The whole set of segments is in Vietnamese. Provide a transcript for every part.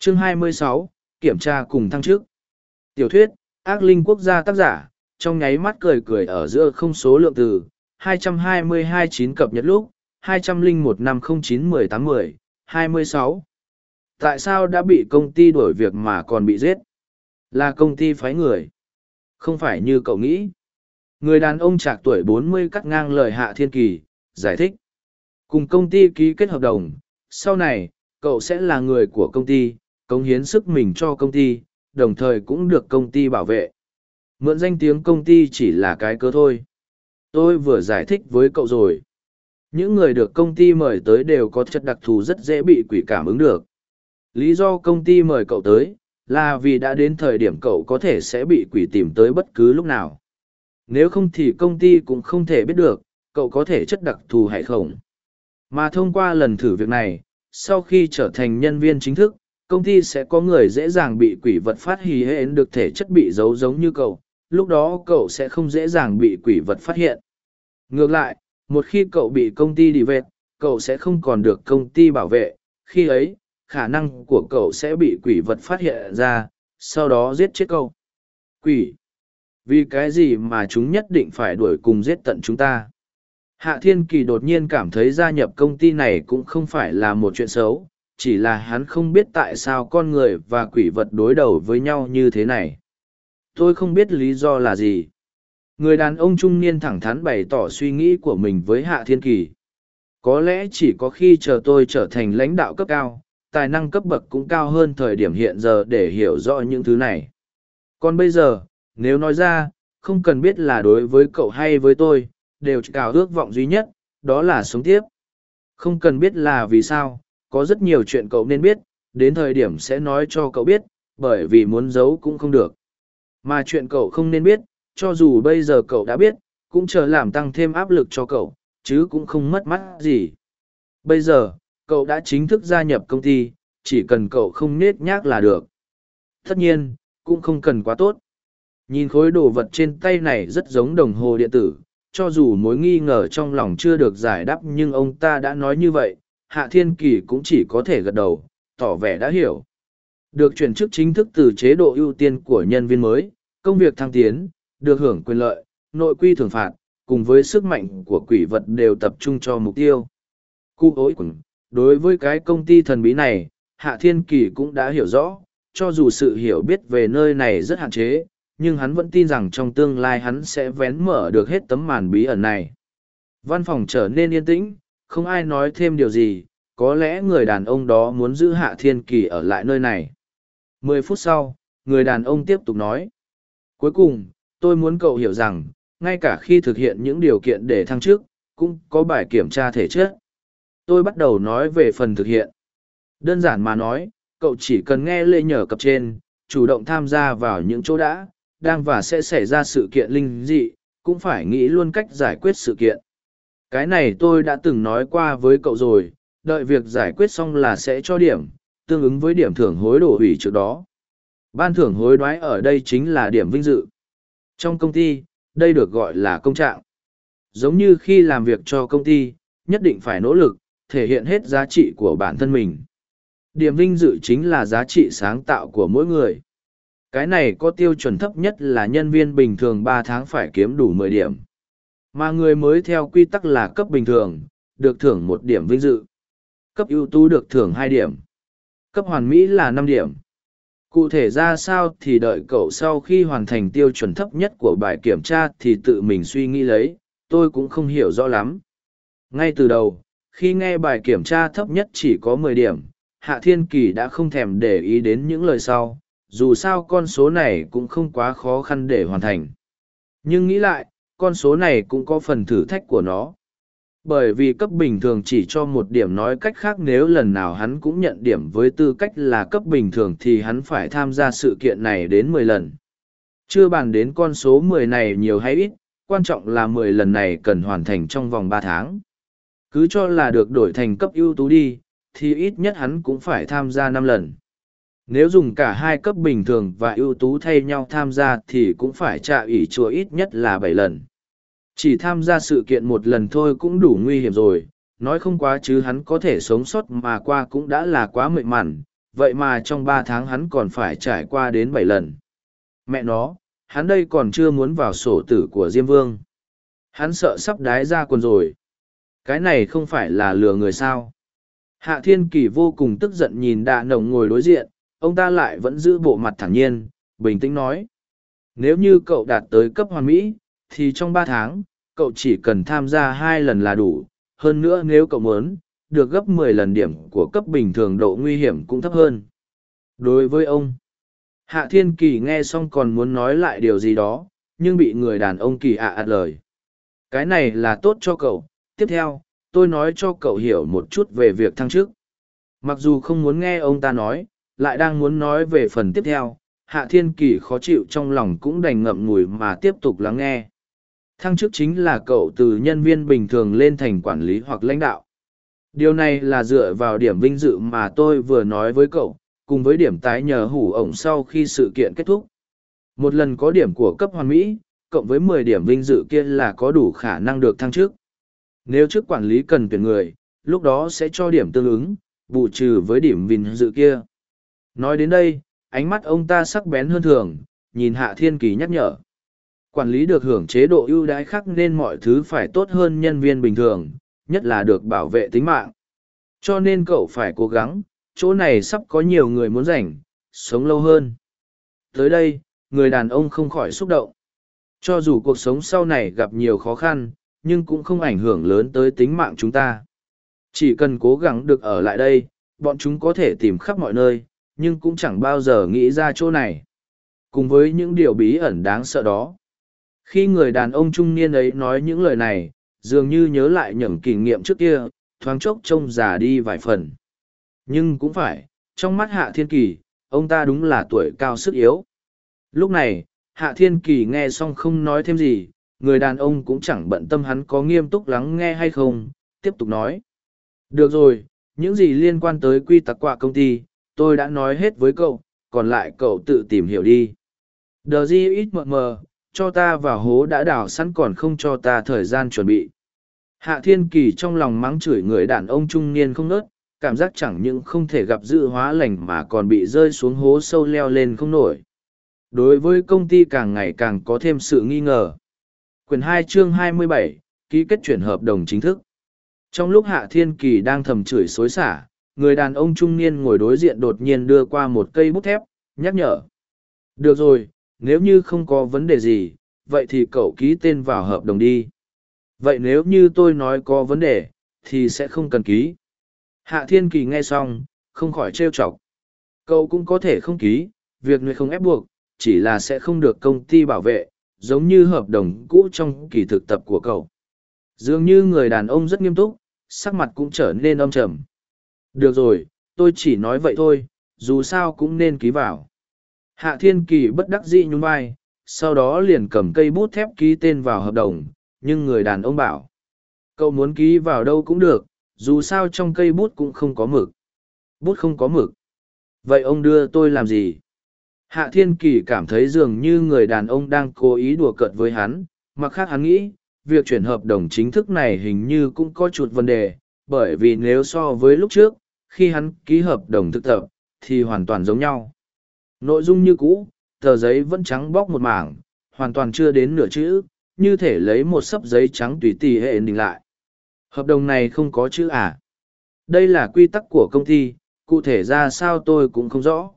Chương 26, Kiểm tra cùng thăng chức. Tiểu thuyết, Ác Linh Quốc gia tác giả, trong nháy mắt cười cười ở giữa không số lượng từ, 222 cập nhật lúc, 201-509-18-10, 26. Tại sao đã bị công ty đuổi việc mà còn bị giết? Là công ty phái người. Không phải như cậu nghĩ. Người đàn ông trạc tuổi 40 cắt ngang lời Hạ Thiên Kỳ, giải thích. Cùng công ty ký kết hợp đồng, sau này, cậu sẽ là người của công ty, cống hiến sức mình cho công ty, đồng thời cũng được công ty bảo vệ. Mượn danh tiếng công ty chỉ là cái cớ thôi. Tôi vừa giải thích với cậu rồi. Những người được công ty mời tới đều có chất đặc thù rất dễ bị quỷ cảm ứng được. Lý do công ty mời cậu tới, là vì đã đến thời điểm cậu có thể sẽ bị quỷ tìm tới bất cứ lúc nào. Nếu không thì công ty cũng không thể biết được, cậu có thể chất đặc thù hay không. Mà thông qua lần thử việc này, sau khi trở thành nhân viên chính thức, công ty sẽ có người dễ dàng bị quỷ vật phát hiện được thể chất bị giấu giống như cậu, lúc đó cậu sẽ không dễ dàng bị quỷ vật phát hiện. Ngược lại, một khi cậu bị công ty đi vết, cậu sẽ không còn được công ty bảo vệ, khi ấy, khả năng của cậu sẽ bị quỷ vật phát hiện ra, sau đó giết chết cậu. Quỷ! Vì cái gì mà chúng nhất định phải đuổi cùng giết tận chúng ta? Hạ Thiên Kỳ đột nhiên cảm thấy gia nhập công ty này cũng không phải là một chuyện xấu, chỉ là hắn không biết tại sao con người và quỷ vật đối đầu với nhau như thế này. Tôi không biết lý do là gì. Người đàn ông trung niên thẳng thắn bày tỏ suy nghĩ của mình với Hạ Thiên Kỳ. Có lẽ chỉ có khi chờ tôi trở thành lãnh đạo cấp cao, tài năng cấp bậc cũng cao hơn thời điểm hiện giờ để hiểu rõ những thứ này. Còn bây giờ, nếu nói ra, không cần biết là đối với cậu hay với tôi, đều cao ước vọng duy nhất, đó là sống tiếp. Không cần biết là vì sao, có rất nhiều chuyện cậu nên biết, đến thời điểm sẽ nói cho cậu biết, bởi vì muốn giấu cũng không được. Mà chuyện cậu không nên biết, cho dù bây giờ cậu đã biết, cũng chờ làm tăng thêm áp lực cho cậu, chứ cũng không mất mát gì. Bây giờ, cậu đã chính thức gia nhập công ty, chỉ cần cậu không nết nhác là được. Tất nhiên, cũng không cần quá tốt. Nhìn khối đồ vật trên tay này rất giống đồng hồ điện tử, cho dù mối nghi ngờ trong lòng chưa được giải đáp nhưng ông ta đã nói như vậy, Hạ Thiên Kỳ cũng chỉ có thể gật đầu, tỏ vẻ đã hiểu. Được chuyển chức chính thức từ chế độ ưu tiên của nhân viên mới, công việc thăng tiến, được hưởng quyền lợi, nội quy thưởng phạt, cùng với sức mạnh của quỷ vật đều tập trung cho mục tiêu. Cụ ối quẩn, đối với cái công ty thần bí này, Hạ Thiên Kỳ cũng đã hiểu rõ, cho dù sự hiểu biết về nơi này rất hạn chế, nhưng hắn vẫn tin rằng trong tương lai hắn sẽ vén mở được hết tấm màn bí ẩn này. Văn phòng trở nên yên tĩnh, không ai nói thêm điều gì, có lẽ người đàn ông đó muốn giữ Hạ Thiên Kỳ ở lại nơi này. 10 phút sau, người đàn ông tiếp tục nói. Cuối cùng, tôi muốn cậu hiểu rằng, ngay cả khi thực hiện những điều kiện để thăng chức, cũng có bài kiểm tra thể chất. Tôi bắt đầu nói về phần thực hiện. Đơn giản mà nói, cậu chỉ cần nghe lệ nhờ cập trên, chủ động tham gia vào những chỗ đang và sẽ xảy ra sự kiện linh dị, cũng phải nghĩ luôn cách giải quyết sự kiện. Cái này tôi đã từng nói qua với cậu rồi, đợi việc giải quyết xong là sẽ cho điểm, tương ứng với điểm thưởng hối đổ hủy trước đó. Ban thưởng hối đoái ở đây chính là điểm vinh dự. Trong công ty, đây được gọi là công trạng. Giống như khi làm việc cho công ty, nhất định phải nỗ lực, thể hiện hết giá trị của bản thân mình. Điểm vinh dự chính là giá trị sáng tạo của mỗi người. Cái này có tiêu chuẩn thấp nhất là nhân viên bình thường 3 tháng phải kiếm đủ 10 điểm. Mà người mới theo quy tắc là cấp bình thường, được thưởng 1 điểm vinh dự. Cấp ưu tú được thưởng 2 điểm. Cấp hoàn mỹ là 5 điểm. Cụ thể ra sao thì đợi cậu sau khi hoàn thành tiêu chuẩn thấp nhất của bài kiểm tra thì tự mình suy nghĩ lấy, tôi cũng không hiểu rõ lắm. Ngay từ đầu, khi nghe bài kiểm tra thấp nhất chỉ có 10 điểm, Hạ Thiên Kỳ đã không thèm để ý đến những lời sau, dù sao con số này cũng không quá khó khăn để hoàn thành. Nhưng nghĩ lại, con số này cũng có phần thử thách của nó. Bởi vì cấp bình thường chỉ cho 1 điểm, nói cách khác nếu lần nào hắn cũng nhận điểm với tư cách là cấp bình thường thì hắn phải tham gia sự kiện này đến 10 lần. Chưa bàn đến con số 10 này nhiều hay ít, quan trọng là 10 lần này cần hoàn thành trong vòng 3 tháng. Cứ cho là được đổi thành cấp ưu tú đi, thì ít nhất hắn cũng phải tham gia 5 lần. Nếu dùng cả 2 cấp bình thường và ưu tú thay nhau tham gia thì cũng phải trả ủy chùa ít nhất là 7 lần. Chỉ tham gia sự kiện 1 lần thôi cũng đủ nguy hiểm rồi, nói không quá chứ hắn có thể sống sót mà qua cũng đã là quá mệt mỏi, vậy mà trong 3 tháng hắn còn phải trải qua đến 7 lần. Mẹ nó, hắn đây còn chưa muốn vào sổ tử của Diêm Vương. Hắn sợ sắp đái ra quần rồi. Cái này không phải là lừa người sao. Hạ Thiên Kỳ vô cùng tức giận nhìn Đạ Nồng ngồi đối diện, ông ta lại vẫn giữ bộ mặt thản nhiên, bình tĩnh nói. Nếu như cậu đạt tới cấp hoàn mỹ, thì trong 3 tháng, cậu chỉ cần tham gia 2 lần là đủ. Hơn nữa nếu cậu muốn, được gấp 10 lần điểm của cấp bình thường độ nguy hiểm cũng thấp hơn. Đối với ông, Hạ Thiên Kỳ nghe xong còn muốn nói lại điều gì đó, nhưng bị người đàn ông kỳ ạt lời. Cái này là tốt cho cậu. Tiếp theo, tôi nói cho cậu hiểu một chút về việc thăng chức. Mặc dù không muốn nghe ông ta nói, lại đang muốn nói về phần tiếp theo, Hạ Thiên Kỳ khó chịu trong lòng cũng đành ngậm ngùi mà tiếp tục lắng nghe. Thăng chức chính là cậu từ nhân viên bình thường lên thành quản lý hoặc lãnh đạo. Điều này là dựa vào điểm vinh dự mà tôi vừa nói với cậu, cùng với điểm tái nhờ hủ ổng sau khi sự kiện kết thúc. Một lần có điểm của cấp hoàn mỹ, cộng với 10 điểm vinh dự kia là có đủ khả năng được thăng chức. Nếu chức quản lý cần tuyển người, lúc đó sẽ cho điểm tương ứng, bù trừ với điểm vinh dự kia. Nói đến đây, ánh mắt ông ta sắc bén hơn thường, nhìn Hạ Thiên Kỳ nhắc nhở. Quản lý được hưởng chế độ ưu đãi khác nên mọi thứ phải tốt hơn nhân viên bình thường, nhất là được bảo vệ tính mạng. Cho nên cậu phải cố gắng, chỗ này sắp có nhiều người muốn rảnh, sống lâu hơn. Tới đây, người đàn ông không khỏi xúc động. Cho dù cuộc sống sau này gặp nhiều khó khăn, nhưng cũng không ảnh hưởng lớn tới tính mạng chúng ta. Chỉ cần cố gắng được ở lại đây, bọn chúng có thể tìm khắp mọi nơi, nhưng cũng chẳng bao giờ nghĩ ra chỗ này. Cùng với những điều bí ẩn đáng sợ đó. Khi người đàn ông trung niên ấy nói những lời này, dường như nhớ lại những kỷ niệm trước kia, thoáng chốc trông già đi vài phần. Nhưng cũng phải, trong mắt Hạ Thiên Kỳ, ông ta đúng là tuổi cao sức yếu. Lúc này, Hạ Thiên Kỳ nghe xong không nói thêm gì, người đàn ông cũng chẳng bận tâm hắn có nghiêm túc lắng nghe hay không, tiếp tục nói. Được rồi, những gì liên quan tới quy tắc qua công ty, tôi đã nói hết với cậu, còn lại cậu tự tìm hiểu đi. Đờ di ít mờ mờ, cho ta vào hố đã đào sẵn còn không cho ta thời gian chuẩn bị. Hạ Thiên Kỳ trong lòng mắng chửi người đàn ông trung niên không nớt, cảm giác chẳng những không thể gặp dự hóa lành mà còn bị rơi xuống hố sâu leo lên không nổi. Đối với công ty càng ngày càng có thêm sự nghi ngờ. Quyển 2 chương 27, ký kết chuyển hợp đồng chính thức. Trong lúc Hạ Thiên Kỳ đang thầm chửi xối xả, người đàn ông trung niên ngồi đối diện đột nhiên đưa qua một cây bút thép, nhắc nhở. Được rồi, nếu như không có vấn đề gì, vậy thì cậu ký tên vào hợp đồng đi. Vậy nếu như tôi nói có vấn đề, thì sẽ không cần ký. Hạ Thiên Kỳ nghe xong, không khỏi trêu chọc. Cậu cũng có thể không ký, việc này không ép buộc, chỉ là sẽ không được công ty bảo vệ, giống như hợp đồng cũ trong kỳ thực tập của cậu. Dường như người đàn ông rất nghiêm túc, sắc mặt cũng trở nên âm trầm. Được rồi, tôi chỉ nói vậy thôi, dù sao cũng nên ký vào. Hạ Thiên Kỳ bất đắc dĩ nhún vai, sau đó liền cầm cây bút thép ký tên vào hợp đồng, nhưng người đàn ông bảo. Cậu muốn ký vào đâu cũng được, dù sao trong cây bút cũng không có mực. Bút không có mực. Vậy ông đưa tôi làm gì? Hạ Thiên Kỳ cảm thấy dường như người đàn ông đang cố ý đùa cợt với hắn, mặt khác hắn nghĩ, việc chuyển hợp đồng chính thức này hình như cũng có chút vấn đề, bởi vì nếu so với lúc trước, khi hắn ký hợp đồng thực tập, thì hoàn toàn giống nhau. Nội dung như cũ, tờ giấy vẫn trắng bóc một mảng, hoàn toàn chưa đến nửa chữ, như thể lấy một xấp giấy trắng tùy tì hệ định lại. Hợp đồng này không có chữ à? Đây là quy tắc của công ty, cụ thể ra sao tôi cũng không rõ.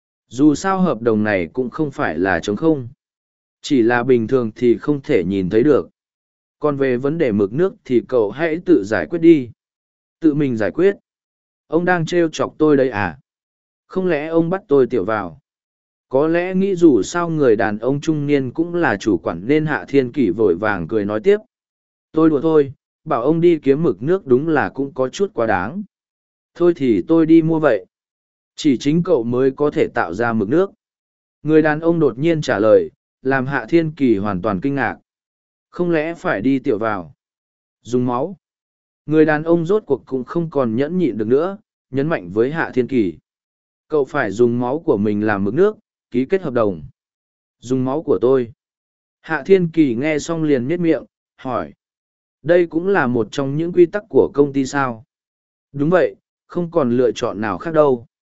Dù sao hợp đồng này cũng không phải là trống không. Chỉ là bình thường thì không thể nhìn thấy được. Còn về vấn đề mực nước thì cậu hãy tự giải quyết đi. Tự mình giải quyết. Ông đang trêu chọc tôi đấy à? Không lẽ ông bắt tôi tiểu vào? Có lẽ nghĩ dù sao người đàn ông trung niên cũng là chủ quản nên Hạ Thiên Kỷ vội vàng cười nói tiếp. Tôi đùa thôi, bảo ông đi kiếm mực nước đúng là cũng có chút quá đáng. Thôi thì tôi đi mua vậy. Chỉ chính cậu mới có thể tạo ra mực nước. Người đàn ông đột nhiên trả lời, làm Hạ Thiên Kỳ hoàn toàn kinh ngạc. Không lẽ phải đi tiểu vào? Dùng máu. Người đàn ông rốt cuộc cũng không còn nhẫn nhịn được nữa, nhấn mạnh với Hạ Thiên Kỳ. Cậu phải dùng máu của mình làm mực nước, ký kết hợp đồng. Dùng máu của tôi. Hạ Thiên Kỳ nghe xong liền nhếch miệng, hỏi. Đây cũng là một trong những quy tắc của công ty sao? Đúng vậy, không còn lựa chọn nào khác đâu.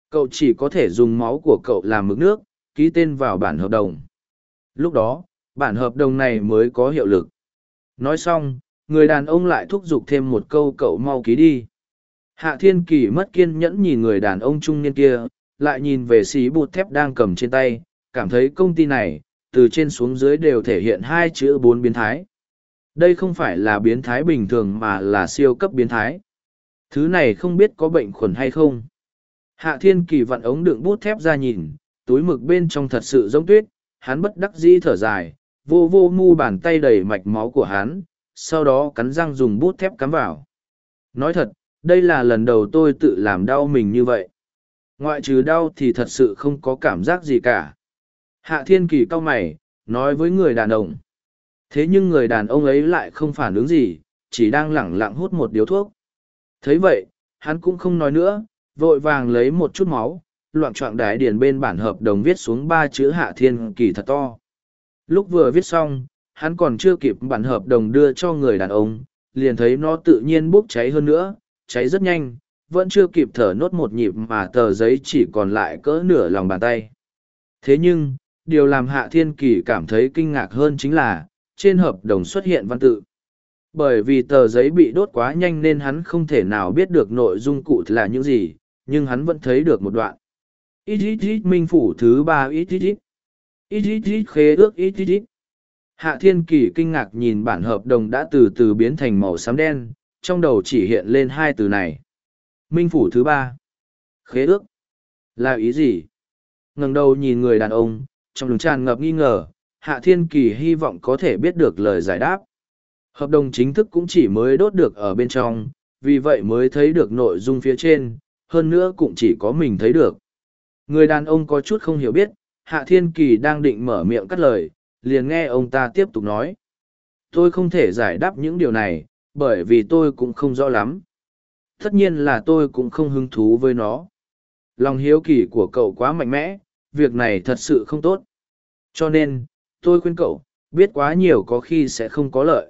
Cậu chỉ có thể dùng máu của cậu làm mực nước, ký tên vào bản hợp đồng. Lúc đó, bản hợp đồng này mới có hiệu lực. Nói xong, người đàn ông lại thúc giục thêm một câu, cậu mau ký đi. Hạ Thiên Kỳ mất kiên nhẫn nhìn người đàn ông trung niên kia, lại nhìn về xí bột thép đang cầm trên tay, cảm thấy công ty này, từ trên xuống dưới đều thể hiện hai chữ 4 biến thái. Đây không phải là biến thái bình thường mà là siêu cấp biến thái. Thứ này không biết có bệnh khuẩn hay không. Hạ Thiên Kỳ vặn ống đựng bút thép ra nhìn, túi mực bên trong thật sự giống tuyết, hắn bất đắc dĩ thở dài, vô vô mu bàn tay đầy mạch máu của hắn, sau đó cắn răng dùng bút thép cắm vào. Nói thật, đây là lần đầu tôi tự làm đau mình như vậy. Ngoại trừ đau thì thật sự không có cảm giác gì cả. Hạ Thiên Kỳ cau mày, nói với người đàn ông. Thế nhưng người đàn ông ấy lại không phản ứng gì, chỉ đang lẳng lặng hút một điếu thuốc. Thấy vậy, hắn cũng không nói nữa, vội vàng lấy một chút máu, loạng choạng đái điền bên bản hợp đồng viết xuống 3 chữ Hạ Thiên Kỳ thật to. Lúc vừa viết xong, hắn còn chưa kịp bản hợp đồng đưa cho người đàn ông, liền thấy nó tự nhiên bốc cháy hơn nữa, cháy rất nhanh, vẫn chưa kịp thở nốt một nhịp mà tờ giấy chỉ còn lại cỡ nửa lòng bàn tay. Thế nhưng, điều làm Hạ Thiên Kỳ cảm thấy kinh ngạc hơn chính là, trên hợp đồng xuất hiện văn tự. Bởi vì tờ giấy bị đốt quá nhanh nên hắn không thể nào biết được nội dung cụ thể là những gì, nhưng hắn vẫn thấy được một đoạn. Ít minh phủ thứ 3 ít khế ước ít. Hạ Thiên Kỳ kinh ngạc nhìn bản hợp đồng đã từ từ biến thành màu xám đen, trong đầu chỉ hiện lên 2 từ này. Minh phủ thứ 3. Khế ước. Là ý gì? Ngẩng đầu nhìn người đàn ông, trong lòng tràn ngập nghi ngờ, Hạ Thiên Kỳ hy vọng có thể biết được lời giải đáp. Hợp đồng chính thức cũng chỉ mới đốt được ở bên trong, vì vậy mới thấy được nội dung phía trên, hơn nữa cũng chỉ có mình thấy được. Người đàn ông có chút không hiểu biết, Hạ Thiên Kỳ đang định mở miệng cắt lời, liền nghe ông ta tiếp tục nói. Tôi không thể giải đáp những điều này, bởi vì tôi cũng không rõ lắm. Tất nhiên là tôi cũng không hứng thú với nó. Lòng hiếu kỳ của cậu quá mạnh mẽ, việc này thật sự không tốt. Cho nên, tôi khuyên cậu, biết quá nhiều có khi sẽ không có lợi.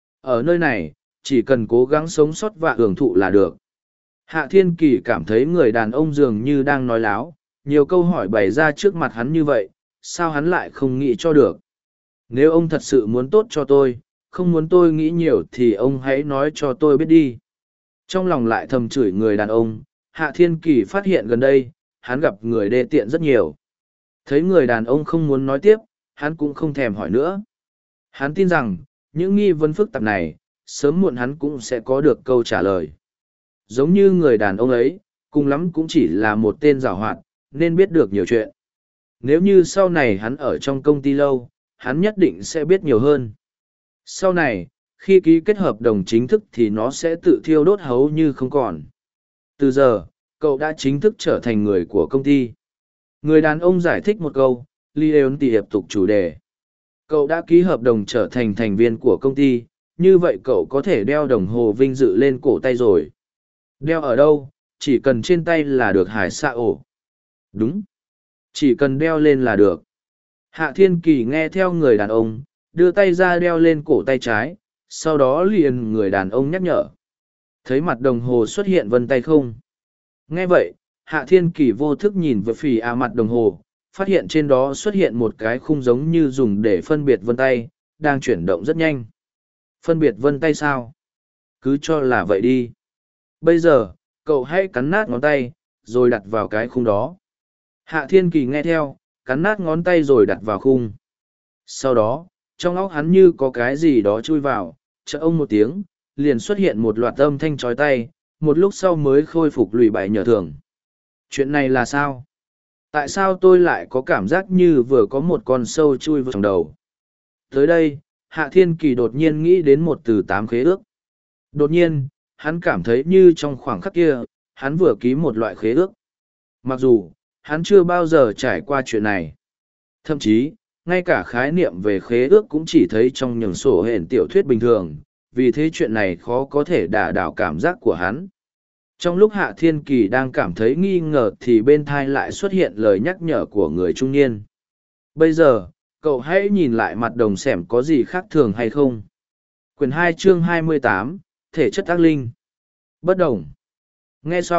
Ở nơi này, chỉ cần cố gắng sống sót và hưởng thụ là được. Hạ Thiên Kỳ cảm thấy người đàn ông dường như đang nói láo, nhiều câu hỏi bày ra trước mặt hắn như vậy, sao hắn lại không nghĩ cho được. Nếu ông thật sự muốn tốt cho tôi, không muốn tôi nghĩ nhiều thì ông hãy nói cho tôi biết đi. Trong lòng lại thầm chửi người đàn ông, Hạ Thiên Kỳ phát hiện gần đây, hắn gặp người đê tiện rất nhiều. Thấy người đàn ông không muốn nói tiếp, hắn cũng không thèm hỏi nữa. Hắn tin rằng, những nghi vấn phức tạp này, sớm muộn hắn cũng sẽ có được câu trả lời. Giống như người đàn ông ấy, cùng lắm cũng chỉ là một tên giàu hoạt, nên biết được nhiều chuyện. Nếu như sau này hắn ở trong công ty lâu, hắn nhất định sẽ biết nhiều hơn. Sau này, khi ký kết hợp đồng chính thức thì nó sẽ tự thiêu đốt hầu như không còn. Từ giờ, cậu đã chính thức trở thành người của công ty. Người đàn ông giải thích một câu, Leon tiếp tục chủ đề. Cậu đã ký hợp đồng trở thành thành viên của công ty, như vậy cậu có thể đeo đồng hồ vinh dự lên cổ tay rồi. Đeo ở đâu, chỉ cần trên tay là được Hải Sa ổ. Đúng. Chỉ cần đeo lên là được. Hạ Thiên Kỳ nghe theo người đàn ông, đưa tay ra đeo lên cổ tay trái, sau đó liền người đàn ông nhắc nhở. Thấy mặt đồng hồ xuất hiện vân tay không? Nghe vậy, Hạ Thiên Kỳ vô thức nhìn về phía mặt đồng hồ, phát hiện trên đó xuất hiện một cái khung giống như dùng để phân biệt vân tay, đang chuyển động rất nhanh. Phân biệt vân tay sao? Cứ cho là vậy đi. Bây giờ, cậu hãy cắn nát ngón tay, rồi đặt vào cái khung đó. Hạ Thiên Kỳ nghe theo, cắn nát ngón tay rồi đặt vào khung. Sau đó, trong óc hắn như có cái gì đó chui vào, chợt ông một tiếng, liền xuất hiện một loạt âm thanh chói tai, một lúc sau mới khôi phục lùi bại nhờ thường. Chuyện này là sao? Tại sao tôi lại có cảm giác như vừa có một con sâu chui vào trong đầu? Tới đây, Hạ Thiên Kỳ đột nhiên nghĩ đến một từ 8 khế ước. Đột nhiên, hắn cảm thấy như trong khoảng khắc kia, hắn vừa ký một loại khế ước. Mặc dù, hắn chưa bao giờ trải qua chuyện này. Thậm chí, ngay cả khái niệm về khế ước cũng chỉ thấy trong những sổ hển tiểu thuyết bình thường, vì thế chuyện này khó có thể đả đảo cảm giác của hắn. Trong lúc Hạ Thiên Kỳ đang cảm thấy nghi ngờ thì bên thai lại xuất hiện lời nhắc nhở của người trung niên. Bây giờ, cậu hãy nhìn lại mặt đồng xẻm có gì khác thường hay không. Quyển 2 chương 28, Thể chất ác linh. Bất đồng. Nghe xong,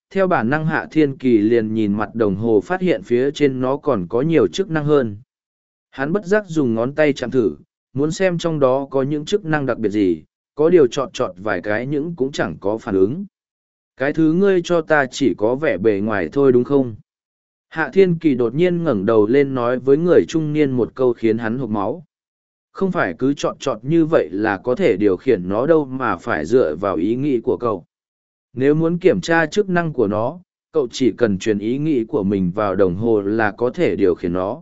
theo bản năng Hạ Thiên Kỳ liền nhìn mặt đồng hồ phát hiện phía trên nó còn có nhiều chức năng hơn. Hắn bất giác dùng ngón tay chạm thử, muốn xem trong đó có những chức năng đặc biệt gì, có điều chọt chọt vài cái những cũng chẳng có phản ứng. Cái thứ ngươi cho ta chỉ có vẻ bề ngoài thôi đúng không? Hạ Thiên Kỳ đột nhiên ngẩng đầu lên nói với người trung niên một câu khiến hắn hộc máu. Không phải cứ chọt chọt như vậy là có thể điều khiển nó đâu mà phải dựa vào ý nghĩ của cậu. Nếu muốn kiểm tra chức năng của nó, cậu chỉ cần truyền ý nghĩ của mình vào đồng hồ là có thể điều khiển nó.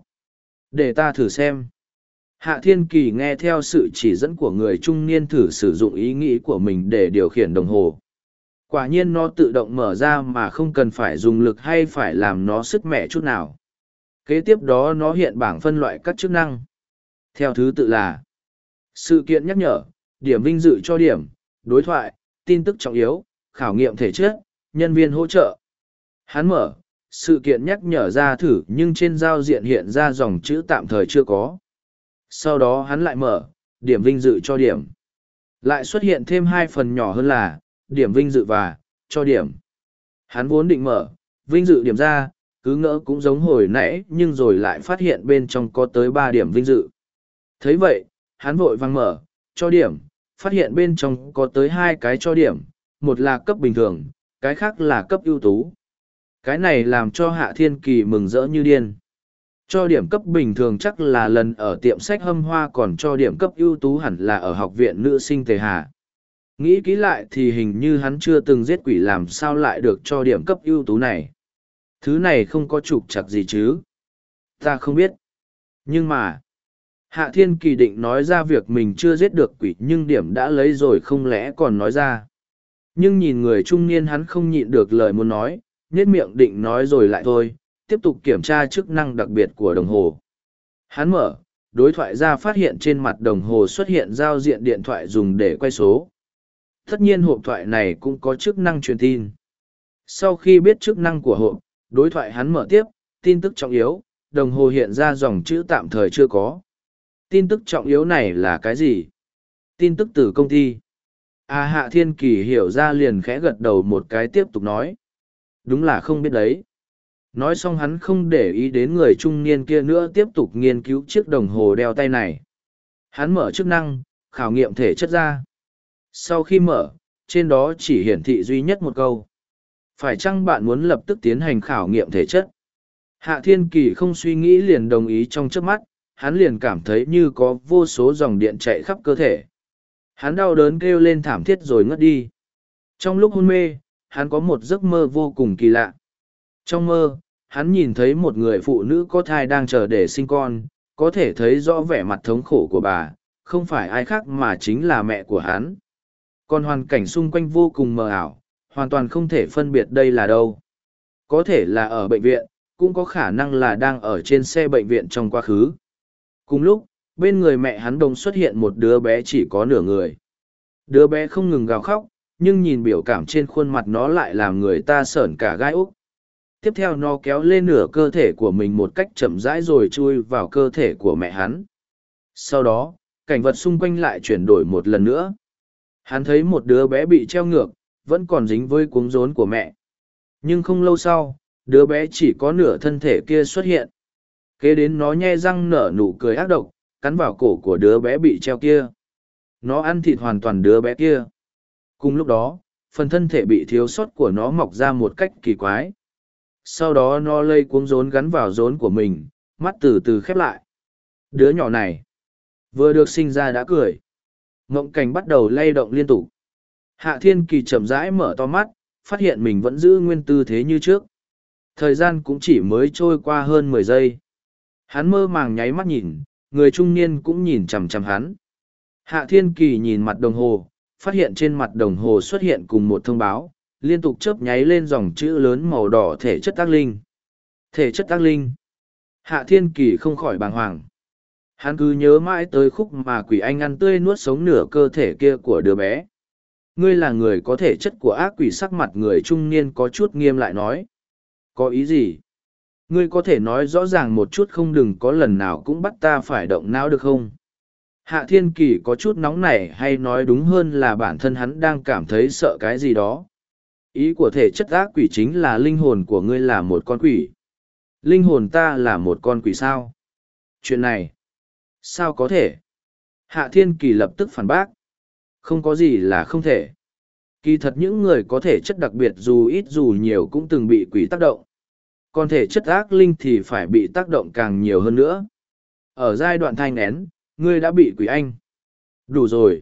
Để ta thử xem. Hạ Thiên Kỳ nghe theo sự chỉ dẫn của người trung niên thử sử dụng ý nghĩ của mình để điều khiển đồng hồ. Quả nhiên nó tự động mở ra mà không cần phải dùng lực hay phải làm nó sức mẻ chút nào. Kế tiếp đó nó hiện bảng phân loại các chức năng. Theo thứ tự là sự kiện nhắc nhở, điểm vinh dự cho điểm, đối thoại, tin tức trọng yếu, khảo nghiệm thể chất, nhân viên hỗ trợ. Hắn mở, sự kiện nhắc nhở ra thử nhưng trên giao diện hiện ra dòng chữ tạm thời chưa có. Sau đó hắn lại mở, điểm vinh dự cho điểm. Lại xuất hiện thêm hai phần nhỏ hơn là, điểm vinh dự và, cho điểm. Hắn vốn định mở, vinh dự điểm ra, cứ ngỡ cũng giống hồi nãy nhưng rồi lại phát hiện bên trong có tới 3 điểm vinh dự. Thấy vậy, hắn vội vàng mở, cho điểm, phát hiện bên trong có tới 2 cái cho điểm, một là cấp bình thường, cái khác là cấp ưu tú. Cái này làm cho Hạ Thiên Kỳ mừng rỡ như điên. Cho điểm cấp bình thường chắc là lần ở tiệm sách Hâm Hoa, còn cho điểm cấp ưu tú hẳn là ở học viện nữ sinh Tề Hà. Nghĩ kỹ lại thì hình như hắn chưa từng giết quỷ, làm sao lại được cho điểm cấp ưu tú này. Thứ này không có trục trặc gì chứ. Ta không biết. Nhưng mà, Hạ Thiên Kỳ định nói ra việc mình chưa giết được quỷ nhưng điểm đã lấy rồi không lẽ còn nói ra. Nhưng nhìn người trung niên hắn không nhịn được lời muốn nói, nhếch miệng định nói rồi lại thôi, tiếp tục kiểm tra chức năng đặc biệt của đồng hồ. Hắn mở, đối thoại ra phát hiện trên mặt đồng hồ xuất hiện giao diện điện thoại dùng để quay số. Tất nhiên hộp thoại này cũng có chức năng truyền tin. Sau khi biết chức năng của hộp, đối thoại hắn mở tiếp, tin tức trọng yếu, đồng hồ hiện ra dòng chữ tạm thời chưa có. Tin tức trọng yếu này là cái gì? Tin tức từ công ty. Hạ Thiên Kỳ hiểu ra liền khẽ gật đầu một cái tiếp tục nói. Đúng là không biết đấy. Nói xong hắn không để ý đến người trung niên kia nữa, tiếp tục nghiên cứu chiếc đồng hồ đeo tay này. Hắn mở chức năng, khảo nghiệm thể chất ra. Sau khi mở, trên đó chỉ hiển thị duy nhất một câu. Phải chăng bạn muốn lập tức tiến hành khảo nghiệm thể chất? Hạ Thiên Kỳ không suy nghĩ liền đồng ý trong chớp mắt, hắn liền cảm thấy như có vô số dòng điện chạy khắp cơ thể. Hắn đau đớn kêu lên thảm thiết rồi ngất đi. Trong lúc hôn mê, hắn có một giấc mơ vô cùng kỳ lạ. Trong mơ, hắn nhìn thấy một người phụ nữ có thai đang chờ để sinh con, có thể thấy rõ vẻ mặt thống khổ của bà, không phải ai khác mà chính là mẹ của hắn. Còn hoàn cảnh xung quanh vô cùng mờ ảo, hoàn toàn không thể phân biệt đây là đâu. Có thể là ở bệnh viện, cũng có khả năng là đang ở trên xe bệnh viện trong quá khứ. Cùng lúc, bên người mẹ hắn đồng xuất hiện một đứa bé chỉ có nửa người. Đứa bé không ngừng gào khóc, nhưng nhìn biểu cảm trên khuôn mặt nó lại làm người ta sởn cả gai úc. Tiếp theo nó kéo lên nửa cơ thể của mình một cách chậm rãi rồi chui vào cơ thể của mẹ hắn. Sau đó, cảnh vật xung quanh lại chuyển đổi một lần nữa. Hắn thấy một đứa bé bị treo ngược, vẫn còn dính với cuống rốn của mẹ. Nhưng không lâu sau, đứa bé chỉ có nửa thân thể kia xuất hiện. Kế đến nó nhe răng nở nụ cười ác độc, cắn vào cổ của đứa bé bị treo kia. Nó ăn thịt hoàn toàn đứa bé kia. Cùng lúc đó, phần thân thể bị thiếu sót của nó mọc ra một cách kỳ quái. Sau đó nó lây cuống rốn gắn vào rốn của mình, mắt từ từ khép lại. Đứa nhỏ này, vừa được sinh ra đã cười. Ngộng cảnh bắt đầu lay động liên tục. Hạ Thiên Kỳ chậm rãi mở to mắt, phát hiện mình vẫn giữ nguyên tư thế như trước. Thời gian cũng chỉ mới trôi qua hơn 10 giây. Hắn mơ màng nháy mắt nhìn, người trung niên cũng nhìn chằm chằm hắn. Hạ Thiên Kỳ nhìn mặt đồng hồ, phát hiện trên mặt đồng hồ xuất hiện cùng một thông báo, liên tục chớp nháy lên dòng chữ lớn màu đỏ thể chất ác linh. Thể chất ác linh. Hạ Thiên Kỳ không khỏi bàng hoàng. Hắn cứ nhớ mãi tới khúc mà quỷ anh ăn tươi nuốt sống nửa cơ thể kia của đứa bé. Ngươi là người có thể chất của ác quỷ, sắc mặt người trung niên có chút nghiêm lại nói. Có ý gì? Ngươi có thể nói rõ ràng một chút không, đừng có lần nào cũng bắt ta phải động não được không? Hạ Thiên Kỳ có chút nóng nảy, hay nói đúng hơn là bản thân hắn đang cảm thấy sợ cái gì đó. Ý của thể chất ác quỷ chính là linh hồn của ngươi là một con quỷ. Linh hồn ta là một con quỷ sao? Chuyện này, sao có thể? Hạ Thiên Kỳ lập tức phản bác. Không có gì là không thể. Kỳ thật những người có thể chất đặc biệt dù ít dù nhiều cũng từng bị quỷ tác động. Còn thể chất ác linh thì phải bị tác động càng nhiều hơn nữa. Ở giai đoạn thai nghén, ngươi đã bị quỷ anh. Đủ rồi.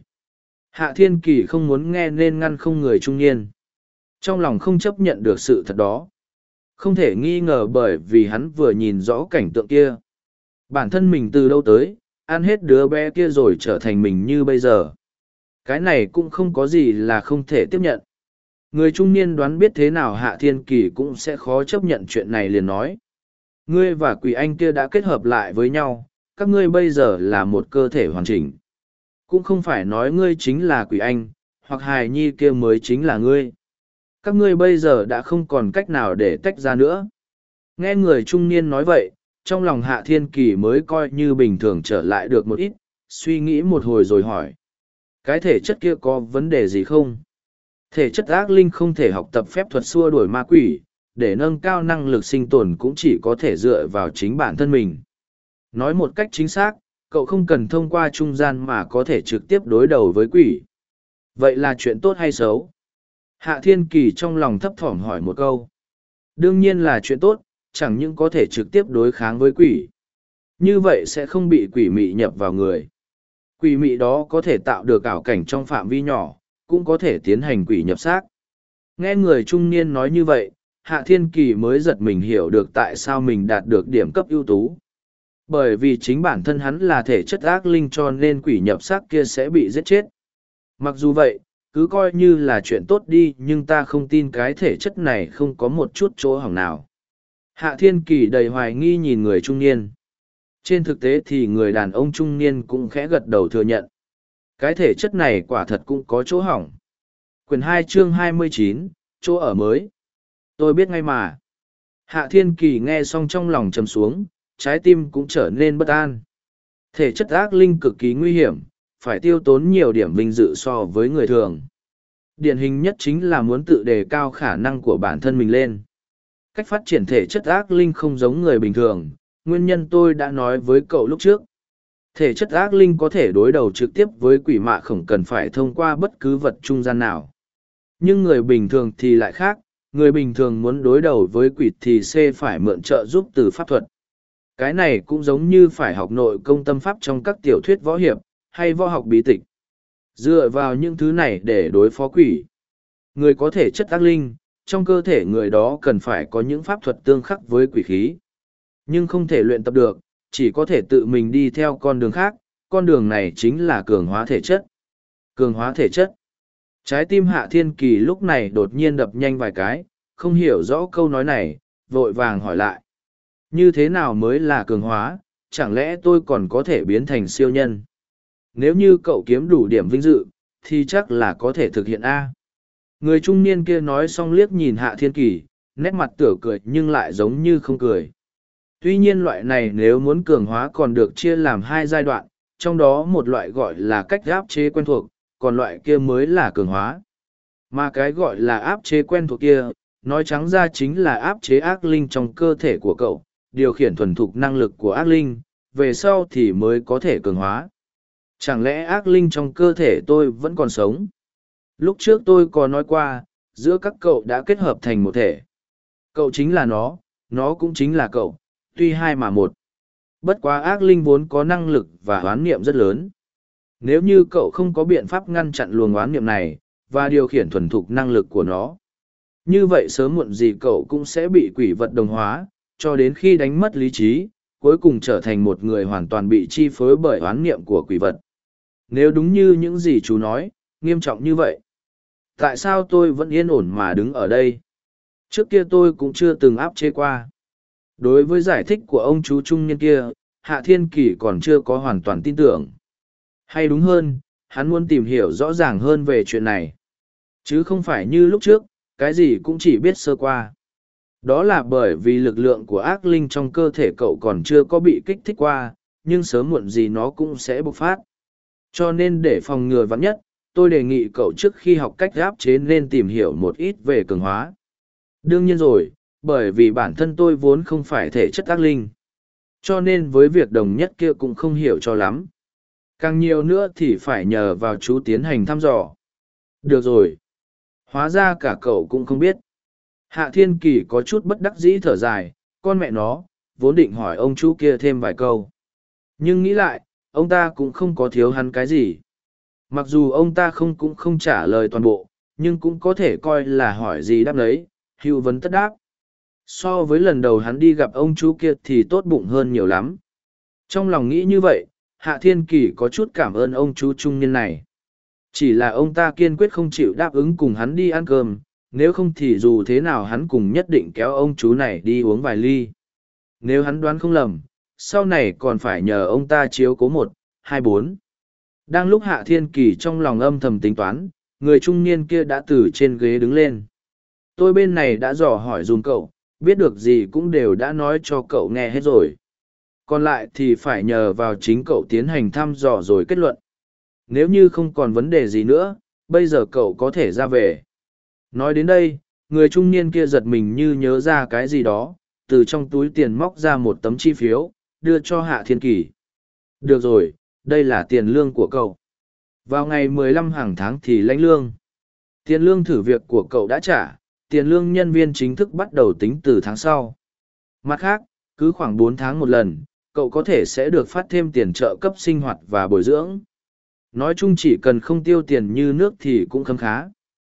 Hạ Thiên Kỳ không muốn nghe nên ngăn không người trung niên. Trong lòng không chấp nhận được sự thật đó. Không thể nghi ngờ bởi vì hắn vừa nhìn rõ cảnh tượng kia. Bản thân mình từ đâu tới, ăn hết đứa bé kia rồi trở thành mình như bây giờ. Cái này cũng không có gì là không thể tiếp nhận. Người trung niên đoán biết thế nào Hạ Thiên Kỳ cũng sẽ khó chấp nhận chuyện này liền nói. Ngươi và quỷ anh kia đã kết hợp lại với nhau, các ngươi bây giờ là một cơ thể hoàn chỉnh. Cũng không phải nói ngươi chính là quỷ anh, hoặc hài nhi kia mới chính là ngươi. Các ngươi bây giờ đã không còn cách nào để tách ra nữa. Nghe người trung niên nói vậy, trong lòng Hạ Thiên Kỳ mới coi như bình thường trở lại được một ít, suy nghĩ một hồi rồi hỏi. Cái thể chất kia có vấn đề gì không? Thể chất ác linh không thể học tập phép thuật xua đuổi ma quỷ, để nâng cao năng lực sinh tồn cũng chỉ có thể dựa vào chính bản thân mình. Nói một cách chính xác, cậu không cần thông qua trung gian mà có thể trực tiếp đối đầu với quỷ. Vậy là chuyện tốt hay xấu? Hạ Thiên Kỳ trong lòng thấp thỏm hỏi một câu. Đương nhiên là chuyện tốt, chẳng những có thể trực tiếp đối kháng với quỷ. Như vậy sẽ không bị quỷ mị nhập vào người. Quỷ mị đó có thể tạo được ảo cảnh trong phạm vi nhỏ, cũng có thể tiến hành quỷ nhập xác. Nghe người trung niên nói như vậy, Hạ Thiên Kỳ mới giật mình hiểu được tại sao mình đạt được điểm cấp ưu tú. Bởi vì chính bản thân hắn là thể chất ác linh cho nên quỷ nhập xác kia sẽ bị giết chết. Mặc dù vậy, cứ coi như là chuyện tốt đi nhưng ta không tin cái thể chất này không có một chút chỗ hỏng nào. Hạ Thiên Kỳ đầy hoài nghi nhìn người trung niên. Trên thực tế thì người đàn ông trung niên cũng khẽ gật đầu thừa nhận. Cái thể chất này quả thật cũng có chỗ hỏng. Quyển 2 chương 29, chỗ ở mới. Tôi biết ngay mà. Hạ Thiên Kỳ nghe xong trong lòng trầm xuống, trái tim cũng trở nên bất an. Thể chất ác linh cực kỳ nguy hiểm, phải tiêu tốn nhiều điểm vinh dự so với người thường. Điển hình nhất chính là muốn tự đề cao khả năng của bản thân mình lên. Cách phát triển thể chất ác linh không giống người bình thường, nguyên nhân tôi đã nói với cậu lúc trước. Thể chất ác linh có thể đối đầu trực tiếp với quỷ mạ không cần phải thông qua bất cứ vật trung gian nào. Nhưng người bình thường thì lại khác, người bình thường muốn đối đầu với quỷ thì phải mượn trợ giúp từ pháp thuật. Cái này cũng giống như phải học nội công tâm pháp trong các tiểu thuyết võ hiệp, hay võ học bí tịch. Dựa vào những thứ này để đối phó quỷ. Người có thể chất ác linh, trong cơ thể người đó cần phải có những pháp thuật tương khắc với quỷ khí. Nhưng không thể luyện tập được, chỉ có thể tự mình đi theo con đường khác, con đường này chính là cường hóa thể chất. Cường hóa thể chất. Trái tim Hạ Thiên Kỳ lúc này đột nhiên đập nhanh vài cái, không hiểu rõ câu nói này, vội vàng hỏi lại. Như thế nào mới là cường hóa, chẳng lẽ tôi còn có thể biến thành siêu nhân? Nếu như cậu kiếm đủ điểm vinh dự, thì chắc là có thể thực hiện A. Người trung niên kia nói xong liếc nhìn Hạ Thiên Kỳ, nét mặt tủa cười nhưng lại giống như không cười. Tuy nhiên loại này nếu muốn cường hóa còn được chia làm hai giai đoạn, trong đó một loại gọi là cách áp chế quen thuộc, còn loại kia mới là cường hóa. Mà cái gọi là áp chế quen thuộc kia, nói trắng ra chính là áp chế ác linh trong cơ thể của cậu, điều khiển thuần thục năng lực của ác linh, về sau thì mới có thể cường hóa. Chẳng lẽ ác linh trong cơ thể tôi vẫn còn sống? Lúc trước tôi có nói qua, giữa các cậu đã kết hợp thành một thể. Cậu chính là nó cũng chính là cậu, tuy hai mà một. Bất quá ác linh vốn có năng lực và oán niệm rất lớn. Nếu như cậu không có biện pháp ngăn chặn luồng oán niệm này, và điều khiển thuần thục năng lực của nó, như vậy sớm muộn gì cậu cũng sẽ bị quỷ vật đồng hóa, cho đến khi đánh mất lý trí, cuối cùng trở thành một người hoàn toàn bị chi phối bởi oán niệm của quỷ vật. Nếu đúng như những gì chú nói, nghiêm trọng như vậy, tại sao tôi vẫn yên ổn mà đứng ở đây? Trước kia tôi cũng chưa từng áp chế qua. Đối với giải thích của ông chú trung niên kia, Hạ Thiên Kỳ còn chưa có hoàn toàn tin tưởng. Hay đúng hơn, hắn muốn tìm hiểu rõ ràng hơn về chuyện này. Chứ không phải như lúc trước, cái gì cũng chỉ biết sơ qua. Đó là bởi vì lực lượng của ác linh trong cơ thể cậu còn chưa có bị kích thích qua, nhưng sớm muộn gì nó cũng sẽ bộc phát. Cho nên để phòng ngừa vắn nhất, tôi đề nghị cậu trước khi học cách áp chế nên tìm hiểu một ít về cường hóa. Đương nhiên rồi, bởi vì bản thân tôi vốn không phải thể chất ác linh. Cho nên với việc đồng nhất kia cũng không hiểu cho lắm. Càng nhiều nữa thì phải nhờ vào chú tiến hành thăm dò. Được rồi. Hóa ra cả cậu cũng không biết. Hạ Thiên Kỳ có chút bất đắc dĩ thở dài, con mẹ nó, vốn định hỏi ông chú kia thêm vài câu. Nhưng nghĩ lại, ông ta cũng không có thiếu hắn cái gì. Mặc dù ông ta cũng không trả lời toàn bộ, nhưng cũng có thể coi là hỏi gì đáp lấy, hữu vấn tất đáp. So với lần đầu hắn đi gặp ông chú kia thì tốt bụng hơn nhiều lắm. Trong lòng nghĩ như vậy, Hạ Thiên Kỳ có chút cảm ơn ông chú trung niên này. Chỉ là ông ta kiên quyết không chịu đáp ứng cùng hắn đi ăn cơm, nếu không thì dù thế nào hắn cũng nhất định kéo ông chú này đi uống vài ly. Nếu hắn đoán không lầm, sau này còn phải nhờ ông ta chiếu cố 1, 2, 4. Đang lúc Hạ Thiên Kỳ trong lòng âm thầm tính toán, người trung niên kia đã từ trên ghế đứng lên. Tôi bên này đã dò hỏi dùm cậu, biết được gì cũng đều đã nói cho cậu nghe hết rồi. Còn lại thì phải nhờ vào chính cậu tiến hành thăm dò rồi kết luận. Nếu như không còn vấn đề gì nữa, bây giờ cậu có thể ra về. Nói đến đây, người trung niên kia giật mình như nhớ ra cái gì đó, từ trong túi tiền móc ra một tấm chi phiếu, đưa cho Hạ Thiên Kỳ. Được rồi, đây là tiền lương của cậu. Vào ngày 15 hàng tháng thì lãnh lương. Tiền lương thử việc của cậu đã trả, tiền lương nhân viên chính thức bắt đầu tính từ tháng sau. Mặt khác, cứ khoảng 4 tháng một lần, cậu có thể sẽ được phát thêm tiền trợ cấp sinh hoạt và bồi dưỡng. Nói chung chỉ cần không tiêu tiền như nước thì cũng khấm khá.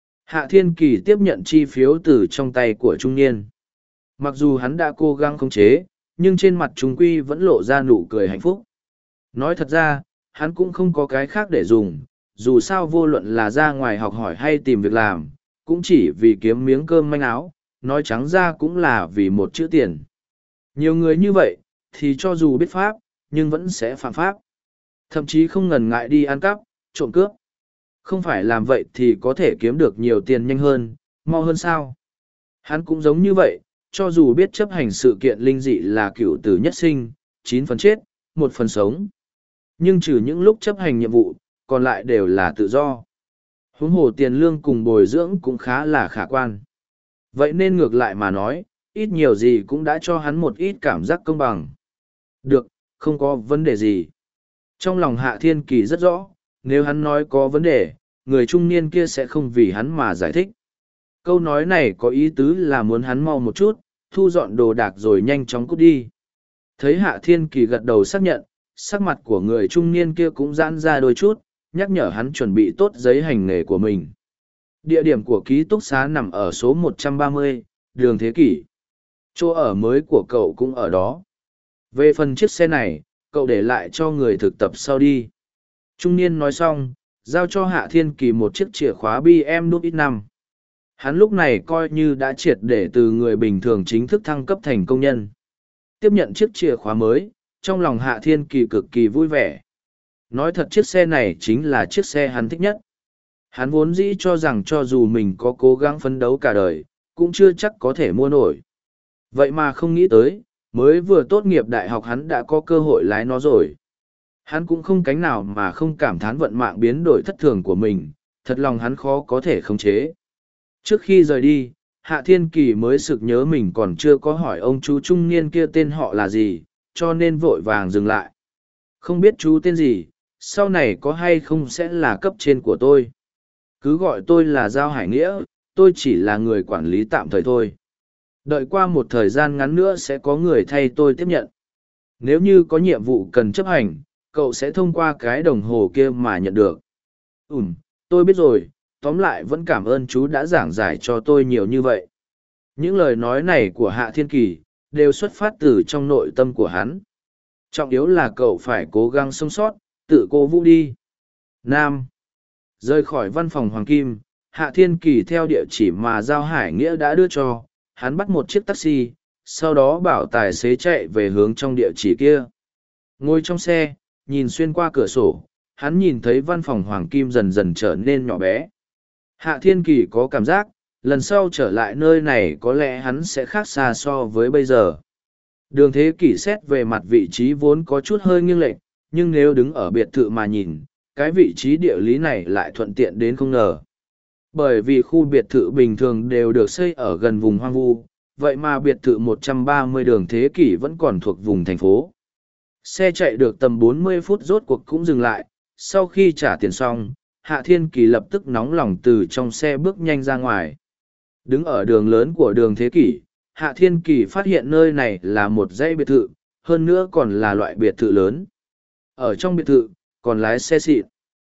Hạ Thiên Kỳ tiếp nhận chi phiếu từ trong tay của trung niên. Mặc dù hắn đã cố gắng khống chế, nhưng trên mặt chúng quy vẫn lộ ra nụ cười hạnh phúc. Nói thật ra, hắn cũng không có cái khác để dùng, dù sao vô luận là ra ngoài học hỏi hay tìm việc làm, cũng chỉ vì kiếm miếng cơm manh áo, nói trắng ra cũng là vì một chữ tiền. Nhiều người như vậy, thì cho dù biết pháp, nhưng vẫn sẽ phạm pháp. Thậm chí không ngần ngại đi ăn cắp, trộm cướp. Không phải làm vậy thì có thể kiếm được nhiều tiền nhanh hơn, mau hơn sao. Hắn cũng giống như vậy, cho dù biết chấp hành sự kiện linh dị là cửu tử nhất sinh, 9 phần chết, 1 phần sống. Nhưng trừ những lúc chấp hành nhiệm vụ, còn lại đều là tự do. Huống hồ tiền lương cùng bồi dưỡng cũng khá là khả quan. Vậy nên ngược lại mà nói, ít nhiều gì cũng đã cho hắn một ít cảm giác công bằng. Được, không có vấn đề gì. Trong lòng Hạ Thiên Kỳ rất rõ, nếu hắn nói có vấn đề, người trung niên kia sẽ không vì hắn mà giải thích. Câu nói này có ý tứ là muốn hắn mau một chút, thu dọn đồ đạc rồi nhanh chóng cút đi. Thấy Hạ Thiên Kỳ gật đầu xác nhận, sắc mặt của người trung niên kia cũng giãn ra đôi chút, nhắc nhở hắn chuẩn bị tốt giấy hành nghề của mình. Địa điểm của ký túc xá nằm ở số 130, đường Thế Kỷ. Chỗ ở mới của cậu cũng ở đó. Về phần chiếc xe này, cậu để lại cho người thực tập sau đi. Trung niên nói xong, giao cho Hạ Thiên Kỳ một chiếc chìa khóa BMW X5. Hắn lúc này coi như đã triệt để từ người bình thường chính thức thăng cấp thành công nhân. Tiếp nhận chiếc chìa khóa mới, trong lòng Hạ Thiên Kỳ cực kỳ vui vẻ. Nói thật chiếc xe này chính là chiếc xe hắn thích nhất. Hắn vốn dĩ cho rằng cho dù mình có cố gắng phấn đấu cả đời, cũng chưa chắc có thể mua nổi. Vậy mà không nghĩ tới, mới vừa tốt nghiệp đại học hắn đã có cơ hội lái nó rồi. Hắn cũng không cánh nào mà không cảm thán vận mạng biến đổi thất thường của mình, thật lòng hắn khó có thể khống chế. Trước khi rời đi, Hạ Thiên Kỳ mới sực nhớ mình còn chưa có hỏi ông chú trung niên kia tên họ là gì, cho nên vội vàng dừng lại. Không biết chú tên gì, sau này có hay không sẽ là cấp trên của tôi. Cứ gọi tôi là Giao Hải Nghĩa, tôi chỉ là người quản lý tạm thời thôi. Đợi qua một thời gian ngắn nữa sẽ có người thay tôi tiếp nhận. Nếu như có nhiệm vụ cần chấp hành, cậu sẽ thông qua cái đồng hồ kia mà nhận được. Tôi biết rồi, tóm lại vẫn cảm ơn chú đã giảng giải cho tôi nhiều như vậy. Những lời nói này của Hạ Thiên Kỳ, đều xuất phát từ trong nội tâm của hắn. Trọng yếu là cậu phải cố gắng sống sót, tự cố vũ đi. Nam. Rời khỏi văn phòng Hoàng Kim, Hạ Thiên Kỳ theo địa chỉ mà Giao Hải Nghĩa đã đưa cho, hắn bắt một chiếc taxi, sau đó bảo tài xế chạy về hướng trong địa chỉ kia. Ngồi trong xe, nhìn xuyên qua cửa sổ, hắn nhìn thấy văn phòng Hoàng Kim dần dần trở nên nhỏ bé. Hạ Thiên Kỳ có cảm giác, lần sau trở lại nơi này có lẽ hắn sẽ khác xa so với bây giờ. Đường Thế Kỷ xét về mặt vị trí vốn có chút hơi nghiêng lệch, nhưng nếu đứng ở biệt thự mà nhìn, cái vị trí địa lý này lại thuận tiện đến không ngờ. Bởi vì khu biệt thự bình thường đều được xây ở gần vùng hoang vu, vậy mà biệt thự 130 đường thế kỷ vẫn còn thuộc vùng thành phố. Xe chạy được tầm 40 phút rốt cuộc cũng dừng lại, sau khi trả tiền xong, Hạ Thiên Kỳ lập tức nóng lòng từ trong xe bước nhanh ra ngoài. Đứng ở đường lớn của đường thế kỷ, Hạ Thiên Kỳ phát hiện nơi này là một dãy biệt thự, hơn nữa còn là loại biệt thự lớn. Ở trong biệt thự, còn lái xe xịn.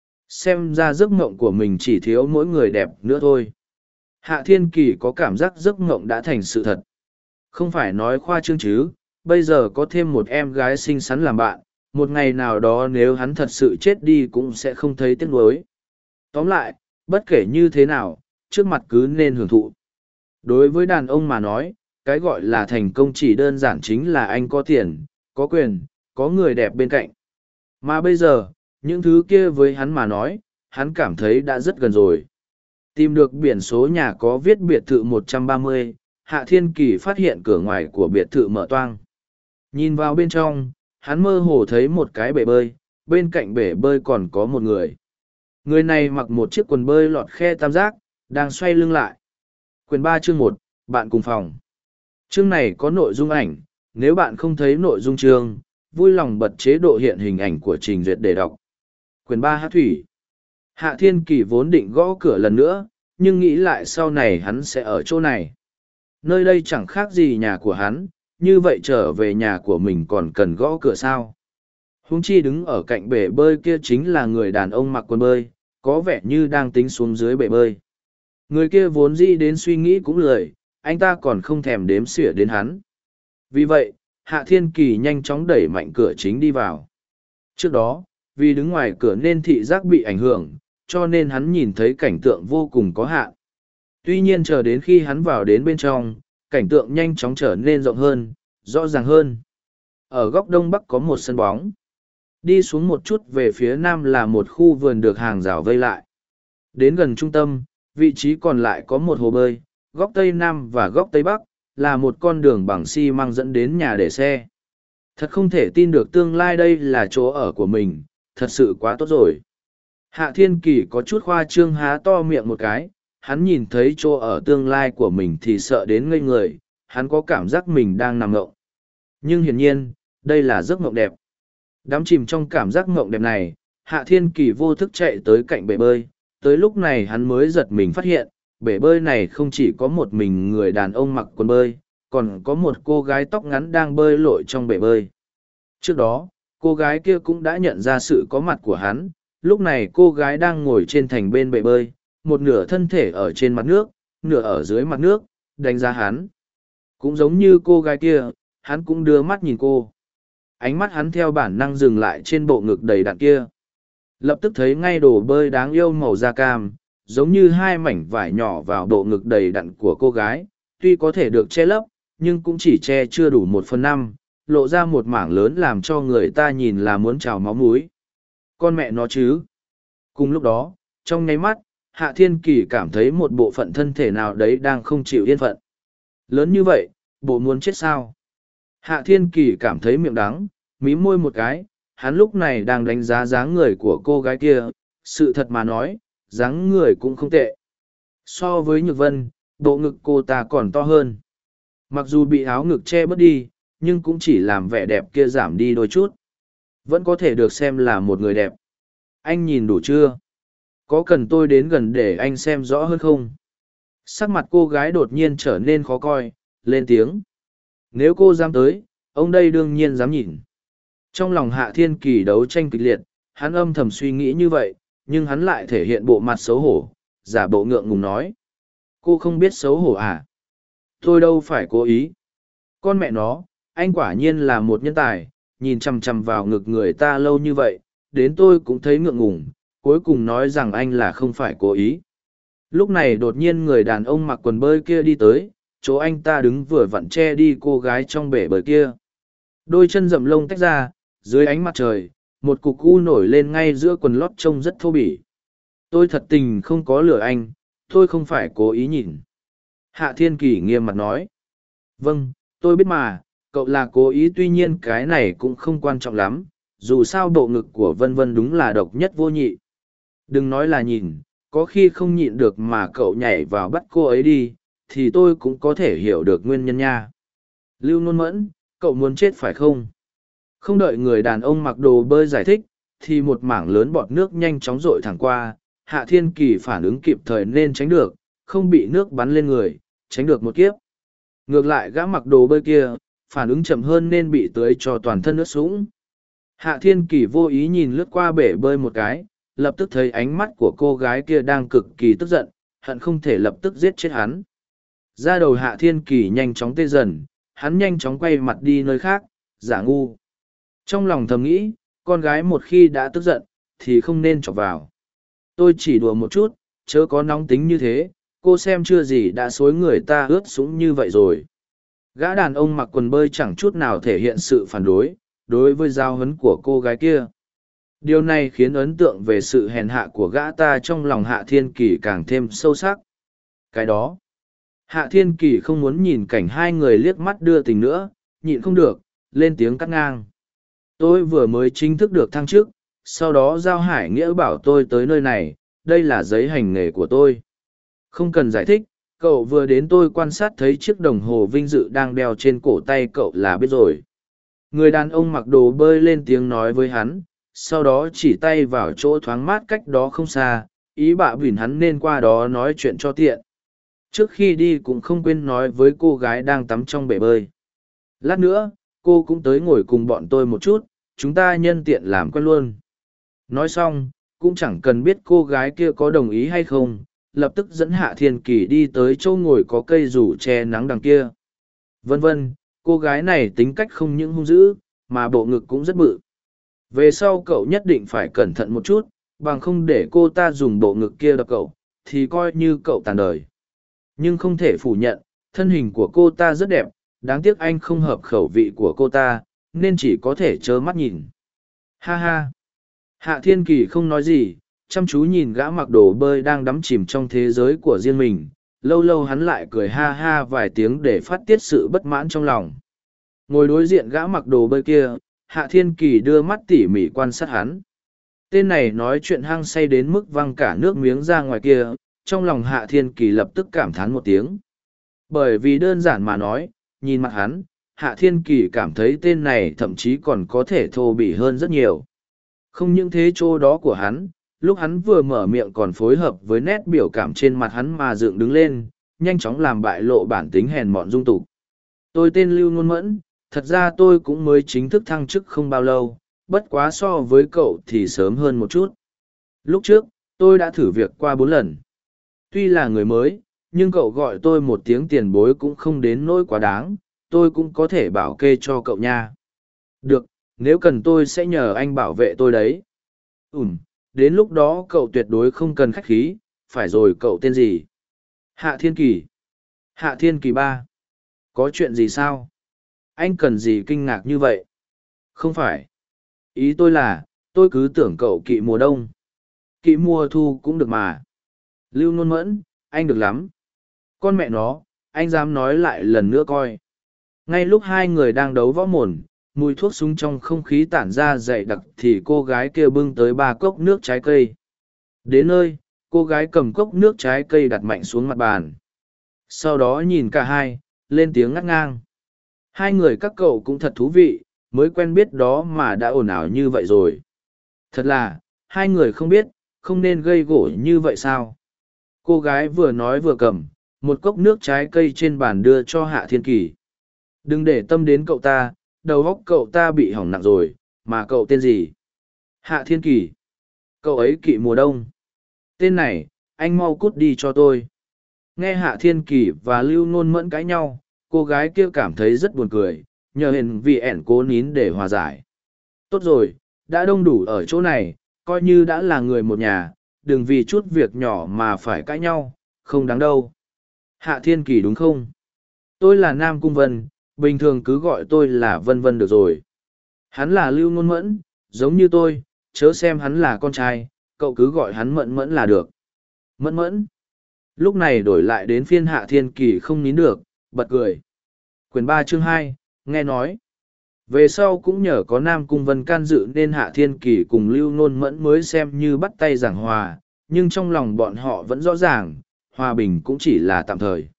Xem ra giấc mộng của mình chỉ thiếu mỗi người đẹp nữa thôi. Hạ Thiên Kỳ có cảm giác giấc mộng đã thành sự thật. Không phải nói khoa trương chứ, bây giờ có thêm một em gái xinh xắn làm bạn, một ngày nào đó nếu hắn thật sự chết đi cũng sẽ không thấy tiếc nuối. Tóm lại, bất kể như thế nào, trước mặt cứ nên hưởng thụ. Đối với đàn ông mà nói, cái gọi là thành công chỉ đơn giản chính là anh có tiền, có quyền, có người đẹp bên cạnh. Mà bây giờ, những thứ kia với hắn mà nói, hắn cảm thấy đã rất gần rồi. Tìm được biển số nhà có viết biệt thự 130, Hạ Thiên Kỳ phát hiện cửa ngoài của biệt thự mở toang. Nhìn vào bên trong, hắn mơ hồ thấy một cái bể bơi, bên cạnh bể bơi còn có một người. Người này mặc một chiếc quần bơi lọt khe tam giác, đang xoay lưng lại. Quyển 3 chương 1, bạn cùng phòng. Chương này có nội dung ảnh, nếu bạn không thấy nội dung chương, vui lòng bật chế độ hiện hình ảnh của trình duyệt để đọc. Quyển 3 Hát Thủy. Hạ Thiên Kỳ vốn định gõ cửa lần nữa, nhưng nghĩ lại sau này hắn sẽ ở chỗ này. Nơi đây chẳng khác gì nhà của hắn, như vậy trở về nhà của mình còn cần gõ cửa sao. Huống chi đứng ở cạnh bể bơi kia chính là người đàn ông mặc quần bơi, có vẻ như đang tính xuống dưới bể bơi. Người kia vốn dĩ đến suy nghĩ cũng lười, anh ta còn không thèm đếm xỉa đến hắn. Vì vậy, Hạ Thiên Kỳ nhanh chóng đẩy mạnh cửa chính đi vào. Trước đó, vì đứng ngoài cửa nên thị giác bị ảnh hưởng, cho nên hắn nhìn thấy cảnh tượng vô cùng có hạn. Tuy nhiên chờ đến khi hắn vào đến bên trong, cảnh tượng nhanh chóng trở nên rộng hơn, rõ ràng hơn. Ở góc đông bắc có một sân bóng. Đi xuống một chút về phía nam là một khu vườn được hàng rào vây lại. Đến gần trung tâm, vị trí còn lại có một hồ bơi, góc tây nam và góc tây bắc, là một con đường bằng xi măng dẫn đến nhà để xe. Thật không thể tin được tương lai đây là chỗ ở của mình, thật sự quá tốt rồi. Hạ Thiên Kỳ có chút khoa trương há to miệng một cái, hắn nhìn thấy chỗ ở tương lai của mình thì sợ đến ngây người, hắn có cảm giác mình đang nằm ngộng. Nhưng hiển nhiên, đây là giấc mộng đẹp. Đắm chìm trong cảm giác mộng đẹp này, Hạ Thiên Kỳ vô thức chạy tới cạnh bể bơi, tới lúc này hắn mới giật mình phát hiện, bể bơi này không chỉ có một mình người đàn ông mặc quần bơi, còn có một cô gái tóc ngắn đang bơi lội trong bể bơi. Trước đó, cô gái kia cũng đã nhận ra sự có mặt của hắn, lúc này cô gái đang ngồi trên thành bên bể bơi, một nửa thân thể ở trên mặt nước, nửa ở dưới mặt nước, đánh giá hắn. Cũng giống như cô gái kia, hắn cũng đưa mắt nhìn cô. Ánh mắt hắn theo bản năng dừng lại trên bộ ngực đầy đặn kia. Lập tức thấy ngay đồ bơi đáng yêu màu da cam, giống như hai mảnh vải nhỏ vào bộ ngực đầy đặn của cô gái, tuy có thể được che lấp, nhưng cũng chỉ che chưa đủ 1/5, lộ ra một mảng lớn làm cho người ta nhìn là muốn trào máu múi. Con mẹ nó chứ. Cùng lúc đó, trong nháy mắt, Hạ Thiên Kỳ cảm thấy một bộ phận thân thể nào đấy đang không chịu yên phận. Lớn như vậy, bộ muốn chết sao? Hạ Thiên Kỳ cảm thấy miệng đắng, mím môi một cái, hắn lúc này đang đánh giá dáng người của cô gái kia, sự thật mà nói, dáng người cũng không tệ. So với Nhược Vân, bộ ngực cô ta còn to hơn. Mặc dù bị áo ngực che bớt đi, nhưng cũng chỉ làm vẻ đẹp kia giảm đi đôi chút. Vẫn có thể được xem là một người đẹp. Anh nhìn đủ chưa? Có cần tôi đến gần để anh xem rõ hơn không? Sắc mặt cô gái đột nhiên trở nên khó coi, lên tiếng. Nếu cô dám tới, ông đây đương nhiên dám nhìn. Trong lòng Hạ Thiên Kỳ đấu tranh kịch liệt, hắn âm thầm suy nghĩ như vậy, nhưng hắn lại thể hiện bộ mặt xấu hổ, giả bộ ngượng ngùng nói. Cô không biết xấu hổ à? Tôi đâu phải cố ý. Con mẹ nó, anh quả nhiên là một nhân tài, nhìn chằm chằm vào ngực người ta lâu như vậy, đến tôi cũng thấy ngượng ngùng, cuối cùng nói rằng anh là không phải cố ý. Lúc này đột nhiên người đàn ông mặc quần bơi kia đi tới, chỗ anh ta đứng vừa vặn che đi cô gái trong bể bơi kia. Đôi chân rậm lông tách ra, dưới ánh mặt trời, một cục u nổi lên ngay giữa quần lót trông rất thô bỉ. Tôi thật tình không có lừa anh, tôi không phải cố ý nhìn. Hạ Thiên Kỳ nghiêm mặt nói. Vâng, tôi biết mà, cậu là cố ý, tuy nhiên cái này cũng không quan trọng lắm, dù sao bộ ngực của Vân Vân đúng là độc nhất vô nhị. Đừng nói là nhìn, có khi không nhịn được mà cậu nhảy vào bắt cô ấy đi, thì tôi cũng có thể hiểu được nguyên nhân nha. Lưu Nôn Mẫn, cậu muốn chết phải không? Không đợi người đàn ông mặc đồ bơi giải thích, thì một mảng lớn bọt nước nhanh chóng dội thẳng qua, Hạ Thiên Kỳ phản ứng kịp thời nên tránh được, không bị nước bắn lên người, tránh được một kiếp. Ngược lại gã mặc đồ bơi kia, phản ứng chậm hơn nên bị tưới cho toàn thân ướt sũng. Hạ Thiên Kỳ vô ý nhìn lướt qua bể bơi một cái, lập tức thấy ánh mắt của cô gái kia đang cực kỳ tức giận, hận không thể lập tức giết chết hắn. Da đầu Hạ Thiên Kỳ nhanh chóng tê dần, hắn nhanh chóng quay mặt đi nơi khác, giả ngu. Trong lòng thầm nghĩ, con gái một khi đã tức giận, thì không nên chọc vào. Tôi chỉ đùa một chút, chớ có nóng tính như thế, cô xem chưa gì đã xối người ta ướt sũng như vậy rồi. Gã đàn ông mặc quần bơi chẳng chút nào thể hiện sự phản đối với giao huấn của cô gái kia. Điều này khiến ấn tượng về sự hèn hạ của gã ta trong lòng Hạ Thiên Kỳ càng thêm sâu sắc. Cái đó, Hạ Thiên Kỳ không muốn nhìn cảnh hai người liếc mắt đưa tình nữa, nhịn không được, lên tiếng cắt ngang. Tôi vừa mới chính thức được thăng chức, sau đó Giao Hải Nghĩa bảo tôi tới nơi này, đây là giấy hành nghề của tôi. Không cần giải thích, cậu vừa đến tôi quan sát thấy chiếc đồng hồ vinh dự đang đeo trên cổ tay cậu là biết rồi. Người đàn ông mặc đồ bơi lên tiếng nói với hắn, sau đó chỉ tay vào chỗ thoáng mát cách đó không xa, ý bạ bỉn hắn nên qua đó nói chuyện cho tiện. Trước khi đi cũng không quên nói với cô gái đang tắm trong bể bơi. Lát nữa, cô cũng tới ngồi cùng bọn tôi một chút, chúng ta nhân tiện làm quen luôn. Nói xong, cũng chẳng cần biết cô gái kia có đồng ý hay không, lập tức dẫn Hạ Thiên Kỳ đi tới chỗ ngồi có cây rủ che nắng đằng kia. Vân vân, cô gái này tính cách không những hung dữ, mà bộ ngực cũng rất bự. Về sau cậu nhất định phải cẩn thận một chút, bằng không để cô ta dùng bộ ngực kia đập cậu, thì coi như cậu tàn đời. Nhưng không thể phủ nhận, thân hình của cô ta rất đẹp, đáng tiếc anh không hợp khẩu vị của cô ta, nên chỉ có thể trơ mắt nhìn. Ha ha! Hạ Thiên Kỳ không nói gì, chăm chú nhìn gã mặc đồ bơi đang đắm chìm trong thế giới của riêng mình, lâu lâu hắn lại cười ha ha vài tiếng để phát tiết sự bất mãn trong lòng. Ngồi đối diện gã mặc đồ bơi kia, Hạ Thiên Kỳ đưa mắt tỉ mỉ quan sát hắn. Tên này nói chuyện hăng say đến mức văng cả nước miếng ra ngoài kia, trong lòng Hạ Thiên Kỳ lập tức cảm thán một tiếng. Bởi vì đơn giản mà nói, nhìn mặt hắn, Hạ Thiên Kỳ cảm thấy tên này thậm chí còn có thể thô bỉ hơn rất nhiều. Không những thế chỗ đó của hắn, lúc hắn vừa mở miệng còn phối hợp với nét biểu cảm trên mặt hắn mà dựng đứng lên, nhanh chóng làm bại lộ bản tính hèn mọn dung tục. Tôi tên Lưu Nôn Mẫn, thật ra tôi cũng mới chính thức thăng chức không bao lâu, bất quá so với cậu thì sớm hơn một chút. Lúc trước, tôi đã thử việc qua 4 lần. Tuy là người mới, nhưng cậu gọi tôi một tiếng tiền bối cũng không đến nỗi quá đáng, tôi cũng có thể bảo kê cho cậu nha. Được, nếu cần tôi sẽ nhờ anh bảo vệ tôi đấy. Đến lúc đó cậu tuyệt đối không cần khách khí, phải rồi cậu tên gì? Hạ Thiên Kỳ. Hạ Thiên Kỳ 3. Có chuyện gì sao? Anh cần gì kinh ngạc như vậy? Không phải. Ý tôi là, tôi cứ tưởng cậu kỵ mùa đông. Kỵ mùa thu cũng được mà. Lưu Nôn Mẫn, anh được lắm. Con mẹ nó, anh dám nói lại lần nữa coi. Ngay lúc hai người đang đấu võ mồm, mùi thuốc súng trong không khí tản ra dày đặc thì cô gái kia bưng tới 3 cốc nước trái cây. Đến nơi, cô gái cầm cốc nước trái cây đặt mạnh xuống mặt bàn. Sau đó nhìn cả hai, lên tiếng ngắt ngang. Hai người các cậu cũng thật thú vị, mới quen biết đó mà đã ồn ào như vậy rồi. Thật là, hai người không biết, không nên gây gổ như vậy sao? Cô gái vừa nói vừa cầm một cốc nước trái cây trên bàn đưa cho Hạ Thiên Kỳ. Đừng để tâm đến cậu ta, đầu óc cậu ta bị hỏng nặng rồi, mà cậu tên gì? Hạ Thiên Kỳ. Cậu ấy kỵ mùa đông. Tên này, anh mau cút đi cho tôi. Nghe Hạ Thiên Kỳ và Lưu Nôn Mẫn cãi nhau, cô gái kia cảm thấy rất buồn cười, nhờ hẹn vì ẻn cố nín để hòa giải. Tốt rồi, đã đông đủ ở chỗ này, coi như đã là người một nhà, đừng vì chút việc nhỏ mà phải cãi nhau, không đáng đâu. Hạ Thiên Kỳ đúng không? Tôi là Nam Cung Vân, bình thường cứ gọi tôi là Vân Vân được rồi. Hắn là Lưu Nôn Mẫn, giống như tôi, chớ xem hắn là con trai, cậu cứ gọi hắn Mẫn Mẫn là được. Mẫn Mẫn. Lúc này đổi lại đến phiên Hạ Thiên Kỳ không nín được, bật cười. Quyển 3 chương 2, nghe nói. Về sau cũng nhờ có Nam Cung Vân can dự nên Hạ Thiên Kỳ cùng Lưu Nôn Mẫn mới xem như bắt tay giảng hòa, nhưng trong lòng bọn họ vẫn rõ ràng, hòa bình cũng chỉ là tạm thời.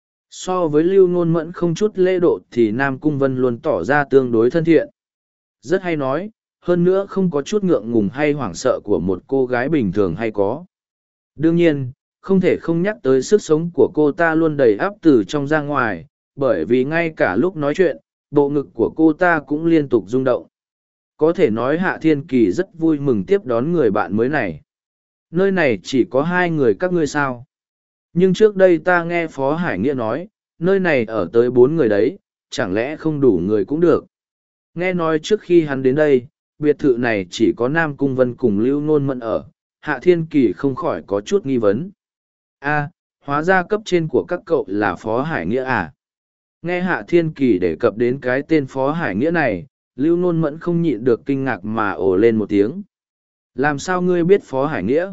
So với Lưu Nôn Mẫn không chút lễ độ thì Nam Cung Vân luôn tỏ ra tương đối thân thiện. Rất hay nói, hơn nữa không có chút ngượng ngùng hay hoảng sợ của một cô gái bình thường hay có. Đương nhiên, không thể không nhắc tới sức sống của cô ta luôn đầy áp từ trong ra ngoài, bởi vì ngay cả lúc nói chuyện, bộ ngực của cô ta cũng liên tục rung động. Có thể nói Hạ Thiên Kỳ rất vui mừng tiếp đón người bạn mới này. Nơi này chỉ có hai người các ngươi sao? Nhưng trước đây ta nghe Phó Hải Nghĩa nói, nơi này ở tới 4 người đấy, chẳng lẽ không đủ người cũng được. Nghe nói trước khi hắn đến đây, biệt thự này chỉ có Nam Cung Vân cùng Lưu Nôn Mẫn ở, Hạ Thiên Kỳ không khỏi có chút nghi vấn. A, hóa ra cấp trên của các cậu là Phó Hải Nghĩa à? Nghe Hạ Thiên Kỳ đề cập đến cái tên Phó Hải Nghĩa này, Lưu Nôn Mẫn không nhịn được kinh ngạc mà ồ lên một tiếng. Làm sao ngươi biết Phó Hải Nghĩa?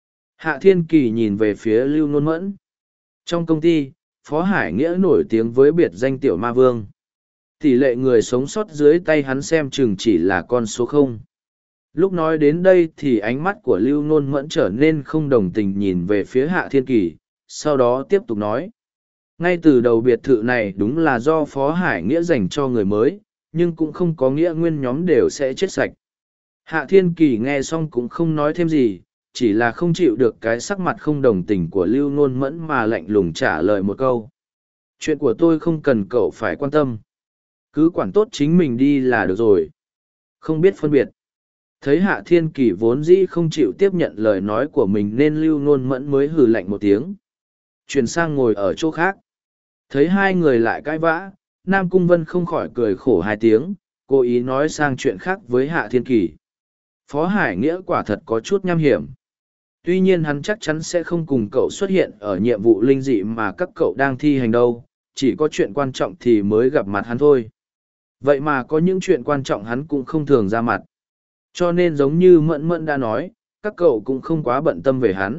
Hạ Thiên Kỳ nhìn về phía Lưu Nôn Mẫn. Trong công ty, Phó Hải Nghĩa nổi tiếng với biệt danh Tiểu Ma Vương. Tỷ lệ người sống sót dưới tay hắn xem chừng chỉ là con số 0. Lúc nói đến đây thì ánh mắt của Lưu Nôn Mẫn trở nên không đồng tình nhìn về phía Hạ Thiên Kỳ, sau đó tiếp tục nói. Ngay từ đầu biệt thự này đúng là do Phó Hải Nghĩa dành cho người mới, nhưng cũng không có nghĩa nguyên nhóm đều sẽ chết sạch. Hạ Thiên Kỳ nghe xong cũng không nói thêm gì, chỉ là không chịu được cái sắc mặt không đồng tình của Lưu Nôn Mẫn mà lạnh lùng trả lời một câu. Chuyện của tôi không cần cậu phải quan tâm. Cứ quản tốt chính mình đi là được rồi. Không biết phân biệt. Thấy Hạ Thiên Kỳ vốn dĩ không chịu tiếp nhận lời nói của mình nên Lưu Nôn Mẫn mới hừ lạnh một tiếng. Chuyển sang ngồi ở chỗ khác. Thấy hai người lại cãi vã, Nam Cung Vân không khỏi cười khổ 2 tiếng, cố ý nói sang chuyện khác với Hạ Thiên Kỳ. Phó Hải Nghĩa quả thật có chút nham hiểm. Tuy nhiên hắn chắc chắn sẽ không cùng cậu xuất hiện ở nhiệm vụ linh dị mà các cậu đang thi hành đâu, chỉ có chuyện quan trọng thì mới gặp mặt hắn thôi. Vậy mà có những chuyện quan trọng hắn cũng không thường ra mặt. Cho nên giống như Mẫn Mẫn đã nói, các cậu cũng không quá bận tâm về hắn.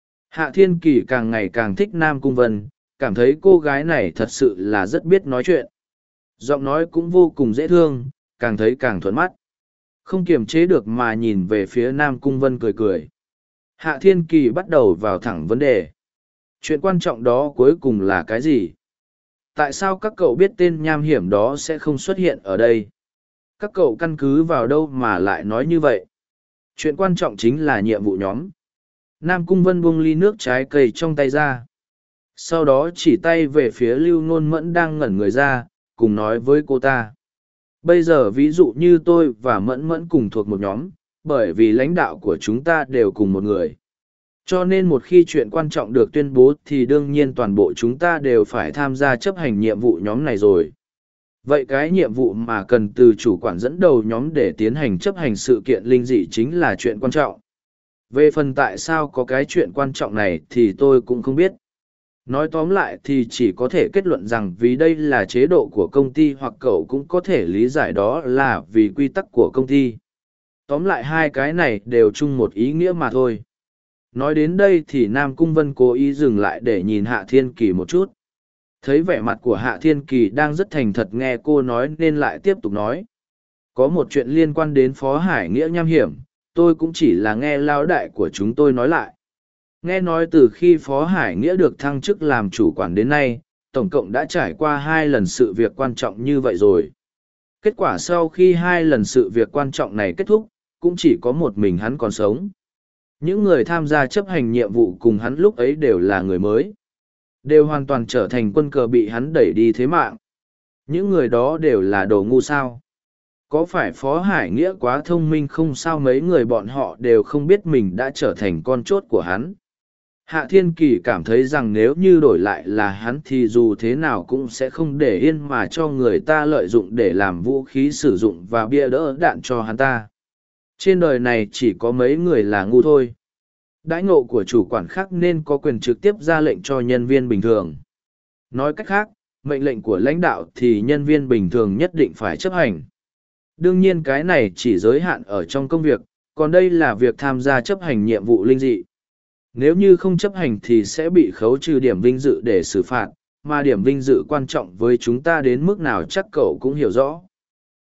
Hạ Thiên Kỳ càng ngày càng thích Nam Cung Vân, cảm thấy cô gái này thật sự là rất biết nói chuyện. Giọng nói cũng vô cùng dễ thương, càng thấy càng thuận mắt. Không kiềm chế được mà nhìn về phía Nam Cung Vân cười cười. Hạ Thiên Kỳ bắt đầu vào thẳng vấn đề. Chuyện quan trọng đó cuối cùng là cái gì? Tại sao các cậu biết tên nham hiểm đó sẽ không xuất hiện ở đây? Các cậu căn cứ vào đâu mà lại nói như vậy? Chuyện quan trọng chính là nhiệm vụ nhóm. Nam Cung Vân buông ly nước trái cây trong tay ra. Sau đó chỉ tay về phía Lưu Nôn Mẫn đang ngẩn người ra, cùng nói với cô ta. Bây giờ ví dụ như tôi và Mẫn Mẫn cùng thuộc một nhóm, bởi vì lãnh đạo của chúng ta đều cùng một người. Cho nên một khi chuyện quan trọng được tuyên bố thì đương nhiên toàn bộ chúng ta đều phải tham gia chấp hành nhiệm vụ nhóm này rồi. Vậy cái nhiệm vụ mà cần từ chủ quản dẫn đầu nhóm để tiến hành chấp hành sự kiện linh dị chính là chuyện quan trọng. Về phần tại sao có cái chuyện quan trọng này thì tôi cũng không biết. Nói tóm lại thì chỉ có thể kết luận rằng vì đây là chế độ của công ty hoặc cậu cũng có thể lý giải đó là vì quy tắc của công ty. Tóm lại hai cái này đều chung một ý nghĩa mà thôi. Nói đến đây thì Nam Cung Vân cố ý dừng lại để nhìn Hạ Thiên Kỳ một chút. Thấy vẻ mặt của Hạ Thiên Kỳ đang rất thành thật nghe cô nói nên lại tiếp tục nói. Có một chuyện liên quan đến Phó Hải Nghĩa nham hiểm, tôi cũng chỉ là nghe lão đại của chúng tôi nói lại. Nghe nói từ khi Phó Hải Nghĩa được thăng chức làm chủ quản đến nay, tổng cộng đã trải qua 2 lần sự việc quan trọng như vậy rồi. Kết quả sau khi 2 lần sự việc quan trọng này kết thúc, cũng chỉ có một mình hắn còn sống. Những người tham gia chấp hành nhiệm vụ cùng hắn lúc ấy đều là người mới. Đều hoàn toàn trở thành quân cờ bị hắn đẩy đi thế mạng. Những người đó đều là đồ ngu sao. Có phải Phó Hải Nghĩa quá thông minh không sao mấy người bọn họ đều không biết mình đã trở thành con chốt của hắn. Hạ Thiên Kỳ cảm thấy rằng nếu như đổi lại là hắn thì dù thế nào cũng sẽ không để yên mà cho người ta lợi dụng để làm vũ khí sử dụng và bia đỡ đạn cho hắn ta. Trên đời này chỉ có mấy người là ngu thôi. Đãi ngộ của chủ quản khác nên có quyền trực tiếp ra lệnh cho nhân viên bình thường. Nói cách khác, mệnh lệnh của lãnh đạo thì nhân viên bình thường nhất định phải chấp hành. Đương nhiên cái này chỉ giới hạn ở trong công việc, còn đây là việc tham gia chấp hành nhiệm vụ linh dị. Nếu như không chấp hành thì sẽ bị khấu trừ điểm vinh dự để xử phạt, mà điểm vinh dự quan trọng với chúng ta đến mức nào chắc cậu cũng hiểu rõ.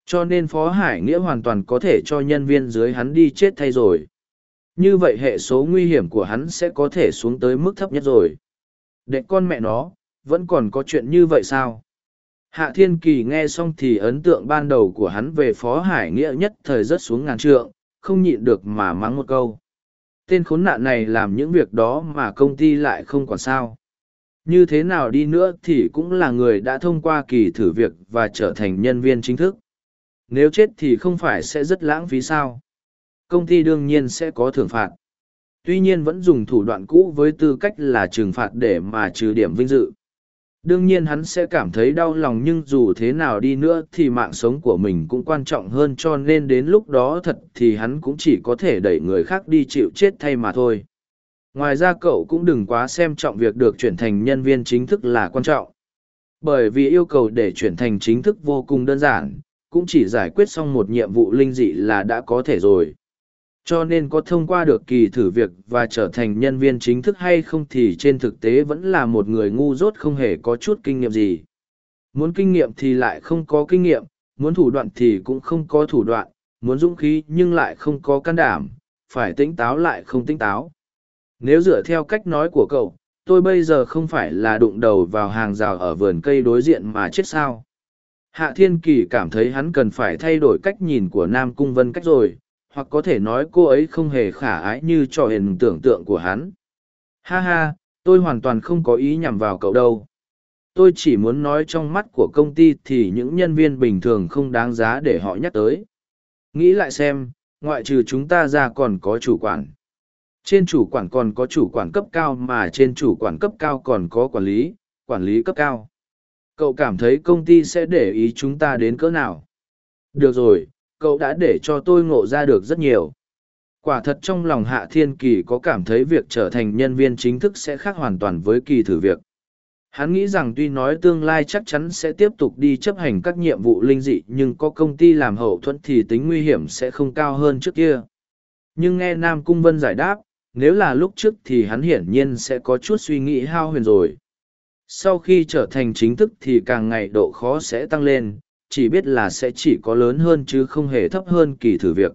Cho nên Phó Hải Nghĩa hoàn toàn có thể cho nhân viên dưới hắn đi chết thay rồi. Như vậy hệ số nguy hiểm của hắn sẽ có thể xuống tới mức thấp nhất rồi. Đệ con mẹ nó, vẫn còn có chuyện như vậy sao? Hạ Thiên Kỳ nghe xong thì ấn tượng ban đầu của hắn về Phó Hải Nghĩa nhất thời rớt xuống ngàn trượng, không nhịn được mà mắng một câu. Tên khốn nạn này làm những việc đó mà công ty lại không còn sao. Như thế nào đi nữa thì cũng là người đã thông qua kỳ thử việc và trở thành nhân viên chính thức. Nếu chết thì không phải sẽ rất lãng phí sao? Công ty đương nhiên sẽ có thưởng phạt. Tuy nhiên vẫn dùng thủ đoạn cũ với tư cách là trừng phạt để mà trừ điểm vinh dự. Đương nhiên hắn sẽ cảm thấy đau lòng, nhưng dù thế nào đi nữa thì mạng sống của mình cũng quan trọng hơn, cho nên đến lúc đó thật thì hắn cũng chỉ có thể đẩy người khác đi chịu chết thay mà thôi. Ngoài ra cậu cũng đừng quá xem trọng việc được chuyển thành nhân viên chính thức là quan trọng. Bởi vì yêu cầu để chuyển thành chính thức vô cùng đơn giản, cũng chỉ giải quyết xong một nhiệm vụ linh dị là đã có thể rồi. Cho nên có thông qua được kỳ thử việc và trở thành nhân viên chính thức hay không thì trên thực tế vẫn là một người ngu dốt không hề có chút kinh nghiệm gì. Muốn kinh nghiệm thì lại không có kinh nghiệm, muốn thủ đoạn thì cũng không có thủ đoạn, muốn dũng khí nhưng lại không có can đảm, phải tỉnh táo lại không tỉnh táo. Nếu dựa theo cách nói của cậu, tôi bây giờ không phải là đụng đầu vào hàng rào ở vườn cây đối diện mà chết sao. Hạ Thiên Kỳ cảm thấy hắn cần phải thay đổi cách nhìn của Nam Cung Vân cách rồi, hoặc có thể nói cô ấy không hề khả ái như trò hề tưởng tượng của hắn. Ha ha, tôi hoàn toàn không có ý nhằm vào cậu đâu. Tôi chỉ muốn nói trong mắt của công ty thì những nhân viên bình thường không đáng giá để họ nhắc tới. Nghĩ lại xem, ngoại trừ chúng ta ra còn có chủ quản. Trên chủ quản còn có chủ quản cấp cao, mà trên chủ quản cấp cao còn có quản lý cấp cao. Cậu cảm thấy công ty sẽ để ý chúng ta đến cỡ nào? Được rồi, cậu đã để cho tôi ngộ ra được rất nhiều. Quả thật trong lòng Hạ Thiên Kỳ có cảm thấy việc trở thành nhân viên chính thức sẽ khác hoàn toàn với kỳ thử việc. Hắn nghĩ rằng tuy nói tương lai chắc chắn sẽ tiếp tục đi chấp hành các nhiệm vụ linh dị, nhưng có công ty làm hậu thuẫn thì tính nguy hiểm sẽ không cao hơn trước kia. Nhưng nghe Nam Cung Vân giải đáp, nếu là lúc trước thì hắn hiển nhiên sẽ có chút suy nghĩ hao huyền rồi. Sau khi trở thành chính thức thì càng ngày độ khó sẽ tăng lên, chỉ biết là sẽ chỉ có lớn hơn chứ không hề thấp hơn kỳ thử việc.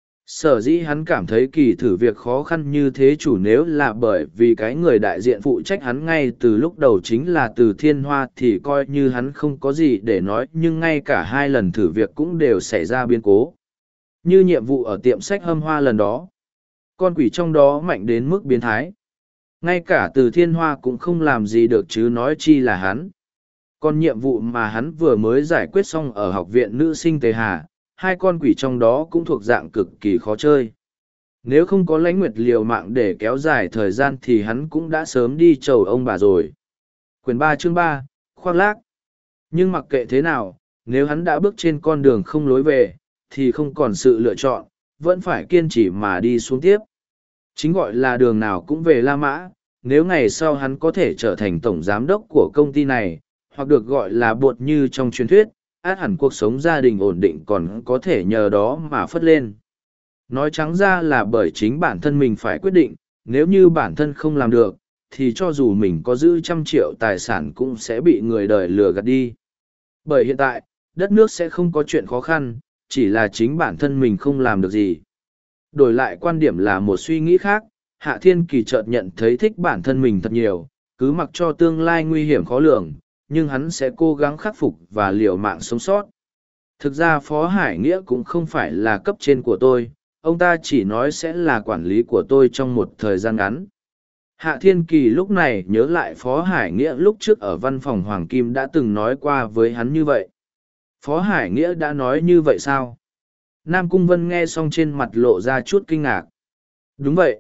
Sở dĩ hắn cảm thấy kỳ thử việc khó khăn như thế chủ nếu là bởi vì cái người đại diện phụ trách hắn ngay từ lúc đầu chính là Từ Thiên Hoa thì coi như hắn không có gì để nói, nhưng ngay cả hai lần thử việc cũng đều xảy ra biến cố. Như nhiệm vụ ở tiệm sách Hâm Hoa lần đó. Con quỷ trong đó mạnh đến mức biến thái. Ngay cả Từ Thiên Hoa cũng không làm gì được chứ nói chi là hắn. Còn nhiệm vụ mà hắn vừa mới giải quyết xong ở học viện nữ sinh Tề Hà, hai con quỷ trong đó cũng thuộc dạng cực kỳ khó chơi. Nếu không có Lãnh Nguyệt liều mạng để kéo dài thời gian thì hắn cũng đã sớm đi chầu ông bà rồi. Quyển 3 chương 3, khoác lác. Nhưng mặc kệ thế nào, nếu hắn đã bước trên con đường không lối về, thì không còn sự lựa chọn, vẫn phải kiên trì mà đi xuống tiếp. Chính gọi là đường nào cũng về La Mã, nếu ngày sau hắn có thể trở thành tổng giám đốc của công ty này, hoặc được gọi là bột như trong truyền thuyết, át hẳn cuộc sống gia đình ổn định còn có thể nhờ đó mà phất lên. Nói trắng ra là bởi chính bản thân mình phải quyết định, nếu như bản thân không làm được, thì cho dù mình có giữ 100 triệu tài sản cũng sẽ bị người đời lừa gạt đi. Bởi hiện tại, đất nước sẽ không có chuyện khó khăn, chỉ là chính bản thân mình không làm được gì. Đổi lại quan điểm là một suy nghĩ khác, Hạ Thiên Kỳ chợt nhận thấy thích bản thân mình thật nhiều, cứ mặc cho tương lai nguy hiểm khó lường, nhưng hắn sẽ cố gắng khắc phục và liều mạng sống sót. Thực ra Phó Hải Nghĩa cũng không phải là cấp trên của tôi, ông ta chỉ nói sẽ là quản lý của tôi trong một thời gian ngắn. Hạ Thiên Kỳ lúc này nhớ lại Phó Hải Nghĩa lúc trước ở văn phòng Hoàng Kim đã từng nói qua với hắn như vậy. Phó Hải Nghĩa đã nói như vậy sao? Nam Cung Vân nghe xong trên mặt lộ ra chút kinh ngạc. Đúng vậy.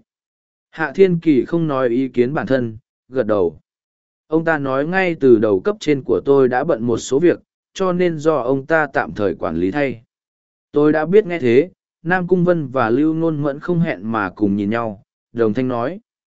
Hạ Thiên Kỳ không nói ý kiến bản thân, gật đầu. Ông ta nói ngay từ đầu cấp trên của tôi đã bận một số việc, cho nên do ông ta tạm thời quản lý thay. Tôi đã biết nghe thế, Nam Cung Vân và Lưu Nôn Mẫn không hẹn mà cùng nhìn nhau, đồng thanh nói.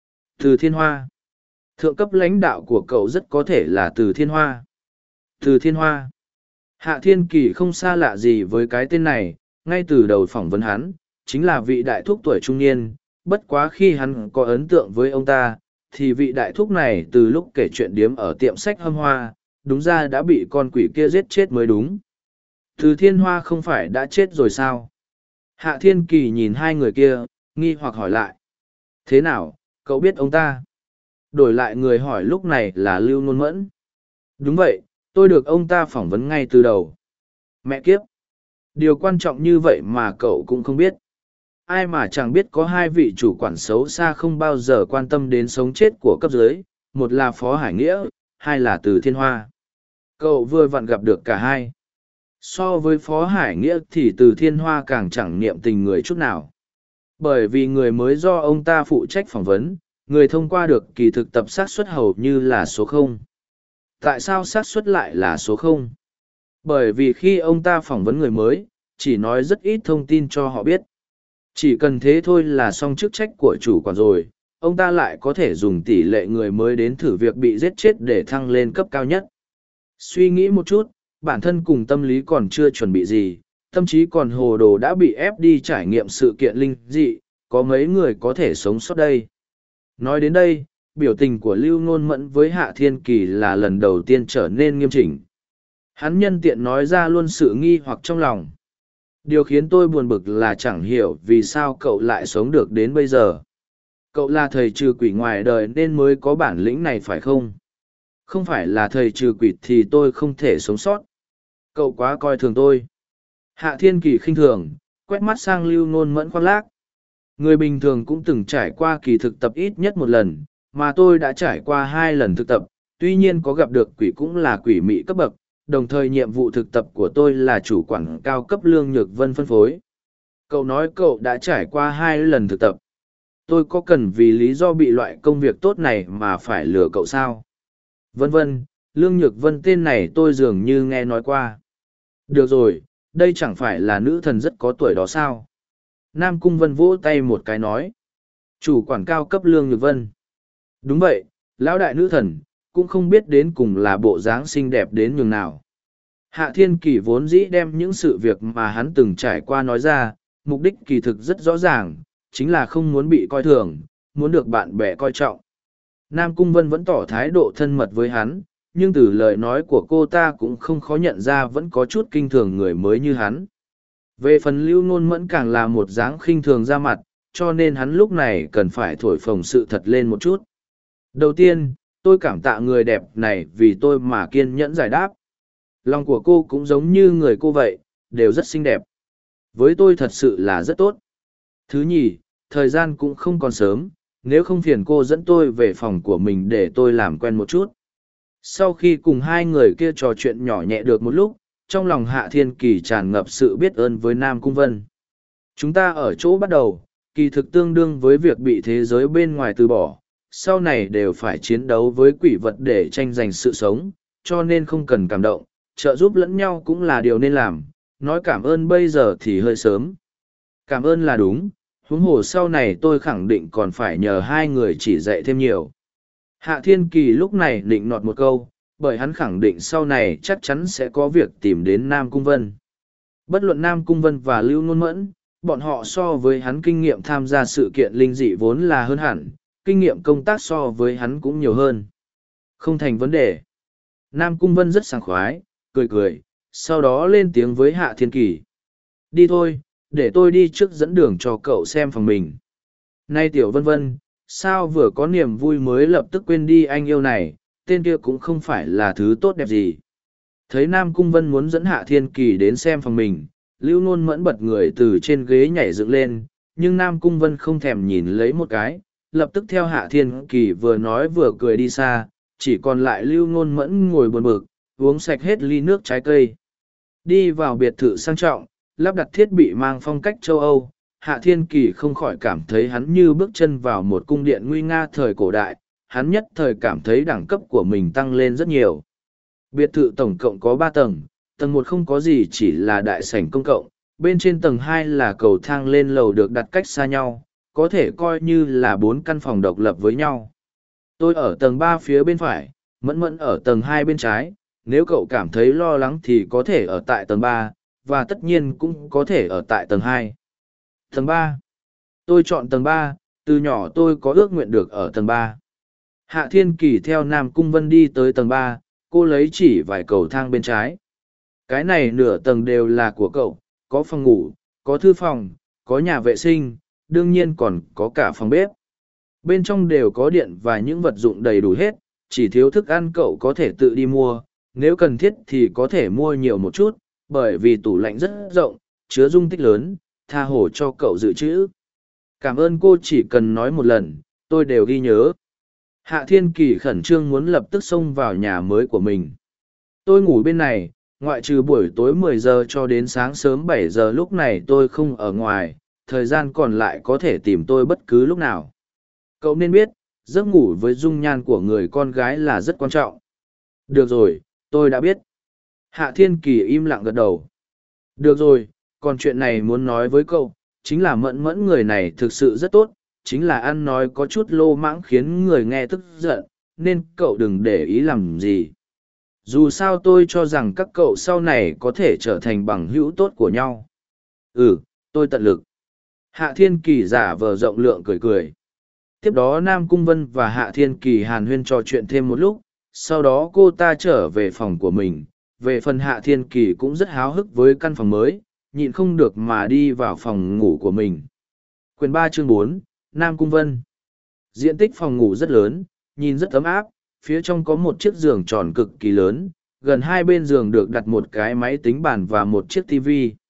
Từ Thiên Hoa. Thượng cấp lãnh đạo của cậu rất có thể là Từ Thiên Hoa. Từ Thiên Hoa. Hạ Thiên Kỳ không xa lạ gì với cái tên này, ngay từ đầu phỏng vấn hắn, chính là vị đại thúc tuổi trung niên, bất quá khi hắn có ấn tượng với ông ta, thì vị đại thúc này từ lúc kể chuyện điếm ở tiệm sách Hâm Hoa, đúng ra đã bị con quỷ kia giết chết mới đúng. Từ Thiên Hoa không phải đã chết rồi sao? Hạ Thiên Kỳ nhìn hai người kia, nghi hoặc hỏi lại. Thế nào, cậu biết ông ta? Đổi lại người hỏi lúc này là Lưu Nôn Mẫn. Đúng vậy, tôi được ông ta phỏng vấn ngay từ đầu. Mẹ kiếp! Điều quan trọng như vậy mà cậu cũng không biết. Ai mà chẳng biết có hai vị chủ quản xấu xa không bao giờ quan tâm đến sống chết của cấp dưới, một là Phó Hải Nghĩa, hai là Từ Thiên Hoa. Cậu vừa vặn gặp được cả hai. So với Phó Hải Nghĩa thì Từ Thiên Hoa càng chẳng niệm tình người chút nào. Bởi vì người mới do ông ta phụ trách phỏng vấn, người thông qua được kỳ thực tập xác suất hầu như là số 0. Tại sao xác suất lại là số 0? Bởi vì khi ông ta phỏng vấn người mới, chỉ nói rất ít thông tin cho họ biết. Chỉ cần thế thôi là xong chức trách của chủ quản rồi, ông ta lại có thể dùng tỷ lệ người mới đến thử việc bị giết chết để thăng lên cấp cao nhất. Suy nghĩ một chút, bản thân cùng tâm lý còn chưa chuẩn bị gì, tâm trí còn hồ đồ đã bị ép đi trải nghiệm sự kiện linh dị, có mấy người có thể sống sót đây. Nói đến đây, biểu tình của Lưu Nôn Mẫn với Hạ Thiên Kỳ là lần đầu tiên trở nên nghiêm chỉnh. Hắn nhân tiện nói ra luôn sự nghi hoặc trong lòng. Điều khiến tôi buồn bực là chẳng hiểu vì sao cậu lại sống được đến bây giờ. Cậu là thầy trừ quỷ ngoài đời nên mới có bản lĩnh này phải không? Không phải là thầy trừ quỷ thì tôi không thể sống sót. Cậu quá coi thường tôi. Hạ Thiên Kỳ khinh thường, quét mắt sang Lưu Nôn Mẫn khoác lác. Người bình thường cũng từng trải qua kỳ thực tập ít nhất một lần, mà tôi đã trải qua 2 lần thực tập, tuy nhiên có gặp được quỷ cũng là quỷ mị cấp bậc, đồng thời nhiệm vụ thực tập của tôi là chủ quản cao cấp Lương Nhược Vân phân phối. Cậu nói cậu đã trải qua 2 lần thực tập. Tôi có cần vì lý do bị loại công việc tốt này mà phải lừa cậu sao? Vân vân, Lương Nhược Vân tên này tôi dường như nghe nói qua. Được rồi, đây chẳng phải là nữ thần rất có tuổi đó sao? Nam Cung Vân vỗ tay một cái nói. Chủ quản cao cấp Lương Nhược Vân. Đúng vậy, lão đại nữ thần, cũng không biết đến cùng là bộ dáng xinh đẹp đến nhường nào. Hạ Thiên Kỳ vốn dĩ đem những sự việc mà hắn từng trải qua nói ra, mục đích kỳ thực rất rõ ràng, chính là không muốn bị coi thường, muốn được bạn bè coi trọng. Nam Cung Vân vẫn tỏ thái độ thân mật với hắn, nhưng từ lời nói của cô ta cũng không khó nhận ra vẫn có chút kinh thường người mới như hắn. Về phần Lưu Nôn Mẫn càng là một dáng khinh thường ra mặt, cho nên hắn lúc này cần phải thổi phồng sự thật lên một chút. Đầu tiên, tôi cảm tạ người đẹp này vì tôi mà kiên nhẫn giải đáp. Lòng của cô cũng giống như người cô vậy, đều rất xinh đẹp. Với tôi thật sự là rất tốt. Thứ nhì, thời gian cũng không còn sớm, nếu không phiền cô dẫn tôi về phòng của mình để tôi làm quen một chút. Sau khi cùng hai người kia trò chuyện nhỏ nhẹ được một lúc, trong lòng Hạ Thiên Kỳ tràn ngập sự biết ơn với Nam Cung Vân. Chúng ta ở chỗ bắt đầu, kỳ thực tương đương với việc bị thế giới bên ngoài từ bỏ, sau này đều phải chiến đấu với quỷ vật để tranh giành sự sống, cho nên không cần cảm động, trợ giúp lẫn nhau cũng là điều nên làm, nói cảm ơn bây giờ thì hơi sớm. Cảm ơn là đúng, huống hồ sau này tôi khẳng định còn phải nhờ hai người chỉ dạy thêm nhiều. Hạ Thiên Kỳ lúc này định nọt một câu, bởi hắn khẳng định sau này chắc chắn sẽ có việc tìm đến Nam Cung Vân. Bất luận Nam Cung Vân và Lưu Nôn Mẫn, bọn họ so với hắn kinh nghiệm tham gia sự kiện linh dị vốn là hơn hẳn, kinh nghiệm công tác so với hắn cũng nhiều hơn. Không thành vấn đề. Nam Cung Vân rất sảng khoái, cười cười, sau đó lên tiếng với Hạ Thiên Kỳ. Đi thôi, để tôi đi trước dẫn đường cho cậu xem phòng mình. Nay Tiểu Vân Vân, sao vừa có niềm vui mới lập tức quên đi anh yêu này, tên kia cũng không phải là thứ tốt đẹp gì. Thấy Nam Cung Vân muốn dẫn Hạ Thiên Kỳ đến xem phòng mình, Lưu Nôn Mẫn bật người từ trên ghế nhảy dựng lên, nhưng Nam Cung Vân không thèm nhìn lấy một cái, lập tức theo Hạ Thiên Kỳ vừa nói vừa cười đi xa, chỉ còn lại Lưu Nôn Mẫn ngồi buồn bực, uống sạch hết ly nước trái cây. Đi vào biệt thự sang trọng, lắp đặt thiết bị mang phong cách châu Âu, Hạ Thiên Kỳ không khỏi cảm thấy hắn như bước chân vào một cung điện nguy nga thời cổ đại, hắn nhất thời cảm thấy đẳng cấp của mình tăng lên rất nhiều. Biệt thự tổng cộng có 3 tầng, tầng 1 không có gì chỉ là đại sảnh công cộng, bên trên tầng 2 là cầu thang lên lầu được đặt cách xa nhau, có thể coi như là 4 căn phòng độc lập với nhau. Tôi ở tầng 3 phía bên phải, Mẫn Mẫn ở tầng 2 bên trái, nếu cậu cảm thấy lo lắng thì có thể ở tại tầng 3, và tất nhiên cũng có thể ở tại tầng 2. Tầng 3. Tôi chọn tầng 3, từ nhỏ tôi có ước nguyện được ở tầng 3. Hạ Thiên Kỳ theo Nam Cung Vân đi tới tầng 3, cô lấy chỉ vài cầu thang bên trái. Cái này nửa tầng đều là của cậu, có phòng ngủ, có thư phòng, có nhà vệ sinh, đương nhiên còn có cả phòng bếp. Bên trong đều có điện và những vật dụng đầy đủ hết, chỉ thiếu thức ăn cậu có thể tự đi mua, nếu cần thiết thì có thể mua nhiều một chút, bởi vì tủ lạnh rất rộng, chứa dung tích lớn, tha hồ cho cậu dự trữ. Cảm ơn cô, chỉ cần nói một lần, tôi đều ghi nhớ. Hạ Thiên Kỳ khẩn trương muốn lập tức xông vào nhà mới của mình. Tôi ngủ bên này, ngoại trừ buổi tối 10 giờ cho đến sáng sớm 7 giờ, lúc này tôi không ở ngoài, thời gian còn lại có thể tìm tôi bất cứ lúc nào. Cậu nên biết, giấc ngủ với dung nhan của người con gái là rất quan trọng. Được rồi, tôi đã biết. Hạ Thiên Kỳ im lặng gật đầu. Được rồi, còn chuyện này muốn nói với cậu, chính là Mẫn Mẫn người này thực sự rất tốt, chính là ăn nói có chút lô mãng khiến người nghe tức giận, nên cậu đừng để ý làm gì. Dù sao tôi cho rằng các cậu sau này có thể trở thành bằng hữu tốt của nhau. Ừ, tôi tận lực. Hạ Thiên Kỳ giả vờ rộng lượng cười cười. Tiếp đó Nam Cung Vân và Hạ Thiên Kỳ hàn huyên trò chuyện thêm một lúc, sau đó cô ta trở về phòng của mình. Về phần Hạ Thiên Kỳ cũng rất háo hức với căn phòng mới, nhịn không được mà đi vào phòng ngủ của mình. Quyển 3 chương 4, Nam Cung Vân. Diện tích phòng ngủ rất lớn, nhìn rất ấm áp, phía trong có một chiếc giường tròn cực kỳ lớn, gần hai bên giường được đặt một cái máy tính bàn và một chiếc TV.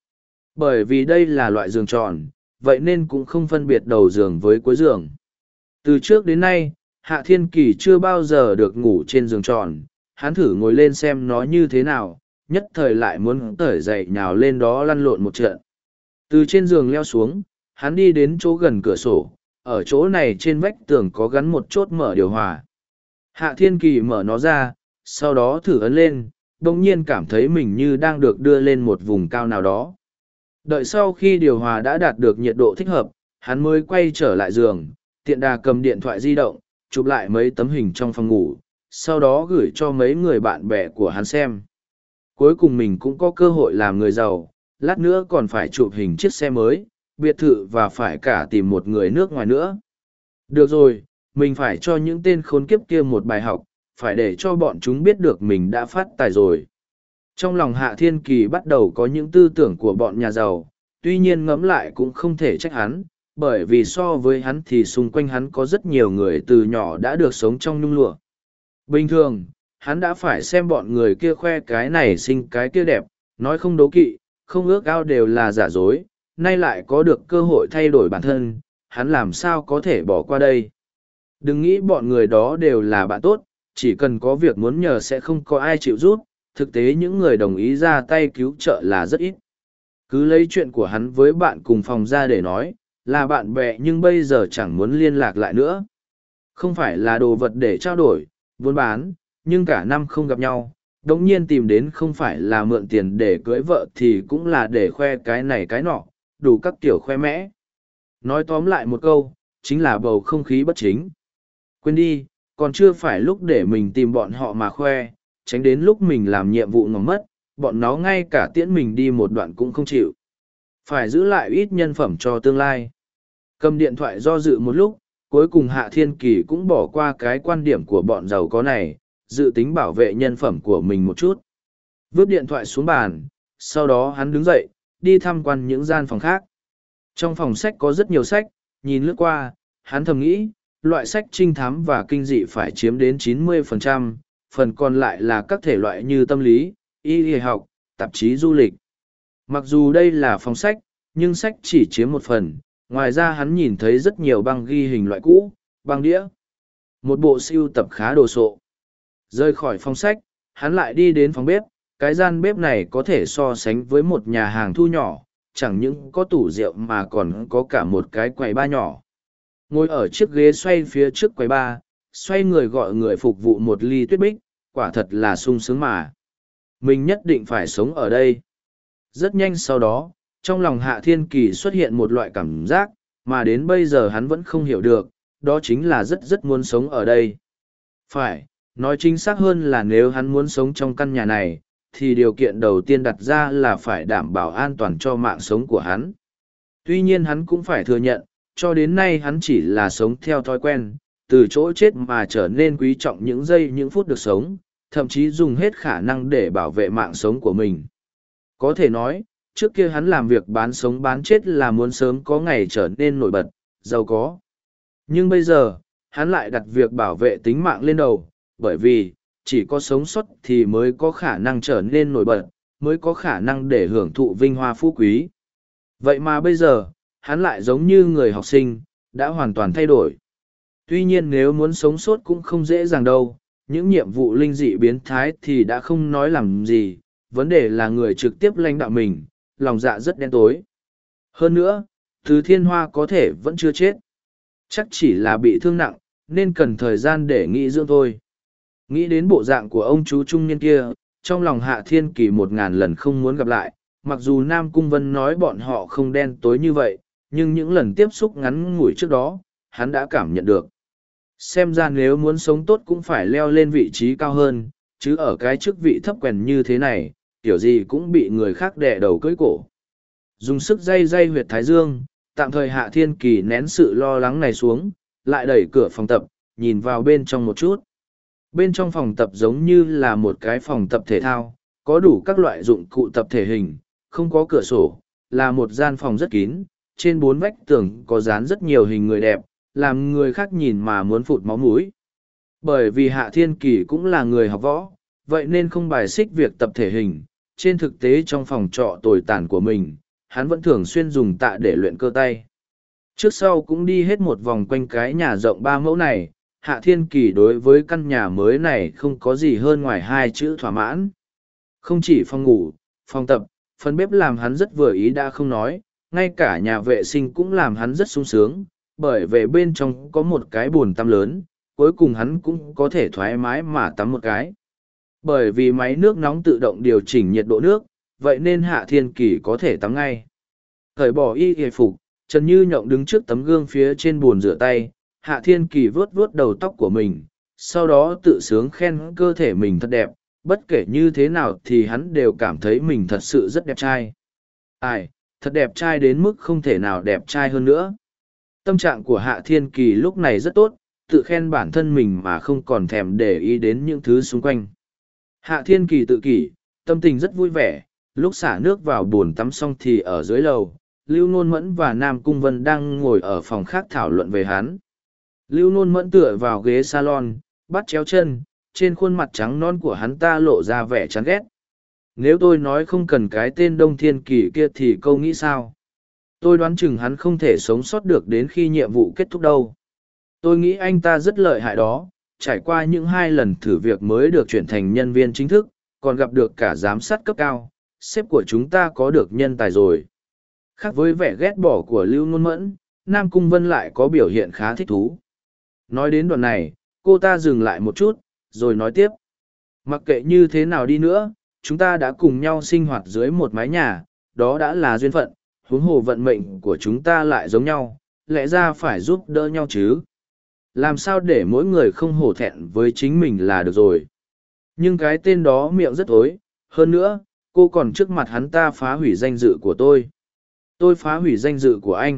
Bởi vì đây là loại giường tròn, vậy nên cũng không phân biệt đầu giường với cuối giường. Từ trước đến nay, Hạ Thiên Kỳ chưa bao giờ được ngủ trên giường tròn, hắn thử ngồi lên xem nó như thế nào, nhất thời lại muốn cởi giày nhào lên đó lăn lộn một trận. Từ trên giường leo xuống, hắn đi đến chỗ gần cửa sổ, ở chỗ này trên vách tường có gắn một chốt mở điều hòa. Hạ Thiên Kỳ mở nó ra, sau đó thử ấn lên, bỗng nhiên cảm thấy mình như đang được đưa lên một vùng cao nào đó. Đợi sau khi điều hòa đã đạt được nhiệt độ thích hợp, hắn mới quay trở lại giường, tiện đà cầm điện thoại di động, chụp lại mấy tấm hình trong phòng ngủ, sau đó gửi cho mấy người bạn bè của hắn xem. Cuối cùng mình cũng có cơ hội làm người giàu, lát nữa còn phải chụp hình chiếc xe mới, biệt thự và phải cả tìm một người nước ngoài nữa. Được rồi, mình phải cho những tên khốn kiếp kia một bài học, phải để cho bọn chúng biết được mình đã phát tài rồi. Trong lòng Hạ Thiên Kỳ bắt đầu có những tư tưởng của bọn nhà giàu, tuy nhiên ngẫm lại cũng không thể trách hắn, bởi vì so với hắn thì xung quanh hắn có rất nhiều người từ nhỏ đã được sống trong nhung lụa. Bình thường, hắn đã phải xem bọn người kia khoe cái này xinh cái kia đẹp, nói không đố kỵ, không ước ao đều là giả dối, nay lại có được cơ hội thay đổi bản thân, hắn làm sao có thể bỏ qua đây. Đừng nghĩ bọn người đó đều là bạn tốt, chỉ cần có việc muốn nhờ sẽ không có ai chịu giúp, thực tế những người đồng ý ra tay cứu trợ là rất ít. Cứ lấy chuyện của hắn với bạn cùng phòng ra để nói, là bạn bè nhưng bây giờ chẳng muốn liên lạc lại nữa. Không phải là đồ vật để trao đổi, buôn bán, nhưng cả năm không gặp nhau, đống nhiên tìm đến không phải là mượn tiền để cưới vợ thì cũng là để khoe cái này cái nọ, đủ các kiểu khoe mẽ. Nói tóm lại một câu, chính là bầu không khí bất chính. Quên đi, còn chưa phải lúc để mình tìm bọn họ mà khoe, tránh đến lúc mình làm nhiệm vụ ngóng mất, bọn nó ngay cả tiễn mình đi một đoạn cũng không chịu. Phải giữ lại ít nhân phẩm cho tương lai. Cầm điện thoại do dự một lúc, cuối cùng Hạ Thiên Kỳ cũng bỏ qua cái quan điểm của bọn giàu có này, dự tính bảo vệ nhân phẩm của mình một chút. Vứt điện thoại xuống bàn, sau đó hắn đứng dậy, đi tham quan những gian phòng khác. Trong phòng sách có rất nhiều sách, nhìn lướt qua, hắn thầm nghĩ, loại sách trinh thám và kinh dị phải chiếm đến 90%, phần còn lại là các thể loại như tâm lý, y y học, tạp chí du lịch. Mặc dù đây là phòng sách, nhưng sách chỉ chiếm một phần, ngoài ra hắn nhìn thấy rất nhiều băng ghi hình loại cũ, băng đĩa. Một bộ sưu tập khá đồ sộ. Rời khỏi phòng sách, hắn lại đi đến phòng bếp, cái gian bếp này có thể so sánh với một nhà hàng thu nhỏ, chẳng những có tủ rượu mà còn có cả một cái quầy bar nhỏ. Ngồi ở chiếc ghế xoay phía trước quầy bar, xoay người gọi người phục vụ một ly tuyết bích, quả thật là sung sướng mà. Mình nhất định phải sống ở đây. Rất nhanh sau đó, trong lòng Hạ Thiên Kỳ xuất hiện một loại cảm giác, mà đến bây giờ hắn vẫn không hiểu được, đó chính là rất muốn sống ở đây. Phải, nói chính xác hơn là nếu hắn muốn sống trong căn nhà này, thì điều kiện đầu tiên đặt ra là phải đảm bảo an toàn cho mạng sống của hắn. Tuy nhiên hắn cũng phải thừa nhận, cho đến nay hắn chỉ là sống theo thói quen, từ chỗ chết mà trở nên quý trọng những giây những phút được sống, thậm chí dùng hết khả năng để bảo vệ mạng sống của mình. Có thể nói, trước kia hắn làm việc bán sống bán chết là muốn sớm có ngày trở nên nổi bật, giàu có. Nhưng bây giờ, hắn lại đặt việc bảo vệ tính mạng lên đầu, bởi vì, chỉ có sống sót thì mới có khả năng trở nên nổi bật, mới có khả năng để hưởng thụ vinh hoa phú quý. Vậy mà bây giờ, hắn lại giống như người học sinh, đã hoàn toàn thay đổi. Tuy nhiên nếu muốn sống sót cũng không dễ dàng đâu, những nhiệm vụ linh dị biến thái thì đã không nói làm gì, vấn đề là người trực tiếp lãnh đạo mình, lòng dạ rất đen tối. Hơn nữa, Từ Thiên Hoa có thể vẫn chưa chết. Chắc chỉ là bị thương nặng, nên cần thời gian để nghĩ dưỡng thôi. Nghĩ đến bộ dạng của ông chú trung niên kia, trong lòng Hạ Thiên Kỳ 1000 lần không muốn gặp lại, mặc dù Nam Cung Vân nói bọn họ không đen tối như vậy, nhưng những lần tiếp xúc ngắn ngủi trước đó, hắn đã cảm nhận được. Xem ra nếu muốn sống tốt cũng phải leo lên vị trí cao hơn, chứ ở cái chức vị thấp quèn như thế này, kiểu gì cũng bị người khác đè đầu cưỡi cổ. Dùng sức day huyệt thái dương, tạm thời Hạ Thiên Kỳ nén sự lo lắng này xuống, lại đẩy cửa phòng tập, nhìn vào bên trong một chút. Bên trong phòng tập giống như là một cái phòng tập thể thao, có đủ các loại dụng cụ tập thể hình, không có cửa sổ, là một gian phòng rất kín, trên 4 vách tường có dán rất nhiều hình người đẹp, làm người khác nhìn mà muốn phụt máu mũi. Bởi vì Hạ Thiên Kỳ cũng là người học võ, vậy nên không bài xích việc tập thể hình, trên thực tế trong phòng trọ tồi tàn của mình, hắn vẫn thường xuyên dùng tạ để luyện cơ tay. Trước sau cũng đi hết một vòng quanh cái nhà rộng 3 mẫu này, Hạ Thiên Kỳ đối với căn nhà mới này không có gì hơn ngoài 2 chữ thỏa mãn. Không chỉ phòng ngủ, phòng tập, phần bếp làm hắn rất vừa ý đã không nói, ngay cả nhà vệ sinh cũng làm hắn rất sung sướng, bởi về bên trong có một cái bồn tắm lớn, cuối cùng hắn cũng có thể thoải mái mà tắm một cái. Bởi vì máy nước nóng tự động điều chỉnh nhiệt độ nước, vậy nên Hạ Thiên Kỳ có thể tắm ngay. Cởi bỏ y hề phục, Trần Như Nhộng đứng trước tấm gương phía trên bồn rửa tay, Hạ Thiên Kỳ vuốt vuốt đầu tóc của mình, sau đó tự sướng khen cơ thể mình thật đẹp, bất kể như thế nào thì hắn đều cảm thấy mình thật sự rất đẹp trai. Ai, thật đẹp trai đến mức không thể nào đẹp trai hơn nữa. Tâm trạng của Hạ Thiên Kỳ lúc này rất tốt, tự khen bản thân mình mà không còn thèm để ý đến những thứ xung quanh. Hạ Thiên Kỳ tự kỷ, tâm tình rất vui vẻ, lúc xả nước vào bồn tắm xong thì ở dưới lầu, Lưu Nôn Mẫn và Nam Cung Vân đang ngồi ở phòng khác thảo luận về hắn. Lưu Nôn Mẫn tựa vào ghế salon, bắt chéo chân, trên khuôn mặt trắng non của hắn ta lộ ra vẻ chán ghét. Nếu tôi nói không cần cái tên Đông Thiên Kỳ kia thì câu nghĩ sao? Tôi đoán chừng hắn không thể sống sót được đến khi nhiệm vụ kết thúc đâu. Tôi nghĩ anh ta rất lợi hại đó, trải qua những 2 lần thử việc mới được chuyển thành nhân viên chính thức, còn gặp được cả giám sát cấp cao, sếp của chúng ta có được nhân tài rồi. Khác với vẻ ghét bỏ của Lưu Nôn Mẫn, Nam Cung Vân lại có biểu hiện khá thích thú. Nói đến đoạn này, cô ta dừng lại một chút, rồi nói tiếp. Mặc kệ như thế nào đi nữa, chúng ta đã cùng nhau sinh hoạt dưới một mái nhà, đó đã là duyên phận, huống hồ vận mệnh của chúng ta lại giống nhau, lẽ ra phải giúp đỡ nhau chứ. Làm sao để mỗi người không hổ thẹn với chính mình là được rồi. Nhưng cái tên đó miệng rất thối, hơn nữa, cô còn trước mặt hắn ta phá hủy danh dự của tôi. Tôi phá hủy danh dự của anh.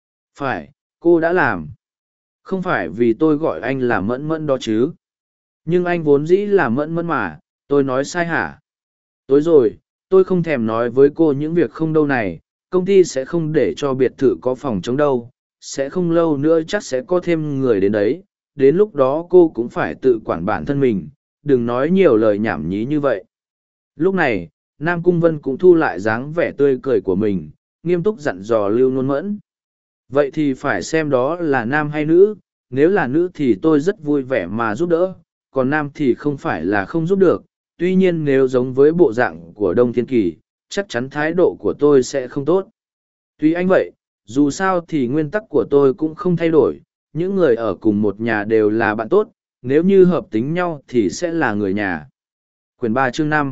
Phải, cô đã làm. Không phải vì tôi gọi anh là Mẫn Mẫn đó chứ. Nhưng anh vốn dĩ là Mẫn Mẫn mà, tôi nói sai hả? Tối rồi, tôi không thèm nói với cô những việc không đâu này, công ty sẽ không để cho biệt thự có phòng trống đâu, sẽ không lâu nữa chắc sẽ có thêm người đến đấy, đến lúc đó cô cũng phải tự quản bản thân mình, đừng nói nhiều lời nhảm nhí như vậy. Lúc này, Nam Cung Vân cũng thu lại dáng vẻ tươi cười của mình, nghiêm túc dặn dò Lưu Nôn Mẫn. Vậy thì phải xem đó là nam hay nữ, nếu là nữ thì tôi rất vui vẻ mà giúp đỡ, còn nam thì không phải là không giúp được, tuy nhiên nếu giống với bộ dạng của Đông Thiên Kỳ, chắc chắn thái độ của tôi sẽ không tốt. Tuy anh vậy, dù sao thì nguyên tắc của tôi cũng không thay đổi, những người ở cùng một nhà đều là bạn tốt, nếu như hợp tính nhau thì sẽ là người nhà. Quyển 3 chương 5.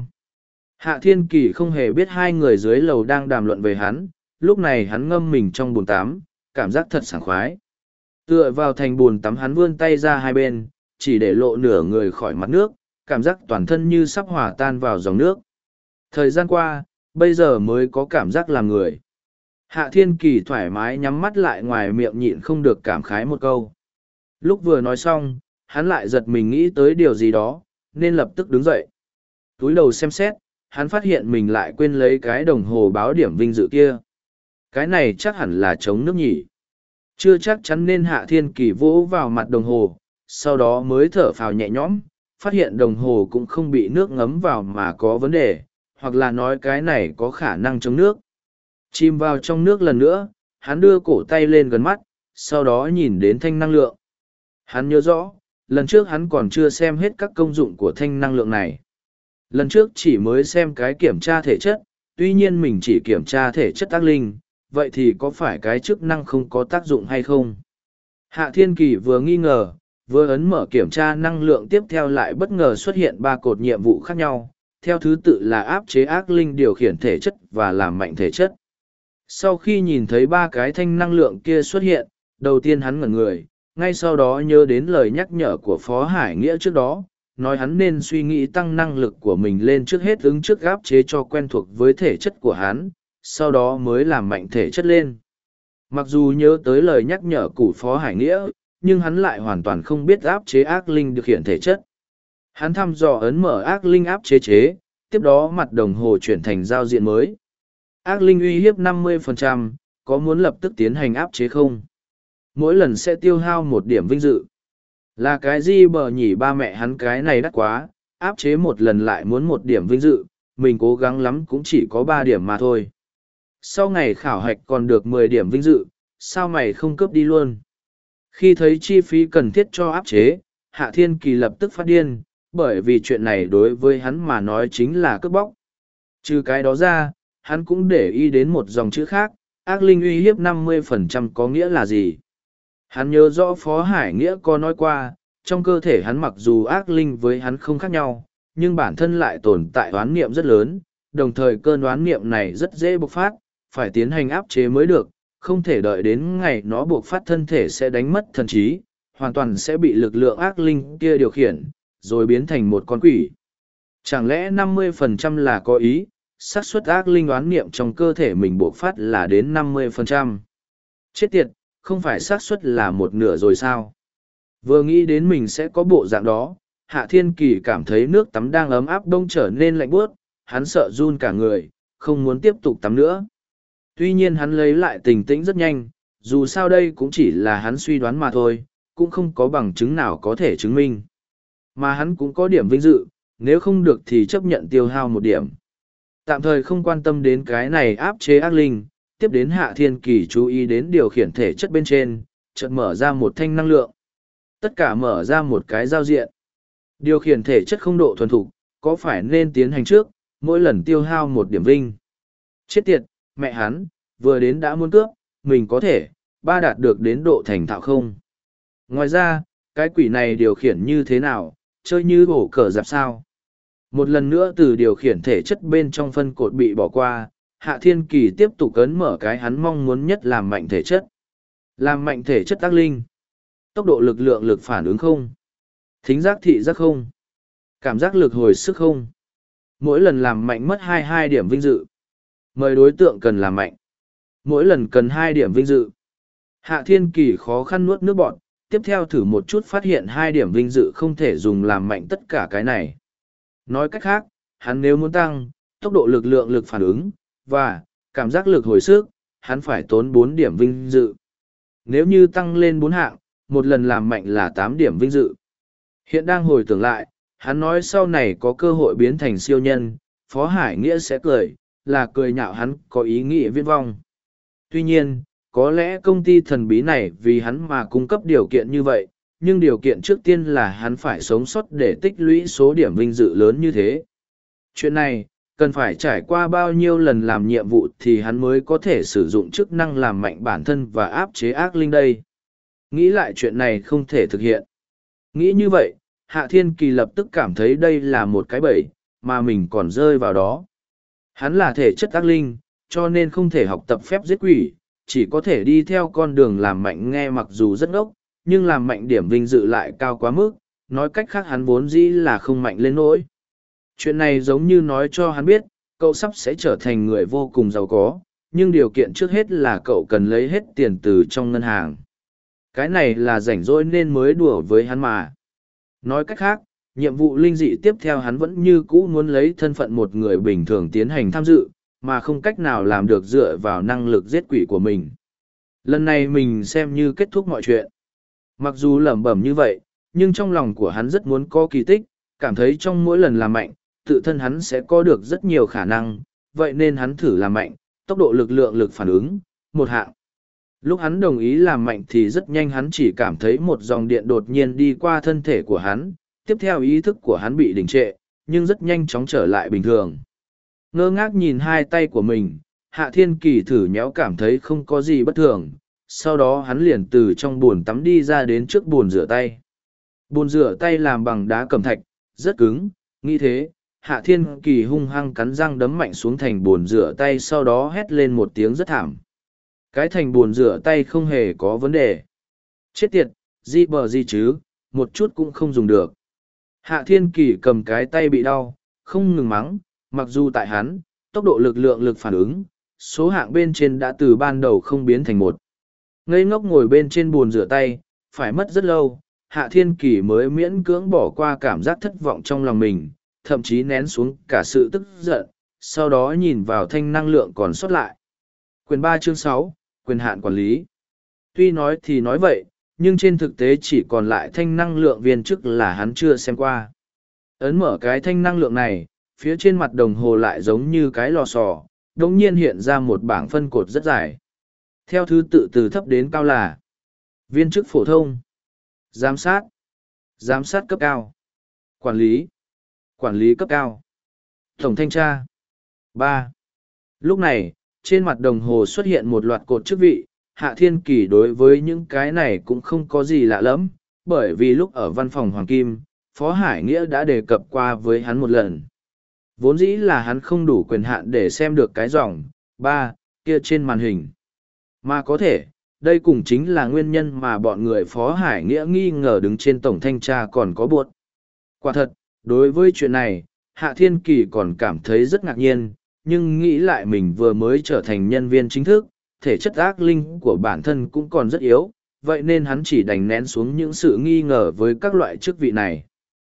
Hạ Thiên Kỳ không hề biết 2 người dưới lầu đang đàm luận về hắn, lúc này hắn ngâm mình trong bồn tắm, cảm giác thật sảng khoái. Tựa vào thành bồn tắm hắn vươn tay ra hai bên, chỉ để lộ nửa người khỏi mặt nước, cảm giác toàn thân như sắp hòa tan vào dòng nước. Thời gian qua, bây giờ mới có cảm giác làm người. Hạ Thiên Kỳ thoải mái nhắm mắt lại, ngoài miệng nhịn không được cảm khái một câu. Lúc vừa nói xong, hắn lại giật mình nghĩ tới điều gì đó, nên lập tức đứng dậy. Túi đầu xem xét, hắn phát hiện mình lại quên lấy cái đồng hồ báo điểm vinh dự kia. Cái này chắc hẳn là chống nước nhỉ. Chưa chắc chắn nên Hạ Thiên Kỳ vỗ vào mặt đồng hồ, sau đó mới thở phào nhẹ nhõm, phát hiện đồng hồ cũng không bị nước ngấm vào mà có vấn đề, hoặc là nói cái này có khả năng chống nước. Chìm vào trong nước lần nữa, hắn đưa cổ tay lên gần mắt, sau đó nhìn đến thanh năng lượng. Hắn nhớ rõ, lần trước hắn còn chưa xem hết các công dụng của thanh năng lượng này. Lần trước chỉ mới xem cái kiểm tra thể chất, tuy nhiên mình chỉ kiểm tra thể chất ác linh, vậy thì có phải cái chức năng không có tác dụng hay không? Hạ Thiên Kỳ vừa nghi ngờ, vừa ấn mở kiểm tra năng lượng tiếp theo lại bất ngờ xuất hiện 3 cột nhiệm vụ khác nhau, theo thứ tự là áp chế ác linh điều khiển thể chất và làm mạnh thể chất. Sau khi nhìn thấy 3 cái thanh năng lượng kia xuất hiện, đầu tiên hắn ngẩn người, ngay sau đó nhớ đến lời nhắc nhở của Phó Hải Nghĩa trước đó, nói hắn nên suy nghĩ tăng năng lực của mình lên trước hết ứng trước áp chế cho quen thuộc với thể chất của hắn, sau đó mới làm mạnh thể chất lên. Mặc dù nhớ tới lời nhắc nhở của Phó Hải Nghĩa, nhưng hắn lại hoàn toàn không biết áp chế ác linh điều khiển thể chất. Hắn thăm dò ấn mở ác linh áp chế, tiếp đó mặt đồng hồ chuyển thành giao diện mới. Ác linh uy hiếp 50%, có muốn lập tức tiến hành áp chế không? Mỗi lần sẽ tiêu hao 1 điểm vinh dự. Là cái gì bờ nhỉ, ba mẹ hắn cái này đắt quá, áp chế 1 lần lại muốn 1 điểm vinh dự, mình cố gắng lắm cũng chỉ có 3 điểm mà thôi. Sau ngày khảo hạch còn được 10 điểm vinh dự, sao mày không cướp đi luôn? Khi thấy chi phí cần thiết cho áp chế, Hạ Thiên Kỳ lập tức phát điên, bởi vì chuyện này đối với hắn mà nói chính là cướp bóc. Trừ cái đó ra, hắn cũng để ý đến một dòng chữ khác, ác linh uy hiếp 50% có nghĩa là gì? Hắn nhớ rõ Phó Hải Nghĩa có nói qua, trong cơ thể hắn mặc dù ác linh với hắn không khác nhau, nhưng bản thân lại tồn tại oán niệm rất lớn, đồng thời cơn oán niệm này rất dễ bộc phát, phải tiến hành áp chế mới được, không thể đợi đến ngày nó buộc phát thân thể sẽ đánh mất thần trí, hoàn toàn sẽ bị lực lượng ác linh kia điều khiển, rồi biến thành một con quỷ. Chẳng lẽ 50% là có ý, xác suất ác linh oán niệm trong cơ thể mình buộc phát là đến 50%? Chết tiệt, không phải xác suất là 1/2 rồi sao? Vừa nghĩ đến mình sẽ có bộ dạng đó, Hạ Thiên Kỳ cảm thấy nước tắm đang ấm áp đông trở nên lạnh buốt, hắn sợ run cả người, không muốn tiếp tục tắm nữa. Tuy nhiên hắn lấy lại bình tĩnh rất nhanh, dù sao đây cũng chỉ là hắn suy đoán mà thôi, cũng không có bằng chứng nào có thể chứng minh. Mà hắn cũng có điểm vinh dự, nếu không được thì chấp nhận tiêu hao 1 điểm. Tạm thời không quan tâm đến cái này áp chế ác linh, tiếp đến Hạ Thiên Kỳ chú ý đến điều khiển thể chất bên trên, chợt mở ra một thanh năng lượng. Tất cả mở ra một cái giao diện. Điều khiển thể chất không độ thuần thục, có phải nên tiến hành trước, mỗi lần tiêu hao 1 điểm vinh. Chết tiệt, mẹ hắn, vừa đến đã muốn cướp, mình có thể, đạt được đến độ thành thạo không? Ngoài ra, cái quỷ này điều khiển như thế nào, chơi như hổ cờ giặc sao? Một lần nữa từ điều khiển thể chất bên trong phân cột bị bỏ qua, Hạ Thiên Kỳ tiếp tục ấn mở cái hắn mong muốn nhất làm mạnh thể chất. Làm mạnh thể chất ác linh. Tốc độ lực lượng lực phản ứng không? Thính giác thị giác không? Cảm giác lực hồi sức không? Mỗi lần làm mạnh mất 22 điểm vinh dự. Mời đối tượng cần làm mạnh. Mỗi lần cần 2 điểm vinh dự. Hạ Thiên Kỳ khó khăn nuốt nước bọt, tiếp theo thử một chút phát hiện 2 điểm vinh dự không thể dùng làm mạnh tất cả cái này. Nói cách khác, hắn nếu muốn tăng tốc độ lực lượng lực phản ứng và cảm giác lực hồi sức, hắn phải tốn 4 điểm vinh dự. Nếu như tăng lên 4 hạng, một lần làm mạnh là 8 điểm vinh dự. Hiện đang hồi tưởng lại, hắn nói sau này có cơ hội biến thành siêu nhân, Phó Hải Nghĩa sẽ cười, là cười nhạo hắn có ý nghĩa viễn vong. Tuy nhiên, có lẽ công ty thần bí này vì hắn mà cung cấp điều kiện như vậy, nhưng điều kiện trước tiên là hắn phải sống sót để tích lũy số điểm vinh dự lớn như thế. Chuyện này, cần phải trải qua bao nhiêu lần làm nhiệm vụ thì hắn mới có thể sử dụng chức năng làm mạnh bản thân và áp chế ác linh đây. Nghĩ lại chuyện này không thể thực hiện. Nghĩ như vậy, Hạ Thiên Kỳ lập tức cảm thấy đây là một cái bẫy, mà mình còn rơi vào đó. Hắn là thể chất ác linh, cho nên không thể học tập phép giết quỷ, chỉ có thể đi theo con đường làm mạnh, nghe mặc dù rất ngốc, nhưng làm mạnh điểm vinh dự lại cao quá mức, nói cách khác hắn vốn dĩ là không mạnh lên nỗi. Chuyện này giống như nói cho hắn biết, cậu sắp sẽ trở thành người vô cùng giàu có, nhưng điều kiện trước hết là cậu cần lấy hết tiền từ trong ngân hàng. Cái này là rảnh rỗi nên mới đùa với hắn mà. Nói cách khác, Nhiệm vụ linh dị tiếp theo hắn vẫn như cũ muốn lấy thân phận một người bình thường tiến hành tham dự, mà không cách nào làm được dựa vào năng lực giết quỷ của mình. Lần này mình xem như kết thúc mọi chuyện. Mặc dù lẩm bẩm như vậy, nhưng trong lòng của hắn rất muốn có kỳ tích, cảm thấy trong mỗi lần làm mạnh, tự thân hắn sẽ có được rất nhiều khả năng, vậy nên hắn thử làm mạnh, tốc độ lực lượng lực phản ứng, một hạng. Lúc hắn đồng ý làm mạnh thì rất nhanh hắn chỉ cảm thấy một dòng điện đột nhiên đi qua thân thể của hắn, tiếp theo ý thức của hắn bị đình trệ, nhưng rất nhanh chóng trở lại bình thường. Ngơ ngác nhìn hai tay của mình, Hạ Thiên Kỳ thử nhéo cảm thấy không có gì bất thường, sau đó hắn liền từ trong bồn tắm đi ra đến trước bồn rửa tay. Bồn rửa tay làm bằng đá cẩm thạch, rất cứng, nghĩ thế, Hạ Thiên Kỳ hung hăng cắn răng đấm mạnh xuống thành bồn rửa tay, sau đó hét lên một tiếng rất thảm. Cái thành bồn rửa tay không hề có vấn đề. Chết tiệt, gì bờ gì chứ, một chút cũng không dùng được. Hạ Thiên Kỳ cầm cái tay bị đau, không ngừng mắng, mặc dù tại hắn, tốc độ lực lượng lực phản ứng, số hạng bên trên đã từ ban đầu không biến thành một. Ngây ngốc ngồi bên trên bồn rửa tay, phải mất rất lâu, Hạ Thiên Kỳ mới miễn cưỡng bỏ qua cảm giác thất vọng trong lòng mình, thậm chí nén xuống cả sự tức giận, sau đó nhìn vào thanh năng lượng còn sót lại. Quyền 3 chương 6, quyền hạn quản lý. Tuy nói thì nói vậy, nhưng trên thực tế chỉ còn lại thanh năng lượng viên chức là hắn chưa xem qua. Ấn mở cái thanh năng lượng này, phía trên mặt đồng hồ lại giống như cái lò xò, đồng nhiên hiện ra một bảng phân cột rất dài. Theo thứ tự từ thấp đến cao là viên chức phổ thông, giám sát cấp cao, quản lý cấp cao, tổng thanh tra. 3. Lúc này, trên mặt đồng hồ xuất hiện một loạt cột chức vị. Hạ Thiên Kỳ đối với những cái này cũng không có gì lạ lắm, bởi vì lúc ở văn phòng Hoàng Kim, Phó Hải Nghĩa đã đề cập qua với hắn một lần. Vốn dĩ là hắn không đủ quyền hạn để xem được cái dòng 3 kia trên màn hình. Mà có thể, đây cũng chính là nguyên nhân mà bọn người Phó Hải Nghĩa nghi ngờ đứng trên tổng thanh tra còn có buộc. Quả thật, đối với chuyện này, Hạ Thiên Kỳ còn cảm thấy rất ngạc nhiên, nhưng nghĩ lại mình vừa mới trở thành nhân viên chính thức, thể chất ác linh của bản thân cũng còn rất yếu, vậy nên hắn chỉ đành nén xuống những sự nghi ngờ với các loại chức vị này.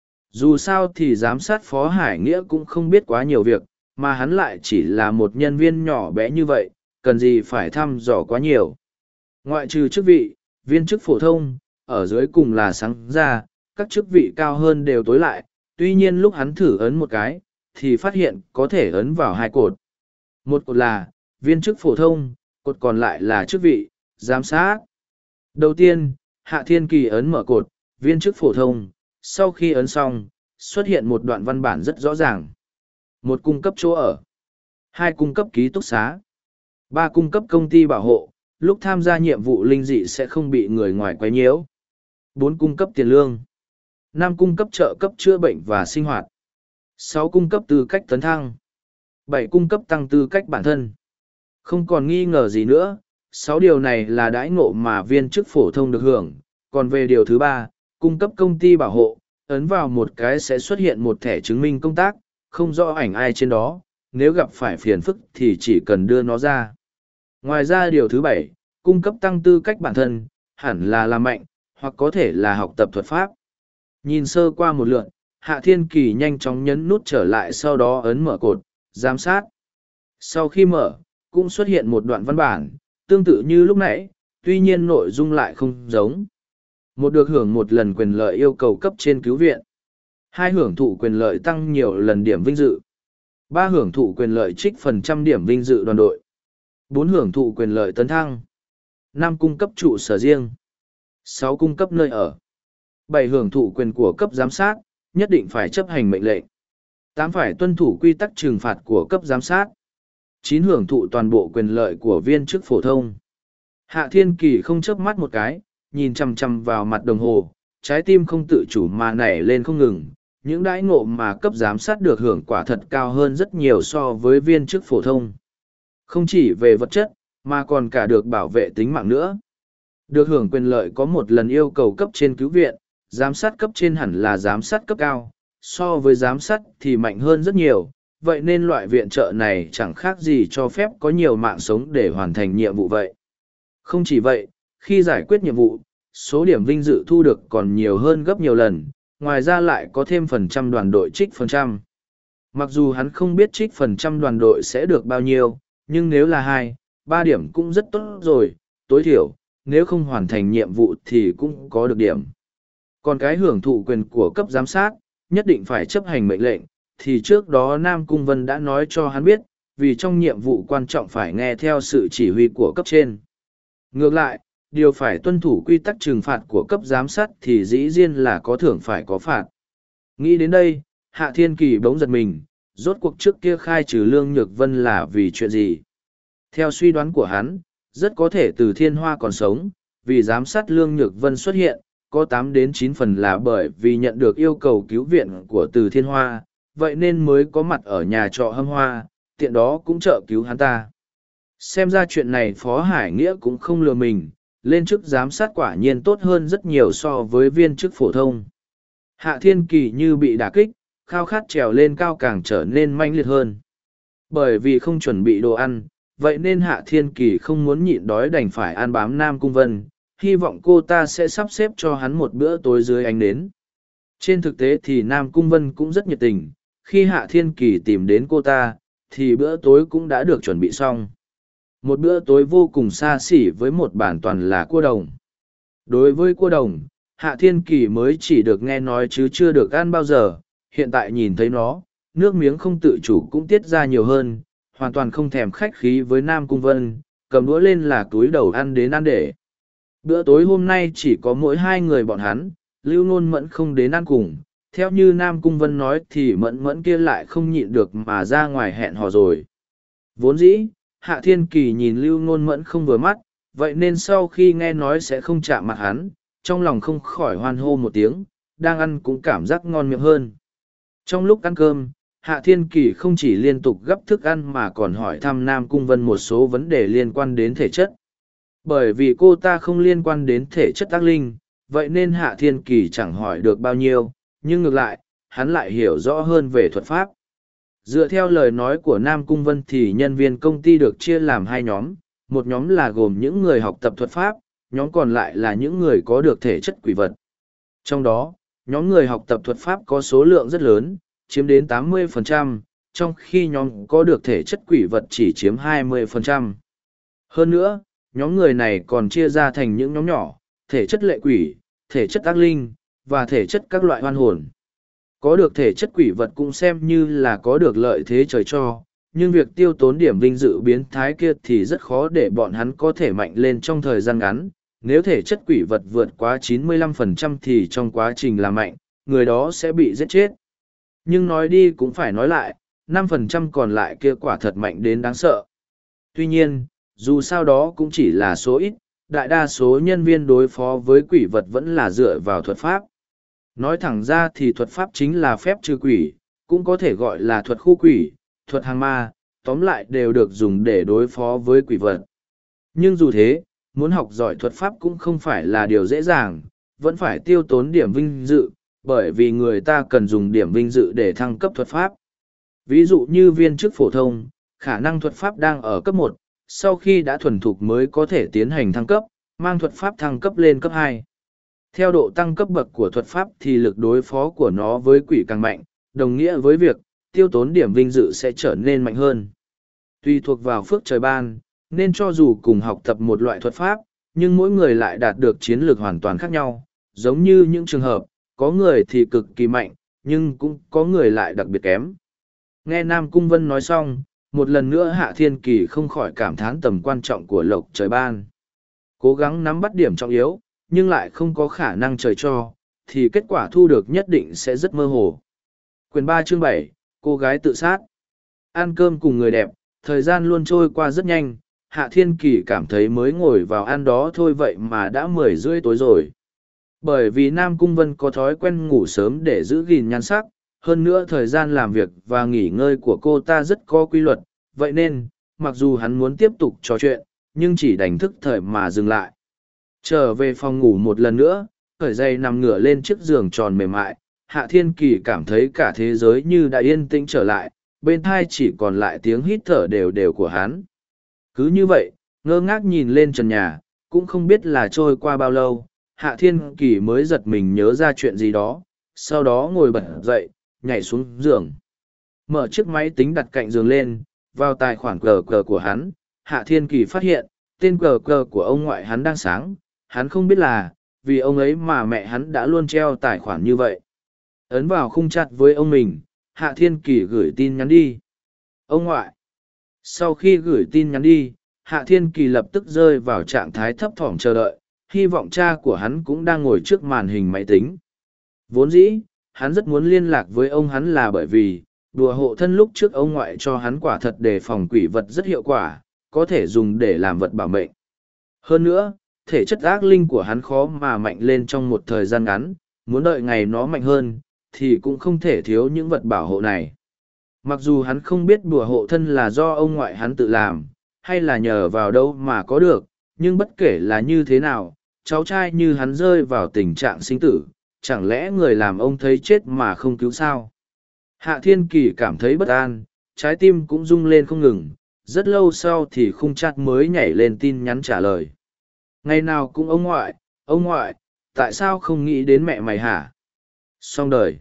Dù sao thì giám sát Phó Hải Nghĩa cũng không biết quá nhiều việc, mà hắn lại chỉ là một nhân viên nhỏ bé như vậy, cần gì phải thăm dò quá nhiều. Ngoại trừ chức vị, viên chức phổ thông, ở dưới cùng là sáng ra, các chức vị cao hơn đều tối lại, tuy nhiên lúc hắn thử ấn một cái, thì phát hiện có thể ấn vào hai cột. Một cột là viên chức phổ thông, cột còn lại là chức vị, giám sát. Đầu tiên, Hạ Thiên Kỳ ấn mở cột, viên chức phổ thông, sau khi ấn xong, xuất hiện một đoạn văn bản rất rõ ràng. 1. Cung cấp chỗ ở. 2. Cung cấp ký túc xá. 3. Cung cấp công ty bảo hộ, lúc tham gia nhiệm vụ linh dị sẽ không bị người ngoài quấy nhiễu. 4. Cung cấp tiền lương. 5. Cung cấp trợ cấp chữa bệnh và sinh hoạt. 6. Cung cấp tư cách tấn thăng. 7. Cung cấp tăng tư cách bản thân. Không còn nghi ngờ gì nữa, 6 điều này là đãi ngộ mà viên chức phổ thông được hưởng. Còn về điều thứ 3, cung cấp công ty bảo hộ, ấn vào một cái sẽ xuất hiện một thẻ chứng minh công tác, không rõ ảnh ai trên đó, nếu gặp phải phiền phức thì chỉ cần đưa nó ra. Ngoài ra điều thứ 7, cung cấp tăng tư cách bản thân, hẳn là làm mạnh, hoặc có thể là học tập thuật pháp. Nhìn sơ qua một lượt, Hạ Thiên Kỳ nhanh chóng nhấn nút trở lại, sau đó ấn mở cột, giám sát. Sau khi mở, cũng xuất hiện một đoạn văn bản, tương tự như lúc nãy, tuy nhiên nội dung lại không giống. 1. Được hưởng một lần quyền lợi yêu cầu cấp trên cứu viện. 2. Hưởng thụ quyền lợi tăng nhiều lần điểm vinh dự. 3. Hưởng thụ quyền lợi trích phần trăm điểm vinh dự đoàn đội. 4. Hưởng thụ quyền lợi tấn thăng. 5. Cung cấp trụ sở riêng. 6. Cung cấp nơi ở. 7. Hưởng thụ quyền của cấp giám sát, nhất định phải chấp hành mệnh lệnh. 8. Phải tuân thủ quy tắc trừng phạt của cấp giám sát. 9. Hưởng thụ toàn bộ quyền lợi của viên chức phổ thông. Hạ Thiên Kỳ không chớp mắt một cái, nhìn chằm chằm vào mặt đồng hồ, trái tim không tự chủ mà nảy lên không ngừng. Những đãi ngộ mà cấp giám sát được hưởng quả thật cao hơn rất nhiều so với viên chức phổ thông. Không chỉ về vật chất, mà còn cả được bảo vệ tính mạng nữa. Được hưởng quyền lợi có một lần yêu cầu cấp trên cứu viện, giám sát cấp trên hẳn là giám sát cấp cao, so với giám sát thì mạnh hơn rất nhiều, vậy nên loại viện trợ này chẳng khác gì cho phép có nhiều mạng sống để hoàn thành nhiệm vụ vậy. Không chỉ vậy, khi giải quyết nhiệm vụ, số điểm vinh dự thu được còn nhiều hơn gấp nhiều lần, ngoài ra lại có thêm phần trăm đoàn đội trích phần trăm. Mặc dù hắn không biết trích phần trăm đoàn đội sẽ được bao nhiêu, nhưng nếu là 2, 3 điểm cũng rất tốt rồi, tối thiểu, nếu không hoàn thành nhiệm vụ thì cũng có được điểm. Còn cái hưởng thụ quyền của cấp giám sát, nhất định phải chấp hành mệnh lệnh, thì trước đó Nam Cung Vân đã nói cho hắn biết, vì trong nhiệm vụ quan trọng phải nghe theo sự chỉ huy của cấp trên. Ngược lại, điều phải tuân thủ quy tắc trừng phạt của cấp giám sát thì dĩ nhiên là có thưởng phải có phạt. Nghĩ đến đây, Hạ Thiên Kỳ bỗng giật mình, rốt cuộc trước kia khai trừ Lương Nhược Vân là vì chuyện gì? Theo suy đoán của hắn, rất có thể Từ Thiên Hoa còn sống, vì giám sát Lương Nhược Vân xuất hiện, có 8 đến 9 phần là bởi vì nhận được yêu cầu cứu viện của Từ Thiên Hoa, vậy nên mới có mặt ở nhà trọ Hâm Hoa, tiện đó cũng trợ cứu hắn ta. Xem ra chuyện này Phó Hải Nghĩa cũng không lừa mình, lên chức giám sát quả nhiên tốt hơn rất nhiều so với viên chức phổ thông. Hạ Thiên Kỳ như bị đả kích, khao khát trèo lên cao càng trở nên manh liệt hơn. Bởi vì không chuẩn bị đồ ăn, vậy nên Hạ Thiên Kỳ không muốn nhịn đói đành phải ăn bám Nam Cung Vân, hy vọng cô ta sẽ sắp xếp cho hắn một bữa tối dưới ánh nến. Trên thực tế thì Nam Cung Vân cũng rất nhiệt tình, khi Hạ Thiên Kỳ tìm đến cô ta, thì bữa tối cũng đã được chuẩn bị xong. Một bữa tối vô cùng xa xỉ với một bản toàn là cua đồng. Đối với cua đồng, Hạ Thiên Kỳ mới chỉ được nghe nói chứ chưa được ăn bao giờ, hiện tại nhìn thấy nó, nước miếng không tự chủ cũng tiết ra nhiều hơn, hoàn toàn không thèm khách khí với Nam Cung Vân, cầm đũa lên là túi đầu ăn đến ăn để. Bữa tối hôm nay chỉ có mỗi 2 người bọn hắn, Lưu Nôn Mẫn không đến ăn cùng, theo như Nam Cung Vân nói thì Mẫn Mẫn kia lại không nhịn được mà ra ngoài hẹn hò rồi. Vốn dĩ, Hạ Thiên Kỳ nhìn Lưu Nôn Mẫn không vừa mắt, vậy nên sau khi nghe nói sẽ không chạm mặt hắn, trong lòng không khỏi hoan hô một tiếng, đang ăn cũng cảm giác ngon miệng hơn. Trong lúc ăn cơm, Hạ Thiên Kỳ không chỉ liên tục gấp thức ăn mà còn hỏi thăm Nam Cung Vân một số vấn đề liên quan đến thể chất. Bởi vì cô ta không liên quan đến thể chất ác linh, vậy nên Hạ Thiên Kỳ chẳng hỏi được bao nhiêu, nhưng ngược lại, hắn lại hiểu rõ hơn về thuật pháp. Dựa theo lời nói của Nam Cung Vân thì nhân viên công ty được chia làm 2 nhóm, một nhóm là gồm những người học tập thuật pháp, nhóm còn lại là những người có được thể chất quỷ vật. Trong đó, nhóm người học tập thuật pháp có số lượng rất lớn, chiếm đến 80%, trong khi nhóm có được thể chất quỷ vật chỉ chiếm 20%. Hơn nữa, nhóm người này còn chia ra thành những nhóm nhỏ, thể chất lệ quỷ, thể chất ác linh, và thể chất các loại hoan hồn. Có được thể chất quỷ vật cũng xem như là có được lợi thế trời cho, nhưng việc tiêu tốn điểm vinh dự biến thái kia thì rất khó để bọn hắn có thể mạnh lên trong thời gian ngắn. Nếu thể chất quỷ vật vượt quá 95% thì trong quá trình làm mạnh, người đó sẽ bị giết chết. Nhưng nói đi cũng phải nói lại, 5% còn lại kia quả thật mạnh đến đáng sợ. Tuy nhiên, dù sao đó cũng chỉ là số ít, đại đa số nhân viên đối phó với quỷ vật vẫn là dựa vào thuật pháp. Nói thẳng ra thì thuật pháp chính là phép trừ quỷ, cũng có thể gọi là thuật khu quỷ, thuật hàng ma, tóm lại đều được dùng để đối phó với quỷ vật. Nhưng dù thế, muốn học giỏi thuật pháp cũng không phải là điều dễ dàng, vẫn phải tiêu tốn điểm vinh dự, bởi vì người ta cần dùng điểm vinh dự để thăng cấp thuật pháp. Ví dụ như viên chức phổ thông, khả năng thuật pháp đang ở cấp 1, sau khi đã thuần thục mới có thể tiến hành thăng cấp, mang thuật pháp thăng cấp lên cấp 2. Theo độ tăng cấp bậc của thuật pháp thì lực đối phó của nó với quỷ càng mạnh, đồng nghĩa với việc tiêu tốn điểm vinh dự sẽ trở nên mạnh hơn. Tùy thuộc vào phước trời ban, nên cho dù cùng học tập một loại thuật pháp, nhưng mỗi người lại đạt được chiến lược hoàn toàn khác nhau, giống như những trường hợp, có người thì cực kỳ mạnh, nhưng cũng có người lại đặc biệt kém. Nghe Nam Cung Vân nói xong, một lần nữa Hạ Thiên Kỳ không khỏi cảm thán tầm quan trọng của lộc trời ban. Cố gắng nắm bắt điểm trọng yếu, nhưng lại không có khả năng trời cho, thì kết quả thu được nhất định sẽ rất mơ hồ. Quyền 3 chương 7, cô gái tự sát. Ăn cơm cùng người đẹp, thời gian luôn trôi qua rất nhanh, Hạ Thiên Kỳ cảm thấy mới ngồi vào ăn đó thôi vậy mà đã 10:30 tối rồi. Bởi vì Nam Cung Vân có thói quen ngủ sớm để giữ gìn nhan sắc, hơn nữa thời gian làm việc và nghỉ ngơi của cô ta rất có quy luật, vậy nên, mặc dù hắn muốn tiếp tục trò chuyện, nhưng chỉ đành thức thời mà dừng lại. Trở về phòng ngủ một lần nữa, khởi giày nằm ngửa lên chiếc giường tròn mềm mại, Hạ Thiên Kỳ cảm thấy cả thế giới như đã yên tĩnh trở lại, bên thai chỉ còn lại tiếng hít thở đều đều của hắn. Cứ như vậy, ngơ ngác nhìn lên trần nhà, cũng không biết là trôi qua bao lâu, Hạ Thiên Kỳ mới giật mình nhớ ra chuyện gì đó, sau đó ngồi bật dậy, nhảy xuống giường. Mở chiếc máy tính đặt cạnh giường lên, vào tài khoản cờ cờ của hắn, Hạ Thiên Kỳ phát hiện, tên cờ cờ của ông ngoại hắn đang sáng, hắn không biết là, vì ông ấy mà mẹ hắn đã luôn treo tài khoản như vậy. Ấn vào khung chat với ông mình, Hạ Thiên Kỳ gửi tin nhắn đi. Ông ngoại. Sau khi gửi tin nhắn đi, Hạ Thiên Kỳ lập tức rơi vào trạng thái thấp thỏm chờ đợi, hy vọng cha của hắn cũng đang ngồi trước màn hình máy tính. Vốn dĩ, hắn rất muốn liên lạc với ông hắn là bởi vì, đùa hộ thân lúc trước ông ngoại cho hắn quả thật để phòng quỷ vật rất hiệu quả, có thể dùng để làm vật bảo mệnh. Hơn nữa, thể chất ác linh của hắn khó mà mạnh lên trong một thời gian ngắn, muốn đợi ngày nó mạnh hơn, thì cũng không thể thiếu những vật bảo hộ này. Mặc dù hắn không biết đùa hộ thân là do ông ngoại hắn tự làm, hay là nhờ vào đâu mà có được, nhưng bất kể là như thế nào, cháu trai như hắn rơi vào tình trạng sinh tử, chẳng lẽ người làm ông thấy chết mà không cứu sao? Hạ Thiên Kỳ cảm thấy bất an, trái tim cũng rung lên không ngừng, rất lâu sau thì khung chat mới nhảy lên tin nhắn trả lời. Ngày nào cũng ông ngoại, tại sao không nghĩ đến mẹ mày hả? Xong đời.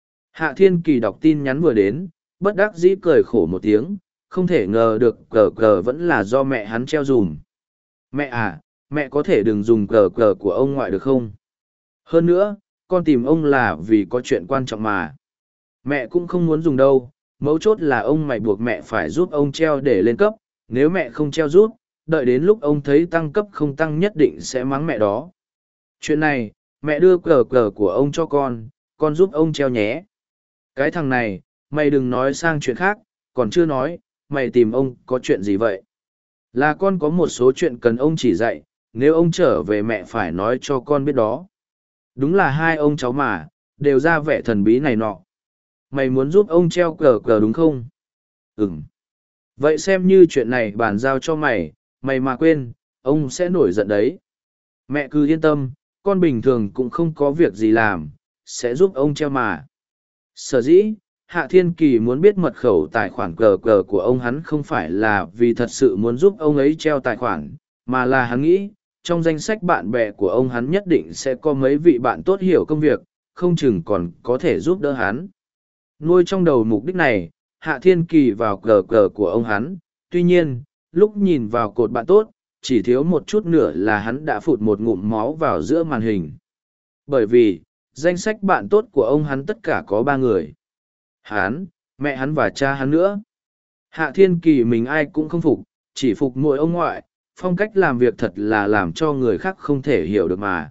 Hạ Thiên Kỳ đọc tin nhắn vừa đến, bất đắc dĩ cười khổ một tiếng, không thể ngờ được cờ cờ vẫn là do mẹ hắn treo dùm. Mẹ à, mẹ có thể đừng dùng cờ cờ của ông ngoại được không? Hơn nữa, con tìm ông là vì có chuyện quan trọng mà. Mẹ cũng không muốn dùng đâu, mấu chốt là ông mày buộc mẹ phải giúp ông treo để lên cấp, nếu mẹ không treo giúp, đợi đến lúc ông thấy tăng cấp không tăng nhất định sẽ mắng mẹ đó. Chuyện này, mẹ đưa cờ cờ của ông cho con giúp ông treo nhé. Cái thằng này, mày đừng nói sang chuyện khác, còn chưa nói, mày tìm ông có chuyện gì vậy? Là con có một số chuyện cần ông chỉ dạy, nếu ông trở về mẹ phải nói cho con biết đó. Đúng là hai ông cháu mà, đều ra vẻ thần bí này nọ. Mày muốn giúp ông treo cờ cờ đúng không? Ừm. Vậy xem như chuyện này bàn giao cho mày, mày mà quên, ông sẽ nổi giận đấy. Mẹ cứ yên tâm, con bình thường cũng không có việc gì làm, sẽ giúp ông treo mà. Sở dĩ, Hạ Thiên Kỳ muốn biết mật khẩu tài khoản cờ cờ của ông hắn không phải là vì thật sự muốn giúp ông ấy treo tài khoản, mà là hắn nghĩ, trong danh sách bạn bè của ông hắn nhất định sẽ có mấy vị bạn tốt hiểu công việc, không chừng còn có thể giúp đỡ hắn. Nuôi trong đầu mục đích này, Hạ Thiên Kỳ vào cờ cờ của ông hắn, tuy nhiên, lúc nhìn vào cột bạn tốt, chỉ thiếu một chút nữa là hắn đã phụt một ngụm máu vào giữa màn hình. Bởi vì, danh sách bạn tốt của ông hắn tất cả có 3 người. Hắn, mẹ hắn và cha hắn nữa. Hạ Thiên Kỳ mình ai cũng không phục, chỉ phục mỗi ông ngoại, phong cách làm việc thật là làm cho người khác không thể hiểu được mà.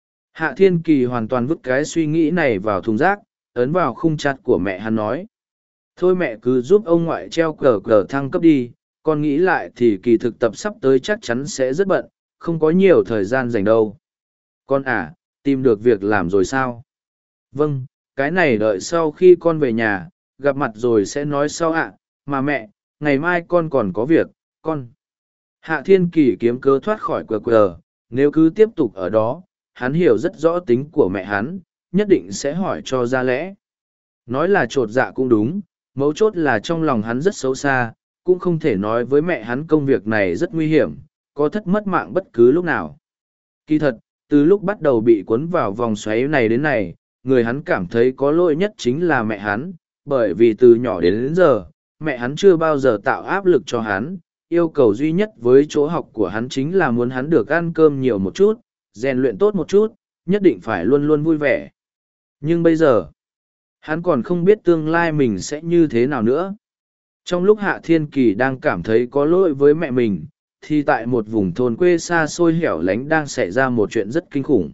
Hạ Thiên Kỳ hoàn toàn vứt cái suy nghĩ này vào thùng rác, ấn vào khung chat của mẹ hắn nói. Thôi mẹ cứ giúp ông ngoại treo cờ cờ thăng cấp đi, con nghĩ lại thì kỳ thực tập sắp tới chắc chắn sẽ rất bận, không có nhiều thời gian dành đâu. Con à, tìm được việc làm rồi sao? Vâng, cái này đợi sau khi con về nhà, gặp mặt rồi sẽ nói sau ạ. Mà mẹ, ngày mai con còn có việc, con. Hạ Thiên Kỳ kiếm cớ thoát khỏi cờ cờ, nếu cứ tiếp tục ở đó, hắn hiểu rất rõ tính của mẹ hắn, nhất định sẽ hỏi cho ra lẽ. Nói là trột dạ cũng đúng, mấu chốt là trong lòng hắn rất xấu xa, cũng không thể nói với mẹ hắn công việc này rất nguy hiểm, có thất mất mạng bất cứ lúc nào. Kỳ thật, từ lúc bắt đầu bị cuốn vào vòng xoáy này đến này, người hắn cảm thấy có lỗi nhất chính là mẹ hắn, bởi vì từ nhỏ đến giờ, mẹ hắn chưa bao giờ tạo áp lực cho hắn, yêu cầu duy nhất với chỗ học của hắn chính là muốn hắn được ăn cơm nhiều một chút, rèn luyện tốt một chút, nhất định phải luôn luôn vui vẻ. Nhưng bây giờ, hắn còn không biết tương lai mình sẽ như thế nào nữa. Trong lúc Hạ Thiên Kỳ đang cảm thấy có lỗi với mẹ mình, thì tại một vùng thôn quê xa xôi hẻo lánh đang xảy ra một chuyện rất kinh khủng.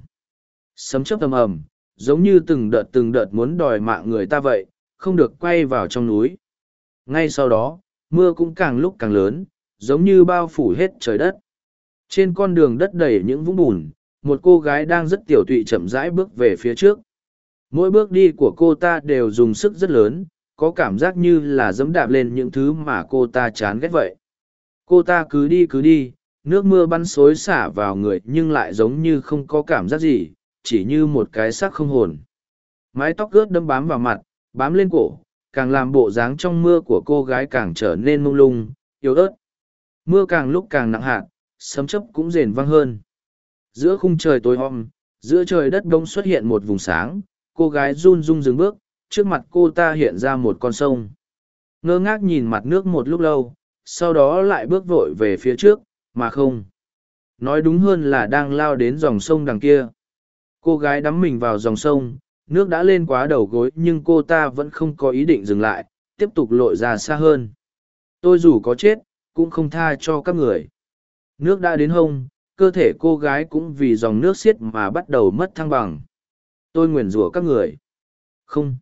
Sấm chớp ầm ầm, giống như từng đợt muốn đòi mạng người ta vậy, không được quay vào trong núi. Ngay sau đó, mưa cũng càng lúc càng lớn, giống như bao phủ hết trời đất. Trên con đường đất đầy những vũng bùn, một cô gái đang rất tiểu tụy chậm rãi bước về phía trước. Mỗi bước đi của cô ta đều dùng sức rất lớn, có cảm giác như là giẫm đạp lên những thứ mà cô ta chán ghét vậy. Cô ta cứ đi, nước mưa bắn xối xả vào người nhưng lại giống như không có cảm giác gì, chỉ như một cái xác không hồn. Mái tóc ướt đẫm bám vào mặt, bám lên cổ, càng làm bộ dáng trong mưa của cô gái càng trở nên mông lung, yếu ớt. Mưa càng lúc càng nặng hạt, sấm chớp cũng rền vang hơn. Giữa khung trời tối om, giữa trời đất đông xuất hiện một vùng sáng, cô gái run run dừng bước, trước mặt cô ta hiện ra một con sông. Ngơ ngác nhìn mặt nước một lúc lâu, sau đó lại bước vội về phía trước, mà không. Nói đúng hơn là đang lao đến dòng sông đằng kia. Cô gái đắm mình vào dòng sông, nước đã lên quá đầu gối nhưng cô ta vẫn không có ý định dừng lại, tiếp tục lội ra xa hơn. Tôi dù có chết, cũng không tha cho các người. Nước đã đến hông, cơ thể cô gái cũng vì dòng nước xiết mà bắt đầu mất thăng bằng. Tôi nguyền rủa các người. Không.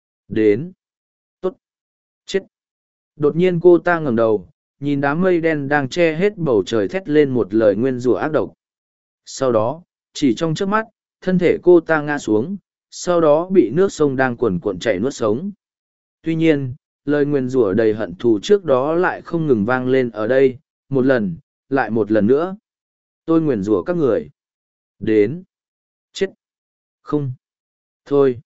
Đến. Tốt. Chết. Đột nhiên cô ta ngẩng đầu, nhìn đám mây đen đang che hết bầu trời thét lên một lời nguyên rủa ác độc. Sau đó, chỉ trong chớp mắt, thân thể cô ta ngã xuống, sau đó bị nước sông đang cuồn cuộn chảy nuốt sống. Tuy nhiên, lời nguyền rủa đầy hận thù trước đó lại không ngừng vang lên ở đây, một lần, lại một lần nữa. Tôi nguyền rủa các người. Đến. Chết. Không. Thôi.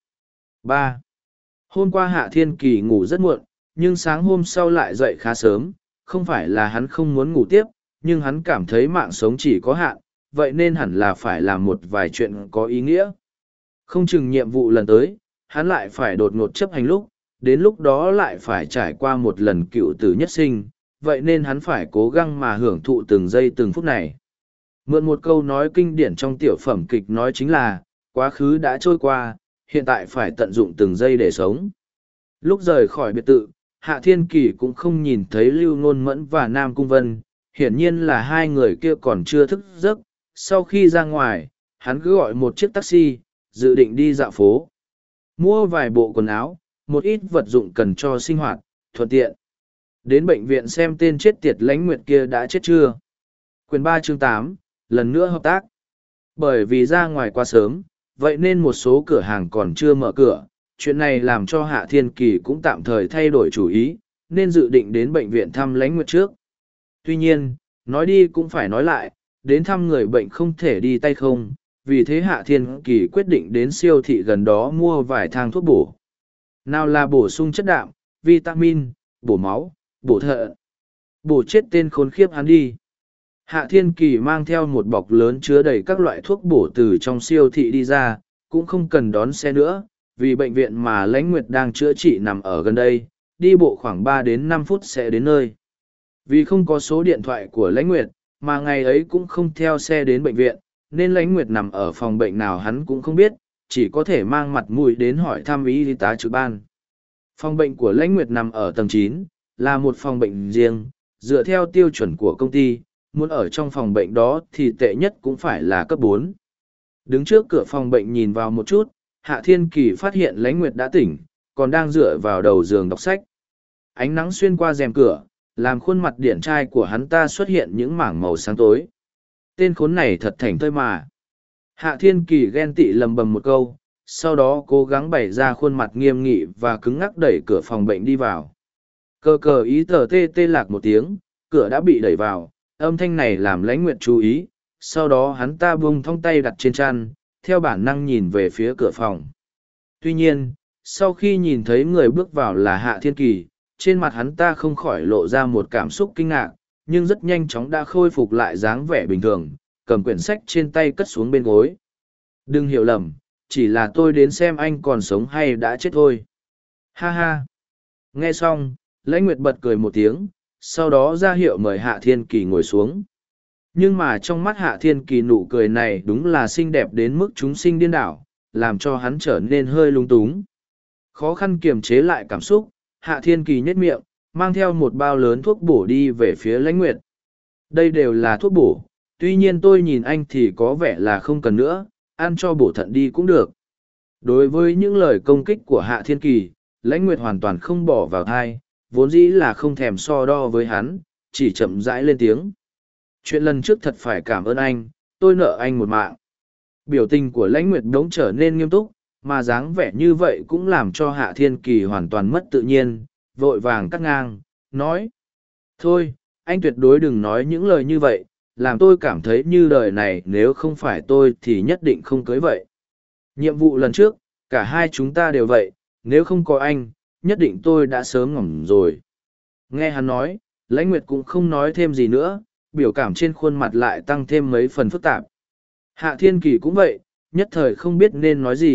3. Hôm qua Hạ Thiên Kỳ ngủ rất muộn, nhưng sáng hôm sau lại dậy khá sớm. Không phải là hắn không muốn ngủ tiếp, nhưng hắn cảm thấy mạng sống chỉ có hạn, vậy nên hẳn là phải làm một vài chuyện có ý nghĩa. Không chừng nhiệm vụ lần tới, hắn lại phải đột ngột chấp hành đến lúc đó lại phải trải qua một lần cựu tử nhất sinh, vậy nên hắn phải cố gắng mà hưởng thụ từng giây từng phút này. Mượn một câu nói kinh điển trong tiểu phẩm kịch nói chính là, quá khứ đã trôi qua, hiện tại phải tận dụng từng giây để sống. Lúc rời khỏi biệt thự, Hạ Thiên Kỳ cũng không nhìn thấy Lưu Ngôn Mẫn và Nam Cung Vân, hiển nhiên là hai người kia còn chưa thức giấc. Sau khi ra ngoài, hắn cứ gọi một chiếc taxi, dự định đi dạo phố. Mua vài bộ quần áo, một ít vật dụng cần cho sinh hoạt, thuận tiện. Đến bệnh viện xem tên chết tiệt Lãnh Nguyệt kia đã chết chưa. Quyền 3 chương 8, lần nữa hợp tác. Bởi vì ra ngoài quá sớm, vậy nên một số cửa hàng còn chưa mở cửa. Chuyện này làm cho Hạ Thiên Kỳ cũng tạm thời thay đổi chủ ý, nên dự định đến bệnh viện thăm Lãnh Nguyệt trước. Tuy nhiên, nói đi cũng phải nói lại, đến thăm người bệnh không thể đi tay không, vì thế Hạ Thiên Kỳ quyết định đến siêu thị gần đó mua vài thang thuốc bổ. Nào là bổ sung chất đạm, vitamin, bổ máu, bổ thận. Bổ chết tên khốn khiếp hắn đi. Hạ Thiên Kỳ mang theo một bọc lớn chứa đầy các loại thuốc bổ từ trong siêu thị đi ra, cũng không cần đón xe nữa, vì bệnh viện mà Lãnh Nguyệt đang chữa trị nằm ở gần đây, đi bộ khoảng 3 đến 5 phút sẽ đến nơi. Vì không có số điện thoại của Lãnh Nguyệt, mà ngày ấy cũng không theo xe đến bệnh viện, nên Lãnh Nguyệt nằm ở phòng bệnh nào hắn cũng không biết, chỉ có thể mang mặt mũi đến hỏi thăm y tá trực ban. Phòng bệnh của Lãnh Nguyệt nằm ở tầng 9, là một phòng bệnh riêng, dựa theo tiêu chuẩn của công ty, muốn ở trong phòng bệnh đó thì tệ nhất cũng phải là cấp 4. Đứng trước cửa phòng bệnh nhìn vào một chút, Hạ Thiên Kỳ phát hiện Lãnh Nguyệt đã tỉnh, còn đang dựa vào đầu giường đọc sách. Ánh nắng xuyên qua rèm cửa, làm khuôn mặt điển trai của hắn ta xuất hiện những mảng màu sáng tối. Tên khốn này thật thảnh thơi mà. Hạ Thiên Kỳ ghen tị lầm bầm một câu, sau đó cố gắng bày ra khuôn mặt nghiêm nghị và cứng ngắc đẩy cửa phòng bệnh đi vào. Cờ cờ ý tờ tê tê lạc một tiếng, cửa đã bị đẩy vào, âm thanh này làm Lãnh Nguyệt chú ý, sau đó hắn ta buông thong tay đặt trên chăn, theo bản năng nhìn về phía cửa phòng. Tuy nhiên, sau khi nhìn thấy người bước vào là Hạ Thiên Kỳ, trên mặt hắn ta không khỏi lộ ra một cảm xúc kinh ngạc, nhưng rất nhanh chóng đã khôi phục lại dáng vẻ bình thường, cầm quyển sách trên tay cất xuống bên gối. Đừng hiểu lầm, chỉ là tôi đến xem anh còn sống hay đã chết thôi. Ha ha. Nghe xong, Lãnh Nguyệt bật cười một tiếng, sau đó ra hiệu mời Hạ Thiên Kỳ ngồi xuống. Nhưng mà trong mắt Hạ Thiên Kỳ nụ cười này đúng là xinh đẹp đến mức chúng sinh điên đảo, làm cho hắn trở nên hơi lung túng. Khó khăn kiềm chế lại cảm xúc, Hạ Thiên Kỳ nhếch miệng, mang theo một bao lớn thuốc bổ đi về phía Lãnh Nguyệt. Đây đều là thuốc bổ, tuy nhiên tôi nhìn anh thì có vẻ là không cần nữa, ăn cho bổ thận đi cũng được. Đối với những lời công kích của Hạ Thiên Kỳ, Lãnh Nguyệt hoàn toàn không bỏ vào thai, vốn dĩ là không thèm so đo với hắn, chỉ chậm rãi lên tiếng. Chuyện lần trước thật phải cảm ơn anh, tôi nợ anh một mạng. Biểu tình của Lãnh Nguyệt đống trở nên nghiêm túc, mà dáng vẻ như vậy cũng làm cho Hạ Thiên Kỳ hoàn toàn mất tự nhiên, vội vàng cắt ngang, nói. Thôi, anh tuyệt đối đừng nói những lời như vậy, làm tôi cảm thấy như đời này nếu không phải tôi thì nhất định không cưới vậy. Nhiệm vụ lần trước, cả hai chúng ta đều vậy, nếu không có anh, nhất định tôi đã sớm ngỏm rồi. Nghe hắn nói, Lãnh Nguyệt cũng không nói thêm gì nữa, biểu cảm trên khuôn mặt lại tăng thêm mấy phần phức tạp. Hạ Thiên Kỳ cũng vậy, nhất thời không biết nên nói gì,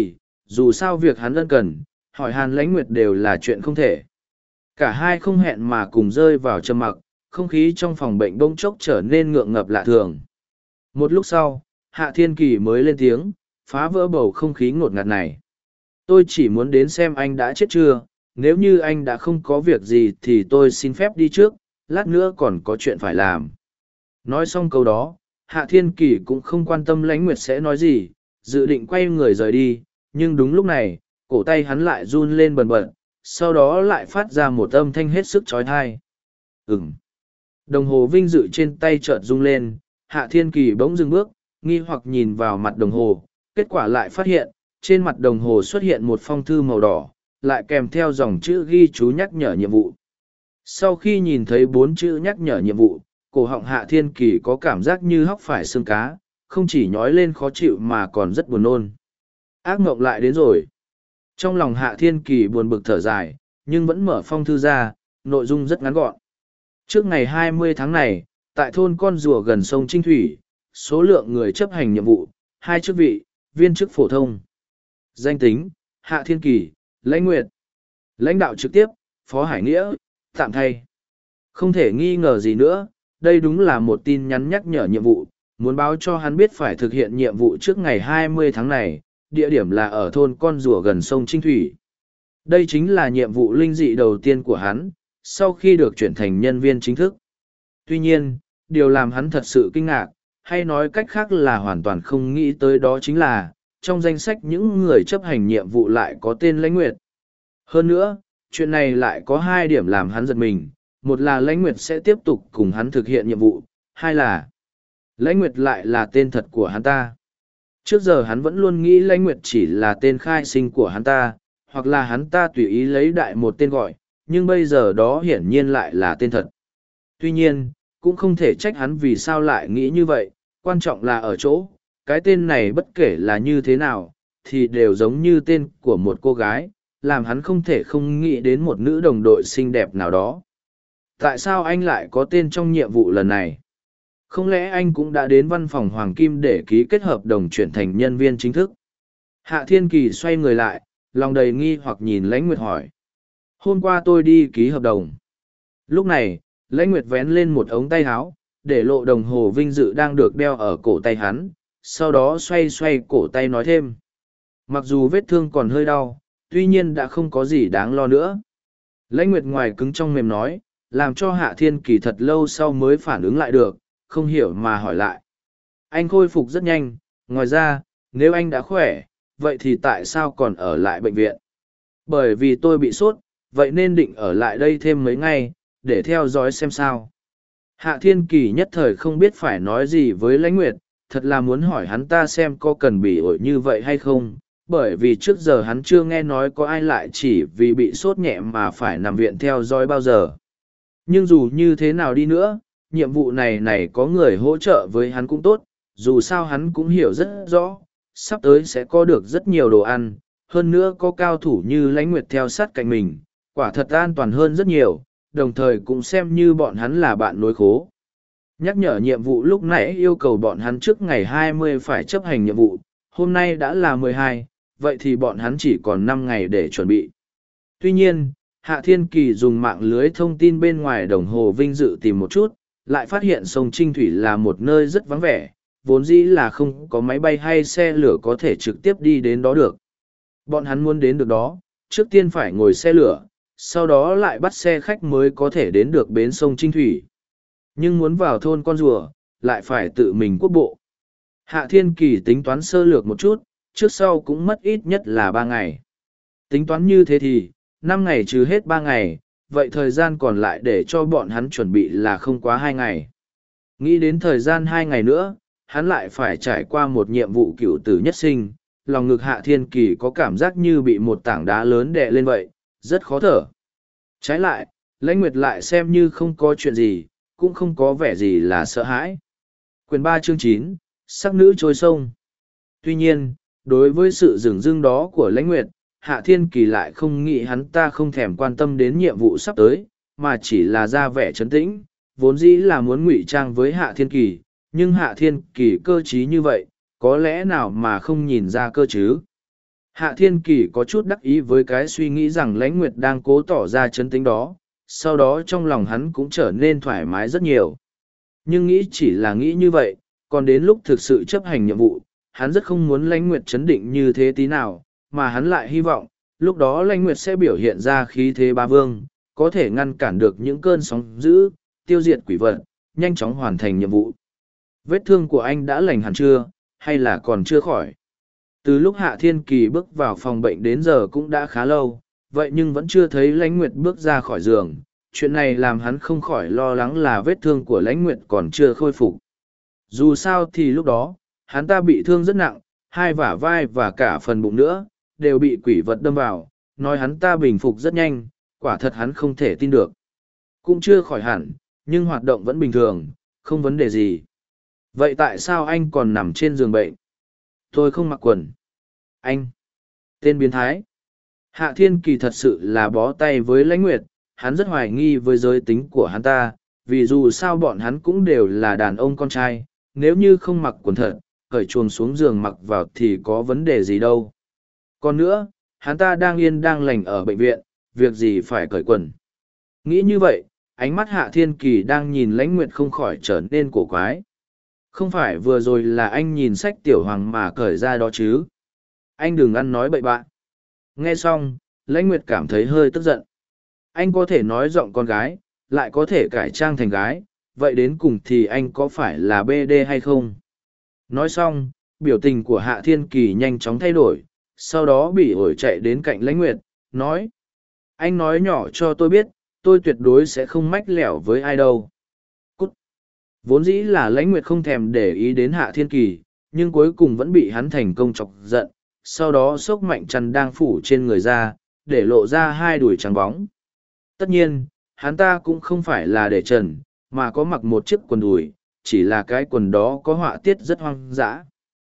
dù sao việc hắn ân cần, hỏi Hàn Lãnh Nguyệt đều là chuyện không thể. Cả hai không hẹn mà cùng rơi vào trầm mặc, không khí trong phòng bệnh bỗng chốc trở nên ngượng ngập lạ thường. Một lúc sau, Hạ Thiên Kỳ mới lên tiếng, phá vỡ bầu không khí ngột ngạt này. Tôi chỉ muốn đến xem anh đã chết chưa, nếu như anh đã không có việc gì thì tôi xin phép đi trước, lát nữa còn có chuyện phải làm. Nói xong câu đó, Hạ Thiên Kỳ cũng không quan tâm Lãnh Nguyệt sẽ nói gì, dự định quay người rời đi, nhưng đúng lúc này, cổ tay hắn lại run lên bần bật, sau đó lại phát ra một âm thanh hết sức trói thai. Ừm. Đồng hồ vinh dự trên tay chợt rung lên, Hạ Thiên Kỳ bỗng dừng bước, nghi hoặc nhìn vào mặt đồng hồ, kết quả lại phát hiện, trên mặt đồng hồ xuất hiện một phong thư màu đỏ, lại kèm theo dòng chữ ghi chú nhắc nhở nhiệm vụ. Sau khi nhìn thấy 4 chữ nhắc nhở nhiệm vụ, cổ họng Hạ Thiên Kỳ có cảm giác như hóc phải xương cá, không chỉ nhói lên khó chịu mà còn rất buồn nôn. Ác mộng lại đến rồi. Trong lòng Hạ Thiên Kỳ buồn bực thở dài, nhưng vẫn mở phong thư ra, nội dung rất ngắn gọn. Trước ngày 20 tháng này, tại thôn Con Rùa gần sông Trinh Thủy, số lượng người chấp hành nhiệm vụ, 2 chức vị, viên chức phổ thông. Danh tính, Hạ Thiên Kỳ, Lãnh Nguyệt. Lãnh đạo trực tiếp, Phó Hải Nghĩa, tạm thay. Không thể nghi ngờ gì nữa, đây đúng là một tin nhắn nhắc nhở nhiệm vụ, muốn báo cho hắn biết phải thực hiện nhiệm vụ trước ngày 20 tháng này, địa điểm là ở thôn Con Rùa gần sông Trinh Thủy. Đây chính là nhiệm vụ linh dị đầu tiên của hắn, sau khi được chuyển thành nhân viên chính thức. Tuy nhiên, điều làm hắn thật sự kinh ngạc, hay nói cách khác là hoàn toàn không nghĩ tới đó chính là, trong danh sách những người chấp hành nhiệm vụ lại có tên Lãnh Nguyệt. Hơn nữa, chuyện này lại có 2 điểm làm hắn giật mình, một là Lãnh Nguyệt sẽ tiếp tục cùng hắn thực hiện nhiệm vụ, hai là Lãnh Nguyệt lại là tên thật của hắn ta. Trước giờ hắn vẫn luôn nghĩ Lãnh Nguyệt chỉ là tên khai sinh của hắn ta, hoặc là hắn ta tùy ý lấy đại một tên gọi, nhưng bây giờ đó hiển nhiên lại là tên thật. Tuy nhiên, cũng không thể trách hắn vì sao lại nghĩ như vậy, quan trọng là ở chỗ, cái tên này bất kể là như thế nào, thì đều giống như tên của một cô gái, làm hắn không thể không nghĩ đến một nữ đồng đội xinh đẹp nào đó. Tại sao anh lại có tên trong nhiệm vụ lần này? Không lẽ anh cũng đã đến văn phòng Hoàng Kim để ký kết hợp đồng chuyển thành nhân viên chính thức? Hạ Thiên Kỳ xoay người lại, lòng đầy nghi hoặc nhìn Lãnh Nguyệt hỏi. Hôm qua tôi đi ký hợp đồng. Lúc này, Lãnh Nguyệt vén lên một ống tay áo, để lộ đồng hồ vinh dự đang được đeo ở cổ tay hắn, sau đó xoay xoay cổ tay nói thêm. Mặc dù vết thương còn hơi đau, tuy nhiên đã không có gì đáng lo nữa. Lãnh Nguyệt ngoài cứng trong mềm nói, làm cho Hạ Thiên Kỳ thật lâu sau mới phản ứng lại được, không hiểu mà hỏi lại. Anh khôi phục rất nhanh, ngoài ra, nếu anh đã khỏe, vậy thì tại sao còn ở lại bệnh viện? Bởi vì tôi bị sốt, vậy nên định ở lại đây thêm mấy ngày, để theo dõi xem sao. Hạ Thiên Kỳ nhất thời không biết phải nói gì với Lãnh Nguyệt, thật là muốn hỏi hắn ta xem có cần bị ổi như vậy hay không, bởi vì trước giờ hắn chưa nghe nói có ai lại chỉ vì bị sốt nhẹ mà phải nằm viện theo dõi bao giờ. Nhưng dù như thế nào đi nữa, nhiệm vụ này có người hỗ trợ với hắn cũng tốt, dù sao hắn cũng hiểu rất rõ, sắp tới sẽ có được rất nhiều đồ ăn, hơn nữa có cao thủ như Lãnh Nguyệt theo sát cạnh mình, quả thật an toàn hơn rất nhiều, đồng thời cũng xem như bọn hắn là bạn nối khố. Nhắc nhở nhiệm vụ lúc nãy yêu cầu bọn hắn trước ngày 20 phải chấp hành nhiệm vụ, hôm nay đã là 12, vậy thì bọn hắn chỉ còn 5 ngày để chuẩn bị. Tuy nhiên, Hạ Thiên Kỳ dùng mạng lưới thông tin bên ngoài đồng hồ vinh dự tìm một chút, lại phát hiện sông Trinh Thủy là một nơi rất vắng vẻ, vốn dĩ là không có máy bay hay xe lửa có thể trực tiếp đi đến đó được. Bọn hắn muốn đến được đó, trước tiên phải ngồi xe lửa, sau đó lại bắt xe khách mới có thể đến được bến sông Trinh Thủy. Nhưng muốn vào thôn Con Rùa, lại phải tự mình quốc bộ. Hạ Thiên Kỳ tính toán sơ lược một chút, trước sau cũng mất ít nhất là 3 ngày. Tính toán như thế thì, 5 ngày trừ hết 3 ngày, vậy thời gian còn lại để cho bọn hắn chuẩn bị là không quá 2 ngày. Nghĩ đến thời gian 2 ngày nữa, hắn lại phải trải qua một nhiệm vụ cửu tử nhất sinh, lòng ngực Hạ Thiên Kỳ có cảm giác như bị một tảng đá lớn đè lên vậy, rất khó thở. Trái lại, Lãnh Nguyệt lại xem như không có chuyện gì, cũng không có vẻ gì là sợ hãi. Quyền 3 chương 9, sắc nữ trôi sông. Tuy nhiên, đối với sự dửng dưng đó của Lãnh Nguyệt, Hạ Thiên Kỳ lại không nghĩ hắn ta không thèm quan tâm đến nhiệm vụ sắp tới, mà chỉ là ra vẻ trấn tĩnh, vốn dĩ là muốn ngụy trang với Hạ Thiên Kỳ, nhưng Hạ Thiên Kỳ cơ trí như vậy, có lẽ nào mà không nhìn ra cơ chứ. Hạ Thiên Kỳ có chút đắc ý với cái suy nghĩ rằng Lãnh Nguyệt đang cố tỏ ra chấn tĩnh đó, sau đó trong lòng hắn cũng trở nên thoải mái rất nhiều. Nhưng nghĩ chỉ là nghĩ như vậy, còn đến lúc thực sự chấp hành nhiệm vụ, hắn rất không muốn Lãnh Nguyệt chấn định như thế tí nào, mà hắn lại hy vọng, lúc đó Lãnh Nguyệt sẽ biểu hiện ra khí thế ba vương, có thể ngăn cản được những cơn sóng dữ, tiêu diệt quỷ vật, nhanh chóng hoàn thành nhiệm vụ. Vết thương của anh đã lành hẳn chưa, hay là còn chưa khỏi? Từ lúc Hạ Thiên Kỳ bước vào phòng bệnh đến giờ cũng đã khá lâu, vậy nhưng vẫn chưa thấy Lãnh Nguyệt bước ra khỏi giường. Chuyện này làm hắn không khỏi lo lắng là vết thương của Lãnh Nguyệt còn chưa khôi phục. Dù sao thì lúc đó, hắn ta bị thương rất nặng, hai bả vai và cả phần bụng nữa, đều bị quỷ vật đâm vào, nói hắn ta bình phục rất nhanh, quả thật hắn không thể tin được. Cũng chưa khỏi hẳn, nhưng hoạt động vẫn bình thường, không vấn đề gì. Vậy tại sao anh còn nằm trên giường bệnh? Tôi không mặc quần. Anh! Tên biến thái! Hạ Thiên Kỳ thật sự là bó tay với Lãnh Nguyệt, hắn rất hoài nghi với giới tính của hắn ta, vì dù sao bọn hắn cũng đều là đàn ông con trai, nếu như không mặc quần thật, cởi chuồng xuống giường mặc vào thì có vấn đề gì đâu. Còn nữa, hắn ta đang yên đang lành ở bệnh viện, việc gì phải cởi quần. Nghĩ như vậy, ánh mắt Hạ Thiên Kỳ đang nhìn Lãnh Nguyệt không khỏi trở nên cổ quái. Không phải vừa rồi là anh nhìn sách tiểu hoàng mà cởi ra đó chứ? Anh đừng ăn nói bậy bạ. Nghe xong, Lãnh Nguyệt cảm thấy hơi tức giận. Anh có thể nói giọng con gái, lại có thể cải trang thành gái, vậy đến cùng thì anh có phải là BD hay không? Nói xong, biểu tình của Hạ Thiên Kỳ nhanh chóng thay đổi, sau đó bị ổi chạy đến cạnh Lãnh Nguyệt, nói. Anh nói nhỏ cho tôi biết, tôi tuyệt đối sẽ không mách lẻo với ai đâu. Cút! Vốn dĩ là Lãnh Nguyệt không thèm để ý đến Hạ Thiên Kỳ, nhưng cuối cùng vẫn bị hắn thành công chọc giận, sau đó xốc mạnh chăn đang phủ trên người ra, để lộ ra hai đùi trắng bóng. Tất nhiên, hắn ta cũng không phải là để trần, mà có mặc một chiếc quần đùi, chỉ là cái quần đó có họa tiết rất hoang dã.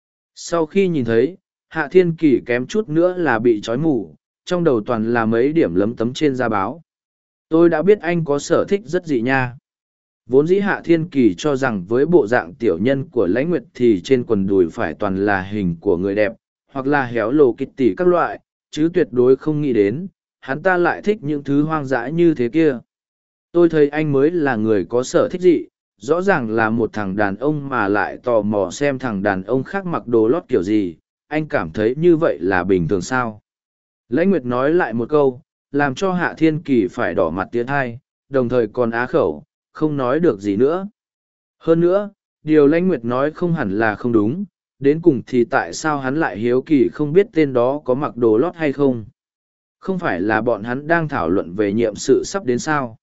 Sau khi nhìn thấy, Hạ Thiên Kỳ kém chút nữa là bị trói mù, trong đầu toàn là mấy điểm lấm tấm trên da báo. Tôi đã biết anh có sở thích rất dị nha. Vốn dĩ Hạ Thiên Kỳ cho rằng với bộ dạng tiểu nhân của Lãnh Nguyệt thì trên quần đùi phải toàn là hình của người đẹp, hoặc là héo lồ Kitty các loại, chứ tuyệt đối không nghĩ đến, hắn ta lại thích những thứ hoang dã như thế kia. Tôi thấy anh mới là người có sở thích dị, rõ ràng là một thằng đàn ông mà lại tò mò xem thằng đàn ông khác mặc đồ lót kiểu gì, anh cảm thấy như vậy là bình thường sao? Lãnh Nguyệt nói lại một câu, làm cho Hạ Thiên Kỳ phải đỏ mặt tiến hai, đồng thời còn á khẩu, không nói được gì nữa. Hơn nữa, điều Lãnh Nguyệt nói không hẳn là không đúng, đến cùng thì tại sao hắn lại hiếu kỳ không biết tên đó có mặc đồ lót hay không? Không phải là bọn hắn đang thảo luận về nhiệm sự sắp đến sao?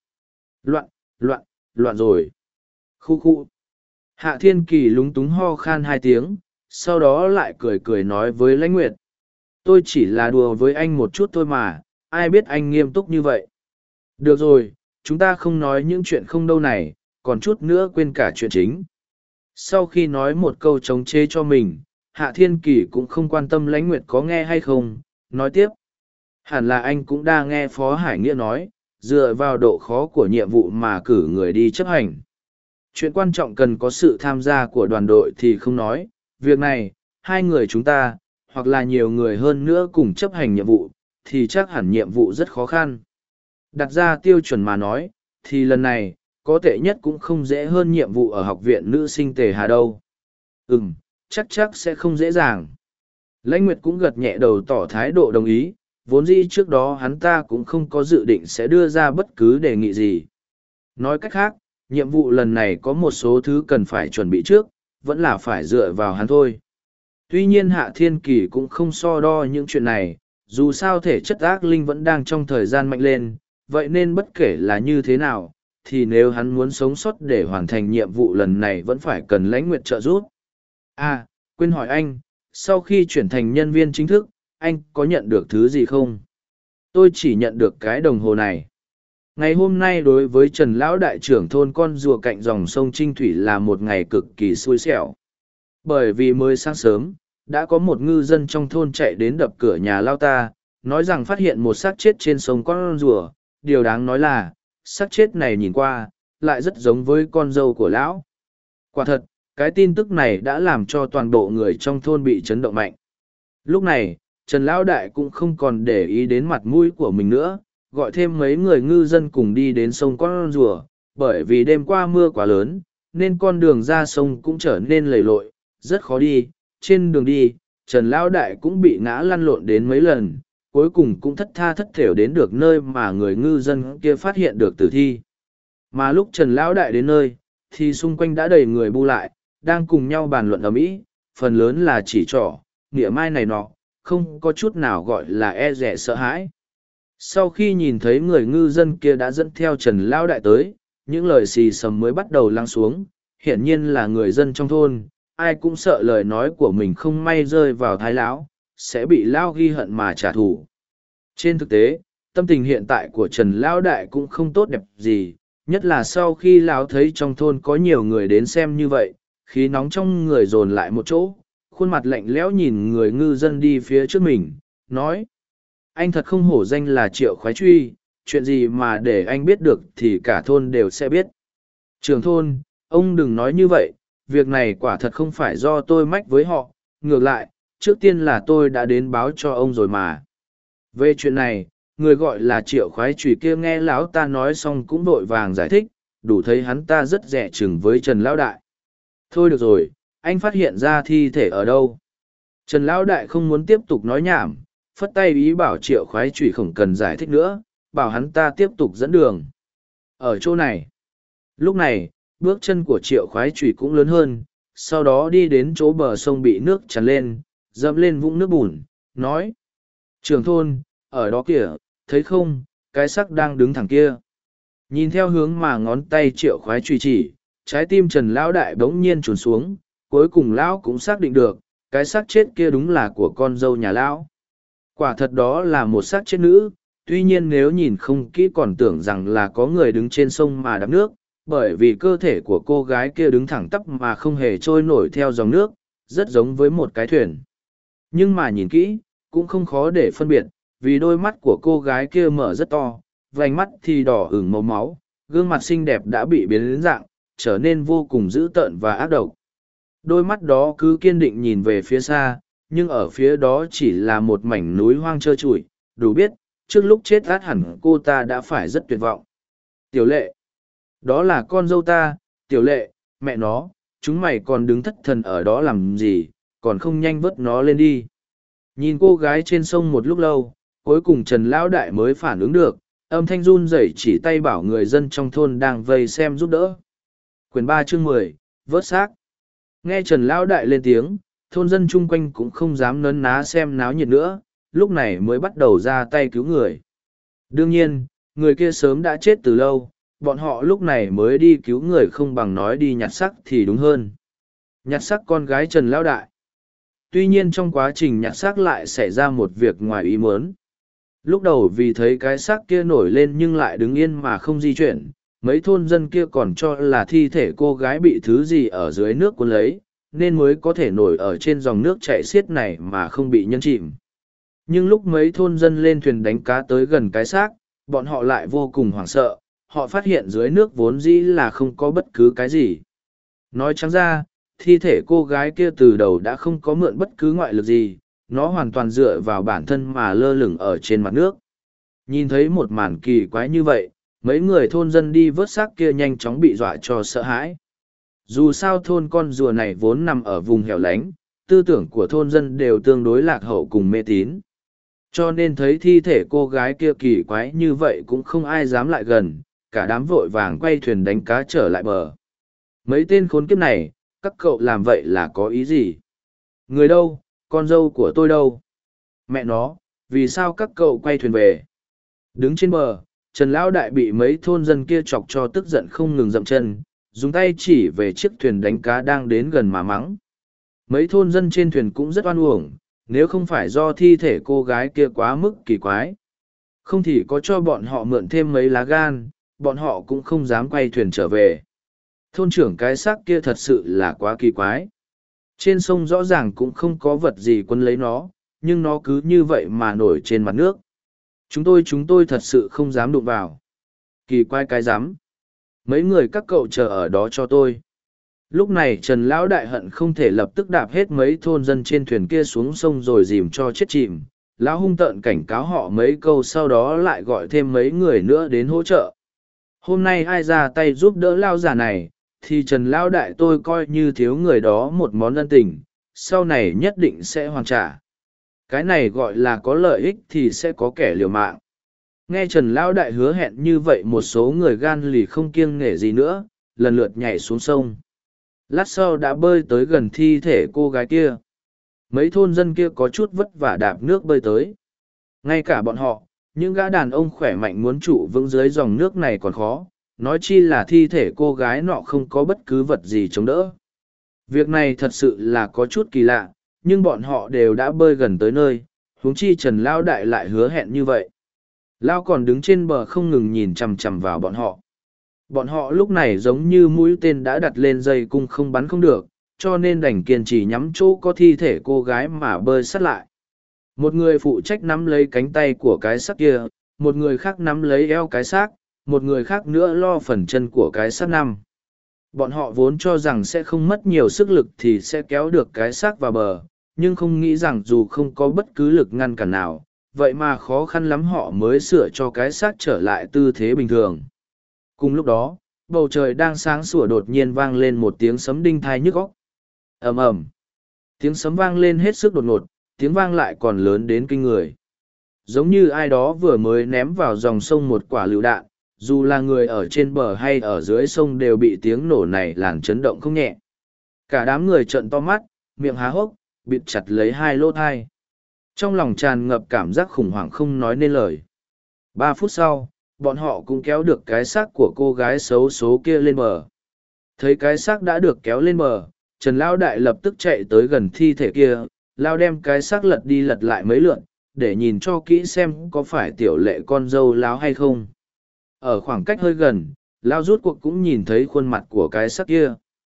Loạn rồi. Khu khu. Hạ Thiên Kỳ lúng túng ho khan hai tiếng, sau đó lại cười cười nói với Lãnh Nguyệt. Tôi chỉ là đùa với anh một chút thôi mà, ai biết anh nghiêm túc như vậy. Được rồi, chúng ta không nói những chuyện không đâu này, còn chút nữa quên cả chuyện chính. Sau khi nói một câu chống chế cho mình, Hạ Thiên Kỳ cũng không quan tâm Lãnh Nguyệt có nghe hay không, nói tiếp. Hẳn là anh cũng đang nghe Phó Hải Nghĩa nói, dựa vào độ khó của nhiệm vụ mà cử người đi chấp hành. Chuyện quan trọng cần có sự tham gia của đoàn đội thì không nói, việc này, hai người chúng ta, hoặc là nhiều người hơn nữa cùng chấp hành nhiệm vụ, thì chắc hẳn nhiệm vụ rất khó khăn. Đặt ra tiêu chuẩn mà nói, thì lần này, có tệ nhất cũng không dễ hơn nhiệm vụ ở học viện nữ sinh Tề Hà đâu. Chắc sẽ không dễ dàng. Lãnh Nguyệt cũng gật nhẹ đầu tỏ thái độ đồng ý, vốn dĩ trước đó hắn ta cũng không có dự định sẽ đưa ra bất cứ đề nghị gì. Nói cách khác, nhiệm vụ lần này có một số thứ cần phải chuẩn bị trước, vẫn là phải dựa vào hắn thôi. Tuy nhiên Hạ Thiên Kỳ cũng không so đo những chuyện này, dù sao thể chất ác linh vẫn đang trong thời gian mạnh lên, vậy nên bất kể là như thế nào, thì nếu hắn muốn sống sót để hoàn thành nhiệm vụ lần này vẫn phải cần Lãnh Nguyệt trợ giúp. À, quên hỏi anh, sau khi chuyển thành nhân viên chính thức, anh có nhận được thứ gì không? Tôi chỉ nhận được cái đồng hồ này. Ngày hôm nay đối với Trần Lão Đại trưởng thôn con rùa cạnh dòng sông Trinh Thủy là một ngày cực kỳ xui xẻo. Bởi vì mới sáng sớm, đã có một ngư dân trong thôn chạy đến đập cửa nhà Lao ta, nói rằng phát hiện một xác chết trên sông con rùa. Điều đáng nói là, xác chết này nhìn qua, lại rất giống với con dâu của Lão. Quả thật, cái tin tức này đã làm cho toàn bộ người trong thôn bị chấn động mạnh. Lúc này, Trần Lão Đại cũng không còn để ý đến mặt mũi của mình nữa, gọi thêm mấy người ngư dân cùng đi đến sông Con Rùa, bởi vì đêm qua mưa quá lớn, nên con đường ra sông cũng trở nên lầy lội, rất khó đi. Trên đường đi, Trần Lão Đại cũng bị ngã lăn lộn đến mấy lần, cuối cùng cũng thất tha thất thểu đến được nơi mà người ngư dân kia phát hiện được tử thi. Mà lúc Trần Lão Đại đến nơi, thì xung quanh đã đầy người bu lại, đang cùng nhau bàn luận ầm ĩ, phần lớn là chỉ trỏ, nghĩa mai này nọ, không có chút nào gọi là e dè sợ hãi. Sau khi nhìn thấy người ngư dân kia đã dẫn theo Trần Lão Đại tới, những lời xì xầm mới bắt đầu lắng xuống, hiển nhiên là người dân trong thôn, ai cũng sợ lời nói của mình không may rơi vào thái lão, sẽ bị lão ghi hận mà trả thù. Trên thực tế, tâm tình hiện tại của Trần Lão Đại cũng không tốt đẹp gì, nhất là sau khi lão thấy trong thôn có nhiều người đến xem như vậy, khí nóng trong người dồn lại một chỗ, khuôn mặt lạnh lẽo nhìn người ngư dân đi phía trước mình, nói: anh thật không hổ danh là Triệu Khoái Truy, chuyện gì mà để anh biết được thì cả thôn đều sẽ biết. Trưởng thôn, ông đừng nói như vậy, việc này quả thật không phải do tôi mách với họ, ngược lại, trước tiên là tôi đã đến báo cho ông rồi mà. Về chuyện này, người gọi là Triệu Khoái Truy kia nghe lão ta nói xong cũng vội vàng giải thích, đủ thấy hắn ta rất dè chừng với Trần Lão Đại. Thôi được rồi, anh phát hiện ra thi thể ở đâu? Trần Lão Đại không muốn tiếp tục nói nhảm, phất tay ý bảo Triệu Khoái Truy không cần giải thích nữa, bảo hắn ta tiếp tục dẫn đường. Ở chỗ này. Lúc này, bước chân của Triệu Khoái Truy cũng lớn hơn, sau đó đi đến chỗ bờ sông bị nước tràn lên, dẫm lên vũng nước bùn, nói: trưởng thôn, ở đó kìa, thấy không, cái xác đang đứng thẳng kia. Nhìn theo hướng mà ngón tay Triệu Khoái Truy chỉ, trái tim Trần Lão Đại bỗng nhiên trùn xuống, cuối cùng Lão cũng xác định được, cái xác chết kia đúng là của con dâu nhà Lão. Quả thật đó là một xác chết nữ, tuy nhiên nếu nhìn không kỹ còn tưởng rằng là có người đứng trên sông mà đắp nước, bởi vì cơ thể của cô gái kia đứng thẳng tắp mà không hề trôi nổi theo dòng nước, rất giống với một cái thuyền. Nhưng mà nhìn kỹ, cũng không khó để phân biệt, vì đôi mắt của cô gái kia mở rất to, vành mắt thì đỏ ửng màu máu, gương mặt xinh đẹp đã bị biến đến dạng, trở nên vô cùng dữ tợn và ác độc. Đôi mắt đó cứ kiên định nhìn về phía xa, nhưng ở phía đó chỉ là một mảnh núi hoang trơ trụi, đủ biết, trước lúc chết át hẳn cô ta đã phải rất tuyệt vọng. Tiểu Lệ, đó là con dâu ta. Tiểu Lệ, mẹ nó, chúng mày còn đứng thất thần ở đó làm gì, còn không nhanh vớt nó lên đi. Nhìn cô gái trên sông một lúc lâu, cuối cùng Trần Lão Đại mới phản ứng được, âm thanh run rẩy chỉ tay bảo người dân trong thôn đang vây xem giúp đỡ. Quyển 3 chương 10, vớt xác. Nghe Trần Lão Đại lên tiếng, thôn dân chung quanh cũng không dám nấn ná xem náo nhiệt nữa, lúc này mới bắt đầu ra tay cứu người. Đương nhiên, người kia sớm đã chết từ lâu, bọn họ lúc này mới đi cứu người không bằng nói đi nhặt xác thì đúng hơn. Nhặt xác con gái Trần Lão Đại. Tuy nhiên trong quá trình nhặt xác lại xảy ra một việc ngoài ý muốn. Lúc đầu vì thấy cái xác kia nổi lên nhưng lại đứng yên mà không di chuyển, mấy thôn dân kia còn cho là thi thể cô gái bị thứ gì ở dưới nước cuốn lấy, nên mới có thể nổi ở trên dòng nước chảy xiết này mà không bị nhấn chìm. Nhưng lúc mấy thôn dân lên thuyền đánh cá tới gần cái xác, bọn họ lại vô cùng hoảng sợ, họ phát hiện dưới nước vốn dĩ là không có bất cứ cái gì. Nói trắng ra, thi thể cô gái kia từ đầu đã không có mượn bất cứ ngoại lực gì, nó hoàn toàn dựa vào bản thân mà lơ lửng ở trên mặt nước. Nhìn thấy một màn kỳ quái như vậy, mấy người thôn dân đi vớt xác kia nhanh chóng bị dọa cho sợ hãi. Dù sao thôn con rùa này vốn nằm ở vùng hẻo lánh, tư tưởng của thôn dân đều tương đối lạc hậu cùng mê tín. Cho nên thấy thi thể cô gái kia kỳ quái như vậy cũng không ai dám lại gần, cả đám vội vàng quay thuyền đánh cá trở lại bờ. Mấy tên khốn kiếp này, các cậu làm vậy là có ý gì? Người đâu, con dâu của tôi đâu? Mẹ nó, vì sao các cậu quay thuyền về? Đứng trên bờ, Trần Lão Đại bị mấy thôn dân kia chọc cho tức giận không ngừng dậm chân, dùng tay chỉ về chiếc thuyền đánh cá đang đến gần mà mắng. Mấy thôn dân trên thuyền cũng rất oan uổng, nếu không phải do thi thể cô gái kia quá mức kỳ quái. Không thì có cho bọn họ mượn thêm mấy lá gan, bọn họ cũng không dám quay thuyền trở về. Thôn trưởng cái xác kia thật sự là quá kỳ quái. Trên sông rõ ràng cũng không có vật gì quấn lấy nó, nhưng nó cứ như vậy mà nổi trên mặt nước. Chúng tôi thật sự không dám đụng vào. Kỳ quái cái rắm. Mấy người các cậu chờ ở đó cho tôi. Lúc này Trần Lão Đại hận không thể lập tức đạp hết mấy thôn dân trên thuyền kia xuống sông rồi dìm cho chết chìm, Lão hung tợn cảnh cáo họ mấy câu, sau đó lại gọi thêm mấy người nữa đến hỗ trợ. Hôm nay ai ra tay giúp đỡ lao già này, thì Trần Lão đại tôi coi như thiếu người đó một món ân tình, sau này nhất định sẽ hoàn trả. Cái này gọi là có lợi ích thì sẽ có kẻ liều mạng. Nghe Trần Lão đại hứa hẹn như vậy, một số người gan lì không kiêng nể gì nữa, lần lượt nhảy xuống sông. Lát sau đã bơi tới gần thi thể cô gái kia. Mấy thôn dân kia có chút vất vả đạp nước bơi tới. Ngay cả bọn họ, những gã đàn ông khỏe mạnh muốn trụ vững dưới dòng nước này còn khó, nói chi là thi thể cô gái nọ không có bất cứ vật gì chống đỡ. Việc này thật sự là có chút kỳ lạ, nhưng bọn họ đều đã bơi gần tới nơi, huống chi Trần Lao đại lại hứa hẹn như vậy. Lao còn đứng trên bờ không ngừng nhìn chằm chằm vào bọn họ. Bọn họ lúc này giống như mũi tên đã đặt lên dây cung không bắn không được, cho nên đành kiên trì nhắm chỗ có thi thể cô gái mà bơi sát lại. Một người phụ trách nắm lấy cánh tay của cái xác kia, một người khác nắm lấy eo cái xác, một người khác nữa lo phần chân của cái xác nằm. Bọn họ vốn cho rằng sẽ không mất nhiều sức lực thì sẽ kéo được cái xác vào bờ, nhưng không nghĩ rằng dù không có bất cứ lực ngăn cản nào, vậy mà khó khăn lắm họ mới sửa cho cái xác trở lại tư thế bình thường. Cùng lúc đó, bầu trời đang sáng sủa đột nhiên vang lên một tiếng sấm đinh thai nhức óc. Ầm ầm. Tiếng sấm vang lên hết sức đột ngột, tiếng vang lại còn lớn đến kinh người. Giống như ai đó vừa mới ném vào dòng sông một quả lựu đạn, dù là người ở trên bờ hay ở dưới sông đều bị tiếng nổ này làm chấn động không nhẹ. Cả đám người trợn to mắt, miệng há hốc, bịt chặt lấy hai lỗ thai. Trong lòng tràn ngập cảm giác khủng hoảng không nói nên lời. 3 phút sau, bọn họ cũng kéo được cái xác của cô gái xấu số kia lên bờ. Thấy cái xác đã được kéo lên bờ, Trần Lão đại lập tức chạy tới gần thi thể kia, Lao đem cái xác lật đi lật lại mấy lượn, để nhìn cho kỹ xem có phải tiểu lệ con dâu Lão hay không. Ở khoảng cách hơi gần, Lao rút cuộc cũng nhìn thấy khuôn mặt của cái xác kia.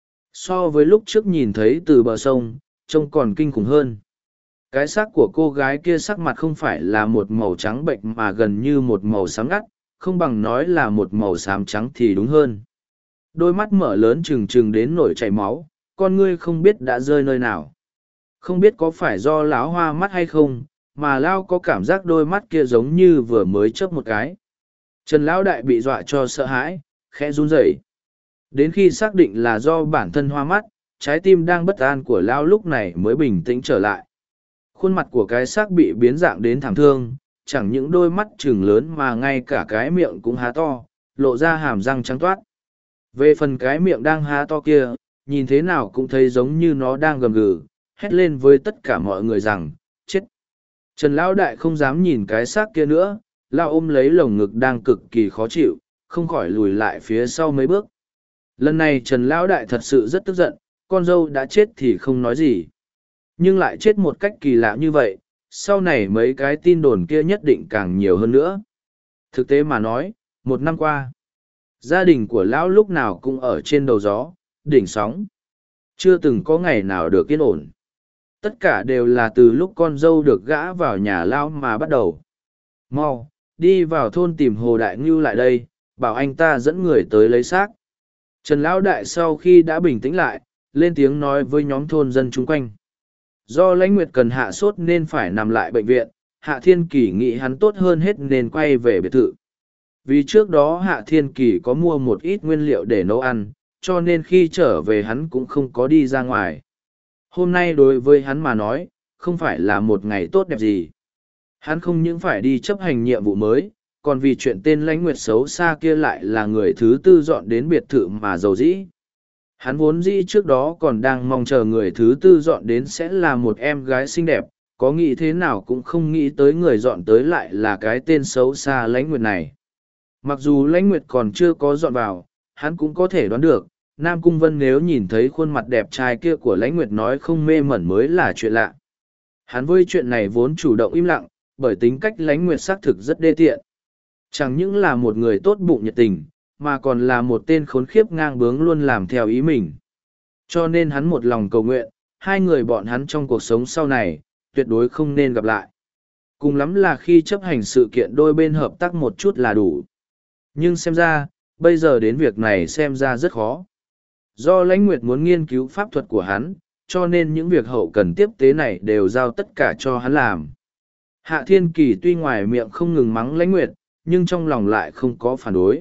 So với lúc trước nhìn thấy từ bờ sông, trông còn kinh khủng hơn. Cái xác của cô gái kia sắc mặt không phải là một màu trắng bệnh mà gần như một màu xám ngắt, không bằng nói là một màu xám trắng thì đúng hơn. Đôi mắt mở lớn trừng trừng đến nổi chảy máu, con ngươi không biết đã rơi nơi nào. Không biết có phải do Lão hoa mắt hay không, mà Lao có cảm giác đôi mắt kia giống như vừa mới chớp một cái. Trần Lão đại bị dọa cho sợ hãi, khẽ run rẩy. Đến khi xác định là do bản thân hoa mắt, trái tim đang bất an của Lao lúc này mới bình tĩnh trở lại. Khuôn mặt của cái xác bị biến dạng đến thảm thương, chẳng những đôi mắt trừng lớn mà ngay cả cái miệng cũng há to, lộ ra hàm răng trắng toát. Về phần cái miệng đang há to kia, nhìn thế nào cũng thấy giống như nó đang gầm gừ, hét lên với tất cả mọi người rằng, chết. Trần Lão đại không dám nhìn cái xác kia nữa, Lão ôm lấy lồng ngực đang cực kỳ khó chịu, không khỏi lùi lại phía sau mấy bước. Lần này Trần Lão đại thật sự rất tức giận, con dâu đã chết thì không nói gì. Nhưng lại chết một cách kỳ lạ như vậy, sau này mấy cái tin đồn kia nhất định càng nhiều hơn nữa. Thực tế mà nói, 1 năm qua, gia đình của Lão lúc nào cũng ở trên đầu gió, đỉnh sóng. Chưa từng có ngày nào được yên ổn. Tất cả đều là từ lúc con dâu được gã vào nhà Lão mà bắt đầu. Mau, đi vào thôn tìm Hồ Đại Ngưu lại đây, bảo anh ta dẫn người tới lấy xác. Trần Lão đại sau khi đã bình tĩnh lại, lên tiếng nói với nhóm thôn dân chung quanh. Do Lãnh Nguyệt cần hạ sốt nên phải nằm lại bệnh viện, Hạ Thiên Kỳ nghĩ hắn tốt hơn hết nên quay về biệt thự. Vì trước đó Hạ Thiên Kỳ có mua một ít nguyên liệu để nấu ăn, cho nên khi trở về hắn cũng không có đi ra ngoài. Hôm nay đối với hắn mà nói, không phải là một ngày tốt đẹp gì. Hắn không những phải đi chấp hành nhiệm vụ mới, còn vì chuyện tên Lãnh Nguyệt xấu xa kia lại là người thứ 4 dọn đến biệt thự mà giàu dĩ. Hắn vốn dĩ trước đó còn đang mong chờ người thứ 4 dọn đến sẽ là một em gái xinh đẹp, có nghĩ thế nào cũng không nghĩ tới người dọn tới lại là cái tên xấu xa Lãnh Nguyệt này. Mặc dù Lãnh Nguyệt còn chưa có dọn vào, hắn cũng có thể đoán được, Nam Cung Vân nếu nhìn thấy khuôn mặt đẹp trai kia của Lãnh Nguyệt nói không mê mẩn mới là chuyện lạ. Hắn với chuyện này vốn chủ động im lặng, bởi tính cách Lãnh Nguyệt xác thực rất đê tiện. Chẳng những là một người tốt bụng nhiệt tình, mà còn là một tên khốn khiếp ngang bướng luôn làm theo ý mình. Cho nên hắn một lòng cầu nguyện, hai người bọn hắn trong cuộc sống sau này, tuyệt đối không nên gặp lại. Cùng lắm là khi chấp hành sự kiện đôi bên hợp tác một chút là đủ. Nhưng xem ra, bây giờ đến việc này xem ra rất khó. Do Lãnh Nguyệt muốn nghiên cứu pháp thuật của hắn, cho nên những việc hậu cần tiếp tế này đều giao tất cả cho hắn làm. Hạ Thiên Kỳ tuy ngoài miệng không ngừng mắng Lãnh Nguyệt, nhưng trong lòng lại không có phản đối.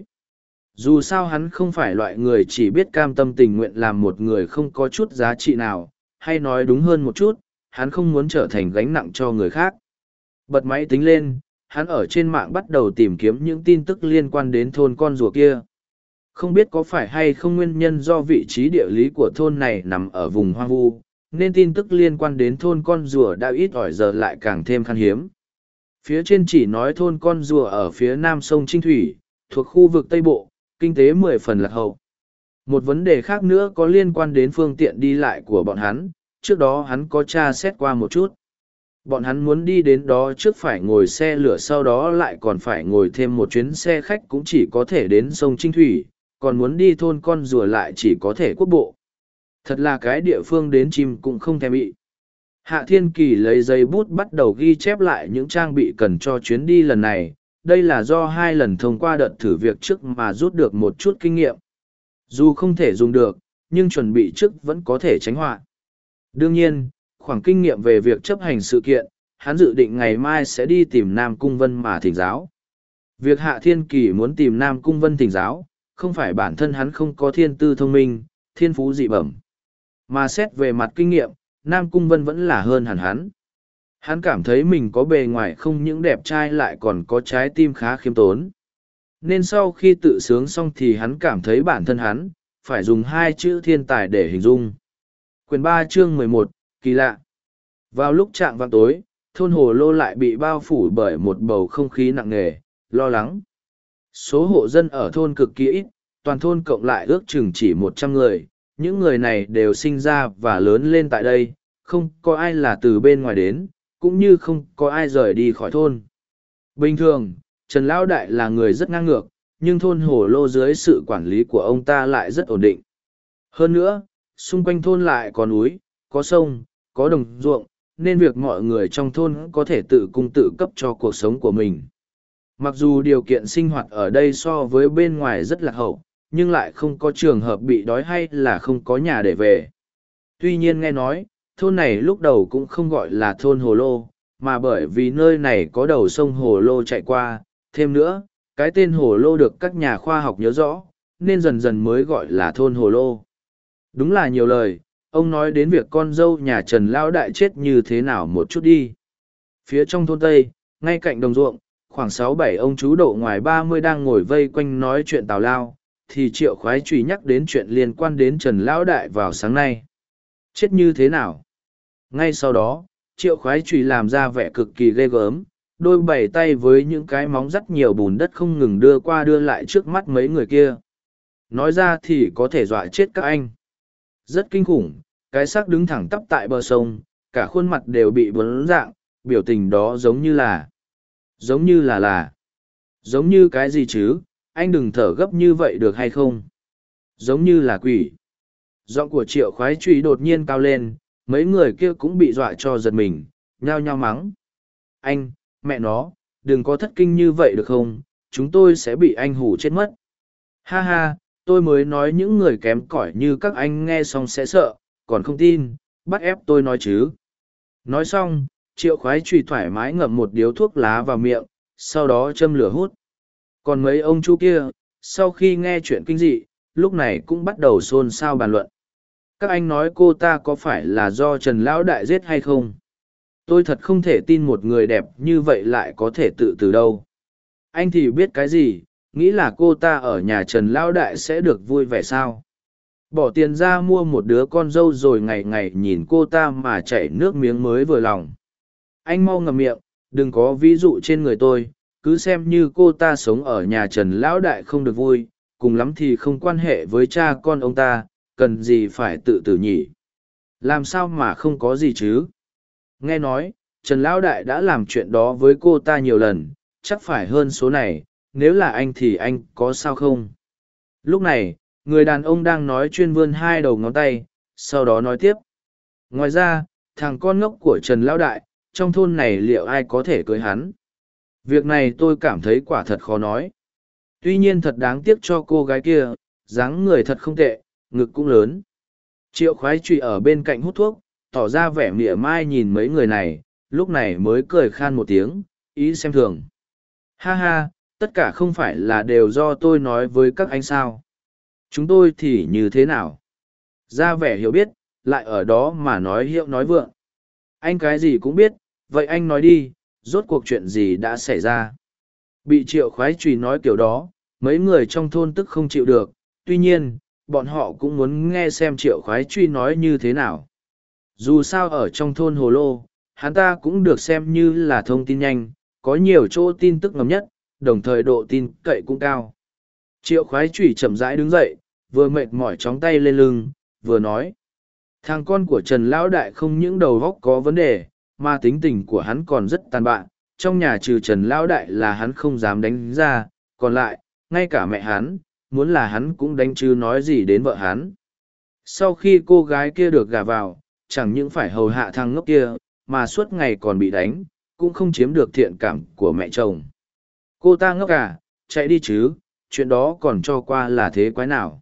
Dù sao hắn không phải loại người chỉ biết cam tâm tình nguyện làm một người không có chút giá trị nào, hay nói đúng hơn một chút, hắn không muốn trở thành gánh nặng cho người khác. Bật máy tính lên, hắn ở trên mạng bắt đầu tìm kiếm những tin tức liên quan đến thôn con rùa kia. Không biết có phải hay không nguyên nhân do vị trí địa lý của thôn này nằm ở vùng hoang vu, nên tin tức liên quan đến thôn con rùa đã ít ỏi giờ lại càng thêm khan hiếm. Phía trên chỉ nói thôn con rùa ở phía nam sông Trinh Thủy, thuộc khu vực Tây Bộ, kinh tế 10 phần lạc hậu. Một vấn đề khác nữa có liên quan đến phương tiện đi lại của bọn hắn, trước đó hắn có tra xét qua một chút. Bọn hắn muốn đi đến đó trước phải ngồi xe lửa, sau đó lại còn phải ngồi thêm một chuyến xe khách cũng chỉ có thể đến sông Trinh Thủy, còn muốn đi thôn con rùa lại chỉ có thể quốc bộ. Thật là cái địa phương đến chim cũng không thèm bị. Hạ Thiên Kỳ lấy giấy bút bắt đầu ghi chép lại những trang bị cần cho chuyến đi lần này. Đây là do 2 lần thông qua đợt thử việc trước mà rút được một chút kinh nghiệm. Dù không thể dùng được, nhưng chuẩn bị trước vẫn có thể tránh họa. Đương nhiên, khoảng kinh nghiệm về việc chấp hành sự kiện, hắn dự định ngày mai sẽ đi tìm Nam Cung Vân mà thỉnh giáo. Việc Hạ Thiên Kỳ muốn tìm Nam Cung Vân thỉnh giáo, không phải bản thân hắn không có thiên tư thông minh, thiên phú dị bẩm. Mà xét về mặt kinh nghiệm, Nam Cung Vân vẫn là hơn hẳn hắn. Hắn cảm thấy mình có bề ngoài không những đẹp trai lại còn có trái tim khá khiêm tốn. Nên sau khi tự sướng xong thì hắn cảm thấy bản thân hắn, phải dùng 2 chữ thiên tài để hình dung. Quyển 3 chương 11, kỳ lạ. Vào lúc chạng vạng tối, thôn Hồ Lô lại bị bao phủ bởi một bầu không khí nặng nề, lo lắng. Số hộ dân ở thôn cực kỳ ít, toàn thôn cộng lại ước chừng chỉ 100 người. Những người này đều sinh ra và lớn lên tại đây, không có ai là từ bên ngoài đến, cũng như không có ai rời đi khỏi thôn. Bình thường, Trần Lão Đại là người rất ngang ngược, nhưng thôn Hồ Lô dưới sự quản lý của ông ta lại rất ổn định. Hơn nữa, xung quanh thôn lại có núi, có sông, có đồng ruộng, nên việc mọi người trong thôn có thể tự cung tự cấp cho cuộc sống của mình. Mặc dù điều kiện sinh hoạt ở đây so với bên ngoài rất lạc hậu, nhưng lại không có trường hợp bị đói hay là không có nhà để về. Tuy nhiên nghe nói, thôn này lúc đầu cũng không gọi là thôn Hồ Lô, mà bởi vì nơi này có đầu sông Hồ Lô chạy qua, thêm nữa, cái tên Hồ Lô được các nhà khoa học nhớ rõ, nên dần dần mới gọi là thôn Hồ Lô. Đúng là nhiều lời, ông nói đến việc con dâu nhà Trần Lão Đại chết như thế nào một chút đi. Phía trong thôn Tây, ngay cạnh đồng ruộng, khoảng 6-7 ông chú độ ngoài 30 đang ngồi vây quanh nói chuyện tào lao, thì Triệu Khoái Trùy nhắc đến chuyện liên quan đến Trần Lão Đại vào sáng nay. Chết như thế nào? Ngay sau đó, Triệu Khoái Trùy làm ra vẻ cực kỳ ghê gớm, đôi bảy tay với những cái móng dắt nhiều bùn đất không ngừng đưa qua đưa lại trước mắt mấy người kia. Nói ra thì có thể dọa chết các anh. Rất kinh khủng, cái xác đứng thẳng tắp tại bờ sông, cả khuôn mặt đều bị bấn dạng, biểu tình đó giống như là giống như cái gì chứ, anh đừng thở gấp như vậy được hay không? Giống như là quỷ. Giọng của Triệu Khoái Trùy đột nhiên cao lên, mấy người kia cũng bị dọa cho giật mình, nhao nhao mắng. Anh, mẹ nó, đừng có thất kinh như vậy được không, chúng tôi sẽ bị anh hù chết mất. Ha ha, tôi mới nói những người kém cỏi như các anh nghe xong sẽ sợ, còn không tin, bắt ép tôi nói chứ. Nói xong, Triệu Khoái Trùy thoải mái ngậm một điếu thuốc lá vào miệng, sau đó châm lửa hút. Còn mấy ông chú kia, sau khi nghe chuyện kinh dị, lúc này cũng bắt đầu xôn xao bàn luận. Các anh nói cô ta có phải là do Trần Lão Đại giết hay không? Tôi thật không thể tin một người đẹp như vậy lại có thể tự tử đâu. Anh thì biết cái gì, nghĩ là cô ta ở nhà Trần Lão Đại sẽ được vui vẻ sao? Bỏ tiền ra mua một đứa con dâu rồi ngày ngày nhìn cô ta mà chảy nước miếng mới vừa lòng. Anh mau ngậm miệng, đừng có ví dụ trên người tôi, cứ xem như cô ta sống ở nhà Trần Lão Đại không được vui, cùng lắm thì không quan hệ với cha con ông ta, cần gì phải tự tử nhỉ? Làm sao mà không có gì chứ? Nghe nói, Trần Lão Đại đã làm chuyện đó với cô ta nhiều lần, chắc phải hơn số này, nếu là anh thì anh có sao không? Lúc này, người đàn ông đang nói chuyên vươn 2 đầu ngón tay, sau đó nói tiếp. Ngoài ra, thằng con ngốc của Trần Lão Đại, trong thôn này liệu ai có thể cưới hắn? Việc này tôi cảm thấy quả thật khó nói. Tuy nhiên thật đáng tiếc cho cô gái kia, dáng người thật không tệ, ngực cũng lớn. Triệu Khoái Trùy ở bên cạnh hút thuốc, tỏ ra vẻ mỉa mai nhìn mấy người này, lúc này mới cười khan một tiếng, ý xem thường. Ha ha, tất cả không phải là đều do tôi nói với các anh sao? Chúng tôi thì như thế nào? Ra vẻ hiểu biết, lại ở đó mà nói hiệu nói vượng. Anh cái gì cũng biết, vậy anh nói đi, rốt cuộc chuyện gì đã xảy ra? Bị Triệu Khoái Trùy nói kiểu đó, mấy người trong thôn tức không chịu được, tuy nhiên, bọn họ cũng muốn nghe xem Triệu Khoái Truy nói như thế nào. Dù sao ở trong thôn Hồ Lô, hắn ta cũng được xem như là thông tin nhanh, có nhiều chỗ tin tức ngầm nhất, đồng thời độ tin cậy cũng cao. Triệu Khoái Trùy chậm rãi đứng dậy, vừa mệt mỏi chóng tay lên lưng, vừa nói. Thằng con của Trần Lão Đại không những đầu óc có vấn đề, mà tính tình của hắn còn rất tàn bạo. Trong nhà trừ Trần Lão Đại là hắn không dám đánh ra, còn lại, ngay cả mẹ hắn, muốn là hắn cũng đánh chứ nói gì đến vợ hắn. Sau khi cô gái kia được gả vào, chẳng những phải hầu hạ thằng ngốc kia, mà suốt ngày còn bị đánh, cũng không chiếm được thiện cảm của mẹ chồng. Cô ta ngốc à, chạy đi chứ, chuyện đó còn cho qua là thế quái nào.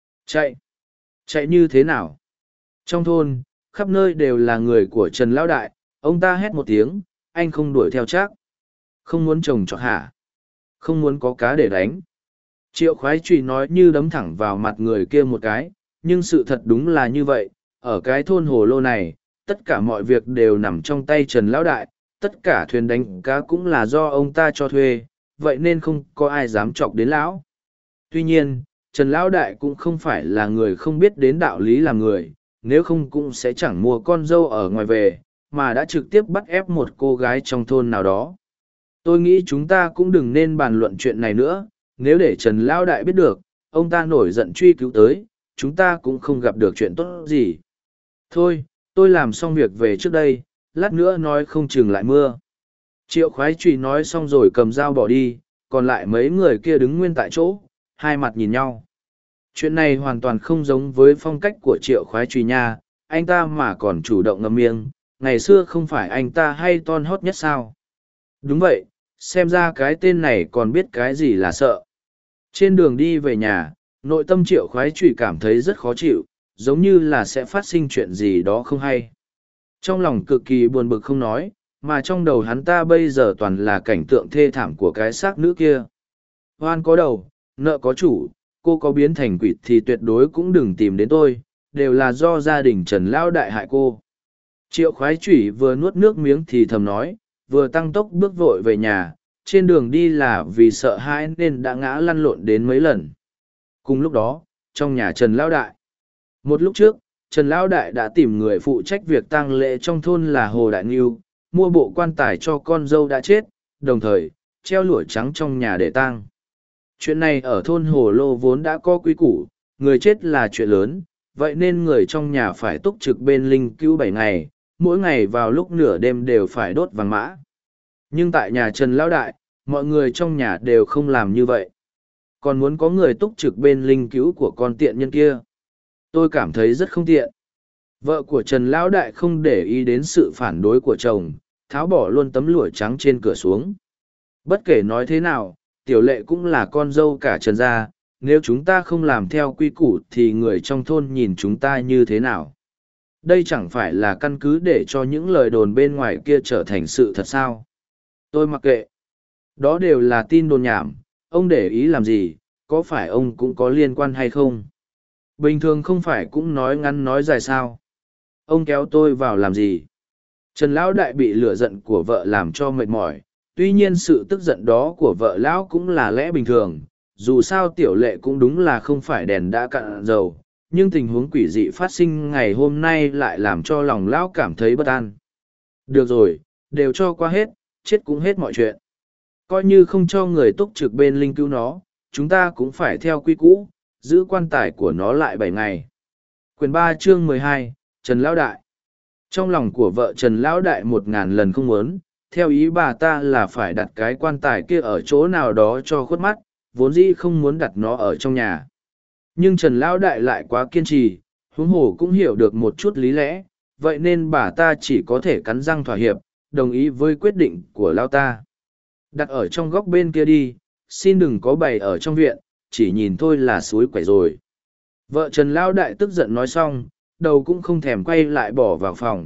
Chạy như thế nào? Trong thôn, khắp nơi đều là người của Trần Lão Đại, ông ta hét một tiếng, anh không đuổi theo chắc. Không muốn chồng chọn hả? Không muốn có cá để đánh. Triệu Khoái Trùy nói như đấm thẳng vào mặt người kia một cái, nhưng sự thật đúng là như vậy, ở cái thôn Hồ Lô này, tất cả mọi việc đều nằm trong tay Trần Lão Đại, tất cả thuyền đánh cá cũng là do ông ta cho thuê, vậy nên không có ai dám chọc đến lão. Tuy nhiên, Trần Lão Đại cũng không phải là người không biết đến đạo lý làm người, nếu không cũng sẽ chẳng mua con dâu ở ngoài về, mà đã trực tiếp bắt ép một cô gái trong thôn nào đó. Tôi nghĩ chúng ta cũng đừng nên bàn luận chuyện này nữa, nếu để Trần Lão Đại biết được, ông ta nổi giận truy cứu tới, chúng ta cũng không gặp được chuyện tốt gì. Thôi, tôi làm xong việc về trước đây, lát nữa nói không chừng lại mưa. Triệu Khoái Trùy nói xong rồi cầm dao bỏ đi, còn lại mấy người kia đứng nguyên tại chỗ, hai mặt nhìn nhau. Chuyện này hoàn toàn không giống với phong cách của Triệu Khoái Trùy nha, anh ta mà còn chủ động ngậm miệng, ngày xưa không phải anh ta hay ton hót nhất sao? Đúng vậy, xem ra cái tên này còn biết cái gì là sợ. Trên đường đi về nhà, nội tâm Triệu Khoái Trùy cảm thấy rất khó chịu, giống như là sẽ phát sinh chuyện gì đó không hay. Trong lòng cực kỳ buồn bực không nói, mà trong đầu hắn ta bây giờ toàn là cảnh tượng thê thảm của cái xác nữ kia. Hoan có đầu, nợ có chủ, cô có biến thành quỷ thì tuyệt đối cũng đừng tìm đến tôi, đều là do gia đình Trần Lão Đại hại cô. Triệu Khoái Trủy vừa nuốt nước miếng thì thầm nói, vừa tăng tốc bước vội về nhà, trên đường đi là vì sợ hãi nên đã ngã lăn lộn đến mấy lần. Cùng lúc đó, trong nhà Trần Lão Đại. Một lúc trước, Trần Lão Đại đã tìm người phụ trách việc tang lễ trong thôn là Hồ Đại Ngưu, mua bộ quan tài cho con dâu đã chết, đồng thời, treo lụa trắng trong nhà để tang. Chuyện này ở thôn Hồ Lô vốn đã có quy củ, người chết là chuyện lớn, vậy nên người trong nhà phải túc trực bên linh cữu 7 ngày, mỗi ngày vào lúc nửa đêm đều phải đốt vàng mã. Nhưng tại nhà Trần Lão Đại, mọi người trong nhà đều không làm như vậy. Còn muốn có người túc trực bên linh cữu của con tiện nhân kia. Tôi cảm thấy rất không tiện. Vợ của Trần Lão Đại không để ý đến sự phản đối của chồng, tháo bỏ luôn tấm lụa trắng trên cửa xuống. Bất kể nói thế nào, Tiểu Lệ cũng là con dâu cả Trần gia, nếu chúng ta không làm theo quy củ thì người trong thôn nhìn chúng ta như thế nào? Đây chẳng phải là căn cứ để cho những lời đồn bên ngoài kia trở thành sự thật sao? Tôi mặc kệ. Đó đều là tin đồn nhảm, ông để ý làm gì, có phải ông cũng có liên quan hay không? Bình thường không phải cũng nói ngắn nói dài sao? Ông kéo tôi vào làm gì? Trần Lão Đại bị lửa giận của vợ làm cho mệt mỏi, tuy nhiên sự tức giận đó của vợ Lão cũng là lẽ bình thường, dù sao Tiểu Lệ cũng đúng là không phải đèn đã cạn dầu, nhưng tình huống quỷ dị phát sinh ngày hôm nay lại làm cho lòng Lão cảm thấy bất an. Được rồi, đều cho qua hết, chết cũng hết mọi chuyện. Coi như không cho người túc trực bên linh cứu nó, chúng ta cũng phải theo quy cũ, giữ quan tài của nó lại 7 ngày. Quyền 3 chương 12, Trần Lão Đại. Trong lòng của vợ Trần Lão Đại 1000 lần không muốn, theo ý bà ta là phải đặt cái quan tài kia ở chỗ nào đó cho khuất mắt, vốn dĩ không muốn đặt nó ở trong nhà. Nhưng Trần Lão Đại lại quá kiên trì, huống hồ cũng hiểu được một chút lý lẽ, vậy nên bà ta chỉ có thể cắn răng thỏa hiệp, đồng ý với quyết định của Lão ta. Đặt ở trong góc bên kia đi, xin đừng có bày ở trong viện, chỉ nhìn thôi là suối quẩy rồi. Vợ Trần Lão Đại tức giận nói xong, đầu cũng không thèm quay lại bỏ vào phòng,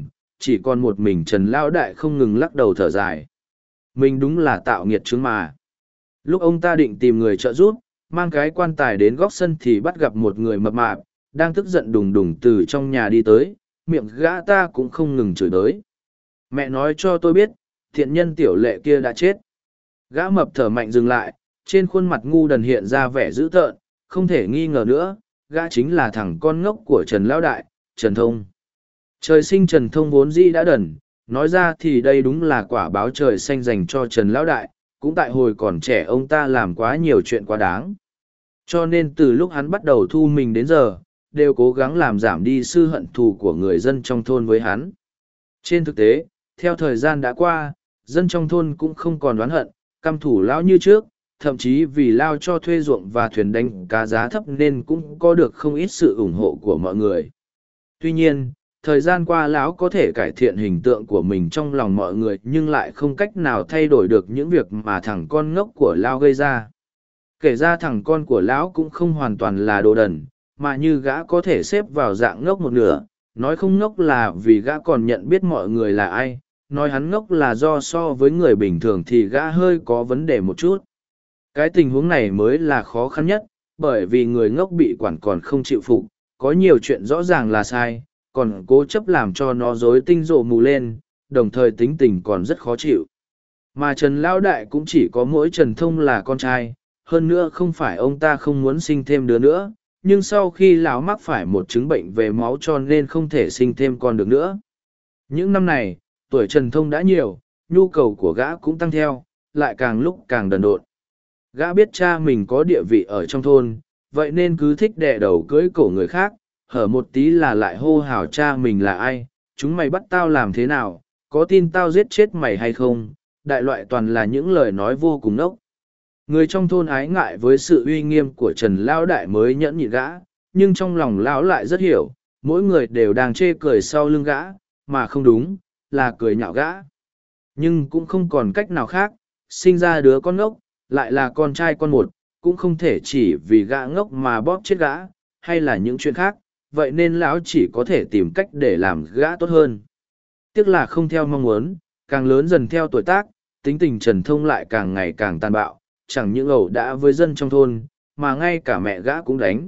chỉ còn một mình Trần Lão Đại không ngừng lắc đầu thở dài. Mình đúng là tạo nghiệt chứng mà. Lúc ông ta định tìm người trợ giúp, mang cái quan tài đến góc sân thì bắt gặp một người mập mạp, đang tức giận đùng đùng từ trong nhà đi tới, miệng gã ta cũng không ngừng chửi đới. Mẹ nói cho tôi biết, thiện nhân Tiểu Lệ kia đã chết. Gã mập thở mạnh dừng lại, trên khuôn mặt ngu đần hiện ra vẻ dữ tợn, không thể nghi ngờ nữa, gã chính là thằng con ngốc của Trần Lão Đại, Trần Thông. Trời sinh Trần Thông vốn dĩ đã đần, nói ra thì đây đúng là quả báo trời xanh dành cho Trần Lão Đại, cũng tại hồi còn trẻ ông ta làm quá nhiều chuyện quá đáng. Cho nên từ lúc hắn bắt đầu thu mình đến giờ, đều cố gắng làm giảm đi sự hận thù của người dân trong thôn với hắn. Trên thực tế, theo thời gian đã qua, dân trong thôn cũng không còn oán hận, căm thủ Lão như trước, thậm chí vì Lao cho thuê ruộng và thuyền đánh cá giá thấp nên cũng có được không ít sự ủng hộ của mọi người. Tuy nhiên, thời gian qua Lão có thể cải thiện hình tượng của mình trong lòng mọi người nhưng lại không cách nào thay đổi được những việc mà thằng con ngốc của Lao gây ra. Kể ra thằng con của Lão cũng không hoàn toàn là đồ đần, mà như gã có thể xếp vào dạng ngốc một nửa, nói không ngốc là vì gã còn nhận biết mọi người là ai, nói hắn ngốc là do so với người bình thường thì gã hơi có vấn đề một chút. Cái tình huống này mới là khó khăn nhất, bởi vì người ngốc bị quản còn không chịu phục, có nhiều chuyện rõ ràng là sai, còn cố chấp làm cho nó rối tinh rộ mù lên, đồng thời tính tình còn rất khó chịu. Mà Trần Lão Đại cũng chỉ có mỗi Trần Thông là con trai, hơn nữa không phải ông ta không muốn sinh thêm đứa nữa, nhưng sau khi lão mắc phải một chứng bệnh về máu cho nên không thể sinh thêm con được nữa. Những năm này, tuổi Trần Thông đã nhiều, nhu cầu của gã cũng tăng theo, lại càng lúc càng đần độn. Gã biết cha mình có địa vị ở trong thôn, vậy nên cứ thích đè đầu cưỡi cổ người khác, hở một tí là lại hô hào cha mình là ai, chúng mày bắt tao làm thế nào, có tin tao giết chết mày hay không, đại loại toàn là những lời nói vô cùng ngốc. Người trong thôn ái ngại với sự uy nghiêm của Trần Lão Đại mới nhẫn nhịn gã, nhưng trong lòng lão lại rất hiểu, mỗi người đều đang chê cười sau lưng gã, mà không đúng, là cười nhạo gã. Nhưng cũng không còn cách nào khác, sinh ra đứa con ngốc, lại là con trai con một, cũng không thể chỉ vì gã ngốc mà bóp chết gã, hay là những chuyện khác, vậy nên lão chỉ có thể tìm cách để làm gã tốt hơn. Tiếc là không theo mong muốn, càng lớn dần theo tuổi tác, tính tình Trần Thông lại càng ngày càng tàn bạo, chẳng những ẩu đả với dân trong thôn, mà ngay cả mẹ gã cũng đánh.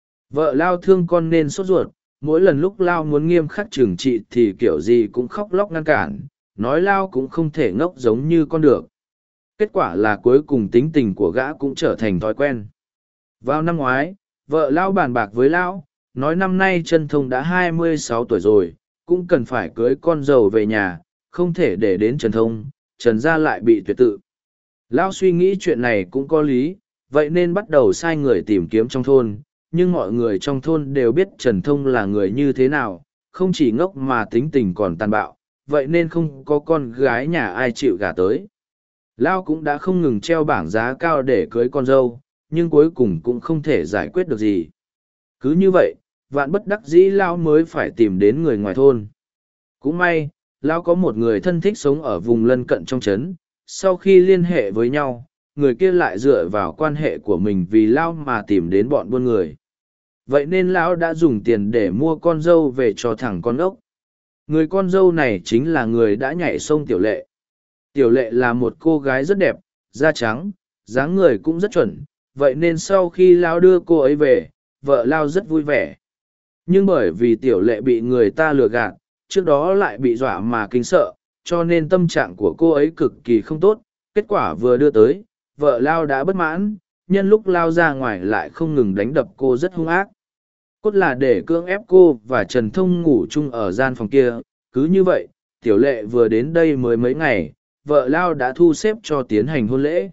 Vợ Lao thương con nên sốt ruột, mỗi lần lúc Lao muốn nghiêm khắc trừng trị thì kiểu gì cũng khóc lóc ngăn cản, nói Lao cũng không thể ngốc giống như con được. Kết quả là cuối cùng tính tình của gã cũng trở thành thói quen. Vào năm ngoái, vợ Lao bàn bạc với Lao, nói năm nay Trần Thông đã 26 tuổi rồi, cũng cần phải cưới con dâu về nhà, không thể để đến Trần Thông, Trần gia lại bị tuyệt tự. Lão suy nghĩ chuyện này cũng có lý, vậy nên bắt đầu sai người tìm kiếm trong thôn, nhưng mọi người trong thôn đều biết Trần Thông là người như thế nào, không chỉ ngốc mà tính tình còn tàn bạo, vậy nên không có con gái nhà ai chịu gả tới. Lão cũng đã không ngừng treo bảng giá cao để cưới con dâu, nhưng cuối cùng cũng không thể giải quyết được gì. Cứ như vậy, vạn bất đắc dĩ Lão mới phải tìm đến người ngoài thôn. Cũng may, Lão có một người thân thích sống ở vùng lân cận trong trấn. Sau khi liên hệ với nhau, người kia lại dựa vào quan hệ của mình vì Lão mà tìm đến bọn buôn người. Vậy nên Lão đã dùng tiền để mua con dâu về cho thằng con ốc. Người con dâu này chính là người đã nhảy sông Tiểu Lệ. Tiểu Lệ là một cô gái rất đẹp, da trắng, dáng người cũng rất chuẩn, vậy nên sau khi Lão đưa cô ấy về, vợ Lão rất vui vẻ. Nhưng bởi vì Tiểu Lệ bị người ta lừa gạt, trước đó lại bị dọa mà kinh sợ, cho nên tâm trạng của cô ấy cực kỳ không tốt. Kết quả vừa đưa tới, vợ Lao đã bất mãn, nhân lúc Lao ra ngoài lại không ngừng đánh đập cô rất hung ác. Cốt là để cưỡng ép cô và Trần Thông ngủ chung ở gian phòng kia. Cứ như vậy, Tiểu Lệ vừa đến đây mới mấy ngày, vợ Lao đã thu xếp cho tiến hành hôn lễ.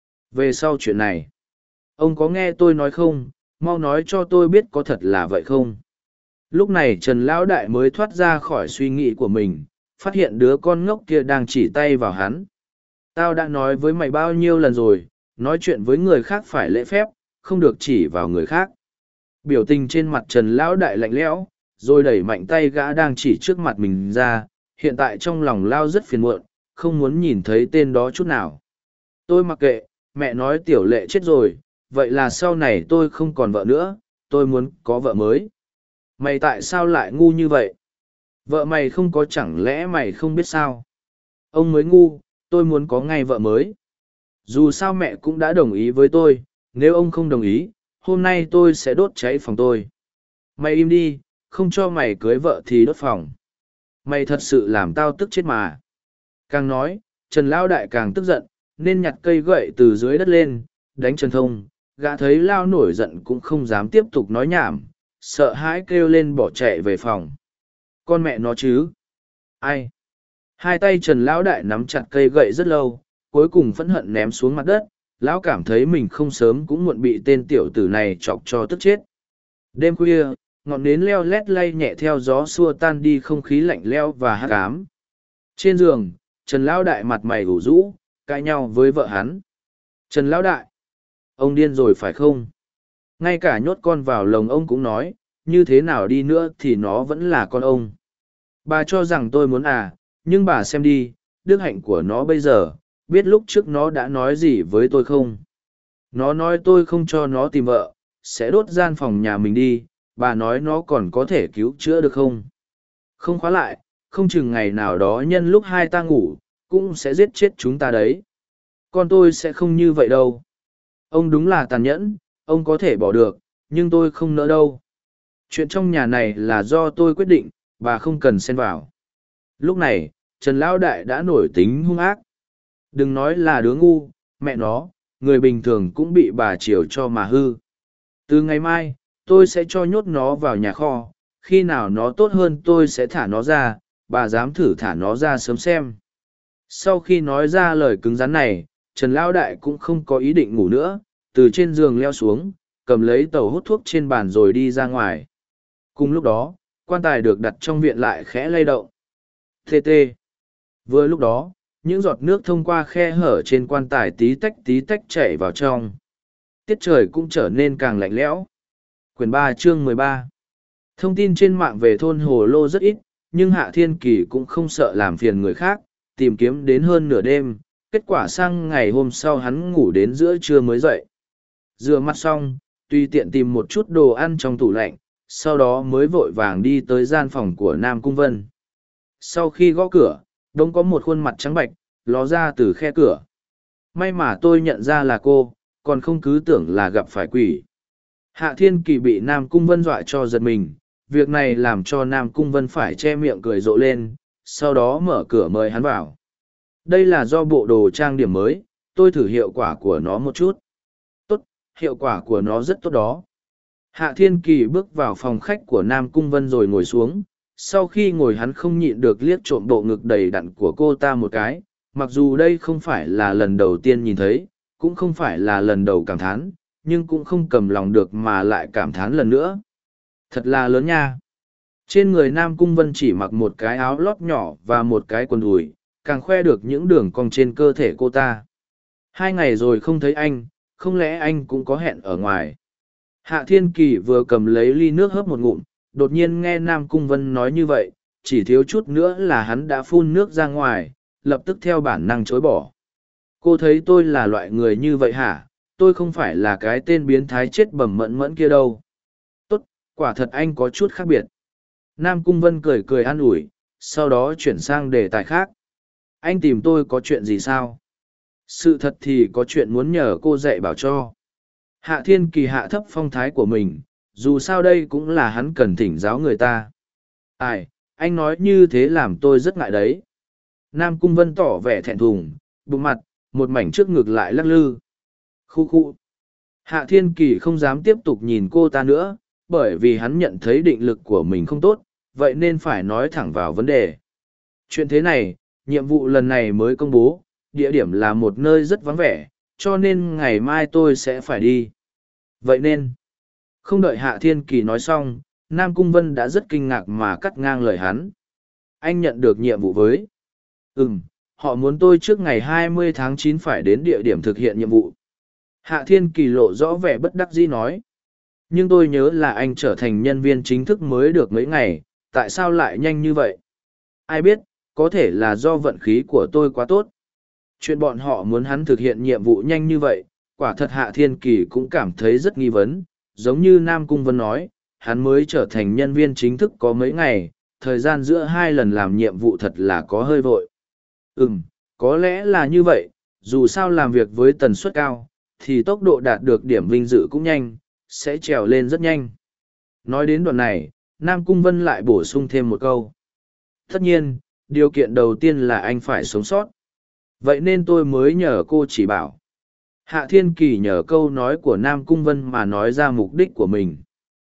Về sau chuyện này, ông có nghe tôi nói không, mau nói cho tôi biết có thật là vậy không. Lúc này Trần Lão Đại mới thoát ra khỏi suy nghĩ của mình, phát hiện đứa con ngốc kia đang chỉ tay vào hắn. Tao đã nói với mày bao nhiêu lần rồi, nói chuyện với người khác phải lễ phép, không được chỉ vào người khác. Biểu tình trên mặt Trần Lão Đại lạnh lẽo, rồi đẩy mạnh tay gã đang chỉ trước mặt mình ra, hiện tại trong lòng Lao rất phiền muộn, không muốn nhìn thấy tên đó chút nào. Tôi mặc kệ, mẹ nói Tiểu Lệ chết rồi, vậy là sau này tôi không còn vợ nữa, tôi muốn có vợ mới. Mày tại sao lại ngu như vậy? Vợ mày không có chẳng lẽ mày không biết sao? Ông mới ngu, tôi muốn có ngay vợ mới. Dù sao mẹ cũng đã đồng ý với tôi, nếu ông không đồng ý, hôm nay tôi sẽ đốt cháy phòng tôi. Mày im đi, không cho mày cưới vợ thì đốt phòng. Mày thật sự làm tao tức chết mà. Càng nói, Trần Lão Đại càng tức giận, nên nhặt cây gậy từ dưới đất lên, đánh Trần Thông. Gã thấy Lao nổi giận cũng không dám tiếp tục nói nhảm, sợ hãi kêu lên bỏ chạy về phòng. Con mẹ nó chứ? Ai? Hai tay Trần Lão Đại nắm chặt cây gậy rất lâu, cuối cùng phẫn hận ném xuống mặt đất. Lão cảm thấy mình không sớm cũng muộn bị tên tiểu tử này chọc cho tức chết. Đêm khuya, ngọn nến leo lét lay nhẹ theo gió xua tan đi không khí lạnh lẽo và hắc ám. Trên giường, Trần Lão Đại mặt mày ủ rũ, cãi nhau với vợ hắn. Trần Lão Đại, ông điên rồi phải không? Ngay cả nhốt con vào lồng ông cũng nói, như thế nào đi nữa thì nó vẫn là con ông. Bà cho rằng tôi muốn à, nhưng bà xem đi, đức hạnh của nó bây giờ, biết lúc trước nó đã nói gì với tôi không? Nó nói tôi không cho nó tìm vợ, sẽ đốt gian phòng nhà mình đi, bà nói nó còn có thể cứu chữa được không? Không khóa lại, không chừng ngày nào đó nhân lúc hai ta ngủ, cũng sẽ giết chết chúng ta đấy. Con tôi sẽ không như vậy đâu. Ông đúng là tàn nhẫn, ông có thể bỏ được, nhưng tôi không nỡ đâu. Chuyện trong nhà này là do tôi quyết định, bà không cần xen vào. Lúc này, Trần Lão Đại đã nổi tính hung ác. Đừng nói là đứa ngu, mẹ nó, người bình thường cũng bị bà chiều cho mà hư. Từ ngày mai, tôi sẽ cho nhốt nó vào nhà kho, khi nào nó tốt hơn tôi sẽ thả nó ra, bà dám thử thả nó ra sớm xem. Sau khi nói ra lời cứng rắn này, Trần Lão Đại cũng không có ý định ngủ nữa, từ trên giường leo xuống, cầm lấy tàu hút thuốc trên bàn rồi đi ra ngoài. Cùng lúc đó, quan tài được đặt trong viện lại khẽ lay động. Tê tê. Vừa lúc đó, những giọt nước thông qua khe hở trên quan tài tí tách chảy vào trong. Tiết trời cũng trở nên càng lạnh lẽo. Quyển 3 chương 13. Thông tin trên mạng về thôn Hồ Lô rất ít, nhưng Hạ Thiên Kỳ cũng không sợ làm phiền người khác, tìm kiếm đến hơn nửa đêm. Kết quả sang ngày hôm sau hắn ngủ đến giữa trưa mới dậy. Rửa mặt xong, tùy tiện tìm một chút đồ ăn trong tủ lạnh, sau đó mới vội vàng đi tới gian phòng của Nam Cung Vân. Sau khi gõ cửa, đông có một khuôn mặt trắng bạch, ló ra từ khe cửa. May mà tôi nhận ra là cô, còn không cứ tưởng là gặp phải quỷ. Hạ Thiên Kỳ bị Nam Cung Vân dọa cho giật mình, việc này làm cho Nam Cung Vân phải che miệng cười rộ lên, sau đó mở cửa mời hắn vào. Đây là do bộ đồ trang điểm mới, tôi thử hiệu quả của nó một chút. Tốt, hiệu quả của nó rất tốt đó. Hạ Thiên Kỳ bước vào phòng khách của Nam Cung Vân rồi ngồi xuống. Sau khi ngồi hắn không nhịn được liếc trộm bộ ngực đầy đặn của cô ta một cái, mặc dù đây không phải là lần đầu tiên nhìn thấy, cũng không phải là lần đầu cảm thán, nhưng cũng không cầm lòng được mà lại cảm thán lần nữa. Thật là lớn nha. Trên người Nam Cung Vân chỉ mặc một cái áo lót nhỏ và một cái quần đùi, càng khoe được những đường cong trên cơ thể cô ta. 2 ngày rồi không thấy anh, không lẽ anh cũng có hẹn ở ngoài? Hạ Thiên Kỳ vừa cầm lấy ly nước hớp một ngụm, đột nhiên nghe Nam Cung Vân nói như vậy, chỉ thiếu chút nữa là hắn đã phun nước ra ngoài, lập tức theo bản năng chối bỏ. Cô thấy tôi là loại người như vậy hả? Tôi không phải là cái tên biến thái chết bẩm mẫn mẫn kia đâu. Tốt, quả thật anh có chút khác biệt. Nam Cung Vân cười cười an ủi, sau đó chuyển sang đề tài khác. Anh tìm tôi có chuyện gì sao? Sự thật thì có chuyện muốn nhờ cô dạy bảo cho. Hạ Thiên Kỳ hạ thấp phong thái của mình, dù sao đây cũng là hắn cần thỉnh giáo người ta. Ai, anh nói như thế làm tôi rất ngại đấy. Nam Cung Vân tỏ vẻ thẹn thùng, bụng mặt, một mảnh trước ngực lại lắc lư. Khu khu. Hạ Thiên Kỳ không dám tiếp tục nhìn cô ta nữa, bởi vì hắn nhận thấy định lực của mình không tốt, vậy nên phải nói thẳng vào vấn đề. Chuyện thế này, nhiệm vụ lần này mới công bố, địa điểm là một nơi rất vắng vẻ, cho nên ngày mai tôi sẽ phải đi. Vậy nên, không đợi Hạ Thiên Kỳ nói xong, Nam Cung Vân đã rất kinh ngạc mà cắt ngang lời hắn. Anh nhận được nhiệm vụ với. Họ muốn tôi trước ngày 20 tháng 9 phải đến địa điểm thực hiện nhiệm vụ. Hạ Thiên Kỳ lộ rõ vẻ bất đắc dĩ nói. Nhưng tôi nhớ là anh trở thành nhân viên chính thức mới được mấy ngày, tại sao lại nhanh như vậy? Ai biết, có thể là do vận khí của tôi quá tốt. Chuyện bọn họ muốn hắn thực hiện nhiệm vụ nhanh như vậy, quả thật Hạ Thiên Kỳ cũng cảm thấy rất nghi vấn, giống như Nam Cung Vân nói, hắn mới trở thành nhân viên chính thức có mấy ngày, thời gian giữa hai lần làm nhiệm vụ thật là có hơi vội. Có lẽ là như vậy, dù sao làm việc với tần suất cao, thì tốc độ đạt được điểm vinh dự cũng nhanh, sẽ trèo lên rất nhanh. Nói đến đoạn này, Nam Cung Vân lại bổ sung thêm một câu. Tất nhiên, điều kiện đầu tiên là anh phải sống sót. Vậy nên tôi mới nhờ cô chỉ bảo. Hạ Thiên Kỳ nhờ câu nói của Nam Cung Vân mà nói ra mục đích của mình.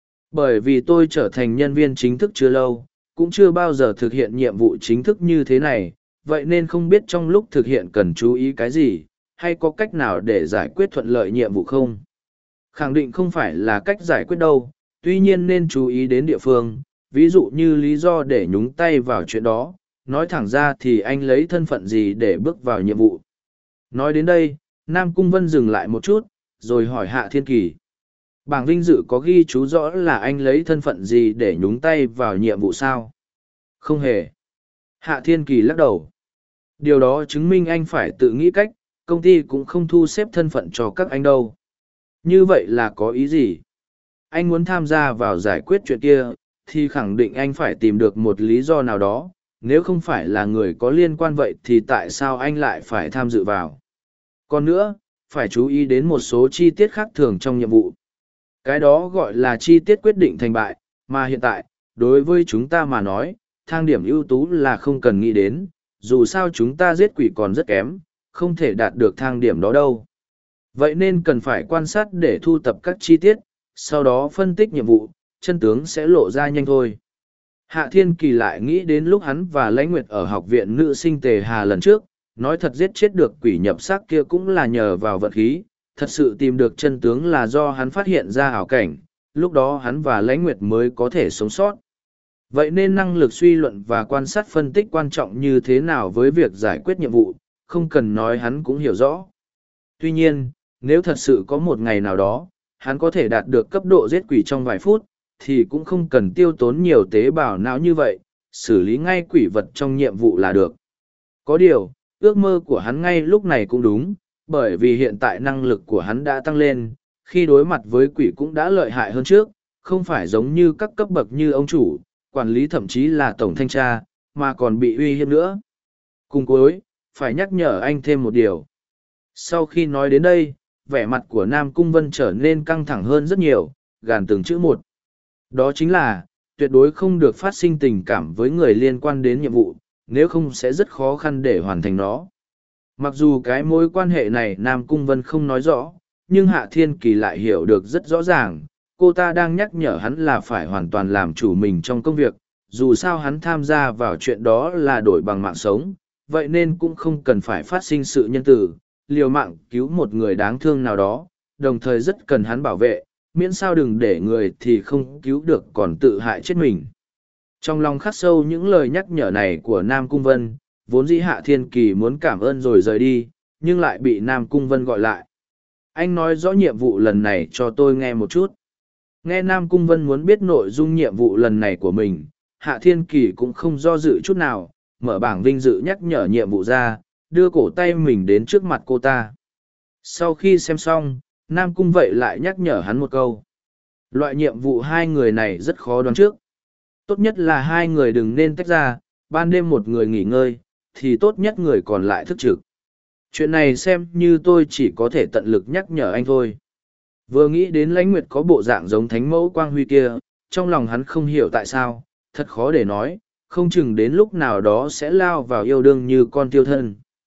Bởi vì tôi trở thành nhân viên chính thức chưa lâu, cũng chưa bao giờ thực hiện nhiệm vụ chính thức như thế này, vậy nên không biết trong lúc thực hiện cần chú ý cái gì, hay có cách nào để giải quyết thuận lợi nhiệm vụ không. Khẳng định không phải là cách giải quyết đâu, tuy nhiên nên chú ý đến địa phương, ví dụ như lý do để nhúng tay vào chuyện đó, nói thẳng ra thì anh lấy thân phận gì để bước vào nhiệm vụ. Nói đến đây, Nam Cung Vân dừng lại một chút, rồi hỏi Hạ Thiên Kỳ. Bảng vinh dự có ghi chú rõ là anh lấy thân phận gì để nhúng tay vào nhiệm vụ sao? Không hề. Hạ Thiên Kỳ lắc đầu. Điều đó chứng minh anh phải tự nghĩ cách, công ty cũng không thu xếp thân phận cho các anh đâu. Như vậy là có ý gì? Anh muốn tham gia vào giải quyết chuyện kia, thì khẳng định anh phải tìm được một lý do nào đó, nếu không phải là người có liên quan vậy thì tại sao anh lại phải tham dự vào? Còn nữa, phải chú ý đến một số chi tiết khác thường trong nhiệm vụ. Cái đó gọi là chi tiết quyết định thành bại, mà hiện tại, đối với chúng ta mà nói, thang điểm ưu tú là không cần nghĩ đến, dù sao chúng ta giết quỷ còn rất kém, không thể đạt được thang điểm đó đâu. Vậy nên cần phải quan sát để thu tập các chi tiết, sau đó phân tích nhiệm vụ, chân tướng sẽ lộ ra nhanh thôi. Hạ Thiên Kỳ lại nghĩ đến lúc hắn và Lãnh Nguyệt ở học viện nữ sinh Tề Hà lần trước, nói thật giết chết được quỷ nhập xác kia cũng là nhờ vào vận khí, thật sự tìm được chân tướng là do hắn phát hiện ra ảo cảnh, lúc đó hắn và Lãnh Nguyệt mới có thể sống sót. Vậy nên năng lực suy luận và quan sát phân tích quan trọng như thế nào với việc giải quyết nhiệm vụ, không cần nói hắn cũng hiểu rõ. Tuy nhiên, nếu thật sự có một ngày nào đó, hắn có thể đạt được cấp độ giết quỷ trong vài phút, thì cũng không cần tiêu tốn nhiều tế bào não như vậy, xử lý ngay quỷ vật trong nhiệm vụ là được. Có điều, ước mơ của hắn ngay lúc này cũng đúng, bởi vì hiện tại năng lực của hắn đã tăng lên, khi đối mặt với quỷ cũng đã lợi hại hơn trước, không phải giống như các cấp bậc như ông chủ, quản lý thậm chí là tổng thanh tra, mà còn bị uy hiếp nữa. Cùng cuối, phải nhắc nhở anh thêm một điều. Sau khi nói đến đây, vẻ mặt của Nam Cung Vân trở nên căng thẳng hơn rất nhiều, gàn từng chữ một. Đó chính là, tuyệt đối không được phát sinh tình cảm với người liên quan đến nhiệm vụ, nếu không sẽ rất khó khăn để hoàn thành nó. Mặc dù cái mối quan hệ này Nam Cung Vân không nói rõ, nhưng Hạ Thiên Kỳ lại hiểu được rất rõ ràng, cô ta đang nhắc nhở hắn là phải hoàn toàn làm chủ mình trong công việc, dù sao hắn tham gia vào chuyện đó là đổi bằng mạng sống, vậy nên cũng không cần phải phát sinh sự nhân từ, liều mạng cứu một người đáng thương nào đó, đồng thời rất cần hắn bảo vệ, miễn sao đừng để người thì không cứu được còn tự hại chết mình. Trong lòng khắc sâu những lời nhắc nhở này của Nam Cung Vân, vốn dĩ Hạ Thiên Kỳ muốn cảm ơn rồi rời đi, nhưng lại bị Nam Cung Vân gọi lại. Anh nói rõ nhiệm vụ lần này cho tôi nghe một chút. Nghe Nam Cung Vân muốn biết nội dung nhiệm vụ lần này của mình, Hạ Thiên Kỳ cũng không do dự chút nào, mở bảng vinh dự nhắc nhở nhiệm vụ ra, đưa cổ tay mình đến trước mặt cô ta. Sau khi xem xong, Nam Cung vậy lại nhắc nhở hắn một câu. Loại nhiệm vụ hai người này rất khó đoán trước. Tốt nhất là hai người đừng nên tách ra, ban đêm một người nghỉ ngơi, thì tốt nhất người còn lại thức trực. Chuyện này xem như tôi chỉ có thể tận lực nhắc nhở anh thôi. Vừa nghĩ đến Lãnh Nguyệt có bộ dạng giống thánh mẫu Quang Huy kia, trong lòng hắn không hiểu tại sao, thật khó để nói, không chừng đến lúc nào đó sẽ lao vào yêu đương như con tiêu thân.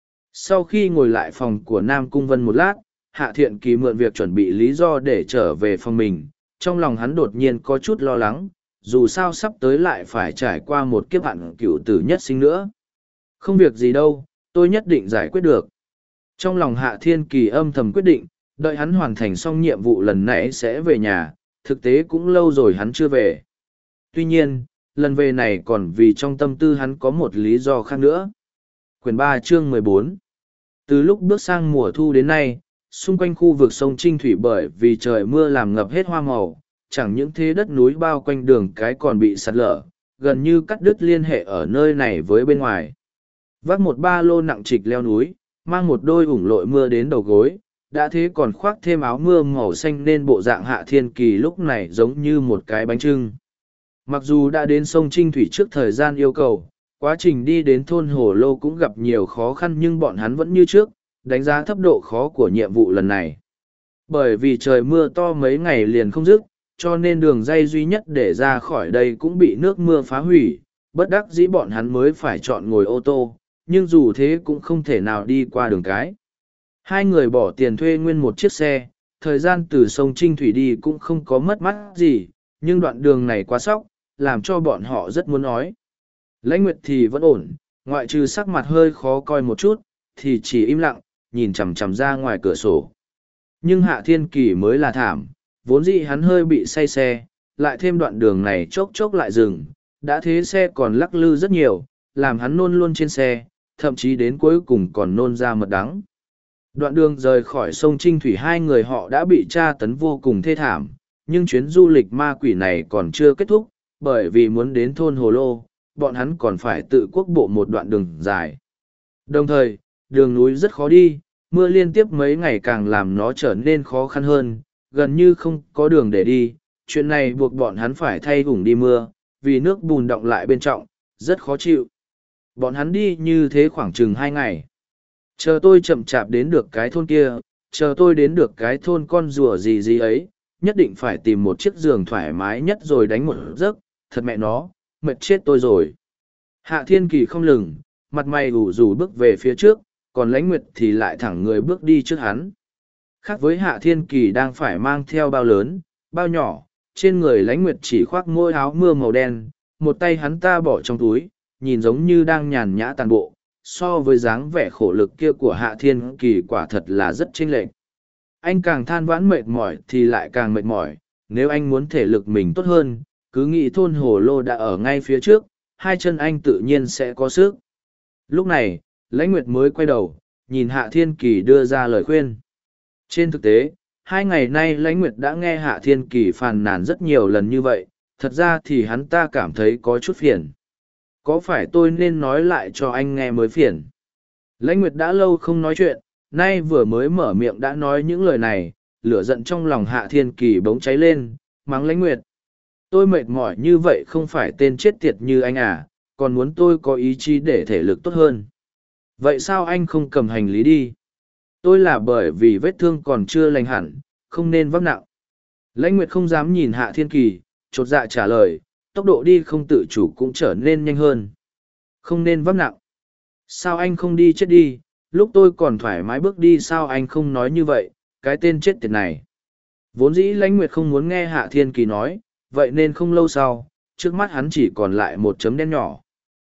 Sau khi ngồi lại phòng của Nam Cung Vân một lát, Hạ Thiện Kỳ mượn việc chuẩn bị lý do để trở về phòng mình, trong lòng hắn đột nhiên có chút lo lắng, dù sao sắp tới lại phải trải qua một kiếp hạn cửu tử nhất sinh nữa. Không việc gì đâu, tôi nhất định giải quyết được. Trong lòng Hạ Thiên Kỳ âm thầm quyết định, đợi hắn hoàn thành xong nhiệm vụ lần nãy sẽ về nhà, thực tế cũng lâu rồi hắn chưa về. Tuy nhiên, lần về này còn vì trong tâm tư hắn có một lý do khác nữa. Quyển 3 chương 14. Từ lúc bước sang mùa thu đến nay, xung quanh khu vực sông Trinh Thủy bởi vì trời mưa làm ngập hết hoa màu, chẳng những thế đất núi bao quanh đường cái còn bị sạt lở, gần như cắt đứt liên hệ ở nơi này với bên ngoài. Vác một ba lô nặng trịch leo núi, mang một đôi ủng lội mưa đến đầu gối, đã thế còn khoác thêm áo mưa màu xanh nên bộ dạng Hạ Thiên Kỳ lúc này giống như một cái bánh chưng. Mặc dù đã đến sông Trinh Thủy trước thời gian yêu cầu, quá trình đi đến thôn Hồ Lô cũng gặp nhiều khó khăn nhưng bọn hắn vẫn như trước, đánh giá thấp độ khó của nhiệm vụ lần này. Bởi vì trời mưa to mấy ngày liền không dứt, cho nên đường ray duy nhất để ra khỏi đây cũng bị nước mưa phá hủy, bất đắc dĩ bọn hắn mới phải chọn ngồi ô tô, nhưng dù thế cũng không thể nào đi qua đường cái. Hai người bỏ tiền thuê nguyên một chiếc xe, thời gian từ sông Trinh Thủy đi cũng không có mất mát gì, nhưng đoạn đường này quá sóc, làm cho bọn họ rất muốn nói. Lãnh Nguyệt thì vẫn ổn, ngoại trừ sắc mặt hơi khó coi một chút, thì chỉ im lặng, nhìn chằm chằm ra ngoài cửa sổ. Nhưng Hạ Thiên Kỳ mới là thảm, vốn dĩ hắn hơi bị say xe, lại thêm đoạn đường này chốc chốc lại dừng, đã thế xe còn lắc lư rất nhiều, làm hắn nôn luôn trên xe, thậm chí đến cuối cùng còn nôn ra mật đắng. Đoạn đường rời khỏi sông Trinh Thủy hai người họ đã bị tra tấn vô cùng thê thảm, nhưng chuyến du lịch ma quỷ này còn chưa kết thúc, bởi vì muốn đến thôn Hồ Lô, bọn hắn còn phải tự quốc bộ một đoạn đường dài. Đồng thời, đường núi rất khó đi, mưa liên tiếp mấy ngày càng làm nó trở nên khó khăn hơn, gần như không có đường để đi. Chuyện này buộc bọn hắn phải thay ủng đi mưa, vì nước bùn đọng lại bên trong, rất khó chịu. Bọn hắn đi như thế khoảng chừng 2 ngày. Chờ tôi chậm chạp đến được cái thôn kia, chờ tôi đến được cái thôn con rùa gì gì ấy, nhất định phải tìm một chiếc giường thoải mái nhất rồi đánh một giấc, thật mẹ nó, mệt chết tôi rồi. Hạ Thiên Kỳ không lừng, mặt mày ủ rủ bước về phía trước, còn Lãnh Nguyệt thì lại thẳng người bước đi trước hắn. Khác với Hạ Thiên Kỳ đang phải mang theo bao lớn, bao nhỏ, trên người Lãnh Nguyệt chỉ khoác mỗi áo mưa màu đen, một tay hắn ta bỏ trong túi, nhìn giống như đang nhàn nhã tàn bộ, so với dáng vẻ khổ lực kia của Hạ Thiên Kỳ quả thật là rất chênh lệch. Anh càng than vãn mệt mỏi thì lại càng mệt mỏi, nếu anh muốn thể lực mình tốt hơn, cứ nghĩ thôn Hồ Lô đã ở ngay phía trước, hai chân anh tự nhiên sẽ có sức. Lúc này, Lãnh Nguyệt mới quay đầu, nhìn Hạ Thiên Kỳ đưa ra lời khuyên. Trên thực tế, 2 ngày nay Lãnh Nguyệt đã nghe Hạ Thiên Kỳ phàn nàn rất nhiều lần như vậy, thật ra thì hắn ta cảm thấy có chút phiền. Có phải tôi nên nói lại cho anh nghe mới phiền? Lãnh Nguyệt đã lâu không nói chuyện, nay vừa mới mở miệng đã nói những lời này, lửa giận trong lòng Hạ Thiên Kỳ bỗng cháy lên, mắng Lãnh Nguyệt. Tôi mệt mỏi như vậy không phải tên chết tiệt như anh à, còn muốn tôi có ý chí để thể lực tốt hơn. Vậy sao anh không cầm hành lý đi? Tôi là bởi vì vết thương còn chưa lành hẳn, không nên vác nặng. Lãnh Nguyệt không dám nhìn Hạ Thiên Kỳ, chột dạ trả lời, tốc độ đi không tự chủ cũng trở nên nhanh hơn. Không nên vác nặng. Sao anh không đi chết đi, lúc tôi còn thoải mái bước đi sao anh không nói như vậy, cái tên chết tiệt này. Vốn dĩ Lãnh Nguyệt không muốn nghe Hạ Thiên Kỳ nói, vậy nên không lâu sau, trước mắt hắn chỉ còn lại một chấm đen nhỏ.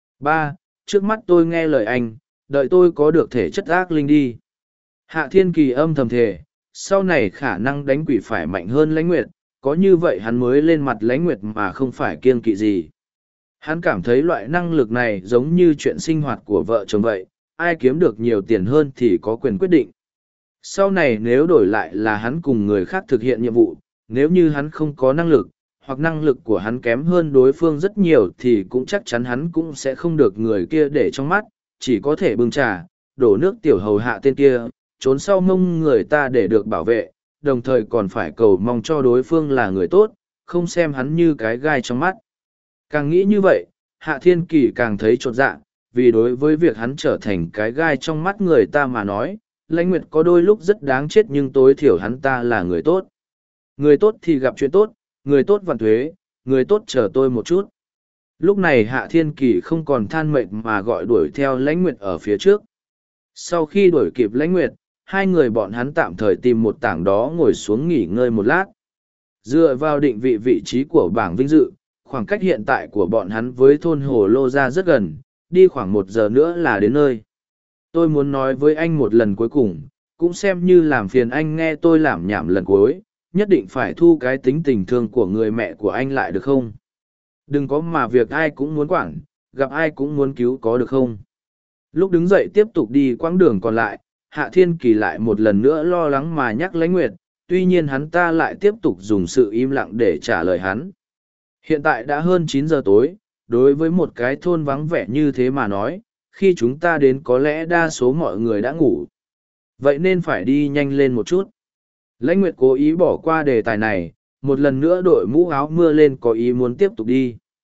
Trước mắt tôi nghe lời anh, đợi tôi có được thể chất ác linh đi. Hạ Thiên Kỳ âm thầm thề, sau này khả năng đánh quỷ phải mạnh hơn Lãnh Nguyệt, có như vậy hắn mới lên mặt Lãnh Nguyệt mà không phải kiêng kỵ gì. Hắn cảm thấy loại năng lực này giống như chuyện sinh hoạt của vợ chồng vậy, ai kiếm được nhiều tiền hơn thì có quyền quyết định. Sau này nếu đổi lại là hắn cùng người khác thực hiện nhiệm vụ, nếu như hắn không có năng lực, hoặc năng lực của hắn kém hơn đối phương rất nhiều thì cũng chắc chắn hắn cũng sẽ không được người kia để trong mắt, chỉ có thể bưng trà, đổ nước tiểu hầu hạ tên kia, trốn sau mông người ta để được bảo vệ, đồng thời còn phải cầu mong cho đối phương là người tốt, không xem hắn như cái gai trong mắt. Càng nghĩ như vậy, Hạ Thiên Kỳ càng thấy chột dạ, vì đối với việc hắn trở thành cái gai trong mắt người ta mà nói, Lãnh Nguyệt có đôi lúc rất đáng chết nhưng tối thiểu hắn ta là người tốt. Người tốt thì gặp chuyện tốt, người tốt vạn thuế, người tốt chờ tôi một chút. Lúc này Hạ Thiên Kỳ không còn than mệt mà gọi đuổi theo Lãnh Nguyệt ở phía trước. Sau khi đuổi kịp Lãnh Nguyệt, hai người bọn hắn tạm thời tìm một tảng đó ngồi xuống nghỉ ngơi một lát. Dựa vào định vị vị trí của bảng vinh dự, khoảng cách hiện tại của bọn hắn với thôn Hồ Lô ra rất gần, đi khoảng 1 giờ nữa là đến nơi. Tôi muốn nói với anh một lần cuối cùng, cũng xem như làm phiền anh nghe tôi làm nhảm lần cuối, nhất định phải thu cái tính tình thương của người mẹ của anh lại được không? Đừng có mà việc ai cũng muốn quản, gặp ai cũng muốn cứu có được không? Lúc đứng dậy tiếp tục đi quãng đường còn lại, Hạ Thiên Kỳ lại một lần nữa lo lắng mà nhắc Lãnh Nguyệt, tuy nhiên hắn ta lại tiếp tục dùng sự im lặng để trả lời hắn. Hiện tại đã hơn 9 giờ tối, đối với một cái thôn vắng vẻ như thế mà nói, khi chúng ta đến có lẽ đa số mọi người đã ngủ. Vậy nên phải đi nhanh lên một chút. Lãnh Nguyệt cố ý bỏ qua đề tài này, một lần nữa đội mũ áo mưa lên có ý muốn tiếp tục đi.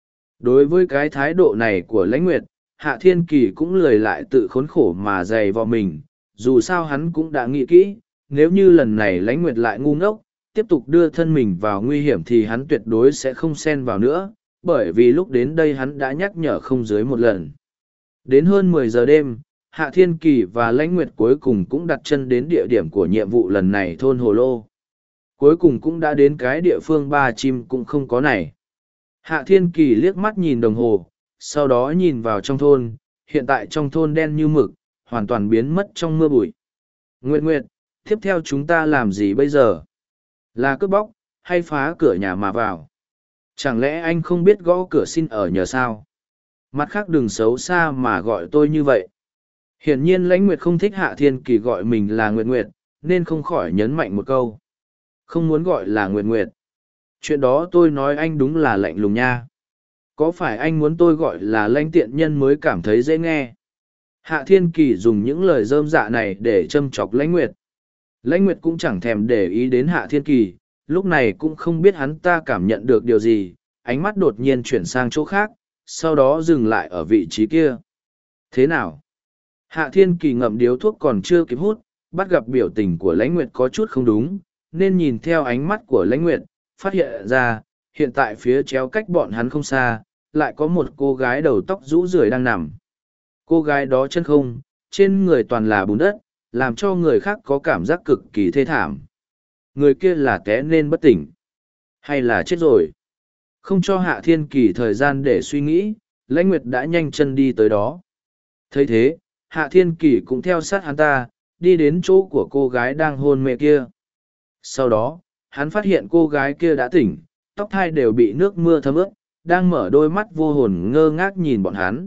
Đối với cái thái độ này của Lãnh Nguyệt, Hạ Thiên Kỳ cũng lười lại tự khốn khổ mà dày vào mình, dù sao hắn cũng đã nghĩ kỹ, nếu như lần này Lãnh Nguyệt lại ngu ngốc, tiếp tục đưa thân mình vào nguy hiểm thì hắn tuyệt đối sẽ không xen vào nữa, bởi vì lúc đến đây hắn đã nhắc nhở không dưới một lần. Đến hơn 10 giờ đêm, Hạ Thiên Kỳ và Lãnh Nguyệt cuối cùng cũng đặt chân đến địa điểm của nhiệm vụ lần này thôn Hồ Lô. Cuối cùng cũng đã đến cái địa phương ba chim cũng không có này. Hạ Thiên Kỳ liếc mắt nhìn đồng hồ, sau đó nhìn vào trong thôn, hiện tại trong thôn đen như mực, hoàn toàn biến mất trong mưa bụi. Nguyệt Nguyệt, tiếp theo chúng ta làm gì bây giờ? Là cướp bóc, hay phá cửa nhà mà vào? Chẳng lẽ anh không biết gõ cửa xin ở nhờ sao? Mặt khác đừng xấu xa mà gọi tôi như vậy. Hiển nhiên Lãnh Nguyệt không thích Hạ Thiên Kỳ gọi mình là Nguyệt Nguyệt, nên không khỏi nhấn mạnh một câu. Không muốn gọi là Nguyệt Nguyệt. Chuyện đó tôi nói anh đúng là lạnh lùng nha. Có phải anh muốn tôi gọi là Lãnh tiện nhân mới cảm thấy dễ nghe? Hạ Thiên Kỳ dùng những lời rơm dạ này để châm chọc Lãnh Nguyệt. Lãnh Nguyệt cũng chẳng thèm để ý đến Hạ Thiên Kỳ, lúc này cũng không biết hắn ta cảm nhận được điều gì, ánh mắt đột nhiên chuyển sang chỗ khác, sau đó dừng lại ở vị trí kia. Thế nào? Hạ Thiên Kỳ ngậm điếu thuốc còn chưa kịp hút, bắt gặp biểu tình của Lãnh Nguyệt có chút không đúng, nên nhìn theo ánh mắt của Lãnh Nguyệt, phát hiện ra, hiện tại phía chéo cách bọn hắn không xa, lại có một cô gái đầu tóc rũ rượi đang nằm. Cô gái đó chân không, trên người toàn là bùn đất, làm cho người khác có cảm giác cực kỳ thê thảm. Người kia là té nên bất tỉnh, hay là chết rồi? Không cho Hạ Thiên Kỳ thời gian để suy nghĩ, Lãnh Nguyệt đã nhanh chân đi tới đó. Thấy thế, Hạ Thiên Kỳ cũng theo sát hắn ta, đi đến chỗ của cô gái đang hôn mê kia. Sau đó, hắn phát hiện cô gái kia đã tỉnh, tóc thai đều bị nước mưa thấm ướt, đang mở đôi mắt vô hồn ngơ ngác nhìn bọn hắn.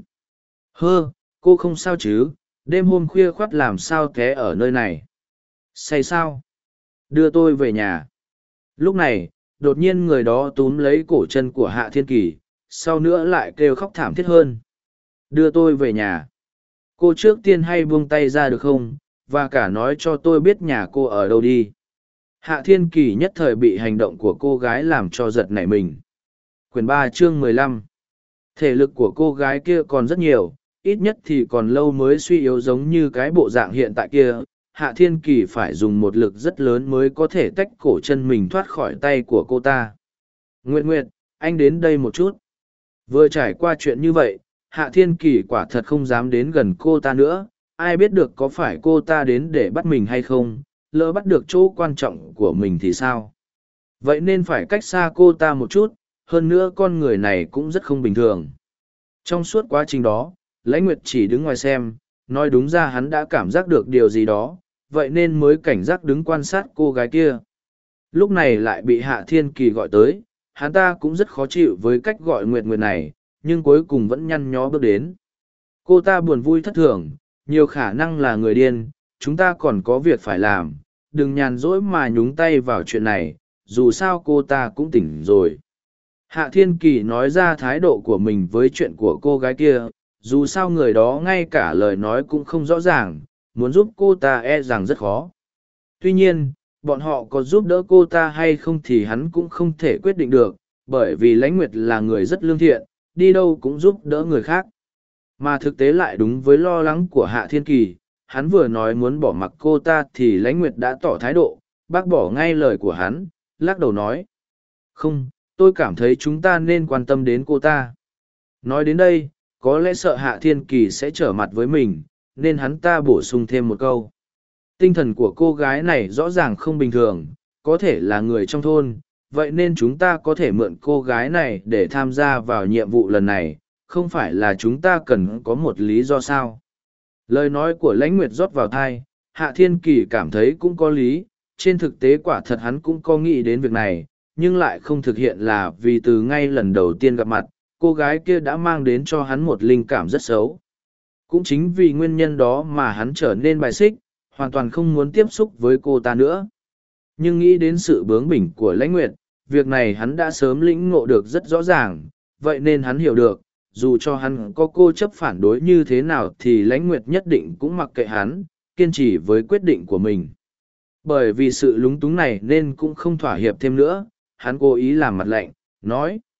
Hơ, cô không sao chứ, đêm hôm khuya khoắt làm sao té ở nơi này? Say sao? Đưa tôi về nhà. Lúc này, đột nhiên người đó túm lấy cổ chân của Hạ Thiên Kỳ, sau nữa lại kêu khóc thảm thiết hơn. Đưa tôi về nhà. Cô trước tiên hay buông tay ra được không, và cả nói cho tôi biết nhà cô ở đâu đi. Hạ Thiên Kỳ nhất thời bị hành động của cô gái làm cho giật nảy mình. Quyển 3 chương 15. Thể lực của cô gái kia còn rất nhiều, ít nhất thì còn lâu mới suy yếu giống như cái bộ dạng hiện tại kia. Hạ Thiên Kỳ phải dùng một lực rất lớn mới có thể tách cổ chân mình thoát khỏi tay của cô ta. Nguyệt Nguyệt, anh đến đây một chút. Vừa trải qua chuyện như vậy, Hạ Thiên Kỳ quả thật không dám đến gần cô ta nữa, ai biết được có phải cô ta đến để bắt mình hay không, lỡ bắt được chỗ quan trọng của mình thì sao. Vậy nên phải cách xa cô ta một chút, hơn nữa con người này cũng rất không bình thường. Trong suốt quá trình đó, Lãnh Nguyệt chỉ đứng ngoài xem, nói đúng ra hắn đã cảm giác được điều gì đó, vậy nên mới cảnh giác đứng quan sát cô gái kia. Lúc này lại bị Hạ Thiên Kỳ gọi tới, hắn ta cũng rất khó chịu với cách gọi Nguyệt Nguyệt này, nhưng cuối cùng vẫn nhăn nhó bước đến. Cô ta buồn vui thất thường, nhiều khả năng là người điên, chúng ta còn có việc phải làm, đừng nhàn rỗi mà nhúng tay vào chuyện này, dù sao cô ta cũng tỉnh rồi. Hạ Thiên Kỳ nói ra thái độ của mình với chuyện của cô gái kia, dù sao người đó ngay cả lời nói cũng không rõ ràng, muốn giúp cô ta e rằng rất khó. Tuy nhiên, bọn họ có giúp đỡ cô ta hay không thì hắn cũng không thể quyết định được, bởi vì Lãnh Nguyệt là người rất lương thiện, đi đâu cũng giúp đỡ người khác. Mà thực tế lại đúng với lo lắng của Hạ Thiên Kỳ, hắn vừa nói muốn bỏ mặc cô ta thì Lãnh Nguyệt đã tỏ thái độ, bác bỏ ngay lời của hắn, lắc đầu nói. Không, tôi cảm thấy chúng ta nên quan tâm đến cô ta. Nói đến đây, có lẽ sợ Hạ Thiên Kỳ sẽ trở mặt với mình, nên hắn ta bổ sung thêm một câu. Tinh thần của cô gái này rõ ràng không bình thường, có thể là người trong thôn, vậy nên chúng ta có thể mượn cô gái này để tham gia vào nhiệm vụ lần này, không phải là chúng ta cần có một lý do sao. Lời nói của Lãnh Nguyệt rót vào tai, Hạ Thiên Kỳ cảm thấy cũng có lý, trên thực tế quả thật hắn cũng có nghĩ đến việc này, nhưng lại không thực hiện là vì từ ngay lần đầu tiên gặp mặt, cô gái kia đã mang đến cho hắn một linh cảm rất xấu. Cũng chính vì nguyên nhân đó mà hắn trở nên bài xích, hoàn toàn không muốn tiếp xúc với cô ta nữa. Nhưng nghĩ đến sự bướng bỉnh của Lãnh Nguyệt, việc này hắn đã sớm lĩnh ngộ được rất rõ ràng, vậy nên hắn hiểu được, dù cho hắn có cô chấp phản đối như thế nào thì Lãnh Nguyệt nhất định cũng mặc kệ hắn, kiên trì với quyết định của mình. Bởi vì sự lúng túng này nên cũng không thỏa hiệp thêm nữa, hắn cố ý làm mặt lạnh, nói.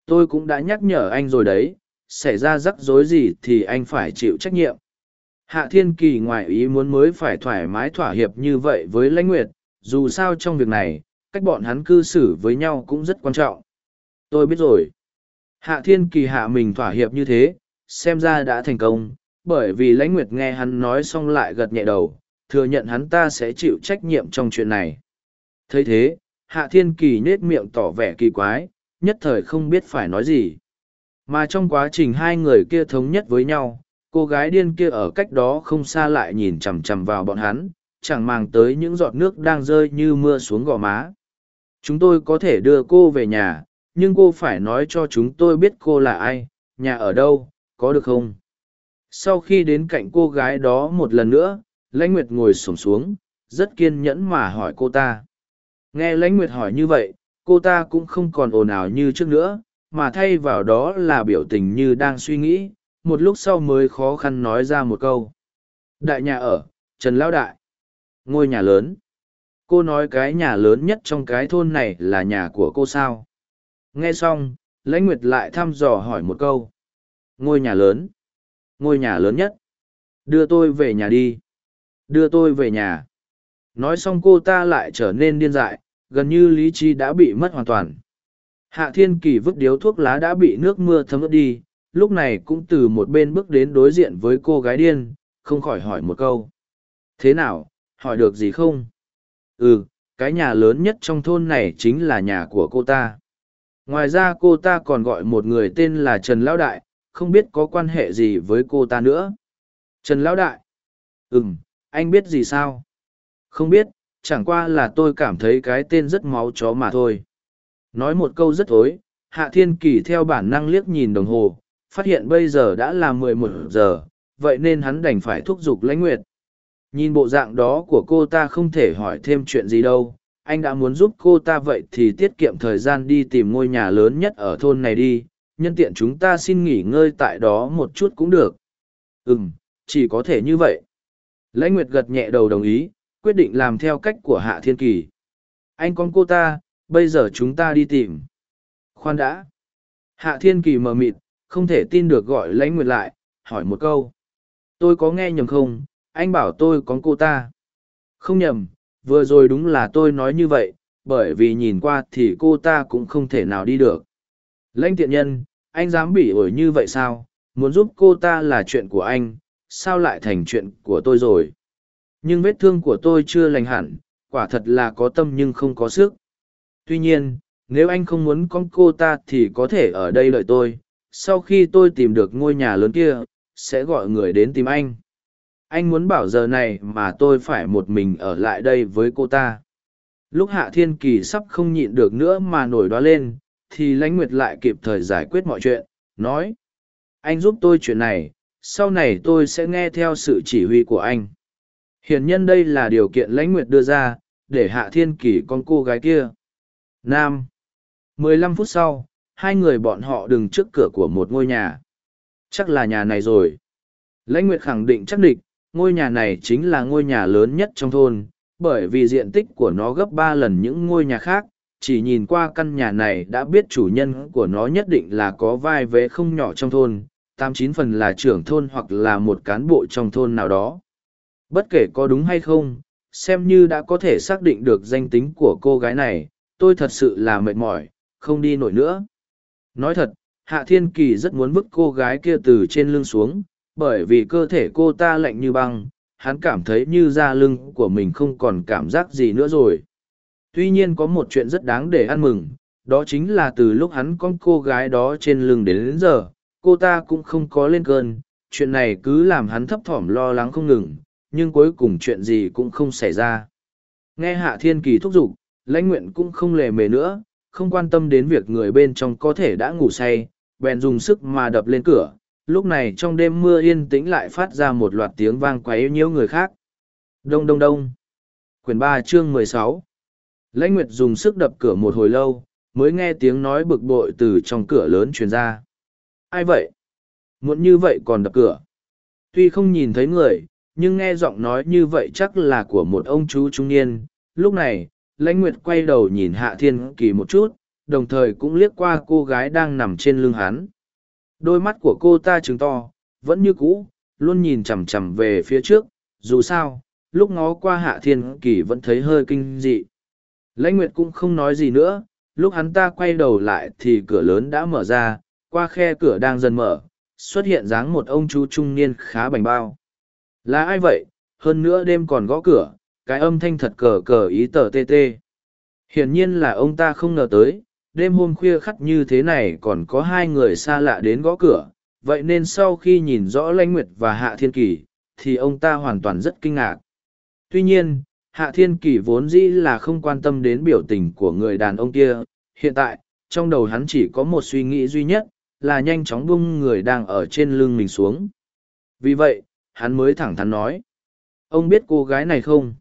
Tôi cũng đã nhắc nhở anh rồi đấy, xảy ra rắc rối gì thì anh phải chịu trách nhiệm. Hạ Thiên Kỳ ngoài ý muốn mới phải thoải mái thỏa hiệp như vậy với Lãnh Nguyệt, dù sao trong việc này, cách bọn hắn cư xử với nhau cũng rất quan trọng. Tôi biết rồi. Hạ Thiên Kỳ hạ mình thỏa hiệp như thế, xem ra đã thành công, bởi vì Lãnh Nguyệt nghe hắn nói xong lại gật nhẹ đầu, thừa nhận hắn ta sẽ chịu trách nhiệm trong chuyện này. Thấy thế, Hạ Thiên Kỳ nết miệng tỏ vẻ kỳ quái, nhất thời không biết phải nói gì. Mà trong quá trình hai người kia thống nhất với nhau, cô gái điên kia ở cách đó không xa lại nhìn chằm chằm vào bọn hắn, chẳng màng tới những giọt nước đang rơi như mưa xuống gò má. Chúng tôi có thể đưa cô về nhà, nhưng cô phải nói cho chúng tôi biết cô là ai, nhà ở đâu, có được không? Sau khi đến cạnh cô gái đó một lần nữa, Lãnh Nguyệt ngồi xổm xuống, rất kiên nhẫn mà hỏi cô ta. Nghe Lãnh Nguyệt hỏi như vậy, cô ta cũng không còn ồn ào như trước nữa, mà thay vào đó là biểu tình như đang suy nghĩ, một lúc sau mới khó khăn nói ra một câu. Đại nhà ở, Trần Lão Đại. Ngôi nhà lớn. Cô nói cái nhà lớn nhất trong cái thôn này là nhà của cô sao? Nghe xong, Lãnh Nguyệt lại thăm dò hỏi một câu. Ngôi nhà lớn. Ngôi nhà lớn nhất. Đưa tôi về nhà đi. Đưa tôi về nhà. Nói xong cô ta lại trở nên điên dại, gần như lý trí đã bị mất hoàn toàn. Hạ Thiên Kỳ vứt điếu thuốc lá đã bị nước mưa thấm ướt đi, lúc này cũng từ một bên bước đến đối diện với cô gái điên, không khỏi hỏi một câu. Thế nào, hỏi được gì không? Ừ, cái nhà lớn nhất trong thôn này chính là nhà của cô ta. Ngoài ra cô ta còn gọi một người tên là Trần Lão Đại, không biết có quan hệ gì với cô ta nữa. Trần Lão Đại? Anh biết gì sao? Không biết, chẳng qua là tôi cảm thấy cái tên rất máu chó mà thôi. Nói một câu rất thối, Hạ Thiên Kỳ theo bản năng liếc nhìn đồng hồ, phát hiện bây giờ đã là 11 giờ, vậy nên hắn đành phải thúc giục Lãnh Nguyệt. Nhìn bộ dạng đó của cô ta không thể hỏi thêm chuyện gì đâu, anh đã muốn giúp cô ta vậy thì tiết kiệm thời gian đi tìm ngôi nhà lớn nhất ở thôn này đi, nhân tiện chúng ta xin nghỉ ngơi tại đó một chút cũng được. Chỉ có thể như vậy. Lãnh Nguyệt gật nhẹ đầu đồng ý, quyết định làm theo cách của Hạ Thiên Kỳ. Anh con cô ta, bây giờ chúng ta đi tìm. Khoan đã. Hạ Thiên Kỳ mờ mịt, không thể tin được gọi Lãnh Nguyệt lại, hỏi một câu. Tôi có nghe nhầm không, anh bảo tôi có cô ta. Không nhầm, vừa rồi đúng là tôi nói như vậy, bởi vì nhìn qua thì cô ta cũng không thể nào đi được. Lãnh tiện nhân, anh dám bỉ ổi như vậy sao, muốn giúp cô ta là chuyện của anh, sao lại thành chuyện của tôi rồi. Nhưng vết thương của tôi chưa lành hẳn, quả thật là có tâm nhưng không có sức. Tuy nhiên, nếu anh không muốn con cô ta thì có thể ở đây đợi tôi, sau khi tôi tìm được ngôi nhà lớn kia, sẽ gọi người đến tìm anh. Anh muốn bảo giờ này mà tôi phải một mình ở lại đây với cô ta. Lúc Hạ Thiên Kỳ sắp không nhịn được nữa mà nổi đoá lên, thì Lãnh Nguyệt lại kịp thời giải quyết mọi chuyện, nói. Anh giúp tôi chuyện này, sau này tôi sẽ nghe theo sự chỉ huy của anh. Hiển nhân đây là điều kiện Lãnh Nguyệt đưa ra, để Hạ Thiên Kỳ con cô gái kia. 15 phút sau, hai người bọn họ đứng trước cửa của một ngôi nhà. Chắc là nhà này rồi. Lãnh Nguyệt khẳng định chắc địch, ngôi nhà này chính là ngôi nhà lớn nhất trong thôn, bởi vì diện tích của nó gấp 3 lần những ngôi nhà khác. Chỉ nhìn qua căn nhà này đã biết chủ nhân của nó nhất định là có vai vế không nhỏ trong thôn, 89 phần là trưởng thôn hoặc là một cán bộ trong thôn nào đó. Bất kể có đúng hay không, xem như đã có thể xác định được danh tính của cô gái này, tôi thật sự là mệt mỏi, không đi nổi nữa. Nói thật, Hạ Thiên Kỳ rất muốn vứt cô gái kia từ trên lưng xuống, bởi vì cơ thể cô ta lạnh như băng, hắn cảm thấy như da lưng của mình không còn cảm giác gì nữa rồi. Tuy nhiên có một chuyện rất đáng để ăn mừng, đó chính là từ lúc hắn con cô gái đó trên lưng đến giờ, cô ta cũng không có lên cơn, chuyện này cứ làm hắn thấp thỏm lo lắng không ngừng, nhưng cuối cùng chuyện gì cũng không xảy ra. Nghe Hạ Thiên Kỳ thúc giục, Lãnh Nguyện cũng không lề mề nữa, không quan tâm đến việc người bên trong có thể đã ngủ say, bèn dùng sức mà đập lên cửa. Lúc này trong đêm mưa yên tĩnh lại phát ra một loạt tiếng vang quấy nhiễu người khác. Đông đông đông. Quyển 3 chương 16. Lãnh Nguyệt dùng sức đập cửa một hồi lâu, mới nghe tiếng nói bực bội từ trong cửa lớn truyền ra. Ai vậy? Muộn như vậy còn đập cửa. Tuy không nhìn thấy người, nhưng nghe giọng nói như vậy chắc là của một ông chú trung niên. Lúc này, Lãnh Nguyệt quay đầu nhìn Hạ Thiên Kỳ một chút, đồng thời cũng liếc qua cô gái đang nằm trên lưng hắn. Đôi mắt của cô ta trừng to, vẫn như cũ, luôn nhìn chằm chằm về phía trước, dù sao, lúc ngó qua Hạ Thiên Kỳ vẫn thấy hơi kinh dị. Lãnh Nguyệt cũng không nói gì nữa, lúc hắn ta quay đầu lại thì cửa lớn đã mở ra, qua khe cửa đang dần mở, xuất hiện dáng một ông chú trung niên khá bảnh bao. Là ai vậy? Hơn nữa đêm còn gõ cửa, cái âm thanh thật cờ cờ ý tờ tê tê. Hiển nhiên là ông ta không ngờ tới, đêm hôm khuya khắt như thế này còn có hai người xa lạ đến gõ cửa, vậy nên sau khi nhìn rõ Lãnh Nguyệt và Hạ Thiên Kỳ, thì ông ta hoàn toàn rất kinh ngạc. Tuy nhiên, Hạ Thiên Kỳ vốn dĩ là không quan tâm đến biểu tình của người đàn ông kia, hiện tại, trong đầu hắn chỉ có một suy nghĩ duy nhất, là nhanh chóng buông người đang ở trên lưng mình xuống. Vì vậy, hắn mới thẳng thắn nói. Ông biết cô gái này không?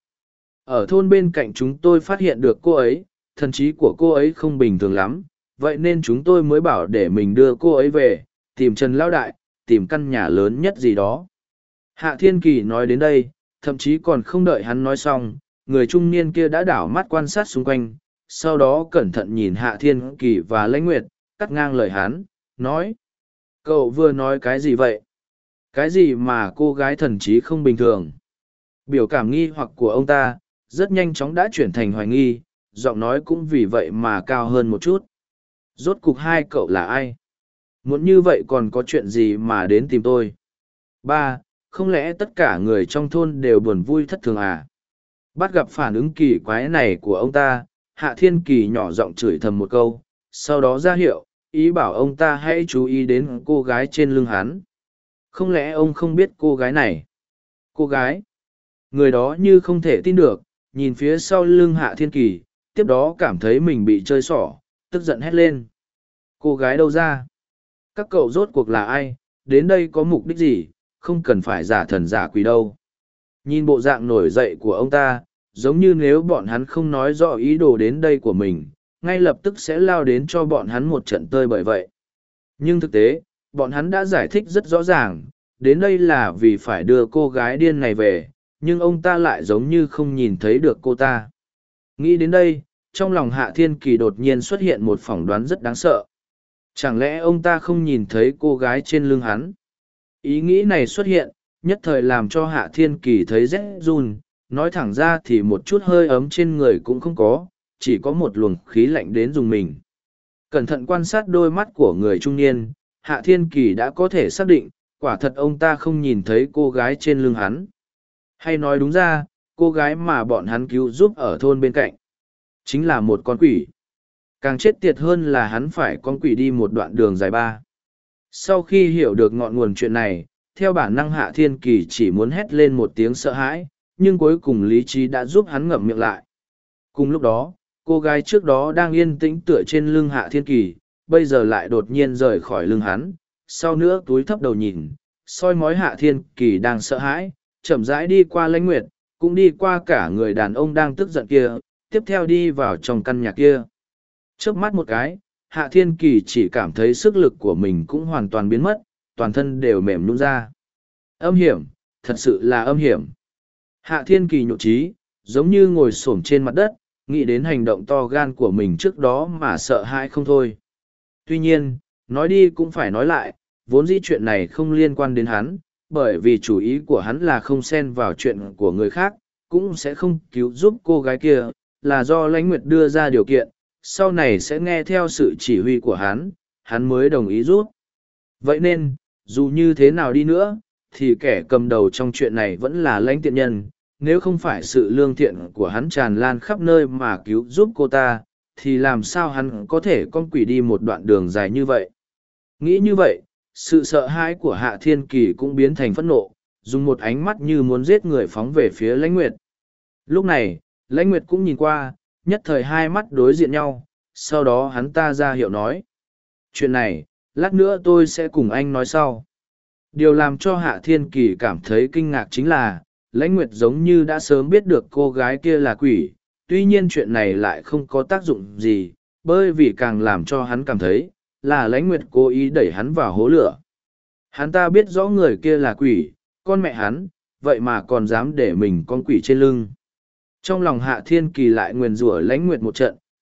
Ở thôn bên cạnh chúng tôi phát hiện được cô ấy, thần trí của cô ấy không bình thường lắm, vậy nên chúng tôi mới bảo để mình đưa cô ấy về, tìm Trần Lão Đại, tìm căn nhà lớn nhất gì đó. Hạ Thiên Kỳ nói đến đây, thậm chí còn không đợi hắn nói xong, người trung niên kia đã đảo mắt quan sát xung quanh, sau đó cẩn thận nhìn Hạ Thiên Kỳ và Lãnh Nguyệt, cắt ngang lời hắn, nói. Cậu vừa nói cái gì vậy? Cái gì mà cô gái thần trí không bình thường? Biểu cảm nghi hoặc của ông ta, rất nhanh chóng đã chuyển thành hoài nghi, giọng nói cũng vì vậy mà cao hơn một chút. Rốt cục hai cậu là ai? Muốn như vậy còn có chuyện gì mà đến tìm tôi? Ba, không lẽ tất cả người trong thôn đều buồn vui thất thường à? Bắt gặp phản ứng kỳ quái này của ông ta, Hạ Thiên Kỳ nhỏ giọng chửi thầm một câu, sau đó ra hiệu, ý bảo ông ta hãy chú ý đến cô gái trên lưng hắn. Không lẽ ông không biết cô gái này? Cô gái? Người đó như không thể tin được, nhìn phía sau lưng Hạ Thiên Kỳ, tiếp đó cảm thấy mình bị chơi xỏ, tức giận hét lên. Cô gái đâu ra? Các cậu rốt cuộc là ai? Đến đây có mục đích gì? Không cần phải giả thần giả quỷ đâu. Nhìn bộ dạng nổi dậy của ông ta, giống như nếu bọn hắn không nói rõ ý đồ đến đây của mình, ngay lập tức sẽ lao đến cho bọn hắn một trận tơi bởi vậy. Nhưng thực tế, bọn hắn đã giải thích rất rõ ràng, đến đây là vì phải đưa cô gái điên này về, nhưng ông ta lại giống như không nhìn thấy được cô ta. Nghĩ đến đây, trong lòng Hạ Thiên Kỳ đột nhiên xuất hiện một phỏng đoán rất đáng sợ. Chẳng lẽ ông ta không nhìn thấy cô gái trên lưng hắn? Ý nghĩ này xuất hiện, nhất thời làm cho Hạ Thiên Kỳ thấy rét run, nói thẳng ra thì một chút hơi ấm trên người cũng không có, chỉ có một luồng khí lạnh đến dùng mình. Cẩn thận quan sát đôi mắt của người trung niên, Hạ Thiên Kỳ đã có thể xác định, quả thật ông ta không nhìn thấy cô gái trên lưng hắn. Hay nói đúng ra, cô gái mà bọn hắn cứu giúp ở thôn bên cạnh, chính là một con quỷ. Càng chết tiệt hơn là hắn phải con quỷ đi một đoạn đường dài ba. Sau khi hiểu được ngọn nguồn chuyện này, theo bản năng Hạ Thiên Kỳ chỉ muốn hét lên một tiếng sợ hãi, nhưng cuối cùng lý trí đã giúp hắn ngậm miệng lại. Cùng lúc đó, cô gái trước đó đang yên tĩnh tựa trên lưng Hạ Thiên Kỳ, bây giờ lại đột nhiên rời khỏi lưng hắn, sau nữa túi thấp đầu nhìn, soi mói Hạ Thiên Kỳ đang sợ hãi, chậm rãi đi qua Lãnh Nguyệt, cũng đi qua cả người đàn ông đang tức giận kia, tiếp theo đi vào trong căn nhà kia. Chớp mắt một cái, Hạ Thiên Kỳ chỉ cảm thấy sức lực của mình cũng hoàn toàn biến mất, toàn thân đều mềm nhũn ra. Âm hiểm, thật sự là âm hiểm. Hạ Thiên Kỳ nhụt chí, giống như ngồi xổm trên mặt đất, nghĩ đến hành động to gan của mình trước đó mà sợ hãi không thôi. Tuy nhiên, nói đi cũng phải nói lại, vốn dĩ chuyện này không liên quan đến hắn, bởi vì chủ ý của hắn là không xen vào chuyện của người khác, cũng sẽ không cứu giúp cô gái kia, là do Lãnh Nguyệt đưa ra điều kiện, sau này sẽ nghe theo sự chỉ huy của hắn mới đồng ý giúp. Vậy nên, dù như thế nào đi nữa, thì kẻ cầm đầu trong chuyện này vẫn là Lãnh Tiện Nhân, nếu không phải sự lương thiện của hắn tràn lan khắp nơi mà cứu giúp cô ta, thì làm sao hắn có thể con quỷ đi một đoạn đường dài như vậy. Nghĩ như vậy, sự sợ hãi của Hạ Thiên Kỳ cũng biến thành phẫn nộ, dùng một ánh mắt như muốn giết người phóng về phía Lãnh Nguyệt. Lúc này, Lãnh Nguyệt cũng nhìn qua, nhất thời hai mắt đối diện nhau, sau đó hắn ta ra hiệu nói. Chuyện này, lát nữa tôi sẽ cùng anh nói sau. Điều làm cho Hạ Thiên Kỳ cảm thấy kinh ngạc chính là, Lãnh Nguyệt giống như đã sớm biết được cô gái kia là quỷ, tuy nhiên chuyện này lại không có tác dụng gì, bởi vì càng làm cho hắn cảm thấy, là Lãnh Nguyệt cố ý đẩy hắn vào hố lửa. Hắn ta biết rõ người kia là quỷ, con mẹ hắn, vậy mà còn dám để mình con quỷ trên lưng. Trong lòng Hạ Thiên Kỳ lại nguyền rủa Lãnh Nguyệt một trận,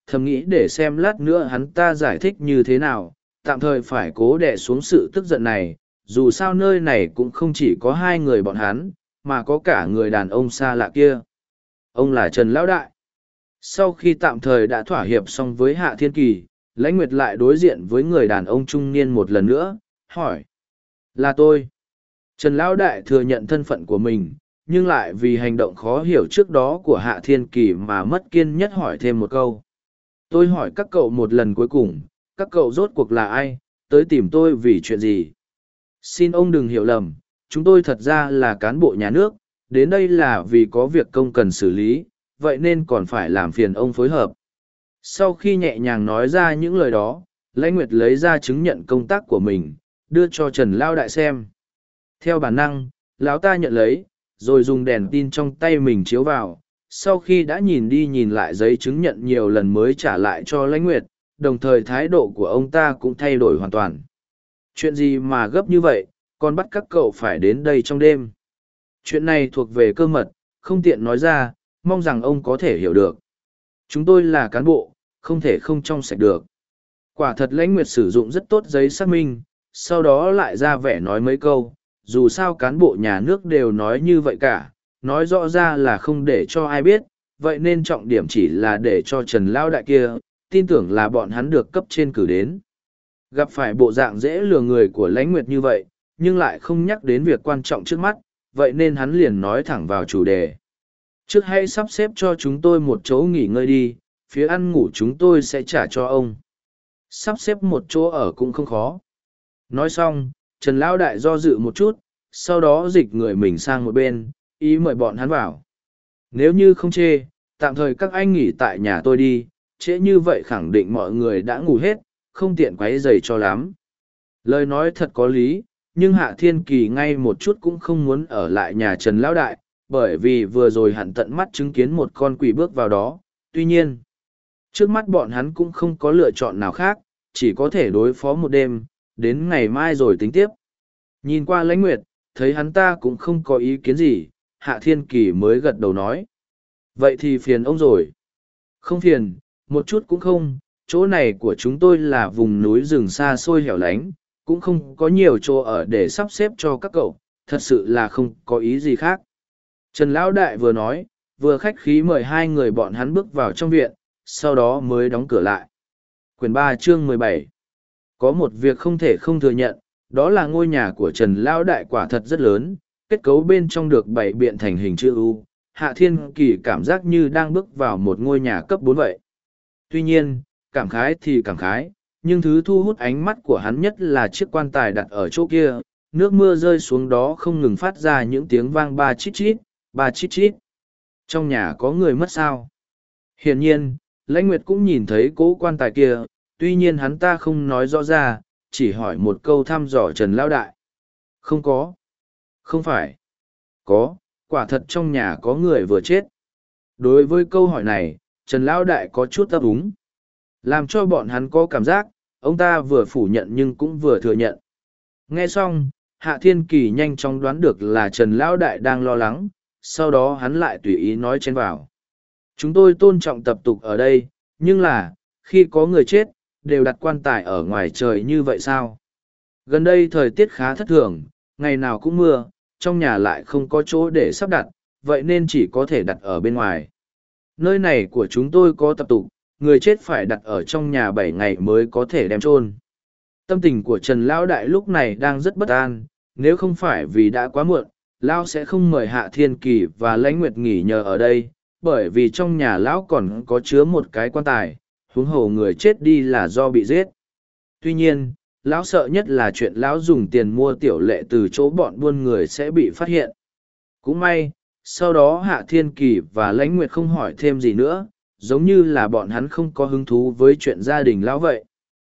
thầm nghĩ để xem lát nữa hắn ta giải thích như thế nào, tạm thời phải cố đè xuống sự tức giận này, dù sao nơi này cũng không chỉ có hai người bọn hắn, mà có cả người đàn ông xa lạ kia. Ông là Trần Lão Đại. Sau khi tạm thời đã thỏa hiệp xong với Hạ Thiên Kỳ, Lãnh Nguyệt lại đối diện với người đàn ông trung niên một lần nữa, hỏi. Là tôi. Trần Lão Đại thừa nhận thân phận của mình, nhưng lại vì hành động khó hiểu trước đó của Hạ Thiên Kỳ mà mất kiên nhẫn hỏi thêm một câu. Tôi hỏi các cậu một lần cuối cùng, các cậu rốt cuộc là ai, tới tìm tôi vì chuyện gì? Xin ông đừng hiểu lầm, chúng tôi thật ra là cán bộ nhà nước, đến đây là vì có việc công cần xử lý, vậy nên còn phải làm phiền ông phối hợp. Sau khi nhẹ nhàng nói ra những lời đó, Lãnh Nguyệt lấy ra chứng nhận công tác của mình, đưa cho Trần Lao Đại xem. Theo bản năng, lão ta nhận lấy, rồi dùng đèn tin trong tay mình chiếu vào. Sau khi đã nhìn đi nhìn lại giấy chứng nhận nhiều lần mới trả lại cho Lãnh Nguyệt, đồng thời thái độ của ông ta cũng thay đổi hoàn toàn. Chuyện gì mà gấp như vậy, còn bắt các cậu phải đến đây trong đêm? Chuyện này thuộc về cơ mật, không tiện nói ra, mong rằng ông có thể hiểu được. Chúng tôi là cán bộ, không thể không trong sạch được. Quả thật Lãnh Nguyệt sử dụng rất tốt giấy xác minh, sau đó lại ra vẻ nói mấy câu, dù sao cán bộ nhà nước đều nói như vậy cả, nói rõ ra là không để cho ai biết, vậy nên trọng điểm chỉ là để cho Trần Lao Đại kia, tin tưởng là bọn hắn được cấp trên cử đến. Gặp phải bộ dạng dễ lừa người của Lãnh Nguyệt như vậy, nhưng lại không nhắc đến việc quan trọng trước mắt, vậy nên hắn liền nói thẳng vào chủ đề. Trước hãy sắp xếp cho chúng tôi một chỗ nghỉ ngơi đi, phía ăn ngủ chúng tôi sẽ trả cho ông. Sắp xếp một chỗ ở cũng không khó. Nói xong, Trần Lão Đại do dự một chút, sau đó dịch người mình sang một bên, ý mời bọn hắn vào. Nếu như không chê, tạm thời các anh nghỉ tại nhà tôi đi, trễ như vậy khẳng định mọi người đã ngủ hết, không tiện quấy rầy cho lắm. Lời nói thật có lý, nhưng Hạ Thiên Kỳ ngay một chút cũng không muốn ở lại nhà Trần Lão Đại, bởi vì vừa rồi hắn tận mắt chứng kiến một con quỷ bước vào đó. Tuy nhiên, trước mắt bọn hắn cũng không có lựa chọn nào khác, chỉ có thể đối phó một đêm, đến ngày mai rồi tính tiếp. Nhìn qua Lãnh Nguyệt, thấy hắn ta cũng không có ý kiến gì, Hạ Thiên Kỳ mới gật đầu nói. Vậy thì phiền ông rồi. Không phiền, một chút cũng không, chỗ này của chúng tôi là vùng núi rừng xa xôi hẻo lánh, cũng không có nhiều chỗ ở để sắp xếp cho các cậu, thật sự là không có ý gì khác. Trần Lão Đại vừa nói, vừa khách khí mời hai người bọn hắn bước vào trong viện, sau đó mới đóng cửa lại. Quyển 3 chương 17. Có một việc không thể không thừa nhận, đó là ngôi nhà của Trần Lão Đại quả thật rất lớn, kết cấu bên trong được bày biện thành hình chữ U. Hạ Thiên Kỳ cảm giác như đang bước vào một ngôi nhà cấp 4 vậy. Tuy nhiên, cảm khái thì cảm khái, nhưng thứ thu hút ánh mắt của hắn nhất là chiếc quan tài đặt ở chỗ kia, nước mưa rơi xuống đó không ngừng phát ra những tiếng vang ba chít chít, ba chít chít. Trong nhà có người mất sao? Hiển nhiên, Lãnh Nguyệt cũng nhìn thấy cố quan tài kia, tuy nhiên hắn ta không nói rõ ra, chỉ hỏi một câu thăm dò Trần Lão Đại. Không có. Không phải. Có, quả thật trong nhà có người vừa chết. Đối với câu hỏi này, Trần Lão Đại có chút ấp úng. Làm cho bọn hắn có cảm giác, ông ta vừa phủ nhận nhưng cũng vừa thừa nhận. Nghe xong, Hạ Thiên Kỳ nhanh chóng đoán được là Trần Lão Đại đang lo lắng, sau đó hắn lại tùy ý nói chen vào. Chúng tôi tôn trọng tập tục ở đây, nhưng là, khi có người chết, đều đặt quan tài ở ngoài trời như vậy sao? Gần đây thời tiết khá thất thường, ngày nào cũng mưa, trong nhà lại không có chỗ để sắp đặt, vậy nên chỉ có thể đặt ở bên ngoài. Nơi này của chúng tôi có tập tục, người chết phải đặt ở trong nhà 7 ngày mới có thể đem chôn. Tâm tình của Trần Lão Đại lúc này đang rất bất an, nếu không phải vì đã quá muộn, Lão sẽ không mời Hạ Thiên Kỳ và Lãnh Nguyệt nghỉ nhờ ở đây, bởi vì trong nhà Lão còn có chứa một cái quan tài, huống hồ người chết đi là do bị giết. Tuy nhiên, Lão sợ nhất là chuyện Lão dùng tiền mua tiểu lệ từ chỗ bọn buôn người sẽ bị phát hiện. Cũng may, sau đó Hạ Thiên Kỳ và Lãnh Nguyệt không hỏi thêm gì nữa, giống như là bọn hắn không có hứng thú với chuyện gia đình Lão vậy.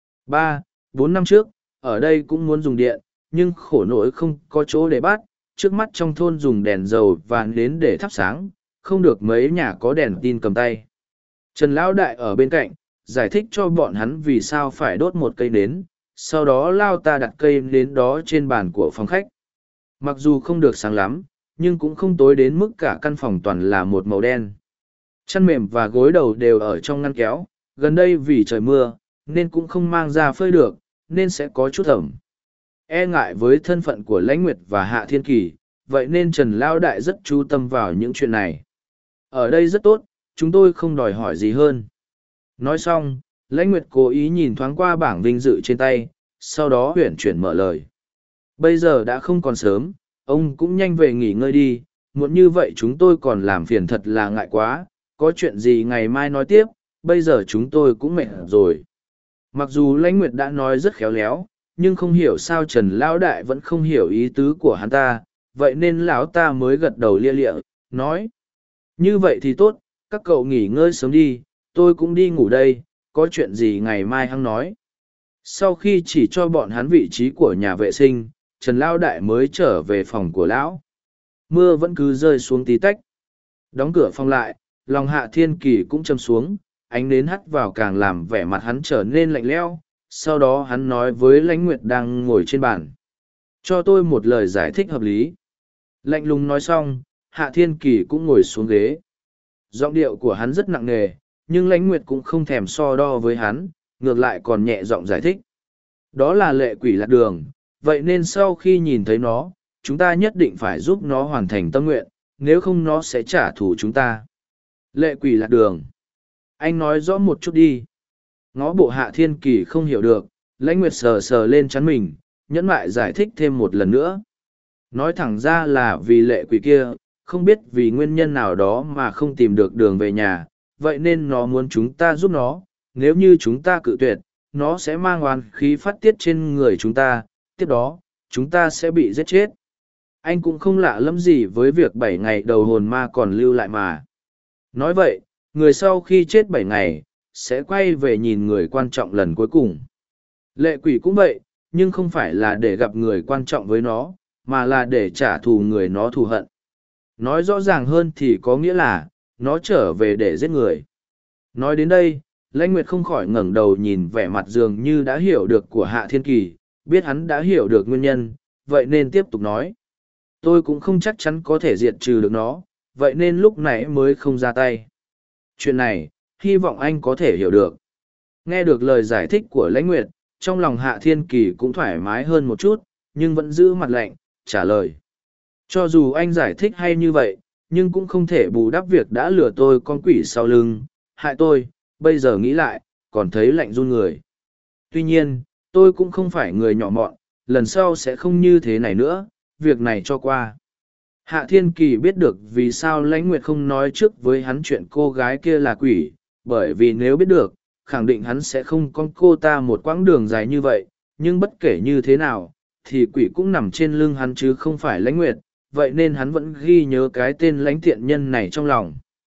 3-4 năm trước, ở đây cũng muốn dùng điện, nhưng khổ nỗi không có chỗ để bắt, trước mắt trong thôn dùng đèn dầu và nến để thắp sáng, không được mấy nhà có đèn tin cầm tay. Trần Lão Đại ở bên cạnh, giải thích cho bọn hắn vì sao phải đốt một cây nến, sau đó Lao ta đặt cây nến đó trên bàn của phòng khách. Mặc dù không được sáng lắm, nhưng cũng không tối đến mức cả căn phòng toàn là một màu đen. Chăn mềm và gối đầu đều ở trong ngăn kéo, gần đây vì trời mưa, nên cũng không mang ra phơi được, nên sẽ có chút ẩm. E ngại với thân phận của Lãnh Nguyệt và Hạ Thiên Kỳ, vậy nên Trần Lão Đại rất chú tâm vào những chuyện này. Ở đây rất tốt, chúng tôi không đòi hỏi gì hơn. Nói xong, Lãnh Nguyệt cố ý nhìn thoáng qua bảng vinh dự trên tay, sau đó huyển chuyển mở lời. Bây giờ đã không còn sớm, ông cũng nhanh về nghỉ ngơi đi, muộn như vậy chúng tôi còn làm phiền thật là ngại quá, có chuyện gì ngày mai nói tiếp, bây giờ chúng tôi cũng mệt rồi. Mặc dù Lãnh Nguyệt đã nói rất khéo léo, nhưng không hiểu sao Trần Lão Đại vẫn không hiểu ý tứ của hắn ta, vậy nên lão ta mới gật đầu lia lịa, nói. Như vậy thì tốt, các cậu nghỉ ngơi sớm đi, tôi cũng đi ngủ đây, có chuyện gì ngày mai hăng nói. Sau khi chỉ cho bọn hắn vị trí của nhà vệ sinh, Trần Lão Đại mới trở về phòng của lão. Mưa vẫn cứ rơi xuống tí tách. Đóng cửa phòng lại, lòng Hạ Thiên Kỳ cũng châm xuống, ánh nến hắt vào càng làm vẻ mặt hắn trở nên lạnh lẽo. Sau đó hắn nói với Lãnh Nguyệt đang ngồi trên bàn. Cho tôi một lời giải thích hợp lý. Lạnh lùng nói xong, Hạ Thiên Kỳ cũng ngồi xuống ghế. Giọng điệu của hắn rất nặng nề, nhưng Lãnh Nguyệt cũng không thèm so đo với hắn, ngược lại còn nhẹ giọng giải thích. Đó là lệ quỷ lạc đường, vậy nên sau khi nhìn thấy nó, chúng ta nhất định phải giúp nó hoàn thành tâm nguyện, nếu không nó sẽ trả thù chúng ta. Lệ quỷ lạc đường. Anh nói rõ một chút đi. Ngó bộ Hạ Thiên Kỳ không hiểu được, Lãnh Nguyệt sờ sờ lên trán mình, nhẫn lại giải thích thêm một lần nữa. Nói thẳng ra là vì lệ quỷ kia, không biết vì nguyên nhân nào đó mà không tìm được đường về nhà, vậy nên nó muốn chúng ta giúp nó, nếu như chúng ta cự tuyệt, nó sẽ mang oán khí phát tiết trên người chúng ta, tiếp đó, chúng ta sẽ bị giết chết. Anh cũng không lạ lắm gì với việc 7 ngày đầu hồn ma còn lưu lại mà. Nói vậy, người sau khi chết 7 ngày, sẽ quay về nhìn người quan trọng lần cuối cùng. Lệ quỷ cũng vậy, nhưng không phải là để gặp người quan trọng với nó, mà là để trả thù người nó thù hận. Nói rõ ràng hơn thì có nghĩa là, nó trở về để giết người. Nói đến đây, Lãnh Nguyệt không khỏi ngẩng đầu nhìn vẻ mặt dường như đã hiểu được của Hạ Thiên Kỳ, biết hắn đã hiểu được nguyên nhân, vậy nên tiếp tục nói. Tôi cũng không chắc chắn có thể diệt trừ được nó, vậy nên lúc nãy mới không ra tay. Chuyện này, hy vọng anh có thể hiểu được. Nghe được lời giải thích của Lãnh Nguyệt, trong lòng Hạ Thiên Kỳ cũng thoải mái hơn một chút, nhưng vẫn giữ mặt lạnh, trả lời. Cho dù anh giải thích hay như vậy, nhưng cũng không thể bù đắp việc đã lừa tôi con quỷ sau lưng, hại tôi, bây giờ nghĩ lại, còn thấy lạnh run người. Tuy nhiên, tôi cũng không phải người nhỏ mọn, lần sau sẽ không như thế này nữa, việc này cho qua. Hạ Thiên Kỳ biết được vì sao Lãnh Nguyệt không nói trước với hắn chuyện cô gái kia là quỷ, bởi vì nếu biết được, khẳng định hắn sẽ không con cô ta một quãng đường dài như vậy, nhưng bất kể như thế nào, thì quỷ cũng nằm trên lưng hắn chứ không phải Lãnh Nguyệt, vậy nên hắn vẫn ghi nhớ cái tên lãnh tiện nhân này trong lòng.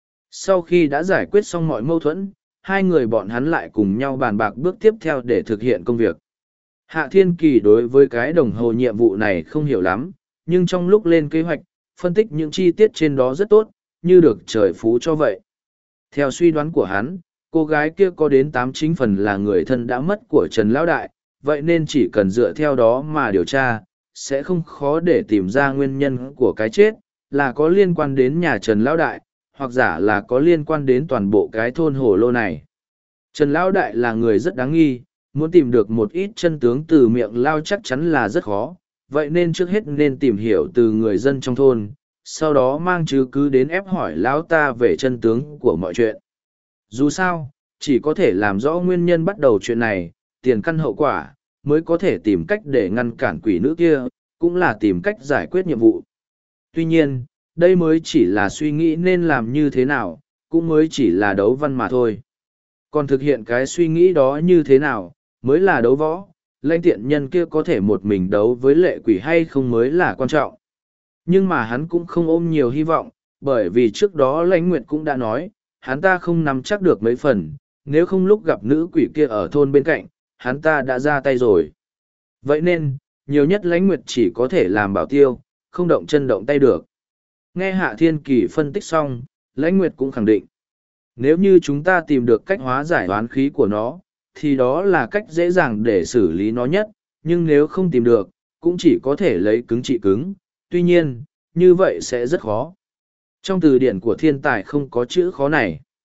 Sau khi đã giải quyết xong mọi mâu thuẫn, hai người bọn hắn lại cùng nhau bàn bạc bước tiếp theo để thực hiện công việc. Hạ Thiên Kỳ đối với cái đồng hồ nhiệm vụ này không hiểu lắm, nhưng trong lúc lên kế hoạch, phân tích những chi tiết trên đó rất tốt, như được trời phú cho vậy. Theo suy đoán của hắn, cô gái kia có đến 89 phần là người thân đã mất của Trần Lão Đại, vậy nên chỉ cần dựa theo đó mà điều tra, sẽ không khó để tìm ra nguyên nhân của cái chết, là có liên quan đến nhà Trần Lão Đại, hoặc giả là có liên quan đến toàn bộ cái thôn Hồ Lô này. Trần Lão Đại là người rất đáng nghi, muốn tìm được một ít chân tướng từ miệng Lao chắc chắn là rất khó, vậy nên trước hết nên tìm hiểu từ người dân trong thôn, sau đó mang chứng cứ đến ép hỏi Lão ta về chân tướng của mọi chuyện. Dù sao, chỉ có thể làm rõ nguyên nhân bắt đầu chuyện này, tiền căn hậu quả, mới có thể tìm cách để ngăn cản quỷ nữ kia, cũng là tìm cách giải quyết nhiệm vụ. Tuy nhiên, đây mới chỉ là suy nghĩ nên làm như thế nào, cũng mới chỉ là đấu văn mà thôi. Còn thực hiện cái suy nghĩ đó như thế nào, mới là đấu võ, lãnh tiện nhân kia có thể một mình đấu với lệ quỷ hay không mới là quan trọng. Nhưng mà hắn cũng không ôm nhiều hy vọng, bởi vì trước đó Lãnh Nguyệt cũng đã nói, hắn ta không nắm chắc được mấy phần, nếu không lúc gặp nữ quỷ kia ở thôn bên cạnh, hắn ta đã ra tay rồi. Vậy nên, nhiều nhất Lãnh Nguyệt chỉ có thể làm bảo tiêu, không động chân động tay được. Nghe Hạ Thiên Kỳ phân tích xong, Lãnh Nguyệt cũng khẳng định. Nếu như chúng ta tìm được cách hóa giải oán khí của nó, thì đó là cách dễ dàng để xử lý nó nhất, nhưng nếu không tìm được, cũng chỉ có thể lấy cứng trị cứng, tuy nhiên, như vậy sẽ rất khó. Trong từ điển của thiên tài không có chữ khó này.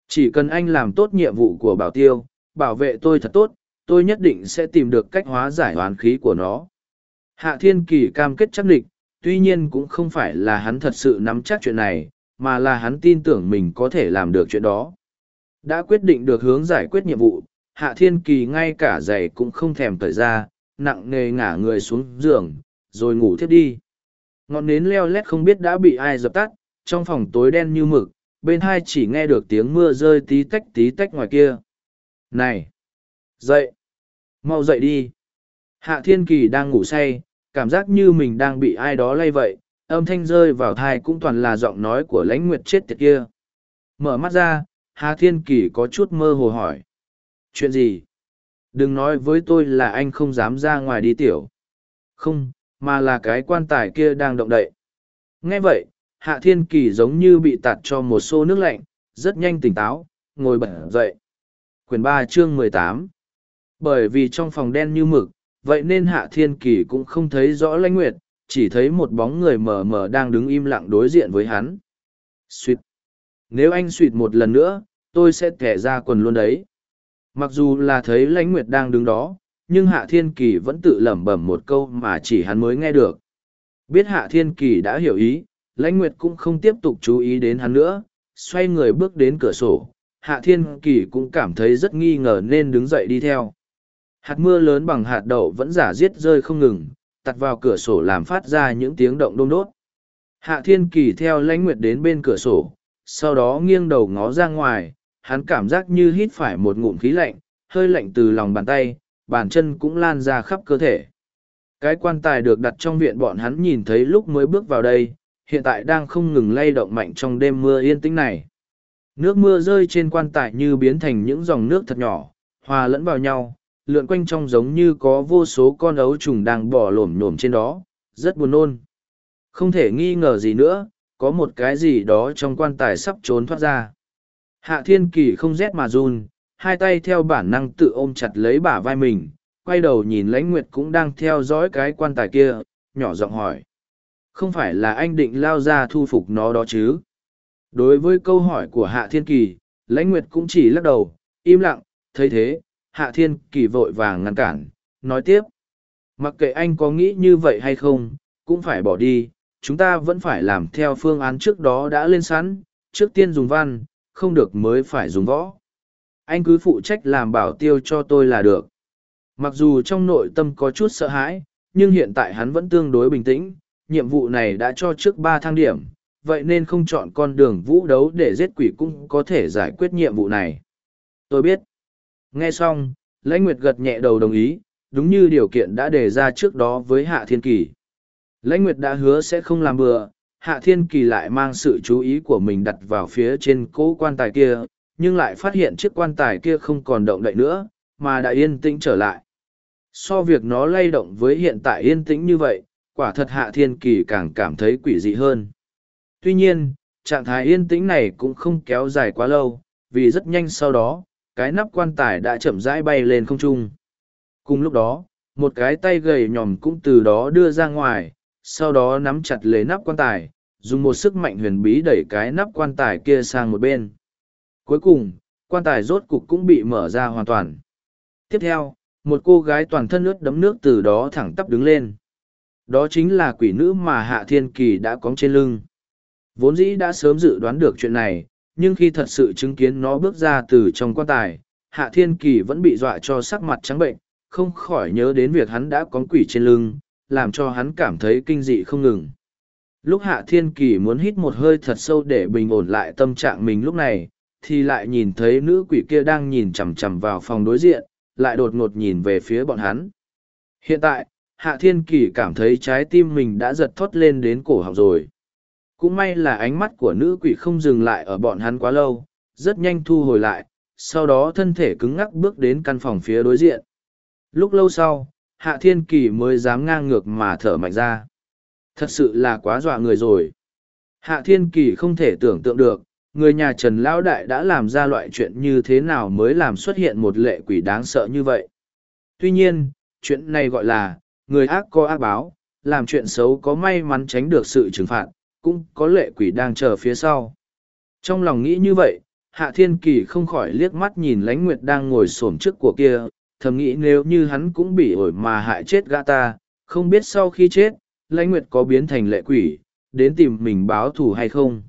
Chỉ cần anh làm tốt nhiệm vụ của bảo tiêu, bảo vệ tôi thật tốt, tôi nhất định sẽ tìm được cách hóa giải oán khí của nó. Hạ Thiên Kỳ cam kết chắc địch, tuy nhiên cũng không phải là hắn thật sự nắm chắc chuyện này, mà là hắn tin tưởng mình có thể làm được chuyện đó. Đã quyết định được hướng giải quyết nhiệm vụ, Hạ Thiên Kỳ ngay cả giày cũng không thèm cởi ra, nặng nề ngả người xuống giường, rồi ngủ thiếp đi. Ngọn nến leo lét không biết đã bị ai dập tắt, trong phòng tối đen như mực, bên hai chỉ nghe được tiếng mưa rơi tí tách ngoài kia. Này! Dậy! Mau dậy đi! Hạ Thiên Kỳ đang ngủ say, cảm giác như mình đang bị ai đó lay vậy, âm thanh rơi vào thai cũng toàn là giọng nói của Lãnh Nguyệt chết tiệt kia. Mở mắt ra, Hạ Thiên Kỳ có chút mơ hồ hỏi. Chuyện gì? Đừng nói với tôi là anh không dám ra ngoài đi tiểu. Không, mà là cái quan tài kia đang động đậy. Nghe vậy, Hạ Thiên Kỳ giống như bị tạt cho một xô nước lạnh, rất nhanh tỉnh táo, ngồi bật dậy. Quyển 3 chương 18. Bởi vì trong phòng đen như mực, vậy nên Hạ Thiên Kỳ cũng không thấy rõ Lãnh Nguyệt, chỉ thấy một bóng người mờ mờ đang đứng im lặng đối diện với hắn. Xuyệt. Nếu anh xuyệt một lần nữa, tôi sẽ kẻ ra quần luôn đấy. Mặc dù là thấy Lãnh Nguyệt đang đứng đó, nhưng Hạ Thiên Kỳ vẫn tự lẩm bẩm một câu mà chỉ hắn mới nghe được. Biết Hạ Thiên Kỳ đã hiểu ý, Lãnh Nguyệt cũng không tiếp tục chú ý đến hắn nữa, xoay người bước đến cửa sổ. Hạ Thiên Kỳ cũng cảm thấy rất nghi ngờ nên đứng dậy đi theo. Hạt mưa lớn bằng hạt đậu vẫn rả riết rơi không ngừng, tạt vào cửa sổ làm phát ra những tiếng động đôm đốt. Hạ Thiên Kỳ theo Lãnh Nguyệt đến bên cửa sổ, sau đó nghiêng đầu ngó ra ngoài, hắn cảm giác như hít phải một ngụm khí lạnh, hơi lạnh từ lòng bàn tay, bàn chân cũng lan ra khắp cơ thể. Cái quan tài được đặt trong viện bọn hắn nhìn thấy lúc mới bước vào đây, hiện tại đang không ngừng lay động mạnh trong đêm mưa yên tĩnh này. Nước mưa rơi trên quan tài như biến thành những dòng nước thật nhỏ, hòa lẫn vào nhau, lượn quanh trong giống như có vô số con ấu trùng đang bò lổm nhổm trên đó, rất buồn nôn. Không thể nghi ngờ gì nữa, có một cái gì đó trong quan tài sắp trốn thoát ra. Hạ Thiên Kỳ không rét mà run, hai tay theo bản năng tự ôm chặt lấy bả vai mình, quay đầu nhìn Lãnh Nguyệt cũng đang theo dõi cái quan tài kia, nhỏ giọng hỏi. Không phải là anh định lao ra thu phục nó đó chứ? Đối với câu hỏi của Hạ Thiên Kỳ, Lãnh Nguyệt cũng chỉ lắc đầu, im lặng, thấy thế, Hạ Thiên Kỳ vội vàng ngăn cản, nói tiếp. Mặc kệ anh có nghĩ như vậy hay không, cũng phải bỏ đi, chúng ta vẫn phải làm theo phương án trước đó đã lên sẵn, trước tiên dùng văn, không được mới phải dùng võ. Anh cứ phụ trách làm bảo tiêu cho tôi là được. Mặc dù trong nội tâm có chút sợ hãi, nhưng hiện tại hắn vẫn tương đối bình tĩnh, nhiệm vụ này đã cho trước 3 thang điểm, vậy nên không chọn con đường vũ đấu để giết quỷ cũng có thể giải quyết nhiệm vụ này. Tôi biết. Nghe xong, Lãnh Nguyệt gật nhẹ đầu đồng ý, đúng như điều kiện đã đề ra trước đó với Hạ Thiên Kỳ. Lãnh Nguyệt đã hứa sẽ không làm bừa, Hạ Thiên Kỳ lại mang sự chú ý của mình đặt vào phía trên cỗ quan tài kia, nhưng lại phát hiện chiếc quan tài kia không còn động đậy nữa, mà đã yên tĩnh trở lại. So việc nó lay động với hiện tại yên tĩnh như vậy, quả thật Hạ Thiên Kỳ càng cảm thấy quỷ dị hơn. Tuy nhiên, trạng thái yên tĩnh này cũng không kéo dài quá lâu, vì rất nhanh sau đó, cái nắp quan tài đã chậm rãi bay lên không trung. Cùng lúc đó, một cái tay gầy nhòm cũng từ đó đưa ra ngoài, sau đó nắm chặt lấy nắp quan tài, dùng một sức mạnh huyền bí đẩy cái nắp quan tài kia sang một bên. Cuối cùng, quan tài rốt cục cũng bị mở ra hoàn toàn. Tiếp theo, một cô gái toàn thân ướt đẫm nước từ đó thẳng tắp đứng lên. Đó chính là quỷ nữ mà Hạ Thiên Kỳ đã cóng trên lưng. Vốn dĩ đã sớm dự đoán được chuyện này, nhưng khi thật sự chứng kiến nó bước ra từ trong quan tài, Hạ Thiên Kỳ vẫn bị dọa cho sắc mặt trắng bệnh, không khỏi nhớ đến việc hắn đã có quỷ trên lưng, làm cho hắn cảm thấy kinh dị không ngừng. Lúc Hạ Thiên Kỳ muốn hít một hơi thật sâu để bình ổn lại tâm trạng mình lúc này, thì lại nhìn thấy nữ quỷ kia đang nhìn chằm chằm vào phòng đối diện, lại đột ngột nhìn về phía bọn hắn. Hiện tại, Hạ Thiên Kỳ cảm thấy trái tim mình đã giật thót lên đến cổ họng rồi. Cũng may là ánh mắt của nữ quỷ không dừng lại ở bọn hắn quá lâu, rất nhanh thu hồi lại, sau đó thân thể cứng ngắc bước đến căn phòng phía đối diện. Lúc lâu sau, Hạ Thiên Kỳ mới dám ngang ngược mà thở mạnh ra. Thật sự là quá dọa người rồi. Hạ Thiên Kỳ không thể tưởng tượng được, người nhà Trần Lão Đại đã làm ra loại chuyện như thế nào mới làm xuất hiện một lệ quỷ đáng sợ như vậy. Tuy nhiên, chuyện này gọi là, người ác có ác báo, làm chuyện xấu có may mắn tránh được sự trừng phạt, cũng có lệ quỷ đang chờ phía sau. Trong lòng nghĩ như vậy, Hạ Thiên Kỳ không khỏi liếc mắt nhìn Lãnh Nguyệt đang ngồi xổm trước của kia, thầm nghĩ nếu như hắn cũng bị ổi mà hại chết gã ta, không biết sau khi chết, Lãnh Nguyệt có biến thành lệ quỷ, đến tìm mình báo thù hay không.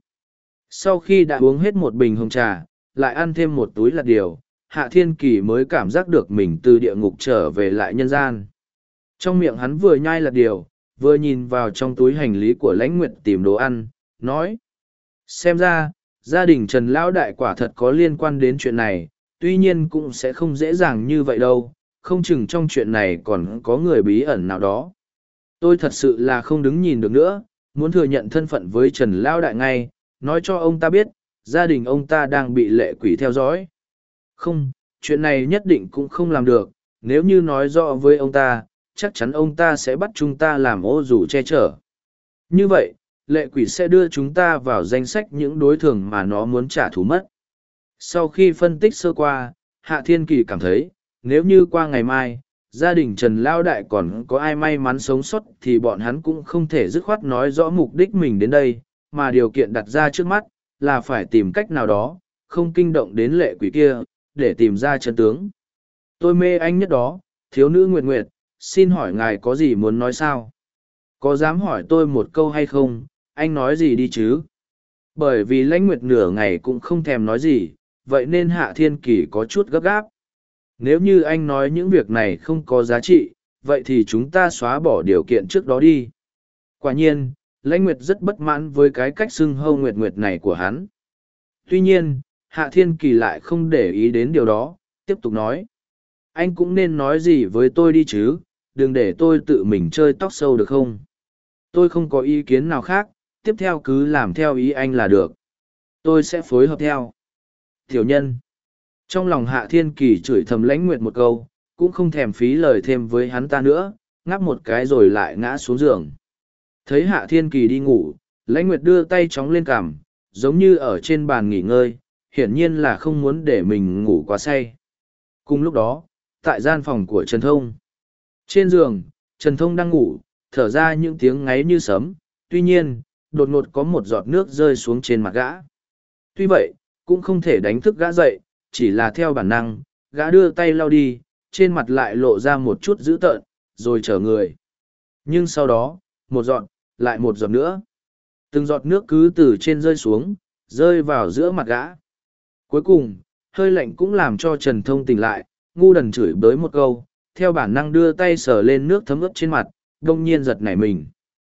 Sau khi đã uống hết một bình hồng trà, lại ăn thêm một túi lạt điều, Hạ Thiên Kỳ mới cảm giác được mình từ địa ngục trở về lại nhân gian. Trong miệng hắn vừa nhai lạt điều, vừa nhìn vào trong túi hành lý của Lãnh Nguyệt tìm đồ ăn, nói. Xem ra, gia đình Trần Lão Đại quả thật có liên quan đến chuyện này, tuy nhiên cũng sẽ không dễ dàng như vậy đâu, không chừng trong chuyện này còn có người bí ẩn nào đó. Tôi thật sự là không đứng nhìn được nữa, muốn thừa nhận thân phận với Trần Lão Đại ngay, nói cho ông ta biết, gia đình ông ta đang bị lệ quỷ theo dõi. Không, chuyện này nhất định cũng không làm được, nếu như nói rõ với ông ta, chắc chắn ông ta sẽ bắt chúng ta làm ô dù che chở. Như vậy, lệ quỷ sẽ đưa chúng ta vào danh sách những đối tượng mà nó muốn trả thù mất. Sau khi phân tích sơ qua, Hạ Thiên Kỳ cảm thấy, nếu như qua ngày mai, gia đình Trần Lao Đại còn có ai may mắn sống sót thì bọn hắn cũng không thể dứt khoát nói rõ mục đích mình đến đây, mà điều kiện đặt ra trước mắt, là phải tìm cách nào đó, không kinh động đến lệ quỷ kia, để tìm ra chân tướng. Tôi mê anh nhất đó, thiếu nữ Nguyệt Nguyệt, xin hỏi ngài có gì muốn nói sao? Có dám hỏi tôi một câu hay không, anh nói gì đi chứ? Bởi vì Lãnh Nguyệt nửa ngày cũng không thèm nói gì, vậy nên Hạ Thiên Kỳ có chút gấp gáp. Nếu như anh nói những việc này không có giá trị, vậy thì chúng ta xóa bỏ điều kiện trước đó đi. Quả nhiên, Lãnh Nguyệt rất bất mãn với cái cách xưng hô Nguyệt Nguyệt này của hắn. Tuy nhiên, Hạ Thiên Kỳ lại không để ý đến điều đó, tiếp tục nói. Anh cũng nên nói gì với tôi đi chứ, đừng để tôi tự mình chơi tóc sâu được không? Tôi không có ý kiến nào khác, tiếp theo cứ làm theo ý anh là được. Tôi sẽ phối hợp theo. Tiểu nhân. Trong lòng Hạ Thiên Kỳ chửi thầm Lãnh Nguyệt một câu, cũng không thèm phí lời thêm với hắn ta nữa, ngáp một cái rồi lại ngã xuống giường. Thấy Hạ Thiên Kỳ đi ngủ, Lãnh Nguyệt đưa tay chóng lên cằm, giống như ở trên bàn nghỉ ngơi, hiển nhiên là không muốn để mình ngủ quá say. Cùng lúc đó, tại gian phòng của Trần Thông. Trên giường, Trần Thông đang ngủ, thở ra những tiếng ngáy như sấm, tuy nhiên, đột ngột có một giọt nước rơi xuống trên mặt gã. Tuy vậy, cũng không thể đánh thức gã dậy, chỉ là theo bản năng, gã đưa tay lau đi, trên mặt lại lộ ra một chút dữ tợn, rồi trở người. Nhưng sau đó, một giọt, lại một giọt nữa. Từng giọt nước cứ từ trên rơi xuống, rơi vào giữa mặt gã. Cuối cùng, hơi lạnh cũng làm cho Trần Thông tỉnh lại, ngu đần chửi bới một câu, theo bản năng đưa tay sờ lên nước thấm ướt trên mặt, đông nhiên giật nảy mình.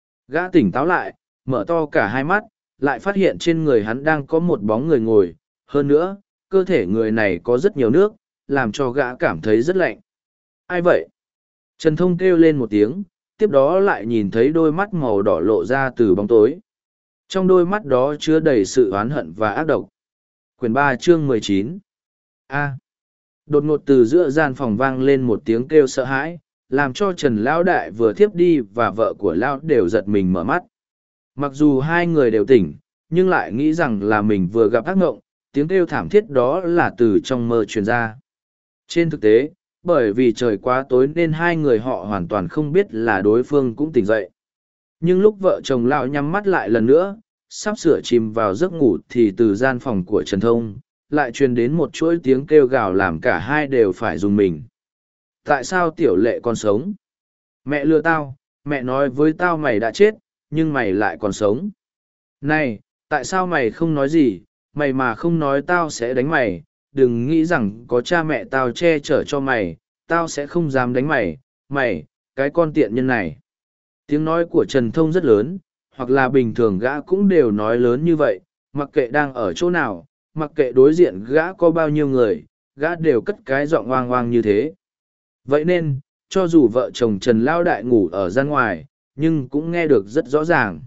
Gã tỉnh táo lại, mở to cả hai mắt, lại phát hiện trên người hắn đang có một bóng người ngồi. Hơn nữa, cơ thể người này có rất nhiều nước, làm cho gã cảm thấy rất lạnh. Ai vậy? Trần Thông kêu lên một tiếng, tiếp đó lại nhìn thấy đôi mắt màu đỏ lộ ra từ bóng tối. Trong đôi mắt đó chứa đầy sự oán hận và ác độc. Quyển 3 chương 19. A. Đột ngột từ giữa gian phòng vang lên một tiếng kêu sợ hãi, làm cho Trần Lão Đại vừa thiếp đi và vợ của Lão đều giật mình mở mắt. Mặc dù hai người đều tỉnh, nhưng lại nghĩ rằng là mình vừa gặp ác mộng, tiếng kêu thảm thiết đó là từ trong mơ truyền ra. Trên thực tế, bởi vì trời quá tối nên hai người họ hoàn toàn không biết là đối phương cũng tỉnh dậy. Nhưng lúc vợ chồng Lão nhắm mắt lại lần nữa, sắp sửa chìm vào giấc ngủ thì từ gian phòng của Trần Thông, lại truyền đến một chuỗi tiếng kêu gào làm cả hai đều phải dùng mình. Tại sao tiểu lệ còn sống? Mẹ lừa tao, mẹ nói với tao mày đã chết, nhưng mày lại còn sống. Này, tại sao mày không nói gì, mày mà không nói tao sẽ đánh mày, đừng nghĩ rằng có cha mẹ tao che chở cho mày, tao sẽ không dám đánh mày, mày, cái con tiện nhân này. Tiếng nói của Trần Thông rất lớn, hoặc là bình thường gã cũng đều nói lớn như vậy, mặc kệ đang ở chỗ nào, mặc kệ đối diện gã có bao nhiêu người, gã đều cất cái giọng oang oang như thế. Vậy nên, cho dù vợ chồng Trần Lao Đại ngủ ở gian ngoài, nhưng cũng nghe được rất rõ ràng.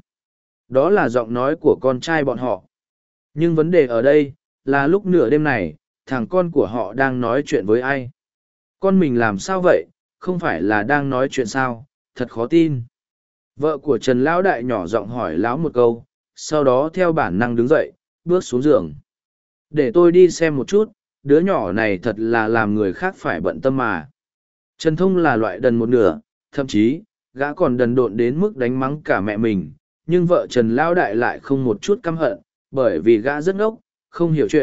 Đó là giọng nói của con trai bọn họ. Nhưng vấn đề ở đây, là lúc nửa đêm này, thằng con của họ đang nói chuyện với ai? Con mình làm sao vậy? Không phải là đang nói chuyện sao? Thật khó tin. Vợ của Trần Lão Đại nhỏ giọng hỏi Lão một câu, sau đó theo bản năng đứng dậy, bước xuống giường. Để tôi đi xem một chút, đứa nhỏ này thật là làm người khác phải bận tâm mà. Trần Thông là loại đần một nửa, thậm chí, gã còn đần độn đến mức đánh mắng cả mẹ mình, nhưng vợ Trần Lão Đại lại không một chút căm hận, bởi vì gã rất ngốc, không hiểu chuyện,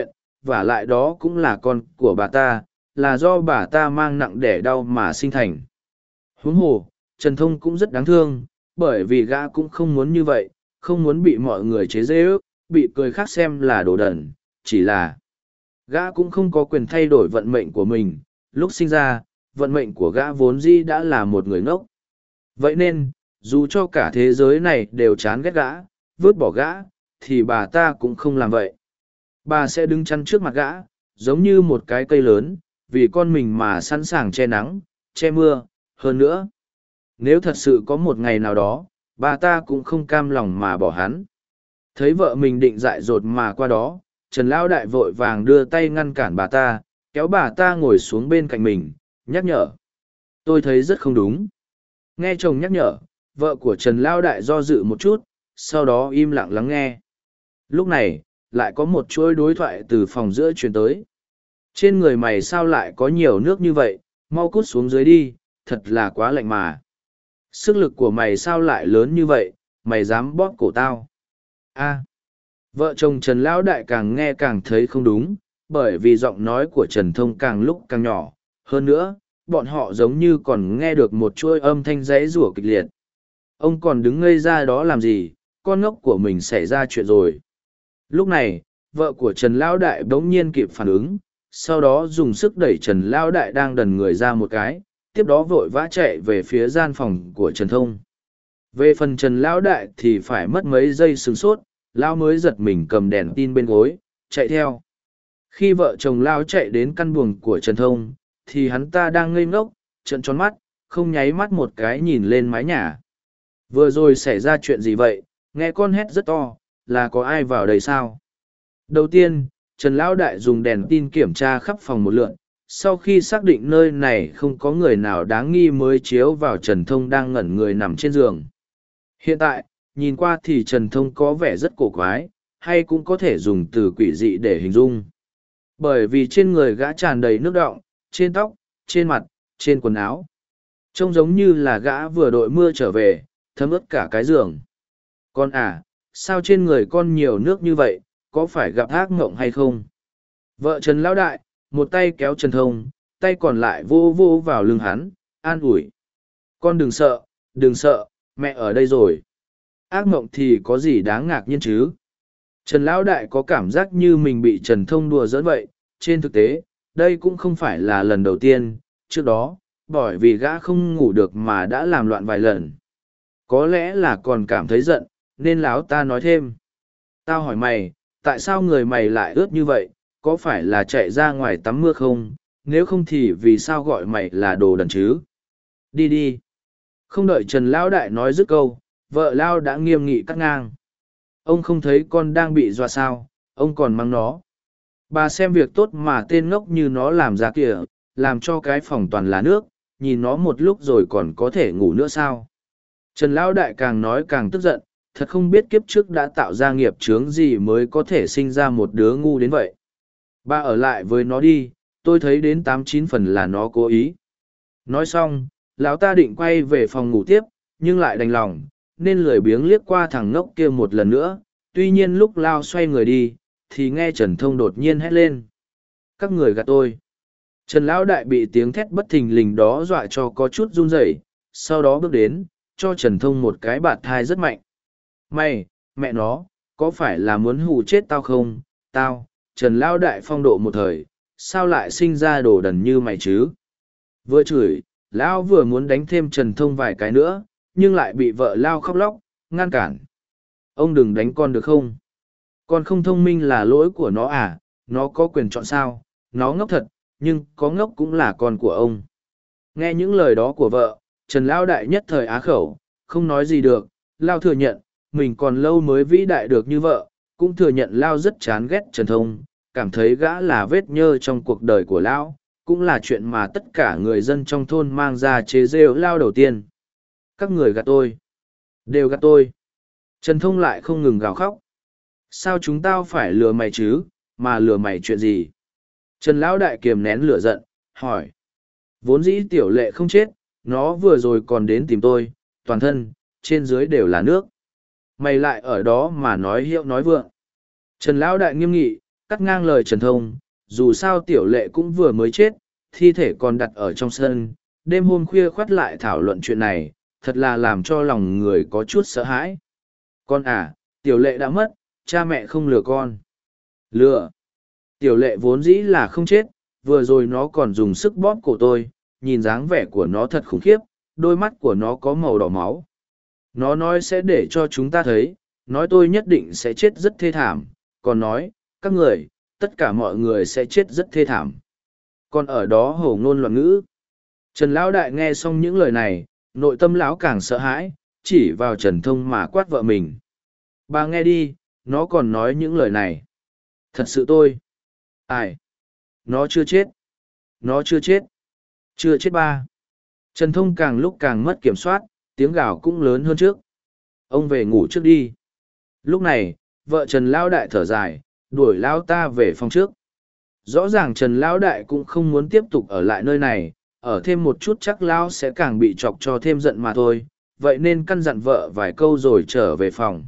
vả lại đó cũng là con của bà ta, là do bà ta mang nặng đẻ đau mà sinh thành. Huống hồ, Trần Thông cũng rất đáng thương, bởi vì gã cũng không muốn như vậy, không muốn bị mọi người chế giễu, bị cười khác xem là đồ đần, chỉ là gã cũng không có quyền thay đổi vận mệnh của mình. Lúc sinh ra, vận mệnh của gã vốn dĩ đã là một người ngốc. Vậy nên, dù cho cả thế giới này đều chán ghét gã, vứt bỏ gã, thì bà ta cũng không làm vậy. Bà sẽ đứng chắn trước mặt gã, giống như một cái cây lớn, vì con mình mà sẵn sàng che nắng, che mưa. Hơn nữa, nếu thật sự có một ngày nào đó, bà ta cũng không cam lòng mà bỏ hắn. Thấy vợ mình định dại dột mà qua đó, Trần Lão Đại vội vàng đưa tay ngăn cản bà ta, kéo bà ta ngồi xuống bên cạnh mình, nhắc nhở. Tôi thấy rất không đúng. Nghe chồng nhắc nhở, vợ của Trần Lão Đại do dự một chút, sau đó im lặng lắng nghe. Lúc này, lại có một chuỗi đối thoại từ phòng giữa truyền tới. Trên người mày sao lại có nhiều nước như vậy, mau cút xuống dưới đi, thật là quá lạnh mà. Sức lực của mày sao lại lớn như vậy, mày dám bóp cổ tao. A. Vợ chồng Trần Lão Đại càng nghe càng thấy không đúng, bởi vì giọng nói của Trần Thông càng lúc càng nhỏ. Hơn nữa, bọn họ giống như còn nghe được một chuỗi âm thanh rẽ rủa kịch liệt. Ông còn đứng ngây ra đó làm gì, con ngốc của mình xảy ra chuyện rồi. Lúc này, vợ của Trần Lão Đại bỗng nhiên kịp phản ứng, sau đó dùng sức đẩy Trần Lão Đại đang đần người ra một cái, tiếp đó vội vã chạy về phía gian phòng của Trần Thông. Về phần Trần Lão Đại thì phải mất mấy giây sửng sốt, Lão mới giật mình cầm đèn tin bên gối, chạy theo. Khi vợ chồng Lão chạy đến căn buồng của Trần Thông, thì hắn ta đang ngây ngốc, trợn tròn mắt, không nháy mắt một cái nhìn lên mái nhà. Vừa rồi xảy ra chuyện gì vậy, nghe con hét rất to, là có ai vào đây sao? Đầu tiên, Trần Lão Đại dùng đèn tin kiểm tra khắp phòng một lượt, sau khi xác định nơi này không có người nào đáng nghi mới chiếu vào Trần Thông đang ngẩn người nằm trên giường. Hiện tại, nhìn qua thì Trần Thông có vẻ rất cổ quái, hay cũng có thể dùng từ quỷ dị để hình dung. Bởi vì trên người gã tràn đầy nước đọng, trên tóc, trên mặt, trên quần áo. Trông giống như là gã vừa đội mưa trở về, thấm ướt cả cái giường. Con à, sao trên người con nhiều nước như vậy, có phải gặp ác mộng hay không? Vợ Trần Lão Đại, một tay kéo Trần Thông, tay còn lại vô vô vào lưng hắn, an ủi. Con đừng sợ, mẹ ở đây rồi. Ác mộng thì có gì đáng ngạc nhiên chứ? Trần Lão Đại có cảm giác như mình bị Trần Thông đùa giỡn vậy. Trên thực tế, đây cũng không phải là lần đầu tiên, trước đó, bởi vì gã không ngủ được mà đã làm loạn vài lần. Có lẽ là còn cảm thấy giận, nên Lão ta nói thêm. Tao hỏi mày, tại sao người mày lại ướt như vậy, có phải là chạy ra ngoài tắm mưa không, nếu không thì vì sao gọi mày là đồ đần chứ? Đi đi. Không đợi Trần Lão Đại nói dứt câu, vợ Lão đã nghiêm nghị cắt ngang. Ông không thấy con đang bị dọa sao, ông còn mắng nó. Bà xem việc tốt mà tên ngốc như nó làm ra kìa, làm cho cái phòng toàn là nước, nhìn nó một lúc rồi còn có thể ngủ nữa sao? Trần Lão Đại càng nói càng tức giận, thật không biết kiếp trước đã tạo ra nghiệp chướng gì mới có thể sinh ra một đứa ngu đến vậy. Bà ở lại với nó đi, tôi thấy đến 8-9 phần là nó cố ý. Nói xong, lão ta định quay về phòng ngủ tiếp, nhưng lại đành lòng, nên lười biếng liếc qua thằng ngốc kia một lần nữa. Tuy nhiên lúc Lao xoay người đi, thì nghe Trần Thông đột nhiên hét lên. Các người gạt tôi. Trần Lão Đại bị tiếng thét bất thình lình đó dọa cho có chút run rẩy, sau đó bước đến, cho Trần Thông một cái bạt thai rất mạnh. Mày, mẹ nó, có phải là muốn hù chết tao không? Tao, Trần Lão Đại phong độ một thời, sao lại sinh ra đồ đần như mày chứ? Vừa chửi, Lão vừa muốn đánh thêm Trần Thông vài cái nữa, nhưng lại bị vợ Lao khóc lóc, ngăn cản. Ông đừng đánh con được không? Con không thông minh là lỗi của nó à, nó có quyền chọn sao? Nó ngốc thật, nhưng có ngốc cũng là con của ông. Nghe những lời đó của vợ, Trần Lão Đại nhất thời á khẩu, không nói gì được. Lao thừa nhận, mình còn lâu mới vĩ đại được như vợ, cũng thừa nhận Lao rất chán ghét Trần Thông, cảm thấy gã là vết nhơ trong cuộc đời của Lão, cũng là chuyện mà tất cả người dân trong thôn mang ra chế rêu Lao đầu tiên. Các người gạt tôi, đều gạt tôi. Trần Thông lại không ngừng gào khóc. Sao chúng tao phải lừa mày chứ, mà lừa mày chuyện gì? Trần Lão Đại kiềm nén lửa giận, hỏi. Vốn dĩ tiểu lệ không chết, nó vừa rồi còn đến tìm tôi, toàn thân, trên dưới đều là nước. Mày lại ở đó mà nói hiệu nói vượng. Trần Lão Đại nghiêm nghị, cắt ngang lời Trần Thông, dù sao tiểu lệ cũng vừa mới chết, thi thể còn đặt ở trong sân, đêm hôm khuya khoắt lại thảo luận chuyện này, thật là làm cho lòng người có chút sợ hãi. Con à, tiểu lệ đã mất, cha mẹ không lừa con. Lừa. Tiểu lệ vốn dĩ là không chết, vừa rồi nó còn dùng sức bóp cổ tôi, nhìn dáng vẻ của nó thật khủng khiếp, đôi mắt của nó có màu đỏ máu. Nó nói sẽ để cho chúng ta thấy, nói tôi nhất định sẽ chết rất thê thảm, còn nói, các người, tất cả mọi người sẽ chết rất thê thảm. Còn ở đó hổ ngôn loạn ngữ. Trần Lão Đại nghe xong những lời này, nội tâm lão càng sợ hãi, chỉ vào Trần Thông mà quát vợ mình. Bà nghe đi, nó còn nói những lời này. Thật sự tôi. Ai? Nó chưa chết. Nó chưa chết. Chưa chết ba. Trần Thông càng lúc càng mất kiểm soát, tiếng gào cũng lớn hơn trước. Ông về ngủ trước đi. Lúc này, vợ Trần Lão Đại thở dài, đuổi Lão ta về phòng trước. Rõ ràng Trần Lão Đại cũng không muốn tiếp tục ở lại nơi này, ở thêm một chút chắc Lão sẽ càng bị chọc cho thêm giận mà thôi, vậy nên căn dặn vợ vài câu rồi trở về phòng.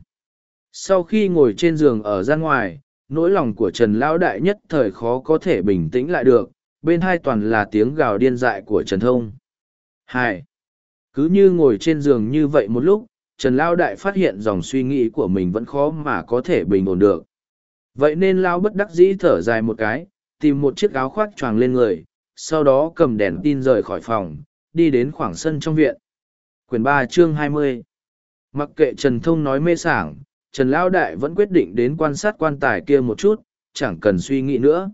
Sau khi ngồi trên giường ở ra ngoài, nỗi lòng của Trần Lão Đại nhất thời khó có thể bình tĩnh lại được, bên hai toàn là tiếng gào điên dại của Trần Thông. Hai. Cứ như ngồi trên giường như vậy một lúc, Trần Lão Đại phát hiện dòng suy nghĩ của mình vẫn khó mà có thể bình ổn được. Vậy nên Lão bất đắc dĩ thở dài một cái, tìm một chiếc áo khoác choàng lên người, sau đó cầm đèn tin rời khỏi phòng, đi đến khoảng sân trong viện. Quyển 3 chương 20. Mặc kệ Trần Thông nói mê sảng, Trần Lão Đại vẫn quyết định đến quan sát quan tài kia một chút, chẳng cần suy nghĩ nữa.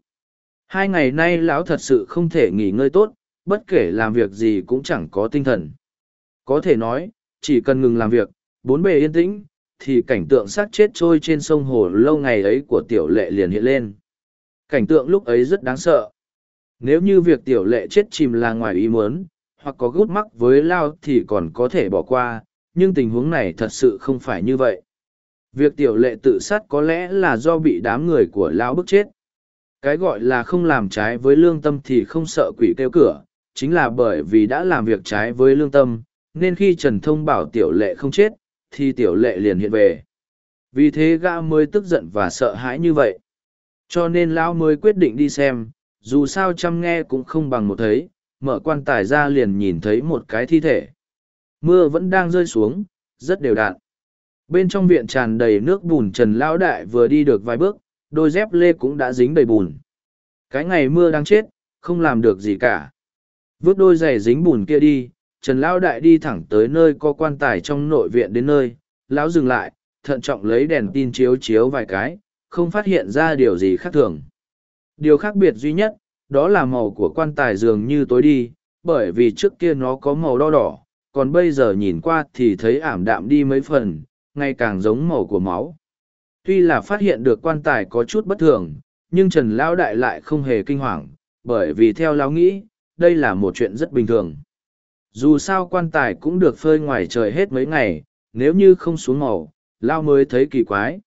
2 ngày nay lão thật sự không thể nghỉ ngơi tốt, bất kể làm việc gì cũng chẳng có tinh thần. Có thể nói, chỉ cần ngừng làm việc, bốn bề yên tĩnh, thì cảnh tượng xác chết trôi trên sông hồ lâu ngày ấy của tiểu lệ liền hiện lên. Cảnh tượng lúc ấy rất đáng sợ. Nếu như việc tiểu lệ chết chìm là ngoài ý muốn, hoặc có gút mắc với Lao thì còn có thể bỏ qua, nhưng tình huống này thật sự không phải như vậy. Việc tiểu lệ tự sát có lẽ là do bị đám người của Lao bức chết. Cái gọi là không làm trái với lương tâm thì không sợ quỷ kêu cửa, chính là bởi vì đã làm việc trái với lương tâm, nên khi Trần Thông bảo tiểu lệ không chết, thì tiểu lệ liền hiện về. Vì thế gã mới tức giận và sợ hãi như vậy. Cho nên Lão mới quyết định đi xem, dù sao chăm nghe cũng không bằng một thấy, mở quan tài ra liền nhìn thấy một cái thi thể. Mưa vẫn đang rơi xuống, rất đều đặn. Bên trong viện tràn đầy nước bùn. Trần Lão Đại vừa đi được vài bước, đôi dép lê cũng đã dính đầy bùn. Cái ngày mưa đang chết, không làm được gì cả. Vứt đôi giày dính bùn kia đi, Trần Lão Đại đi thẳng tới nơi có quan tài trong nội viện đến nơi. Lão dừng lại, thận trọng lấy đèn tin chiếu chiếu vài cái, không phát hiện ra điều gì khác thường. Điều khác biệt duy nhất, đó là màu của quan tài dường như tối đi, bởi vì trước kia nó có màu đỏ đỏ, còn bây giờ nhìn qua thì thấy ảm đạm đi mấy phần, ngày càng giống màu của máu. Tuy là phát hiện được quan tài có chút bất thường, nhưng Trần Lão Đại lại không hề kinh hoàng, bởi vì theo Lão nghĩ, đây là một chuyện rất bình thường. Dù sao quan tài cũng được phơi ngoài trời hết mấy ngày, nếu như không xuống màu, Lão mới thấy kỳ quái.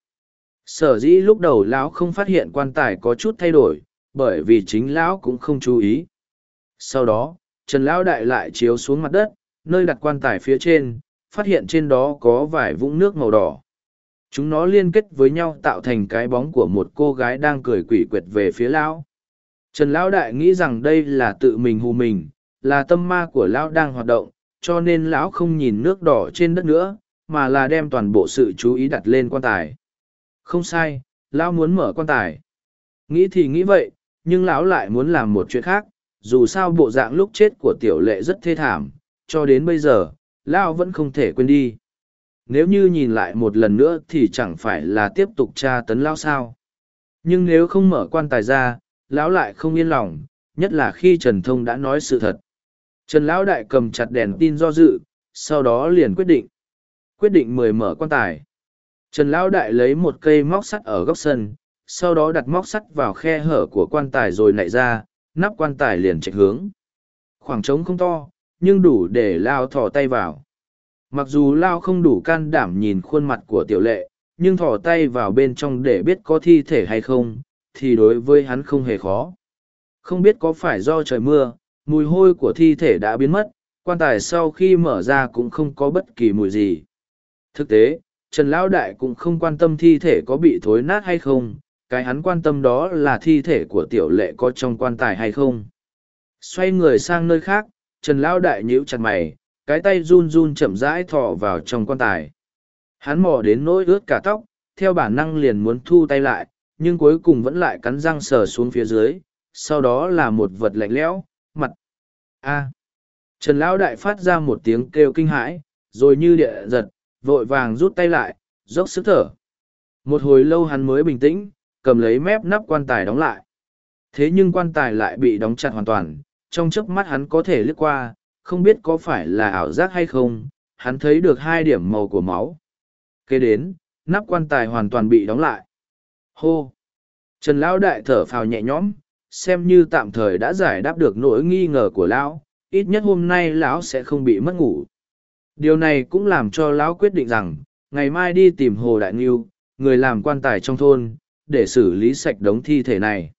Sở dĩ lúc đầu Lão không phát hiện quan tài có chút thay đổi, bởi vì chính Lão cũng không chú ý. Sau đó, Trần Lão Đại lại chiếu xuống mặt đất, nơi đặt quan tài phía trên, phát hiện trên đó có vài vũng nước màu đỏ. Chúng nó liên kết với nhau tạo thành cái bóng của một cô gái đang cười quỷ quyệt về phía Lão. Trần Lão Đại nghĩ rằng đây là tự mình hù mình, là tâm ma của Lão đang hoạt động, cho nên Lão không nhìn nước đỏ trên đất nữa, mà là đem toàn bộ sự chú ý đặt lên quan tài. Không sai, Lão muốn mở quan tài. Nghĩ thì nghĩ vậy, nhưng Lão lại muốn làm một chuyện khác, dù sao bộ dạng lúc chết của tiểu lệ rất thê thảm, cho đến bây giờ, Lão vẫn không thể quên đi. Nếu như nhìn lại một lần nữa thì chẳng phải là tiếp tục tra tấn Lão sao. Nhưng nếu không mở quan tài ra, Lão lại không yên lòng, nhất là khi Trần Thông đã nói sự thật. Trần Lão Đại cầm chặt đèn tin do dự, sau đó liền quyết định mời mở quan tài. Trần Lão Đại lấy một cây móc sắt ở góc sân, sau đó đặt móc sắt vào khe hở của quan tài rồi nạy ra, nắp quan tài liền chệch hướng. Khoảng trống không to, nhưng đủ để Lao thò tay vào. Mặc dù Lao không đủ can đảm nhìn khuôn mặt của tiểu lệ, nhưng thò tay vào bên trong để biết có thi thể hay không, thì đối với hắn không hề khó. Không biết có phải do trời mưa, mùi hôi của thi thể đã biến mất, quan tài sau khi mở ra cũng không có bất kỳ mùi gì. Thực tế, Trần Lão Đại cũng không quan tâm thi thể có bị thối nát hay không, cái hắn quan tâm đó là thi thể của tiểu lệ có trong quan tài hay không. Xoay người sang nơi khác, Trần Lão Đại nhíu chặt mày, cái tay run run chậm rãi thò vào trong quan tài. Hắn mò đến nỗi ướt cả tóc, theo bản năng liền muốn thu tay lại, nhưng cuối cùng vẫn lại cắn răng sờ xuống phía dưới, sau đó là một vật lạnh lẽo, mặt. A. Trần Lão Đại phát ra một tiếng kêu kinh hãi, rồi như địa giật, vội vàng rút tay lại, dốc sức thở. Một hồi lâu hắn mới bình tĩnh, cầm lấy mép nắp quan tài đóng lại. Thế nhưng quan tài lại bị đóng chặt hoàn toàn, trong chớp mắt hắn có thể liếc qua, không biết có phải là ảo giác hay không, hắn thấy được 2 điểm màu của máu. Kế đến, nắp quan tài hoàn toàn bị đóng lại. Hô! Trần Lão Đại thở phào nhẹ nhõm, xem như tạm thời đã giải đáp được nỗi nghi ngờ của Lão, ít nhất hôm nay Lão sẽ không bị mất ngủ. Điều này cũng làm cho Lão quyết định rằng, ngày mai đi tìm Hồ Đại Ngưu, người làm quan tài trong thôn, để xử lý sạch đống thi thể này.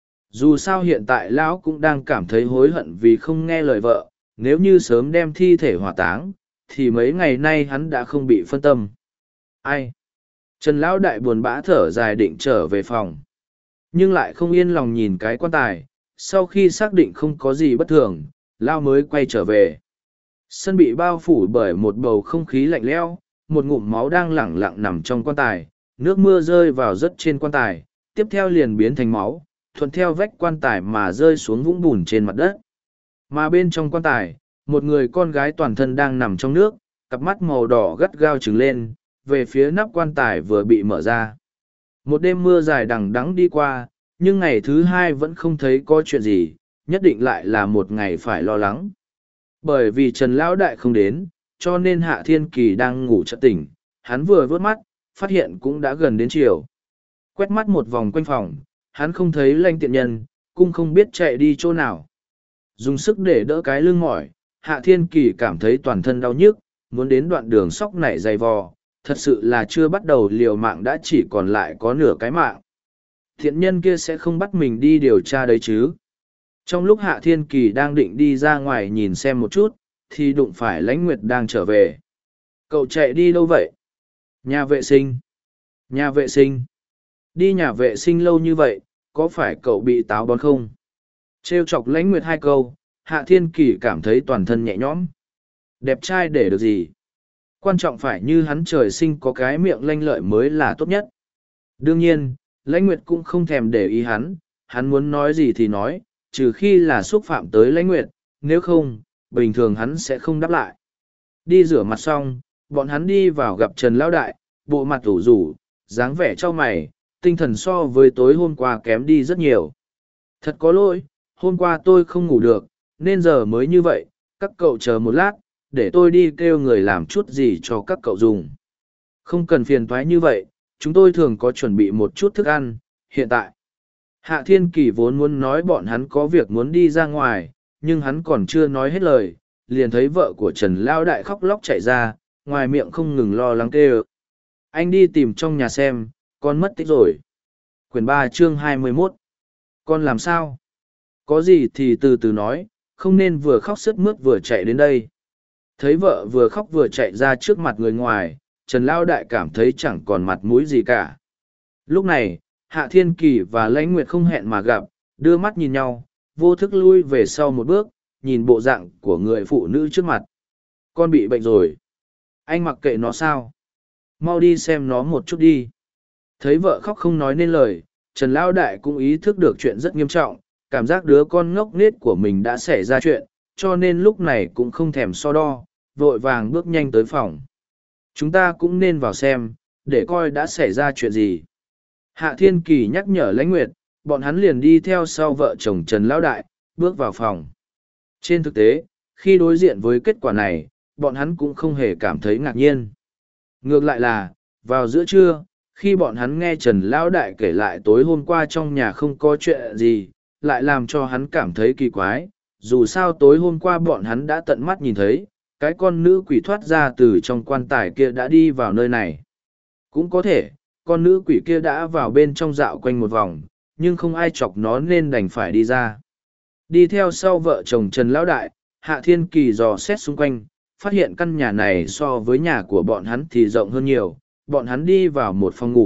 Dù sao hiện tại Lão cũng đang cảm thấy hối hận vì không nghe lời vợ, nếu như sớm đem thi thể hỏa táng, thì mấy ngày nay hắn đã không bị phân tâm. Ai? Trần Lão Đại buồn bã thở dài định trở về phòng. Nhưng lại không yên lòng nhìn cái quan tài, sau khi xác định không có gì bất thường, Lão mới quay trở về. Sân bị bao phủ bởi một bầu không khí lạnh lẽo, một ngụm máu đang lẳng lặng nằm trong quan tài, nước mưa rơi vào rất trên quan tài, tiếp theo liền biến thành máu, thuận theo vách quan tài mà rơi xuống vũng bùn trên mặt đất. Mà bên trong quan tài, một người con gái toàn thân đang nằm trong nước, cặp mắt màu đỏ gắt gao trừng lên, về phía nắp quan tài vừa bị mở ra. Một đêm mưa dài đằng đẵng đi qua, nhưng ngày thứ 2 vẫn không thấy có chuyện gì, nhất định lại là một ngày phải lo lắng. Bởi vì Trần Lão Đại không đến, cho nên Hạ Thiên Kỳ đang ngủ chợt tỉnh, hắn vừa vớt mắt, phát hiện cũng đã gần đến chiều. Quét mắt một vòng quanh phòng, hắn không thấy Lanh tiện nhân, cũng không biết chạy đi chỗ nào. Dùng sức để đỡ cái lưng mỏi, Hạ Thiên Kỳ cảm thấy toàn thân đau nhức, muốn đến đoạn đường sóc nảy dày vò, thật sự là chưa bắt đầu liều mạng đã chỉ còn lại có nửa cái mạng. Thiện nhân kia sẽ không bắt mình đi điều tra đấy chứ. Trong lúc Hạ Thiên Kỳ đang định đi ra ngoài nhìn xem một chút, thì đụng phải Lãnh Nguyệt đang trở về. Cậu chạy đi đâu vậy? Nhà vệ sinh. Nhà vệ sinh. Đi nhà vệ sinh lâu như vậy, có phải cậu bị táo bón không? Trêu chọc Lãnh Nguyệt 2 câu, Hạ Thiên Kỳ cảm thấy toàn thân nhẹ nhõm. Đẹp trai để được gì? Quan trọng phải như hắn trời sinh có cái miệng lanh lợi mới là tốt nhất. Đương nhiên, Lãnh Nguyệt cũng không thèm để ý hắn muốn nói gì thì nói, trừ khi là xúc phạm tới Lãnh Nguyệt, nếu không, bình thường hắn sẽ không đáp lại. Đi rửa mặt xong, bọn hắn đi vào gặp Trần Lão Đại, bộ mặt ủ rủ, dáng vẻ cho mày, tinh thần so với tối hôm qua kém đi rất nhiều. Thật có lỗi, hôm qua tôi không ngủ được, nên giờ mới như vậy, các cậu chờ một lát, để tôi đi kêu người làm chút gì cho các cậu dùng. Không cần phiền toái như vậy, chúng tôi thường có chuẩn bị một chút thức ăn, hiện tại. Hạ Thiên Kỳ vốn muốn nói bọn hắn có việc muốn đi ra ngoài, nhưng hắn còn chưa nói hết lời, liền thấy vợ của Trần Lão Đại khóc lóc chạy ra, ngoài miệng không ngừng lo lắng kêu. Anh đi tìm trong nhà xem, con mất tích rồi. Quyển 3 chương 21. Con làm sao? Có gì thì từ từ nói, không nên vừa khóc sướt mướt vừa chạy đến đây. Thấy vợ vừa khóc vừa chạy ra trước mặt người ngoài, Trần Lão Đại cảm thấy chẳng còn mặt mũi gì cả. Lúc này, Hạ Thiên Kỳ và Lãnh Nguyệt không hẹn mà gặp, đưa mắt nhìn nhau, vô thức lui về sau một bước, nhìn bộ dạng của người phụ nữ trước mặt. Con bị bệnh rồi. Anh mặc kệ nó sao? Mau đi xem nó một chút đi. Thấy vợ khóc không nói nên lời, Trần Lão Đại cũng ý thức được chuyện rất nghiêm trọng, cảm giác đứa con ngốc nghếch của mình đã xảy ra chuyện, cho nên lúc này cũng không thèm so đo, vội vàng bước nhanh tới phòng. Chúng ta cũng nên vào xem, để coi đã xảy ra chuyện gì. Hạ Thiên Kỳ nhắc nhở Lãnh Nguyệt, bọn hắn liền đi theo sau vợ chồng Trần Lão Đại, bước vào phòng. Trên thực tế, khi đối diện với kết quả này, bọn hắn cũng không hề cảm thấy ngạc nhiên. Ngược lại là, vào giữa trưa, khi bọn hắn nghe Trần Lão Đại kể lại tối hôm qua trong nhà không có chuyện gì, lại làm cho hắn cảm thấy kỳ quái. Dù sao tối hôm qua bọn hắn đã tận mắt nhìn thấy, cái con nữ quỷ thoát ra từ trong quan tài kia đã đi vào nơi này. Cũng có thể, con nữ quỷ kia đã vào bên trong dạo quanh một vòng, nhưng không ai chọc nó nên đành phải đi ra. Đi theo sau vợ chồng Trần Lão Đại, Hạ Thiên Kỳ dò xét xung quanh, phát hiện căn nhà này so với nhà của bọn hắn thì rộng hơn nhiều. Bọn hắn đi vào một phòng ngủ,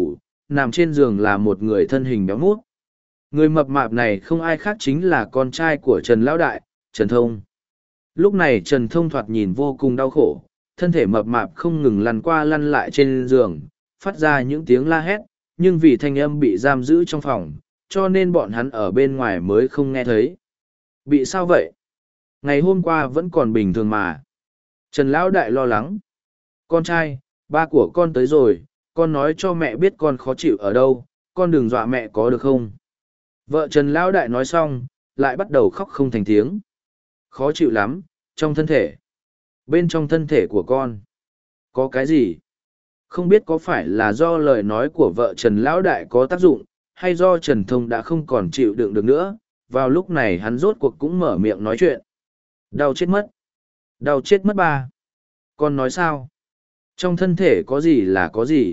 nằm trên giường là một người thân hình béo mút. Người mập mạp này không ai khác chính là con trai của Trần Lão Đại, Trần Thông. Lúc này Trần Thông thoạt nhìn vô cùng đau khổ, thân thể mập mạp không ngừng lăn qua lăn lại trên giường, phát ra những tiếng la hét, nhưng vì thanh âm bị giam giữ trong phòng, cho nên bọn hắn ở bên ngoài mới không nghe thấy. Bị sao vậy? Ngày hôm qua vẫn còn bình thường mà. Trần Lão Đại lo lắng. Con trai, ba của con tới rồi, con nói cho mẹ biết con khó chịu ở đâu, con đừng dọa mẹ có được không? Vợ Trần Lão Đại nói xong, lại bắt đầu khóc không thành tiếng. Khó chịu lắm, trong thân thể. Bên trong thân thể của con. Có cái gì? Không biết có phải là do lời nói của vợ Trần Lão Đại có tác dụng, hay do Trần Thông đã không còn chịu đựng được nữa. Vào lúc này hắn rốt cuộc cũng mở miệng nói chuyện. Đau chết mất. Đau chết mất ba. Con nói sao? Trong thân thể có gì là có gì?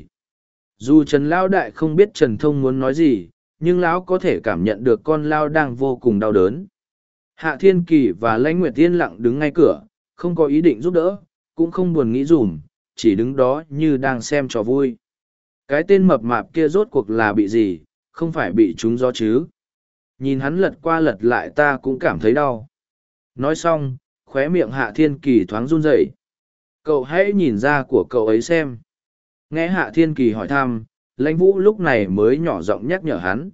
Dù Trần Lão Đại không biết Trần Thông muốn nói gì, nhưng Lão có thể cảm nhận được con Lao đang vô cùng đau đớn. Hạ Thiên Kỳ và Lãnh Nguyệt yên lặng đứng ngay cửa, không có ý định giúp đỡ, cũng không buồn nghĩ dùm, chỉ đứng đó như đang xem trò vui. Cái tên mập mạp kia rốt cuộc là bị gì, không phải bị trúng gió chứ? Nhìn hắn lật qua lật lại ta cũng cảm thấy đau. Nói xong, khóe miệng Hạ Thiên Kỳ thoáng run rẩy. Cậu hãy nhìn ra của cậu ấy xem. Nghe Hạ Thiên Kỳ hỏi thăm, Lãnh Vũ lúc này mới nhỏ giọng nhắc nhở hắn.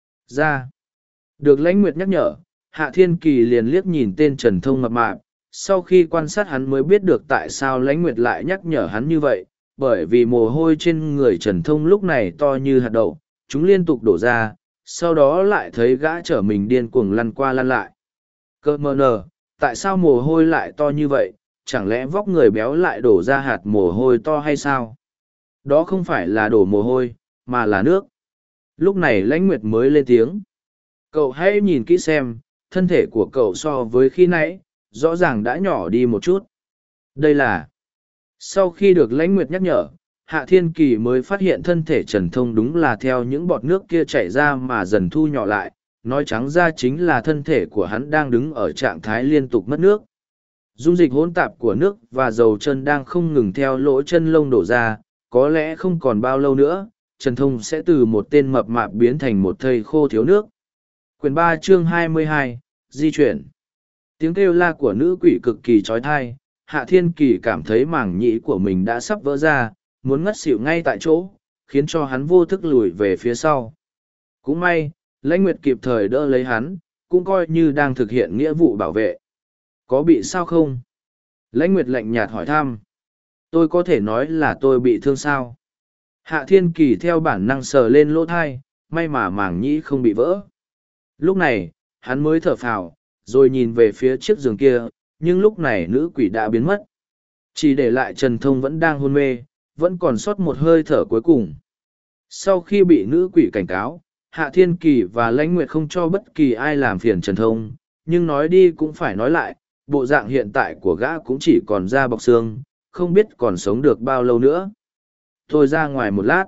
Ra. Được Lãnh Nguyệt nhắc nhở, Hạ Thiên Kỳ liền liếc nhìn tên Trần Thông mập mạp. Sau khi quan sát hắn mới biết được tại sao Lãnh Nguyệt lại nhắc nhở hắn như vậy, bởi vì mồ hôi trên người Trần Thông lúc này to như hạt đậu, chúng liên tục đổ ra, sau đó lại thấy gã trở mình điên cuồng lăn qua lăn lại. Cơ mờ nờ, tại sao mồ hôi lại to như vậy, chẳng lẽ vóc người béo lại đổ ra hạt mồ hôi to hay sao? Đó không phải là đổ mồ hôi, mà là nước. Lúc này Lãnh Nguyệt mới lên tiếng. Cậu hãy nhìn kỹ xem, thân thể của cậu so với khi nãy, rõ ràng đã nhỏ đi một chút. Đây là... Sau khi được Lãnh Nguyệt nhắc nhở, Hạ Thiên Kỳ mới phát hiện thân thể Trần Thông đúng là theo những bọt nước kia chảy ra mà dần thu nhỏ lại, nói trắng ra chính là thân thể của hắn đang đứng ở trạng thái liên tục mất nước. Dung dịch hỗn tạp của nước và dầu chân đang không ngừng theo lỗ chân lông đổ ra, có lẽ không còn bao lâu nữa, Trần Thông sẽ từ một tên mập mạp biến thành một thây khô thiếu nước. Quyển 3 chương 22, Di chuyển. Tiếng kêu la của nữ quỷ cực kỳ trói thai, Hạ Thiên Kỳ cảm thấy màng nhĩ của mình đã sắp vỡ ra, muốn ngất xỉu ngay tại chỗ, khiến cho hắn vô thức lùi về phía sau. Cũng may, Lãnh Nguyệt kịp thời đỡ lấy hắn, cũng coi như đang thực hiện nghĩa vụ bảo vệ. Có bị sao không? Lãnh Nguyệt lạnh nhạt hỏi thăm. Tôi có thể nói là tôi bị thương sao? Hạ Thiên Kỳ theo bản năng sờ lên lỗ thai, may mà màng nhĩ không bị vỡ. Lúc này, hắn mới thở phào, rồi nhìn về phía chiếc giường kia, nhưng lúc này nữ quỷ đã biến mất. Chỉ để lại Trần Thông vẫn đang hôn mê, vẫn còn sót một hơi thở cuối cùng. Sau khi bị nữ quỷ cảnh cáo, Hạ Thiên Kỳ và Lãnh Nguyệt không cho bất kỳ ai làm phiền Trần Thông, nhưng nói đi cũng phải nói lại, bộ dạng hiện tại của gã cũng chỉ còn da bọc xương, không biết còn sống được bao lâu nữa. Tôi ra ngoài một lát.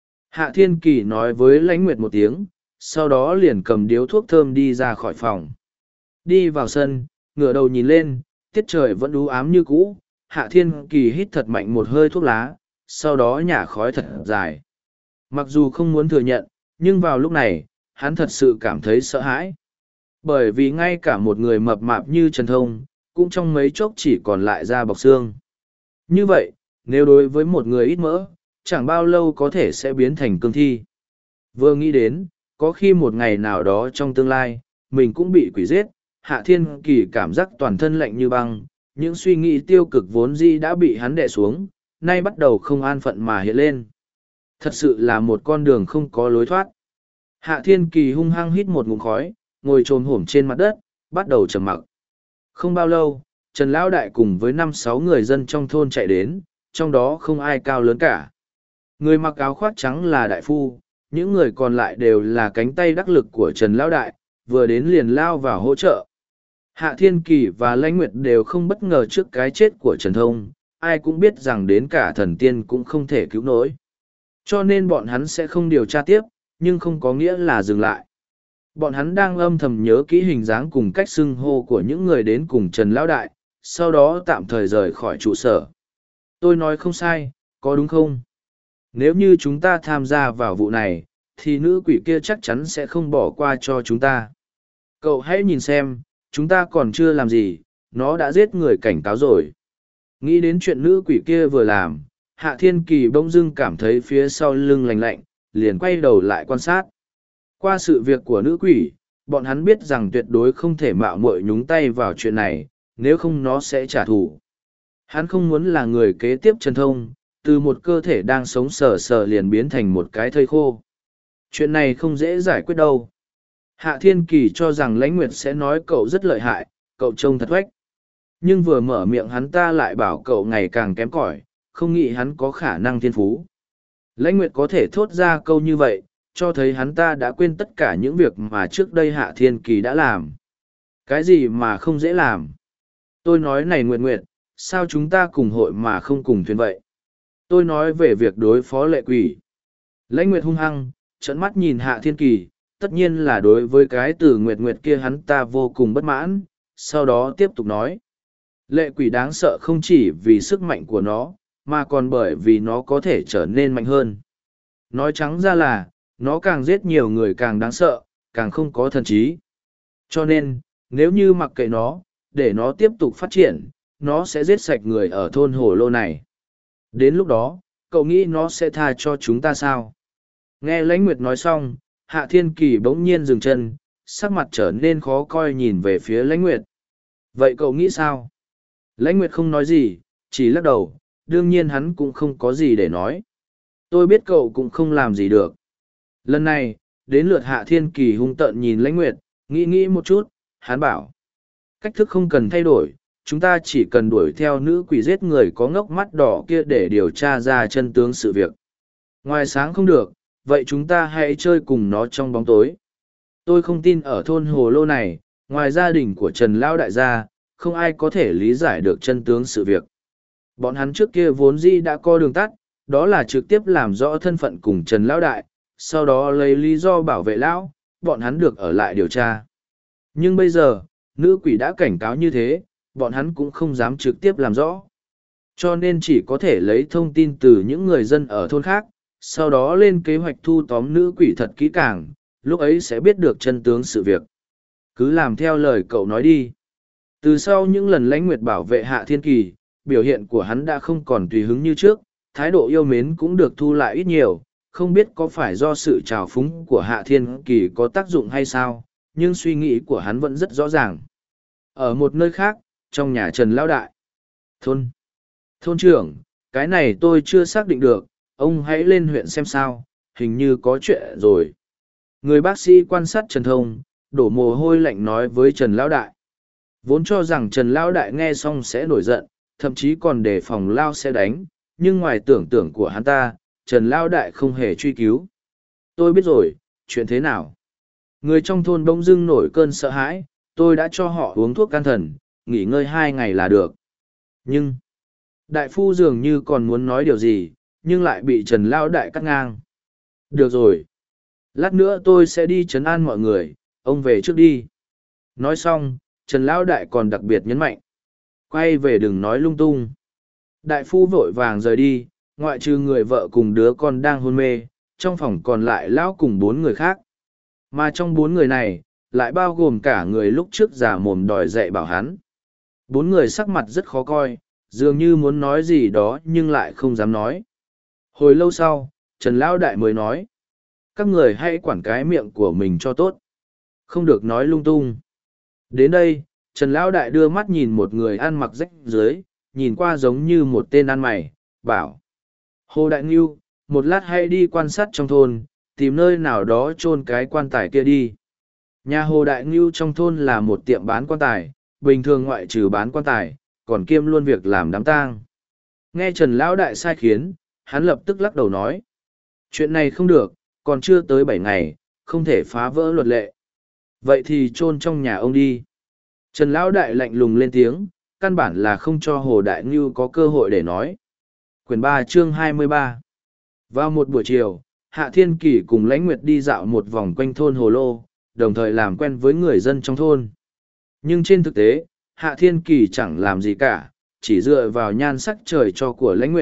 Hạ Thiên Kỳ nói với Lãnh Nguyệt một tiếng, sau đó liền cầm điếu thuốc thơm đi ra khỏi phòng. Đi vào sân, ngửa đầu nhìn lên, tiết trời vẫn u ám như cũ. Hạ Thiên Kỳ hít thật mạnh một hơi thuốc lá, sau đó nhả khói thật dài. Mặc dù không muốn thừa nhận, nhưng vào lúc này, hắn thật sự cảm thấy sợ hãi. Bởi vì ngay cả một người mập mạp như Trần Thông, cũng trong mấy chốc chỉ còn lại da bọc xương. Như vậy, nếu đối với một người ít mỡ, chẳng bao lâu có thể sẽ biến thành cương thi. Vừa nghĩ đến, có khi một ngày nào đó trong tương lai, mình cũng bị quỷ giết, Hạ Thiên Kỳ cảm giác toàn thân lạnh như băng, những suy nghĩ tiêu cực vốn dĩ đã bị hắn đè xuống, nay bắt đầu không an phận mà hiện lên. Thật sự là một con đường không có lối thoát. Hạ Thiên Kỳ hung hăng hít một ngụm khói, ngồi chồm hổm trên mặt đất, bắt đầu trầm mặc. Không bao lâu, Trần Lão Đại cùng với 5-6 người dân trong thôn chạy đến, trong đó không ai cao lớn cả. Người mặc áo khoác trắng là đại phu, những người còn lại đều là cánh tay đắc lực của Trần Lão Đại, vừa đến liền lao vào hỗ trợ. Hạ Thiên Kỳ và Lãnh Nguyệt đều không bất ngờ trước cái chết của Trần Thông, ai cũng biết rằng đến cả thần tiên cũng không thể cứu nổi. Cho nên bọn hắn sẽ không điều tra tiếp, nhưng không có nghĩa là dừng lại. Bọn hắn đang âm thầm nhớ kỹ hình dáng cùng cách xưng hô của những người đến cùng Trần Lão Đại, sau đó tạm thời rời khỏi trụ sở. Tôi nói không sai, có đúng không? Nếu như chúng ta tham gia vào vụ này, thì nữ quỷ kia chắc chắn sẽ không bỏ qua cho chúng ta. Cậu hãy nhìn xem, chúng ta còn chưa làm gì, nó đã giết người cảnh cáo rồi. Nghĩ đến chuyện nữ quỷ kia vừa làm, Hạ Thiên Kỳ bỗng dưng cảm thấy phía sau lưng lạnh lạnh, liền quay đầu lại quan sát. Qua sự việc của nữ quỷ, bọn hắn biết rằng tuyệt đối không thể mạo muội nhúng tay vào chuyện này, nếu không nó sẽ trả thù. Hắn không muốn là người kế tiếp Trần Thông, từ một cơ thể đang sống sờ sờ liền biến thành một cái thây khô. Chuyện này không dễ giải quyết đâu. Hạ Thiên Kỳ cho rằng Lãnh Nguyệt sẽ nói cậu rất lợi hại, cậu trông thật oách. Nhưng vừa mở miệng hắn ta lại bảo cậu ngày càng kém cỏi, không nghĩ hắn có khả năng thiên phú. Lãnh Nguyệt có thể thốt ra câu như vậy, cho thấy hắn ta đã quên tất cả những việc mà trước đây Hạ Thiên Kỳ đã làm. Cái gì mà không dễ làm? Tôi nói này Nguyệt Nguyệt, sao chúng ta cùng hội mà không cùng thuyền vậy? Tôi nói về việc đối phó lệ quỷ. Lãnh Nguyệt hung hăng, trợn mắt nhìn Hạ Thiên Kỳ, tất nhiên là đối với cái từ Nguyệt Nguyệt kia hắn ta vô cùng bất mãn, sau đó tiếp tục nói. Lệ quỷ đáng sợ không chỉ vì sức mạnh của nó, mà còn bởi vì nó có thể trở nên mạnh hơn. Nói trắng ra là, nó càng giết nhiều người càng đáng sợ, càng không có thần trí. Cho nên, nếu như mặc kệ nó, để nó tiếp tục phát triển, nó sẽ giết sạch người ở thôn Hồ Lô này. Đến lúc đó, cậu nghĩ nó sẽ tha cho chúng ta sao? Nghe Lãnh Nguyệt nói xong, Hạ Thiên Kỳ bỗng nhiên dừng chân, sắc mặt trở nên khó coi nhìn về phía Lãnh Nguyệt. Vậy cậu nghĩ sao? Lãnh Nguyệt không nói gì, chỉ lắc đầu, đương nhiên hắn cũng không có gì để nói. Tôi biết cậu cũng không làm gì được. Lần này, đến lượt Hạ Thiên Kỳ hung tợn nhìn Lãnh Nguyệt, nghĩ một chút, hắn bảo. Cách thức không cần thay đổi, chúng ta chỉ cần đuổi theo nữ quỷ giết người có ngốc mắt đỏ kia để điều tra ra chân tướng sự việc. Ngoài sáng không được, vậy chúng ta hãy chơi cùng nó trong bóng tối. Tôi không tin ở thôn Hồ Lô này, ngoài gia đình của Trần Lão Đại gia, không ai có thể lý giải được chân tướng sự việc. Bọn hắn trước kia vốn dĩ đã có đường tắt, đó là trực tiếp làm rõ thân phận cùng Trần Lão Đại, sau đó lấy lý do bảo vệ Lão, bọn hắn được ở lại điều tra. Nhưng bây giờ, nữ quỷ đã cảnh cáo như thế, bọn hắn cũng không dám trực tiếp làm rõ. Cho nên chỉ có thể lấy thông tin từ những người dân ở thôn khác, sau đó lên kế hoạch thu tóm nữ quỷ thật kỹ càng, lúc ấy sẽ biết được chân tướng sự việc. Cứ làm theo lời cậu nói đi. Từ sau những lần Lãnh Nguyệt bảo vệ Hạ Thiên Kỳ, biểu hiện của hắn đã không còn tùy hứng như trước, thái độ yêu mến cũng được thu lại ít nhiều, không biết có phải do sự trào phúng của Hạ Thiên Kỳ có tác dụng hay sao, nhưng suy nghĩ của hắn vẫn rất rõ ràng. Ở một nơi khác, trong nhà Trần Lão Đại. Thôn trưởng, cái này tôi chưa xác định được, ông hãy lên huyện xem sao, hình như có chuyện rồi. Người bác sĩ quan sát Trần Thông, đổ mồ hôi lạnh nói với Trần Lão Đại. Vốn cho rằng Trần Lão Đại nghe xong sẽ nổi giận, thậm chí còn đề phòng Lao sẽ đánh, nhưng ngoài tưởng tượng của hắn ta, Trần Lão Đại không hề truy cứu. Tôi biết rồi, chuyện thế nào? Người trong thôn bỗng dưng nổi cơn sợ hãi, tôi đã cho họ uống thuốc can thần, nghỉ ngơi 2 ngày là được. Nhưng, đại phu dường như còn muốn nói điều gì, nhưng lại bị Trần Lão Đại cắt ngang. Được rồi. Lát nữa tôi sẽ đi trấn an mọi người, ông về trước đi. Nói xong, Trần Lão Đại còn đặc biệt nhấn mạnh. Quay về đừng nói lung tung. Đại phu vội vàng rời đi, ngoại trừ người vợ cùng đứa con đang hôn mê, trong phòng còn lại Lão cùng 4 người khác. Mà trong 4 người này, lại bao gồm cả người lúc trước giả mồm đòi dạy bảo hắn. 4 người sắc mặt rất khó coi, dường như muốn nói gì đó nhưng lại không dám nói. Hồi lâu sau, Trần Lão Đại mới nói. Các người hãy quản cái miệng của mình cho tốt. Không được nói lung tung. Đến đây, Trần Lão Đại đưa mắt nhìn một người ăn mặc rách rưới, nhìn qua giống như một tên ăn mày, bảo. Hồ Đại Ngưu, một lát hãy đi quan sát trong thôn, tìm nơi nào đó chôn cái quan tài kia đi. Nhà Hồ Đại Ngưu trong thôn là một tiệm bán quan tài, bình thường ngoại trừ bán quan tài, còn kiêm luôn việc làm đám tang. Nghe Trần Lão Đại sai khiến, hắn lập tức lắc đầu nói. Chuyện này không được, còn chưa tới 7 ngày, không thể phá vỡ luật lệ. Vậy thì chôn trong nhà ông đi. Trần Lão Đại lạnh lùng lên tiếng, căn bản là không cho Hồ Đại Ngưu có cơ hội để nói. Quyển 3 chương 23. Vào một buổi chiều, Hạ Thiên Kỳ cùng Lãnh Nguyệt đi dạo một vòng quanh thôn Hồ Lô, đồng thời làm quen với người dân trong thôn. Nhưng trên thực tế, Hạ Thiên Kỳ chẳng làm gì cả, chỉ dựa vào nhan sắc trời cho của Lãnh Nguyệt,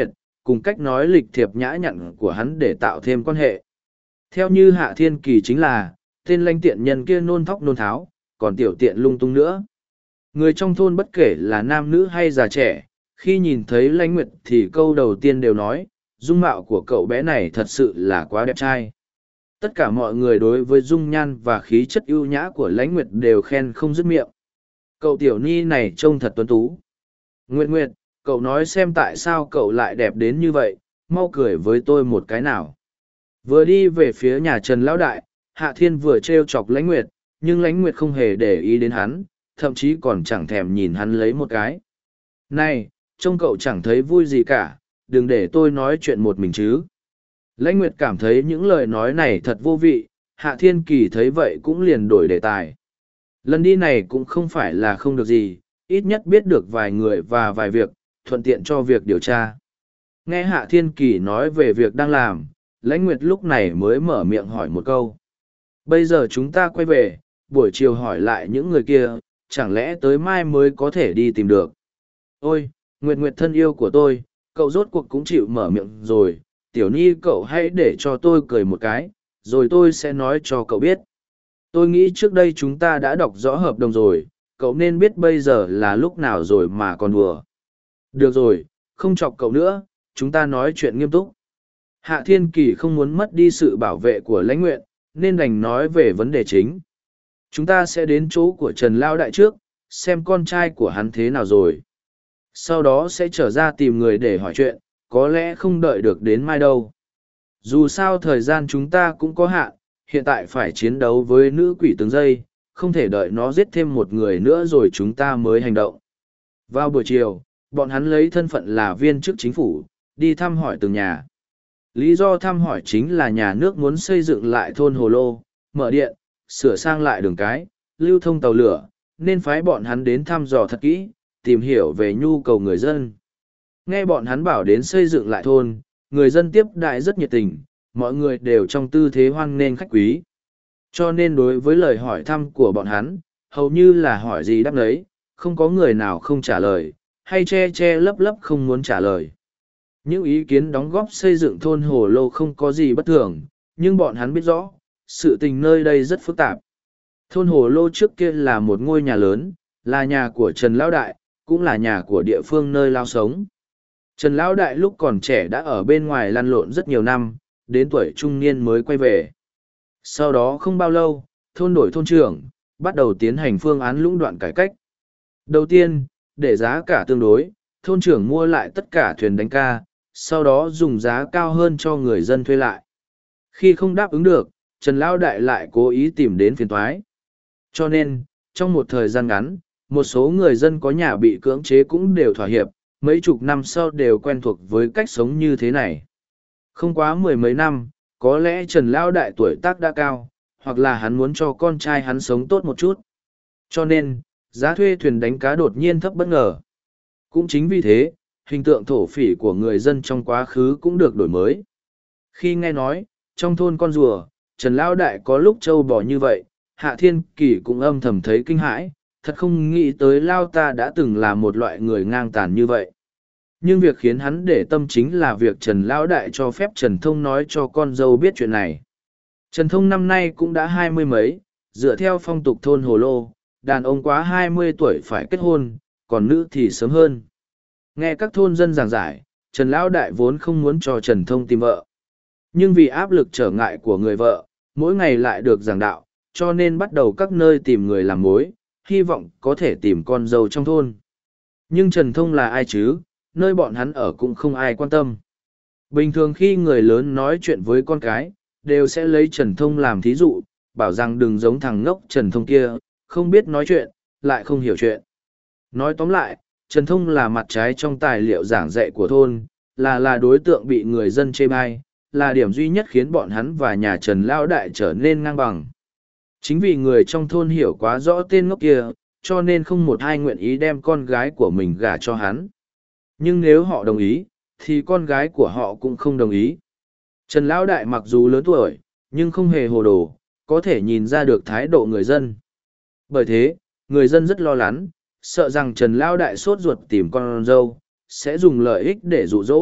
cùng cách nói lịch thiệp nhã nhặn của hắn để tạo thêm quan hệ. Theo như Hạ Thiên Kỳ chính là, tên lãnh tiện nhân kia nôn thóc nôn tháo, còn tiểu tiện lung tung nữa. Người trong thôn bất kể là nam nữ hay già trẻ, khi nhìn thấy Lãnh Nguyệt thì câu đầu tiên đều nói, dung mạo của cậu bé này thật sự là quá đẹp trai. Tất cả mọi người đối với dung nhan và khí chất ưu nhã của Lãnh Nguyệt đều khen không dứt miệng. Cậu tiểu ni này trông thật tuấn tú. Nguyệt Nguyệt, cậu nói xem tại sao cậu lại đẹp đến như vậy, mau cười với tôi một cái nào. Vừa đi về phía nhà Trần Lão Đại, Hạ Thiên vừa trêu chọc Lãnh Nguyệt, nhưng Lãnh Nguyệt không hề để ý đến hắn, thậm chí còn chẳng thèm nhìn hắn lấy một cái. Này, trông cậu chẳng thấy vui gì cả, đừng để tôi nói chuyện một mình chứ. Lãnh Nguyệt cảm thấy những lời nói này thật vô vị, Hạ Thiên Kỳ thấy vậy cũng liền đổi đề tài. Lần đi này cũng không phải là không được gì, ít nhất biết được vài người và vài việc, thuận tiện cho việc điều tra. Nghe Hạ Thiên Kỳ nói về việc đang làm, Lãnh Nguyệt lúc này mới mở miệng hỏi một câu. Bây giờ chúng ta quay về, buổi chiều hỏi lại những người kia, chẳng lẽ tới mai mới có thể đi tìm được. Ôi, Nguyệt Nguyệt thân yêu của tôi, cậu rốt cuộc cũng chịu mở miệng rồi, tiểu ni cậu hãy để cho tôi cười một cái, rồi tôi sẽ nói cho cậu biết. Tôi nghĩ trước đây chúng ta đã đọc rõ hợp đồng rồi, cậu nên biết bây giờ là lúc nào rồi mà còn đùa. Được rồi, không chọc cậu nữa, chúng ta nói chuyện nghiêm túc. Hạ Thiên Kỳ không muốn mất đi sự bảo vệ của Lãnh Nguyệt, nên đành nói về vấn đề chính. Chúng ta sẽ đến chỗ của Trần Lao Đại trước, xem con trai của hắn thế nào rồi. Sau đó sẽ trở ra tìm người để hỏi chuyện, có lẽ không đợi được đến mai đâu. Dù sao thời gian chúng ta cũng có hạn, hiện tại phải chiến đấu với nữ quỷ từng giây, không thể đợi nó giết thêm một người nữa rồi chúng ta mới hành động. Vào buổi chiều, bọn hắn lấy thân phận là viên chức chính phủ, đi thăm hỏi từng nhà. Lý do thăm hỏi chính là nhà nước muốn xây dựng lại thôn Hồ Lô, mở điện, sửa sang lại đường cái, lưu thông tàu lửa, nên phái bọn hắn đến thăm dò thật kỹ, tìm hiểu về nhu cầu người dân. Nghe bọn hắn bảo đến xây dựng lại thôn, người dân tiếp đại rất nhiệt tình, mọi người đều trong tư thế hoan nghênh khách quý. Cho nên đối với lời hỏi thăm của bọn hắn, hầu như là hỏi gì đáp lấy, không có người nào không trả lời, hay che che lấp lấp không muốn trả lời. Những ý kiến đóng góp xây dựng thôn Hồ Lô không có gì bất thường, nhưng bọn hắn biết rõ, sự tình nơi đây rất phức tạp. Thôn Hồ Lô trước kia là một ngôi nhà lớn, là nhà của Trần Lão Đại, cũng là nhà của địa phương nơi Lao sống. Trần Lão Đại lúc còn trẻ đã ở bên ngoài lăn lộn rất nhiều năm, đến tuổi trung niên mới quay về. Sau đó không bao lâu, thôn đổi thôn trưởng, bắt đầu tiến hành phương án lũng đoạn cải cách. Đầu tiên, để giá cả tương đối, thôn trưởng mua lại tất cả thuyền đánh ca, sau đó dùng giá cao hơn cho người dân thuê lại. Khi không đáp ứng được, Trần Lão Đại lại cố ý tìm đến phiền toái. Cho nên, trong một thời gian ngắn, một số người dân có nhà bị cưỡng chế cũng đều thỏa hiệp, mấy chục năm sau đều quen thuộc với cách sống như thế này. Không quá mười mấy năm, có lẽ Trần Lão Đại tuổi tác đã cao, hoặc là hắn muốn cho con trai hắn sống tốt một chút. Cho nên, giá thuê thuyền đánh cá đột nhiên thấp bất ngờ. Cũng chính vì thế, hình tượng thổ phỉ của người dân trong quá khứ cũng được đổi mới. Khi nghe nói, trong thôn con rùa, Trần Lão Đại có lúc trâu bò như vậy, Hạ Thiên Kỳ cũng âm thầm thấy kinh hãi, thật không nghĩ tới Lao ta đã từng là một loại người ngang tàn như vậy. Nhưng việc khiến hắn để tâm chính là việc Trần Lão Đại cho phép Trần Thông nói cho con dâu biết chuyện này. Trần Thông năm nay cũng đã 20 mấy, dựa theo phong tục thôn Hồ Lô, đàn ông quá 20 tuổi phải kết hôn, còn nữ thì sớm hơn. Nghe các thôn dân giảng giải, Trần Lão Đại vốn không muốn cho Trần Thông tìm vợ. Nhưng vì áp lực trở ngại của người vợ, mỗi ngày lại được giảng đạo, cho nên bắt đầu các nơi tìm người làm mối, hy vọng có thể tìm con dâu trong thôn. Nhưng Trần Thông là ai chứ, nơi bọn hắn ở cũng không ai quan tâm. Bình thường khi người lớn nói chuyện với con cái, đều sẽ lấy Trần Thông làm thí dụ, bảo rằng đừng giống thằng ngốc Trần Thông kia, không biết nói chuyện, lại không hiểu chuyện. Nói tóm lại, Trần Thông là mặt trái trong tài liệu giảng dạy của thôn, là đối tượng bị người dân chê bai, là điểm duy nhất khiến bọn hắn và nhà Trần Lão Đại trở nên ngang bằng. Chính vì người trong thôn hiểu quá rõ tên ngốc kia, cho nên không một ai nguyện ý đem con gái của mình gả cho hắn. Nhưng nếu họ đồng ý, thì con gái của họ cũng không đồng ý. Trần Lão Đại mặc dù lớn tuổi, nhưng không hề hồ đồ, có thể nhìn ra được thái độ người dân. Bởi thế, người dân rất lo lắng, sợ rằng Trần Lão Đại sốt ruột tìm con dâu, sẽ dùng lợi ích để dụ dỗ,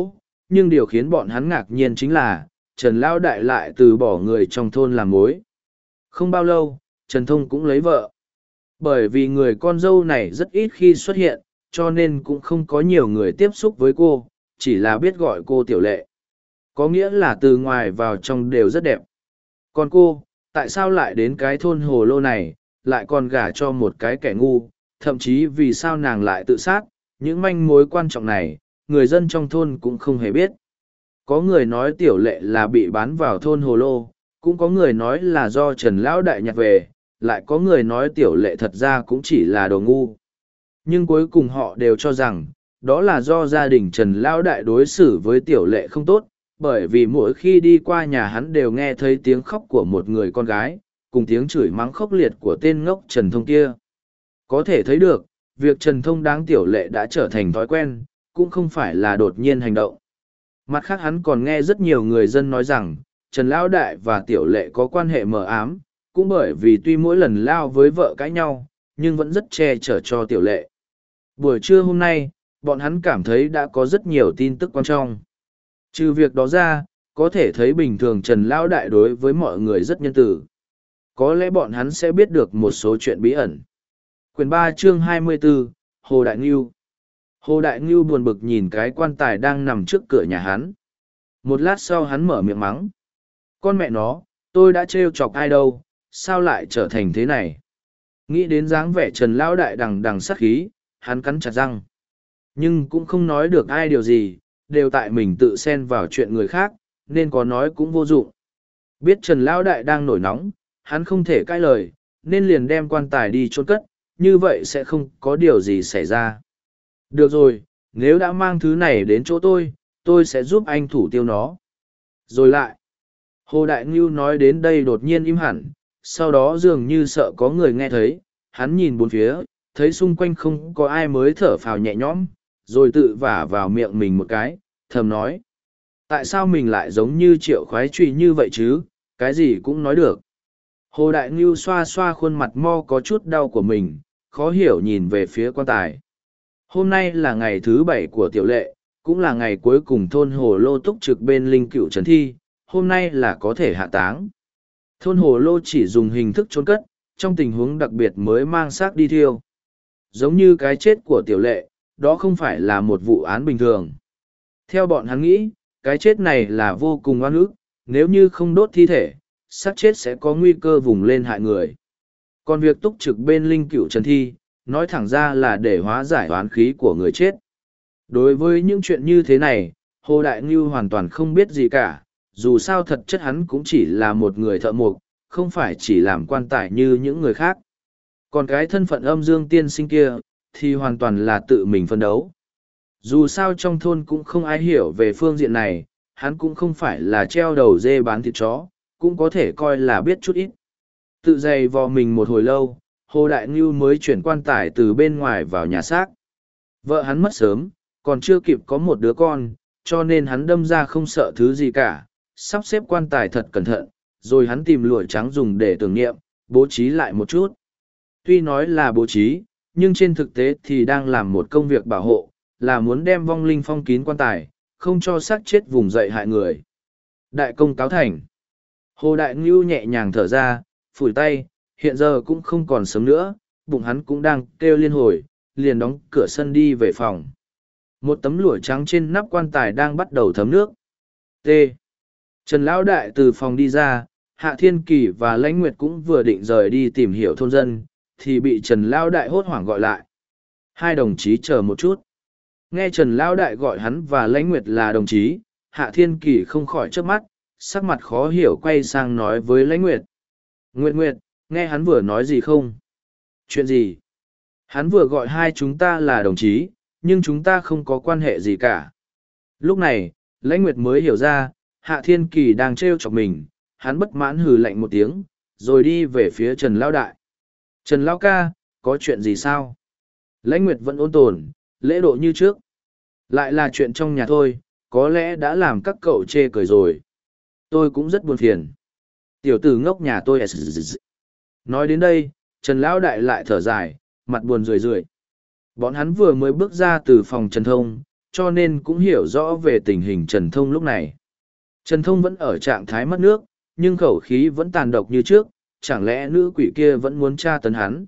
nhưng điều khiến bọn hắn ngạc nhiên chính là, Trần Lão Đại lại từ bỏ người trong thôn làm mối. Không bao lâu, Trần Thông cũng lấy vợ. Bởi vì người con dâu này rất ít khi xuất hiện, cho nên cũng không có nhiều người tiếp xúc với cô, chỉ là biết gọi cô Tiểu Lệ. Có nghĩa là từ ngoài vào trong đều rất đẹp. Còn cô, tại sao lại đến cái thôn hồ lô này, lại còn gả cho một cái kẻ ngu, thậm chí vì sao nàng lại tự sát, những manh mối quan trọng này, người dân trong thôn cũng không hề biết. Có người nói Tiểu Lệ là bị bán vào thôn hồ lô, cũng có người nói là do Trần Lão Đại nhặt về, lại có người nói Tiểu Lệ thật ra cũng chỉ là đồ ngu. Nhưng cuối cùng họ đều cho rằng, đó là do gia đình Trần Lão Đại đối xử với Tiểu Lệ không tốt, bởi vì mỗi khi đi qua nhà hắn đều nghe thấy tiếng khóc của một người con gái, cùng tiếng chửi mắng khốc liệt của tên ngốc Trần Thông kia. Có thể thấy được, việc Trần Thông đáng Tiểu Lệ đã trở thành thói quen, cũng không phải là đột nhiên hành động. Mặt khác hắn còn nghe rất nhiều người dân nói rằng, Trần Lão Đại và Tiểu Lệ có quan hệ mờ ám, cũng bởi vì tuy mỗi lần lao với vợ cãi nhau, nhưng vẫn rất che chở cho Tiểu Lệ. Buổi trưa hôm nay, bọn hắn cảm thấy đã có rất nhiều tin tức quan trọng. Trừ việc đó ra, có thể thấy bình thường Trần Lão Đại đối với mọi người rất nhân từ. Có lẽ bọn hắn sẽ biết được một số chuyện bí ẩn. Quyển 3 chương 24, Hồ Đại Ngưu. Hồ Đại Ngưu buồn bực nhìn cái quan tài đang nằm trước cửa nhà hắn. Một lát sau hắn mở miệng mắng. Con mẹ nó, tôi đã trêu chọc ai đâu, sao lại trở thành thế này? Nghĩ đến dáng vẻ Trần Lão Đại đằng đằng sát khí, hắn cắn chặt răng. Nhưng cũng không nói được ai điều gì, đều tại mình tự xen vào chuyện người khác, nên có nói cũng vô dụng. Biết Trần Lão Đại đang nổi nóng, hắn không thể cãi lời, nên liền đem quan tài đi chôn cất, như vậy sẽ không có điều gì xảy ra. Được rồi, nếu đã mang thứ này đến chỗ tôi sẽ giúp anh thủ tiêu nó. Rồi lại, Hồ Đại Ngưu nói đến đây đột nhiên im hẳn, sau đó dường như sợ có người nghe thấy, hắn nhìn bốn phía, thấy xung quanh không có ai mới thở phào nhẹ nhõm, rồi tự vả vào miệng mình một cái, thầm nói. Tại sao mình lại giống như Triệu Khoái Trùy như vậy chứ, cái gì cũng nói được. Hồ Đại Ngưu xoa xoa khuôn mặt mo có chút đau của mình, khó hiểu nhìn về phía quan tài. Hôm nay là ngày thứ 7 của Tiểu Lệ, cũng là ngày cuối cùng thôn Hồ Lô túc trực bên Linh Cựu Trấn Thi, hôm nay là có thể hạ táng. Thôn Hồ Lô chỉ dùng hình thức chôn cất, trong tình huống đặc biệt mới mang xác đi thiêu. Giống như cái chết của Tiểu Lệ, đó không phải là một vụ án bình thường. Theo bọn hắn nghĩ, cái chết này là vô cùng oan ức, nếu như không đốt thi thể, xác chết sẽ có nguy cơ vùng lên hại người. Còn việc túc trực bên Linh Cựu Trấn Thi, nói thẳng ra là để hóa giải oán khí của người chết. Đối với những chuyện như thế này, Hồ Đại Ngưu hoàn toàn không biết gì cả, dù sao thật chất hắn cũng chỉ là một người thợ mộc, không phải chỉ làm quan tài như những người khác. Còn cái thân phận âm dương tiên sinh kia, thì hoàn toàn là tự mình phân đấu. Dù sao trong thôn cũng không ai hiểu về phương diện này, hắn cũng không phải là treo đầu dê bán thịt chó, cũng có thể coi là biết chút ít. Tự dày vò mình một hồi lâu, Hồ Đại Ngưu mới chuyển quan tài từ bên ngoài vào nhà xác. Vợ hắn mất sớm, còn chưa kịp có một đứa con, cho nên hắn đâm ra không sợ thứ gì cả, sắp xếp quan tài thật cẩn thận, rồi hắn tìm lụa trắng dùng để tưởng niệm, bố trí lại một chút. Tuy nói là bố trí, nhưng trên thực tế thì đang làm một công việc bảo hộ, là muốn đem vong linh phong kín quan tài, không cho xác chết vùng dậy hại người. Đại công cáo thành. Hồ Đại Ngưu nhẹ nhàng thở ra, phủi tay, hiện giờ cũng không còn sớm nữa, bụng hắn cũng đang kêu liên hồi, liền đóng cửa sân đi về phòng. Một tấm lụa trắng trên nắp quan tài đang bắt đầu thấm nước. T. Trần Lão Đại từ phòng đi ra, Hạ Thiên Kỳ và Lãnh Nguyệt cũng vừa định rời đi tìm hiểu thôn dân, thì bị Trần Lão Đại hốt hoảng gọi lại. Hai đồng chí chờ một chút. Nghe Trần Lão Đại gọi hắn và Lãnh Nguyệt là đồng chí, Hạ Thiên Kỳ không khỏi chớp mắt, sắc mặt khó hiểu quay sang nói với Lãnh Nguyệt. Nguyệt Nguyệt, nghe hắn vừa nói gì không? Chuyện gì? Hắn vừa gọi hai chúng ta là đồng chí, nhưng chúng ta không có quan hệ gì cả. Lúc này, Lãnh Nguyệt mới hiểu ra, Hạ Thiên Kỳ đang trêu chọc mình, hắn bất mãn hừ lạnh một tiếng, rồi đi về phía Trần Lão Đại. Trần Lão ca, có chuyện gì sao? Lãnh Nguyệt vẫn ôn tồn, lễ độ như trước. Lại là chuyện trong nhà thôi, có lẽ đã làm các cậu chê cười rồi. Tôi cũng rất buồn phiền. Tiểu tử ngốc nhà tôi. Nói đến đây, Trần Lão Đại lại thở dài, mặt buồn rười rượi. Bọn hắn vừa mới bước ra từ phòng Trần Thông, cho nên cũng hiểu rõ về tình hình Trần Thông lúc này. Trần Thông vẫn ở trạng thái mất nước, nhưng khẩu khí vẫn tàn độc như trước, chẳng lẽ nữ quỷ kia vẫn muốn tra tấn hắn.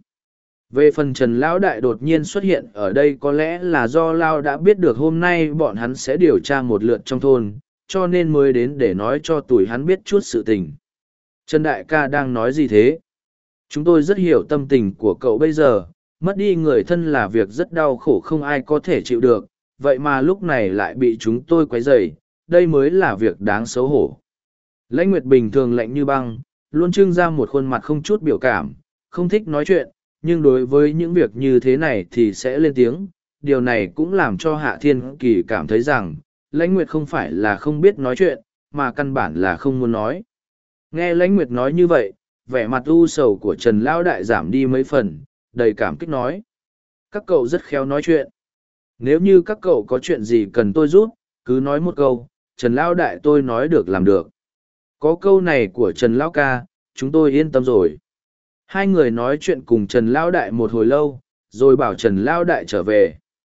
Về phần Trần Lão Đại đột nhiên xuất hiện ở đây có lẽ là do Lao đã biết được hôm nay bọn hắn sẽ điều tra một lượt trong thôn, cho nên mới đến để nói cho tụi hắn biết chút sự tình. Trần Đại ca đang nói gì thế? Chúng tôi rất hiểu tâm tình của cậu bây giờ, mất đi người thân là việc rất đau khổ không ai có thể chịu được, vậy mà lúc này lại bị chúng tôi quấy rầy, đây mới là việc đáng xấu hổ. Lãnh Nguyệt bình thường lạnh như băng, luôn trưng ra một khuôn mặt không chút biểu cảm, không thích nói chuyện, nhưng đối với những việc như thế này thì sẽ lên tiếng. Điều này cũng làm cho Hạ Thiên Kỳ cảm thấy rằng, Lãnh Nguyệt không phải là không biết nói chuyện, mà căn bản là không muốn nói. Nghe Lãnh Nguyệt nói như vậy, vẻ mặt u sầu của Trần Lão Đại giảm đi mấy phần, đầy cảm kích nói. Các cậu rất khéo nói chuyện. Nếu như các cậu có chuyện gì cần tôi giúp, cứ nói một câu, Trần Lão Đại tôi nói được làm được. Có câu này của Trần Lão ca, chúng tôi yên tâm rồi. Hai người nói chuyện cùng Trần Lão Đại một hồi lâu, rồi bảo Trần Lão Đại trở về.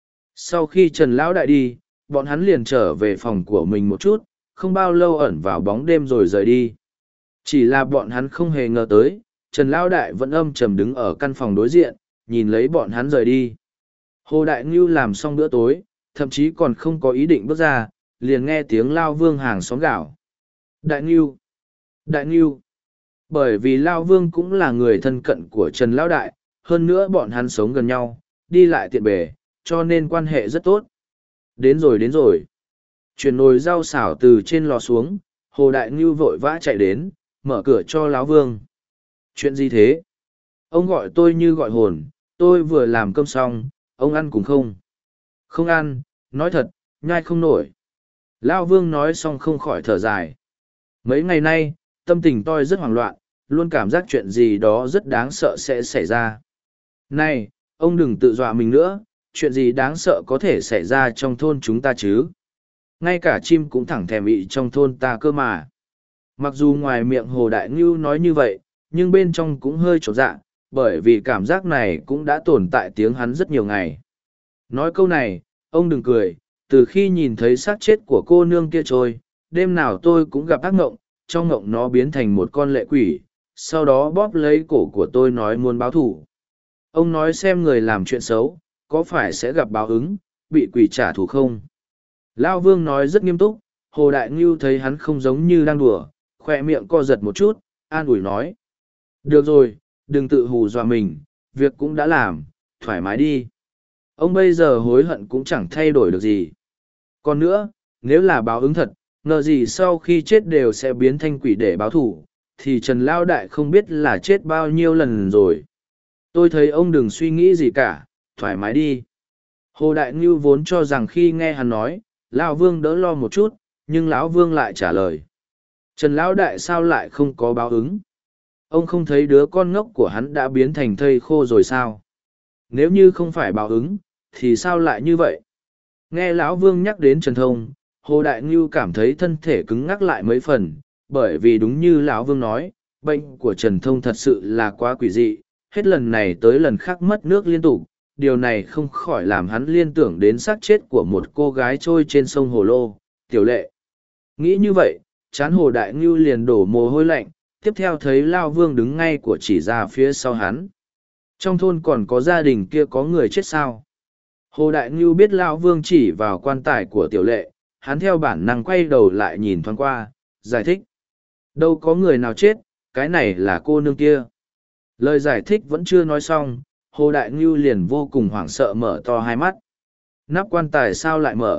Sau khi Trần Lão Đại đi, bọn hắn liền trở về phòng của mình một chút, không bao lâu ẩn vào bóng đêm rồi rời đi. Chỉ là bọn hắn không hề ngờ tới, Trần Lão Đại vẫn âm trầm đứng ở căn phòng đối diện, nhìn lấy bọn hắn rời đi. Hồ Đại Ngưu làm xong bữa tối, thậm chí còn không có ý định bước ra, liền nghe tiếng Lao Vương hàng xóm gào. Đại Ngưu! Đại Ngưu! Bởi vì Lao Vương cũng là người thân cận của Trần Lão Đại, hơn nữa bọn hắn sống gần nhau, đi lại tiện bề, cho nên quan hệ rất tốt. Đến rồi đến rồi. Chuyển nồi rau xảo từ trên lò xuống, Hồ Đại Ngưu vội vã chạy đến, mở cửa cho Lão Vương. Chuyện gì thế? Ông gọi tôi như gọi hồn, tôi vừa làm cơm xong, ông ăn cùng không? Không ăn, nói thật, nhai không nổi. Lão Vương nói xong không khỏi thở dài. Mấy ngày nay, tâm tình tôi rất hoảng loạn, luôn cảm giác chuyện gì đó rất đáng sợ sẽ xảy ra. Này, ông đừng tự dọa mình nữa, chuyện gì đáng sợ có thể xảy ra trong thôn chúng ta chứ? Ngay cả chim cũng thẳng thèm ị trong thôn ta cơ mà. Mặc dù ngoài miệng Hồ Đại Ngưu nói như vậy, nhưng bên trong cũng hơi chột dạ, bởi vì cảm giác này cũng đã tồn tại tiếng hắn rất nhiều ngày. Nói câu này, ông đừng cười, từ khi nhìn thấy xác chết của cô nương kia trôi, đêm nào tôi cũng gặp ác ngộng, trong ngộng nó biến thành một con lệ quỷ, sau đó bóp lấy cổ của tôi nói muốn báo thù. Ông nói xem người làm chuyện xấu, có phải sẽ gặp báo ứng, bị quỷ trả thù không? Lão Vương nói rất nghiêm túc, Hồ Đại Ngưu thấy hắn không giống như đang đùa, khoe miệng co giật một chút, an ủi nói. Được rồi, đừng tự hù dọa mình, việc cũng đã làm, thoải mái đi. Ông bây giờ hối hận cũng chẳng thay đổi được gì. Còn nữa, nếu là báo ứng thật, ngờ gì sau khi chết đều sẽ biến thành quỷ để báo thù, thì Trần Lão Đại không biết là chết bao nhiêu lần rồi. Tôi thấy ông đừng suy nghĩ gì cả, thoải mái đi. Hồ Đại Ngưu vốn cho rằng khi nghe hắn nói, Lão Vương đỡ lo một chút, nhưng Lão Vương lại trả lời. Trần Lão Đại sao lại không có báo ứng? Ông không thấy đứa con ngốc của hắn đã biến thành thây khô rồi sao? Nếu như không phải báo ứng, thì sao lại như vậy? Nghe Lão Vương nhắc đến Trần Thông, Hồ Đại Ngưu cảm thấy thân thể cứng ngắc lại mấy phần, bởi vì đúng như Lão Vương nói, bệnh của Trần Thông thật sự là quá quỷ dị, hết lần này tới lần khác mất nước liên tục, điều này không khỏi làm hắn liên tưởng đến xác chết của một cô gái trôi trên sông Hồ Lô, Tiểu Lệ. Nghĩ như vậy, chán Hồ Đại Ngưu liền đổ mồ hôi lạnh, tiếp theo thấy Lao Vương đứng ngay của chỉ ra phía sau hắn. Trong thôn còn có gia đình kia có người chết sao? Hồ Đại Ngưu biết Lao Vương chỉ vào quan tài của Tiểu Lệ, hắn theo bản năng quay đầu lại nhìn thoáng qua, giải thích. Đâu có người nào chết, cái này là cô nương kia. Lời giải thích vẫn chưa nói xong, Hồ Đại Ngưu liền vô cùng hoảng sợ mở to hai mắt. Nắp quan tài sao lại mở?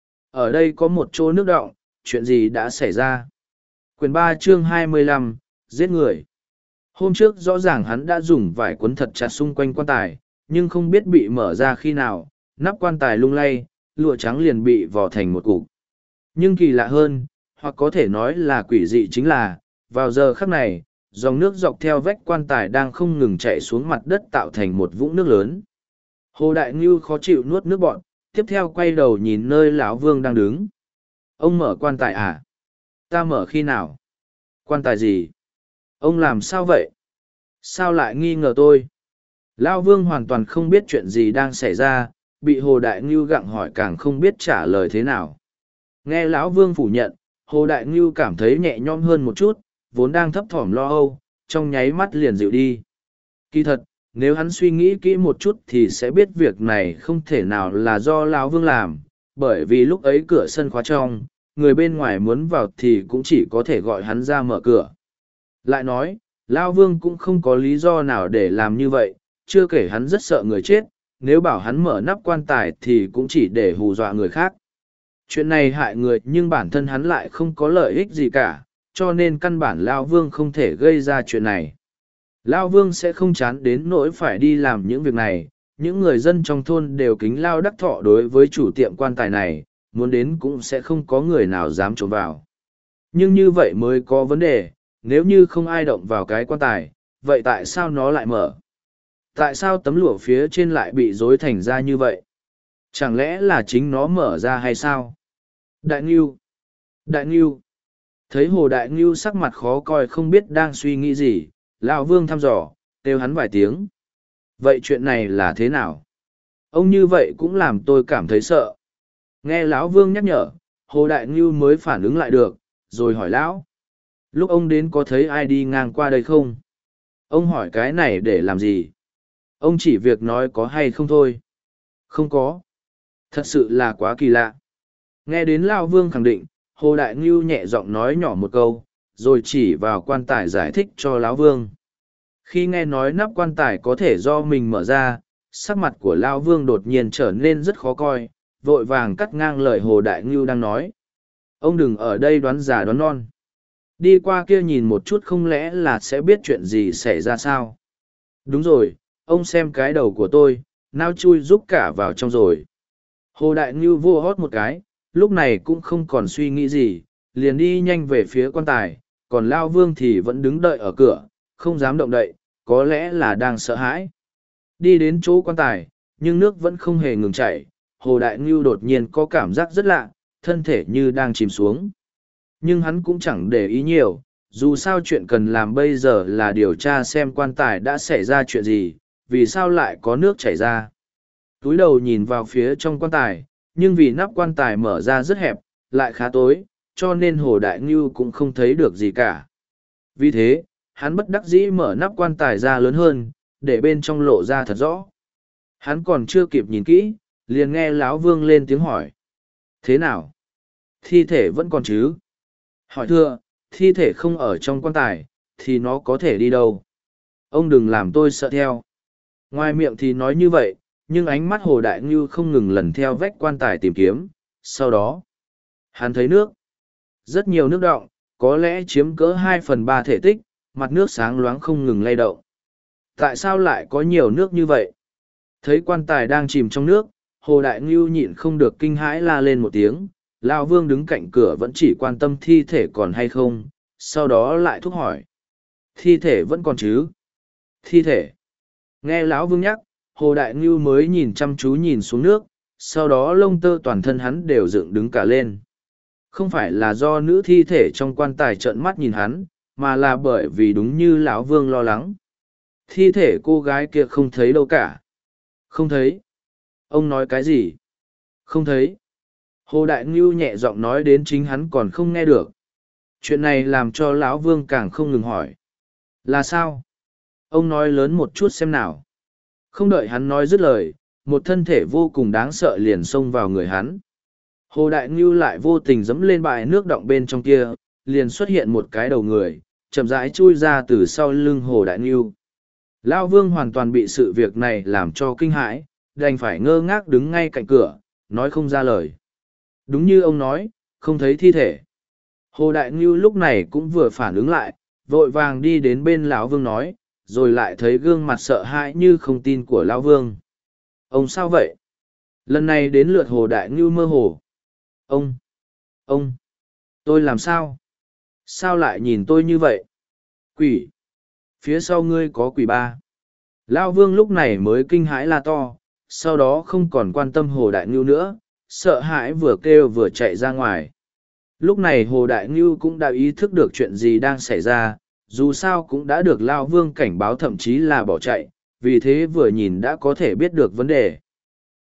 Ở đây có một chỗ nước đọng, chuyện gì đã xảy ra? Quyển 3 chương 25, giết người. Hôm trước rõ ràng hắn đã dùng vải cuốn thật chặt xung quanh quan tài, nhưng không biết bị mở ra khi nào, nắp quan tài lung lay, lụa trắng liền bị vò thành một cục. Nhưng kỳ lạ hơn, hoặc có thể nói là quỷ dị chính là, vào giờ khắc này, dòng nước dọc theo vách quan tài đang không ngừng chảy xuống mặt đất tạo thành một vũng nước lớn. Hồ Đại Ngưu khó chịu nuốt nước bọt, tiếp theo quay đầu nhìn nơi Lão Vương đang đứng. Ông mở quan tài à? Ta mở khi nào? Quan tài gì? Ông làm sao vậy? Sao lại nghi ngờ tôi? Lão Vương hoàn toàn không biết chuyện gì đang xảy ra, bị Hồ Đại Ngưu gặng hỏi càng không biết trả lời thế nào. Nghe Lão Vương phủ nhận, Hồ Đại Ngưu cảm thấy nhẹ nhõm hơn một chút, vốn đang thấp thỏm lo âu, trong nháy mắt liền dịu đi. Kỳ thật, nếu hắn suy nghĩ kỹ một chút thì sẽ biết việc này không thể nào là do Lão Vương làm, bởi vì lúc ấy cửa sân khóa trong, người bên ngoài muốn vào thì cũng chỉ có thể gọi hắn ra mở cửa. Lại nói, Lão Vương cũng không có lý do nào để làm như vậy, chưa kể hắn rất sợ người chết, nếu bảo hắn mở nắp quan tài thì cũng chỉ để hù dọa người khác. Chuyện này hại người nhưng bản thân hắn lại không có lợi ích gì cả, cho nên căn bản Lão Vương không thể gây ra chuyện này. Lão Vương sẽ không chán đến nỗi phải đi làm những việc này, những người dân trong thôn đều kính Lao Đắc Thọ đối với chủ tiệm quan tài này, muốn đến cũng sẽ không có người nào dám trộm vào. Nhưng như vậy mới có vấn đề, nếu như không ai động vào cái quan tài, vậy tại sao nó lại mở? Tại sao tấm lụa phía trên lại bị rối thành ra như vậy? Chẳng lẽ là chính nó mở ra hay sao? Đại Ngưu! Đại Ngưu! Thấy Hồ Đại Ngưu sắc mặt khó coi không biết đang suy nghĩ gì, Lão Vương thăm dò, kêu hắn vài tiếng. Vậy chuyện này là thế nào? Ông như vậy cũng làm tôi cảm thấy sợ. Nghe Lão Vương nhắc nhở, Hồ Đại Ngưu mới phản ứng lại được, rồi hỏi Lão. Lúc ông đến có thấy ai đi ngang qua đây không? Ông hỏi cái này để làm gì? Ông chỉ việc nói có hay không thôi. Không có. Thật sự là quá kỳ lạ. Nghe đến Lão Vương khẳng định, Hồ Đại Ngưu nhẹ giọng nói nhỏ một câu, rồi chỉ vào quan tài giải thích cho Lão Vương. Khi nghe nói nắp quan tài có thể do mình mở ra, sắc mặt của Lão Vương đột nhiên trở nên rất khó coi, vội vàng cắt ngang lời Hồ Đại Ngưu đang nói. Ông đừng ở đây đoán già đoán non. Đi qua kia nhìn một chút không lẽ là sẽ biết chuyện gì xảy ra sao? Đúng rồi, ông xem cái đầu của tôi, nao chui rúc cả vào trong rồi. Hồ Đại Ngưu vô hót một cái, lúc này cũng không còn suy nghĩ gì, liền đi nhanh về phía quan tài, còn Lão Vương thì vẫn đứng đợi ở cửa, không dám động đậy, có lẽ là đang sợ hãi. Đi đến chỗ quan tài, nhưng nước vẫn không hề ngừng chảy, Hồ Đại Ngưu đột nhiên có cảm giác rất lạ, thân thể như đang chìm xuống. Nhưng hắn cũng chẳng để ý nhiều, dù sao chuyện cần làm bây giờ là điều tra xem quan tài đã xảy ra chuyện gì, vì sao lại có nước chảy ra. Túi đầu nhìn vào phía trong quan tài, nhưng vì nắp quan tài mở ra rất hẹp, lại khá tối, cho nên Hồ Đại Ngưu cũng không thấy được gì cả. Vì thế, hắn bất đắc dĩ mở nắp quan tài ra lớn hơn, để bên trong lộ ra thật rõ. Hắn còn chưa kịp nhìn kỹ, liền nghe Lão Vương lên tiếng hỏi. Thế nào? Thi thể vẫn còn chứ? Hỏi thưa, thi thể không ở trong quan tài, thì nó có thể đi đâu? Ông đừng làm tôi sợ theo. Ngoài miệng thì nói như vậy, nhưng ánh mắt Hồ Đại Ngưu không ngừng lần theo vách quan tài tìm kiếm. Sau đó, hắn thấy nước. Rất nhiều nước đọng, có lẽ chiếm cỡ 2/3 thể tích, mặt nước sáng loáng không ngừng lay động. Tại sao lại có nhiều nước như vậy? Thấy quan tài đang chìm trong nước, Hồ Đại Ngưu nhịn không được kinh hãi la lên một tiếng. Lão Vương đứng cạnh cửa vẫn chỉ quan tâm thi thể còn hay không, sau đó lại thúc hỏi. Thi thể vẫn còn chứ? Thi thể. Nghe Lão Vương nhắc, Hồ Đại Ngưu mới nhìn chăm chú nhìn xuống nước, sau đó lông tơ toàn thân hắn đều dựng đứng cả lên. Không phải là do nữ thi thể trong quan tài trợn mắt nhìn hắn, mà là bởi vì đúng như Lão Vương lo lắng. Thi thể cô gái kia không thấy đâu cả. Không thấy. Ông nói cái gì? Không thấy. Hồ Đại Ngưu nhẹ giọng nói đến chính hắn còn không nghe được. Chuyện này làm cho Lão Vương càng không ngừng hỏi. Là sao? Ông nói lớn một chút xem nào. Không đợi hắn nói dứt lời, một thân thể vô cùng đáng sợ liền xông vào người hắn. Hồ Đại Ngưu lại vô tình dẫm lên bãi nước đọng bên trong kia, liền xuất hiện một cái đầu người, chậm rãi chui ra từ sau lưng Hồ Đại Ngưu. Lão Vương hoàn toàn bị sự việc này làm cho kinh hãi, đành phải ngơ ngác đứng ngay cạnh cửa, nói không ra lời. Đúng như ông nói, không thấy thi thể. Hồ Đại Ngưu lúc này cũng vừa phản ứng lại, vội vàng đi đến bên Lão Vương nói, rồi lại thấy gương mặt sợ hãi như không tin của Lão Vương. Ông sao vậy? Lần này đến lượt Hồ Đại Ngưu mơ hồ. Ông, tôi làm sao? Sao lại nhìn tôi như vậy? Quỷ! Phía sau ngươi có quỷ ba. Lão Vương lúc này mới kinh hãi la to, sau đó không còn quan tâm Hồ Đại Ngưu nữa, sợ hãi vừa kêu vừa chạy ra ngoài. Lúc này Hồ Đại Ngưu cũng đã ý thức được chuyện gì đang xảy ra, dù sao cũng đã được Lão Vương cảnh báo thậm chí là bỏ chạy, vì thế vừa nhìn đã có thể biết được vấn đề.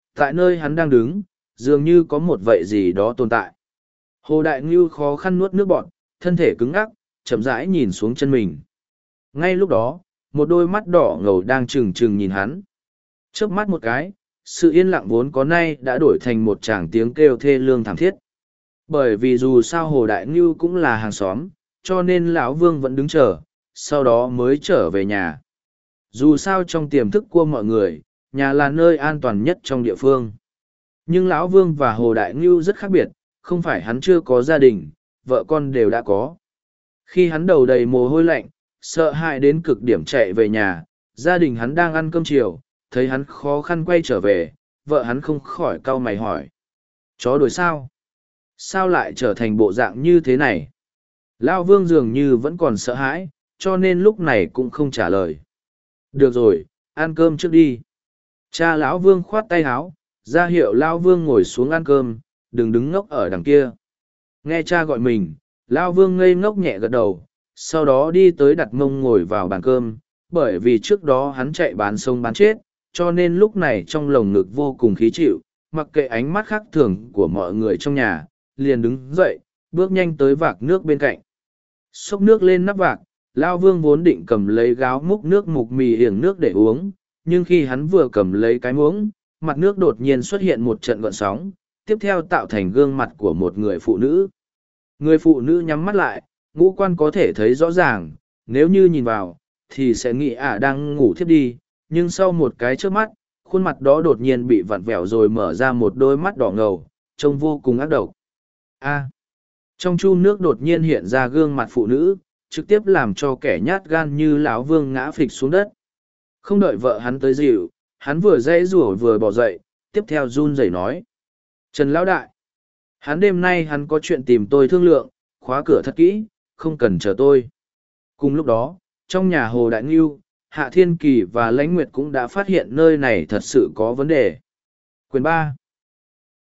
Tại nơi hắn đang đứng, dường như có một vậy gì đó tồn tại. Hồ Đại Ngưu khó khăn nuốt nước bọt, thân thể cứng ngắc, chậm rãi nhìn xuống chân mình. Ngay lúc đó, một đôi mắt đỏ ngầu đang trừng trừng nhìn hắn. Chớp mắt một cái, sự yên lặng vốn có nay đã đổi thành một tràng tiếng kêu thê lương thảm thiết. Bởi vì dù sao Hồ Đại Ngưu cũng là hàng xóm, cho nên lão Vương vẫn đứng chờ, sau đó mới trở về nhà. Dù sao trong tiềm thức của mọi người, nhà là nơi an toàn nhất trong địa phương. Nhưng lão Vương và Hồ Đại Ngưu rất khác biệt, không phải hắn chưa có gia đình, vợ con đều đã có. Khi hắn đầu đầy mồ hôi lạnh, sợ hãi đến cực điểm chạy về nhà, gia đình hắn đang ăn cơm chiều, thấy hắn khó khăn quay trở về, vợ hắn không khỏi cau mày hỏi. Chó đuổi sao? Sao lại trở thành bộ dạng như thế này? Lão Vương dường như vẫn còn sợ hãi, cho nên lúc này cũng không trả lời. Được rồi, ăn cơm trước đi. Cha lão Vương khoát tay áo, ra hiệu lão Vương ngồi xuống ăn cơm, đừng đứng ngốc ở đằng kia. Nghe cha gọi mình, lão Vương ngây ngốc nhẹ gật đầu, sau đó đi tới đặt mông ngồi vào bàn cơm, bởi vì trước đó hắn chạy bán sông bán chết, cho nên lúc này trong lồng ngực vô cùng khí chịu, mặc kệ ánh mắt khác thường của mọi người trong nhà, liền đứng dậy, bước nhanh tới vạc nước bên cạnh. Xốc nước lên nắp vạc, Lao Vương vốn định cầm lấy gáo múc nước mục mì hiểng nước để uống, nhưng khi hắn vừa cầm lấy cái muỗng, mặt nước đột nhiên xuất hiện một trận gợn sóng, tiếp theo tạo thành gương mặt của một người phụ nữ. Người phụ nữ nhắm mắt lại, ngũ quan có thể thấy rõ ràng, nếu như nhìn vào, thì sẽ nghĩ đang ngủ thiếp đi, nhưng sau một cái chớp mắt, khuôn mặt đó đột nhiên bị vặn vẹo rồi mở ra một đôi mắt đỏ ngầu, trông vô cùng ác độc. Trong chu nước đột nhiên hiện ra gương mặt phụ nữ, trực tiếp làm cho kẻ nhát gan như lão Vương ngã phịch xuống đất. Không đợi vợ hắn tới dịu, hắn vừa dãy rủa vừa bỏ dậy, tiếp theo run rẩy nói. Trần Lão Đại, đêm nay hắn có chuyện tìm tôi thương lượng, khóa cửa thật kỹ, không cần chờ tôi. Cùng lúc đó, trong nhà Hồ Đại Ngưu, Hạ Thiên Kỳ và Lãnh Nguyệt cũng đã phát hiện nơi này thật sự có vấn đề. Quyền 3.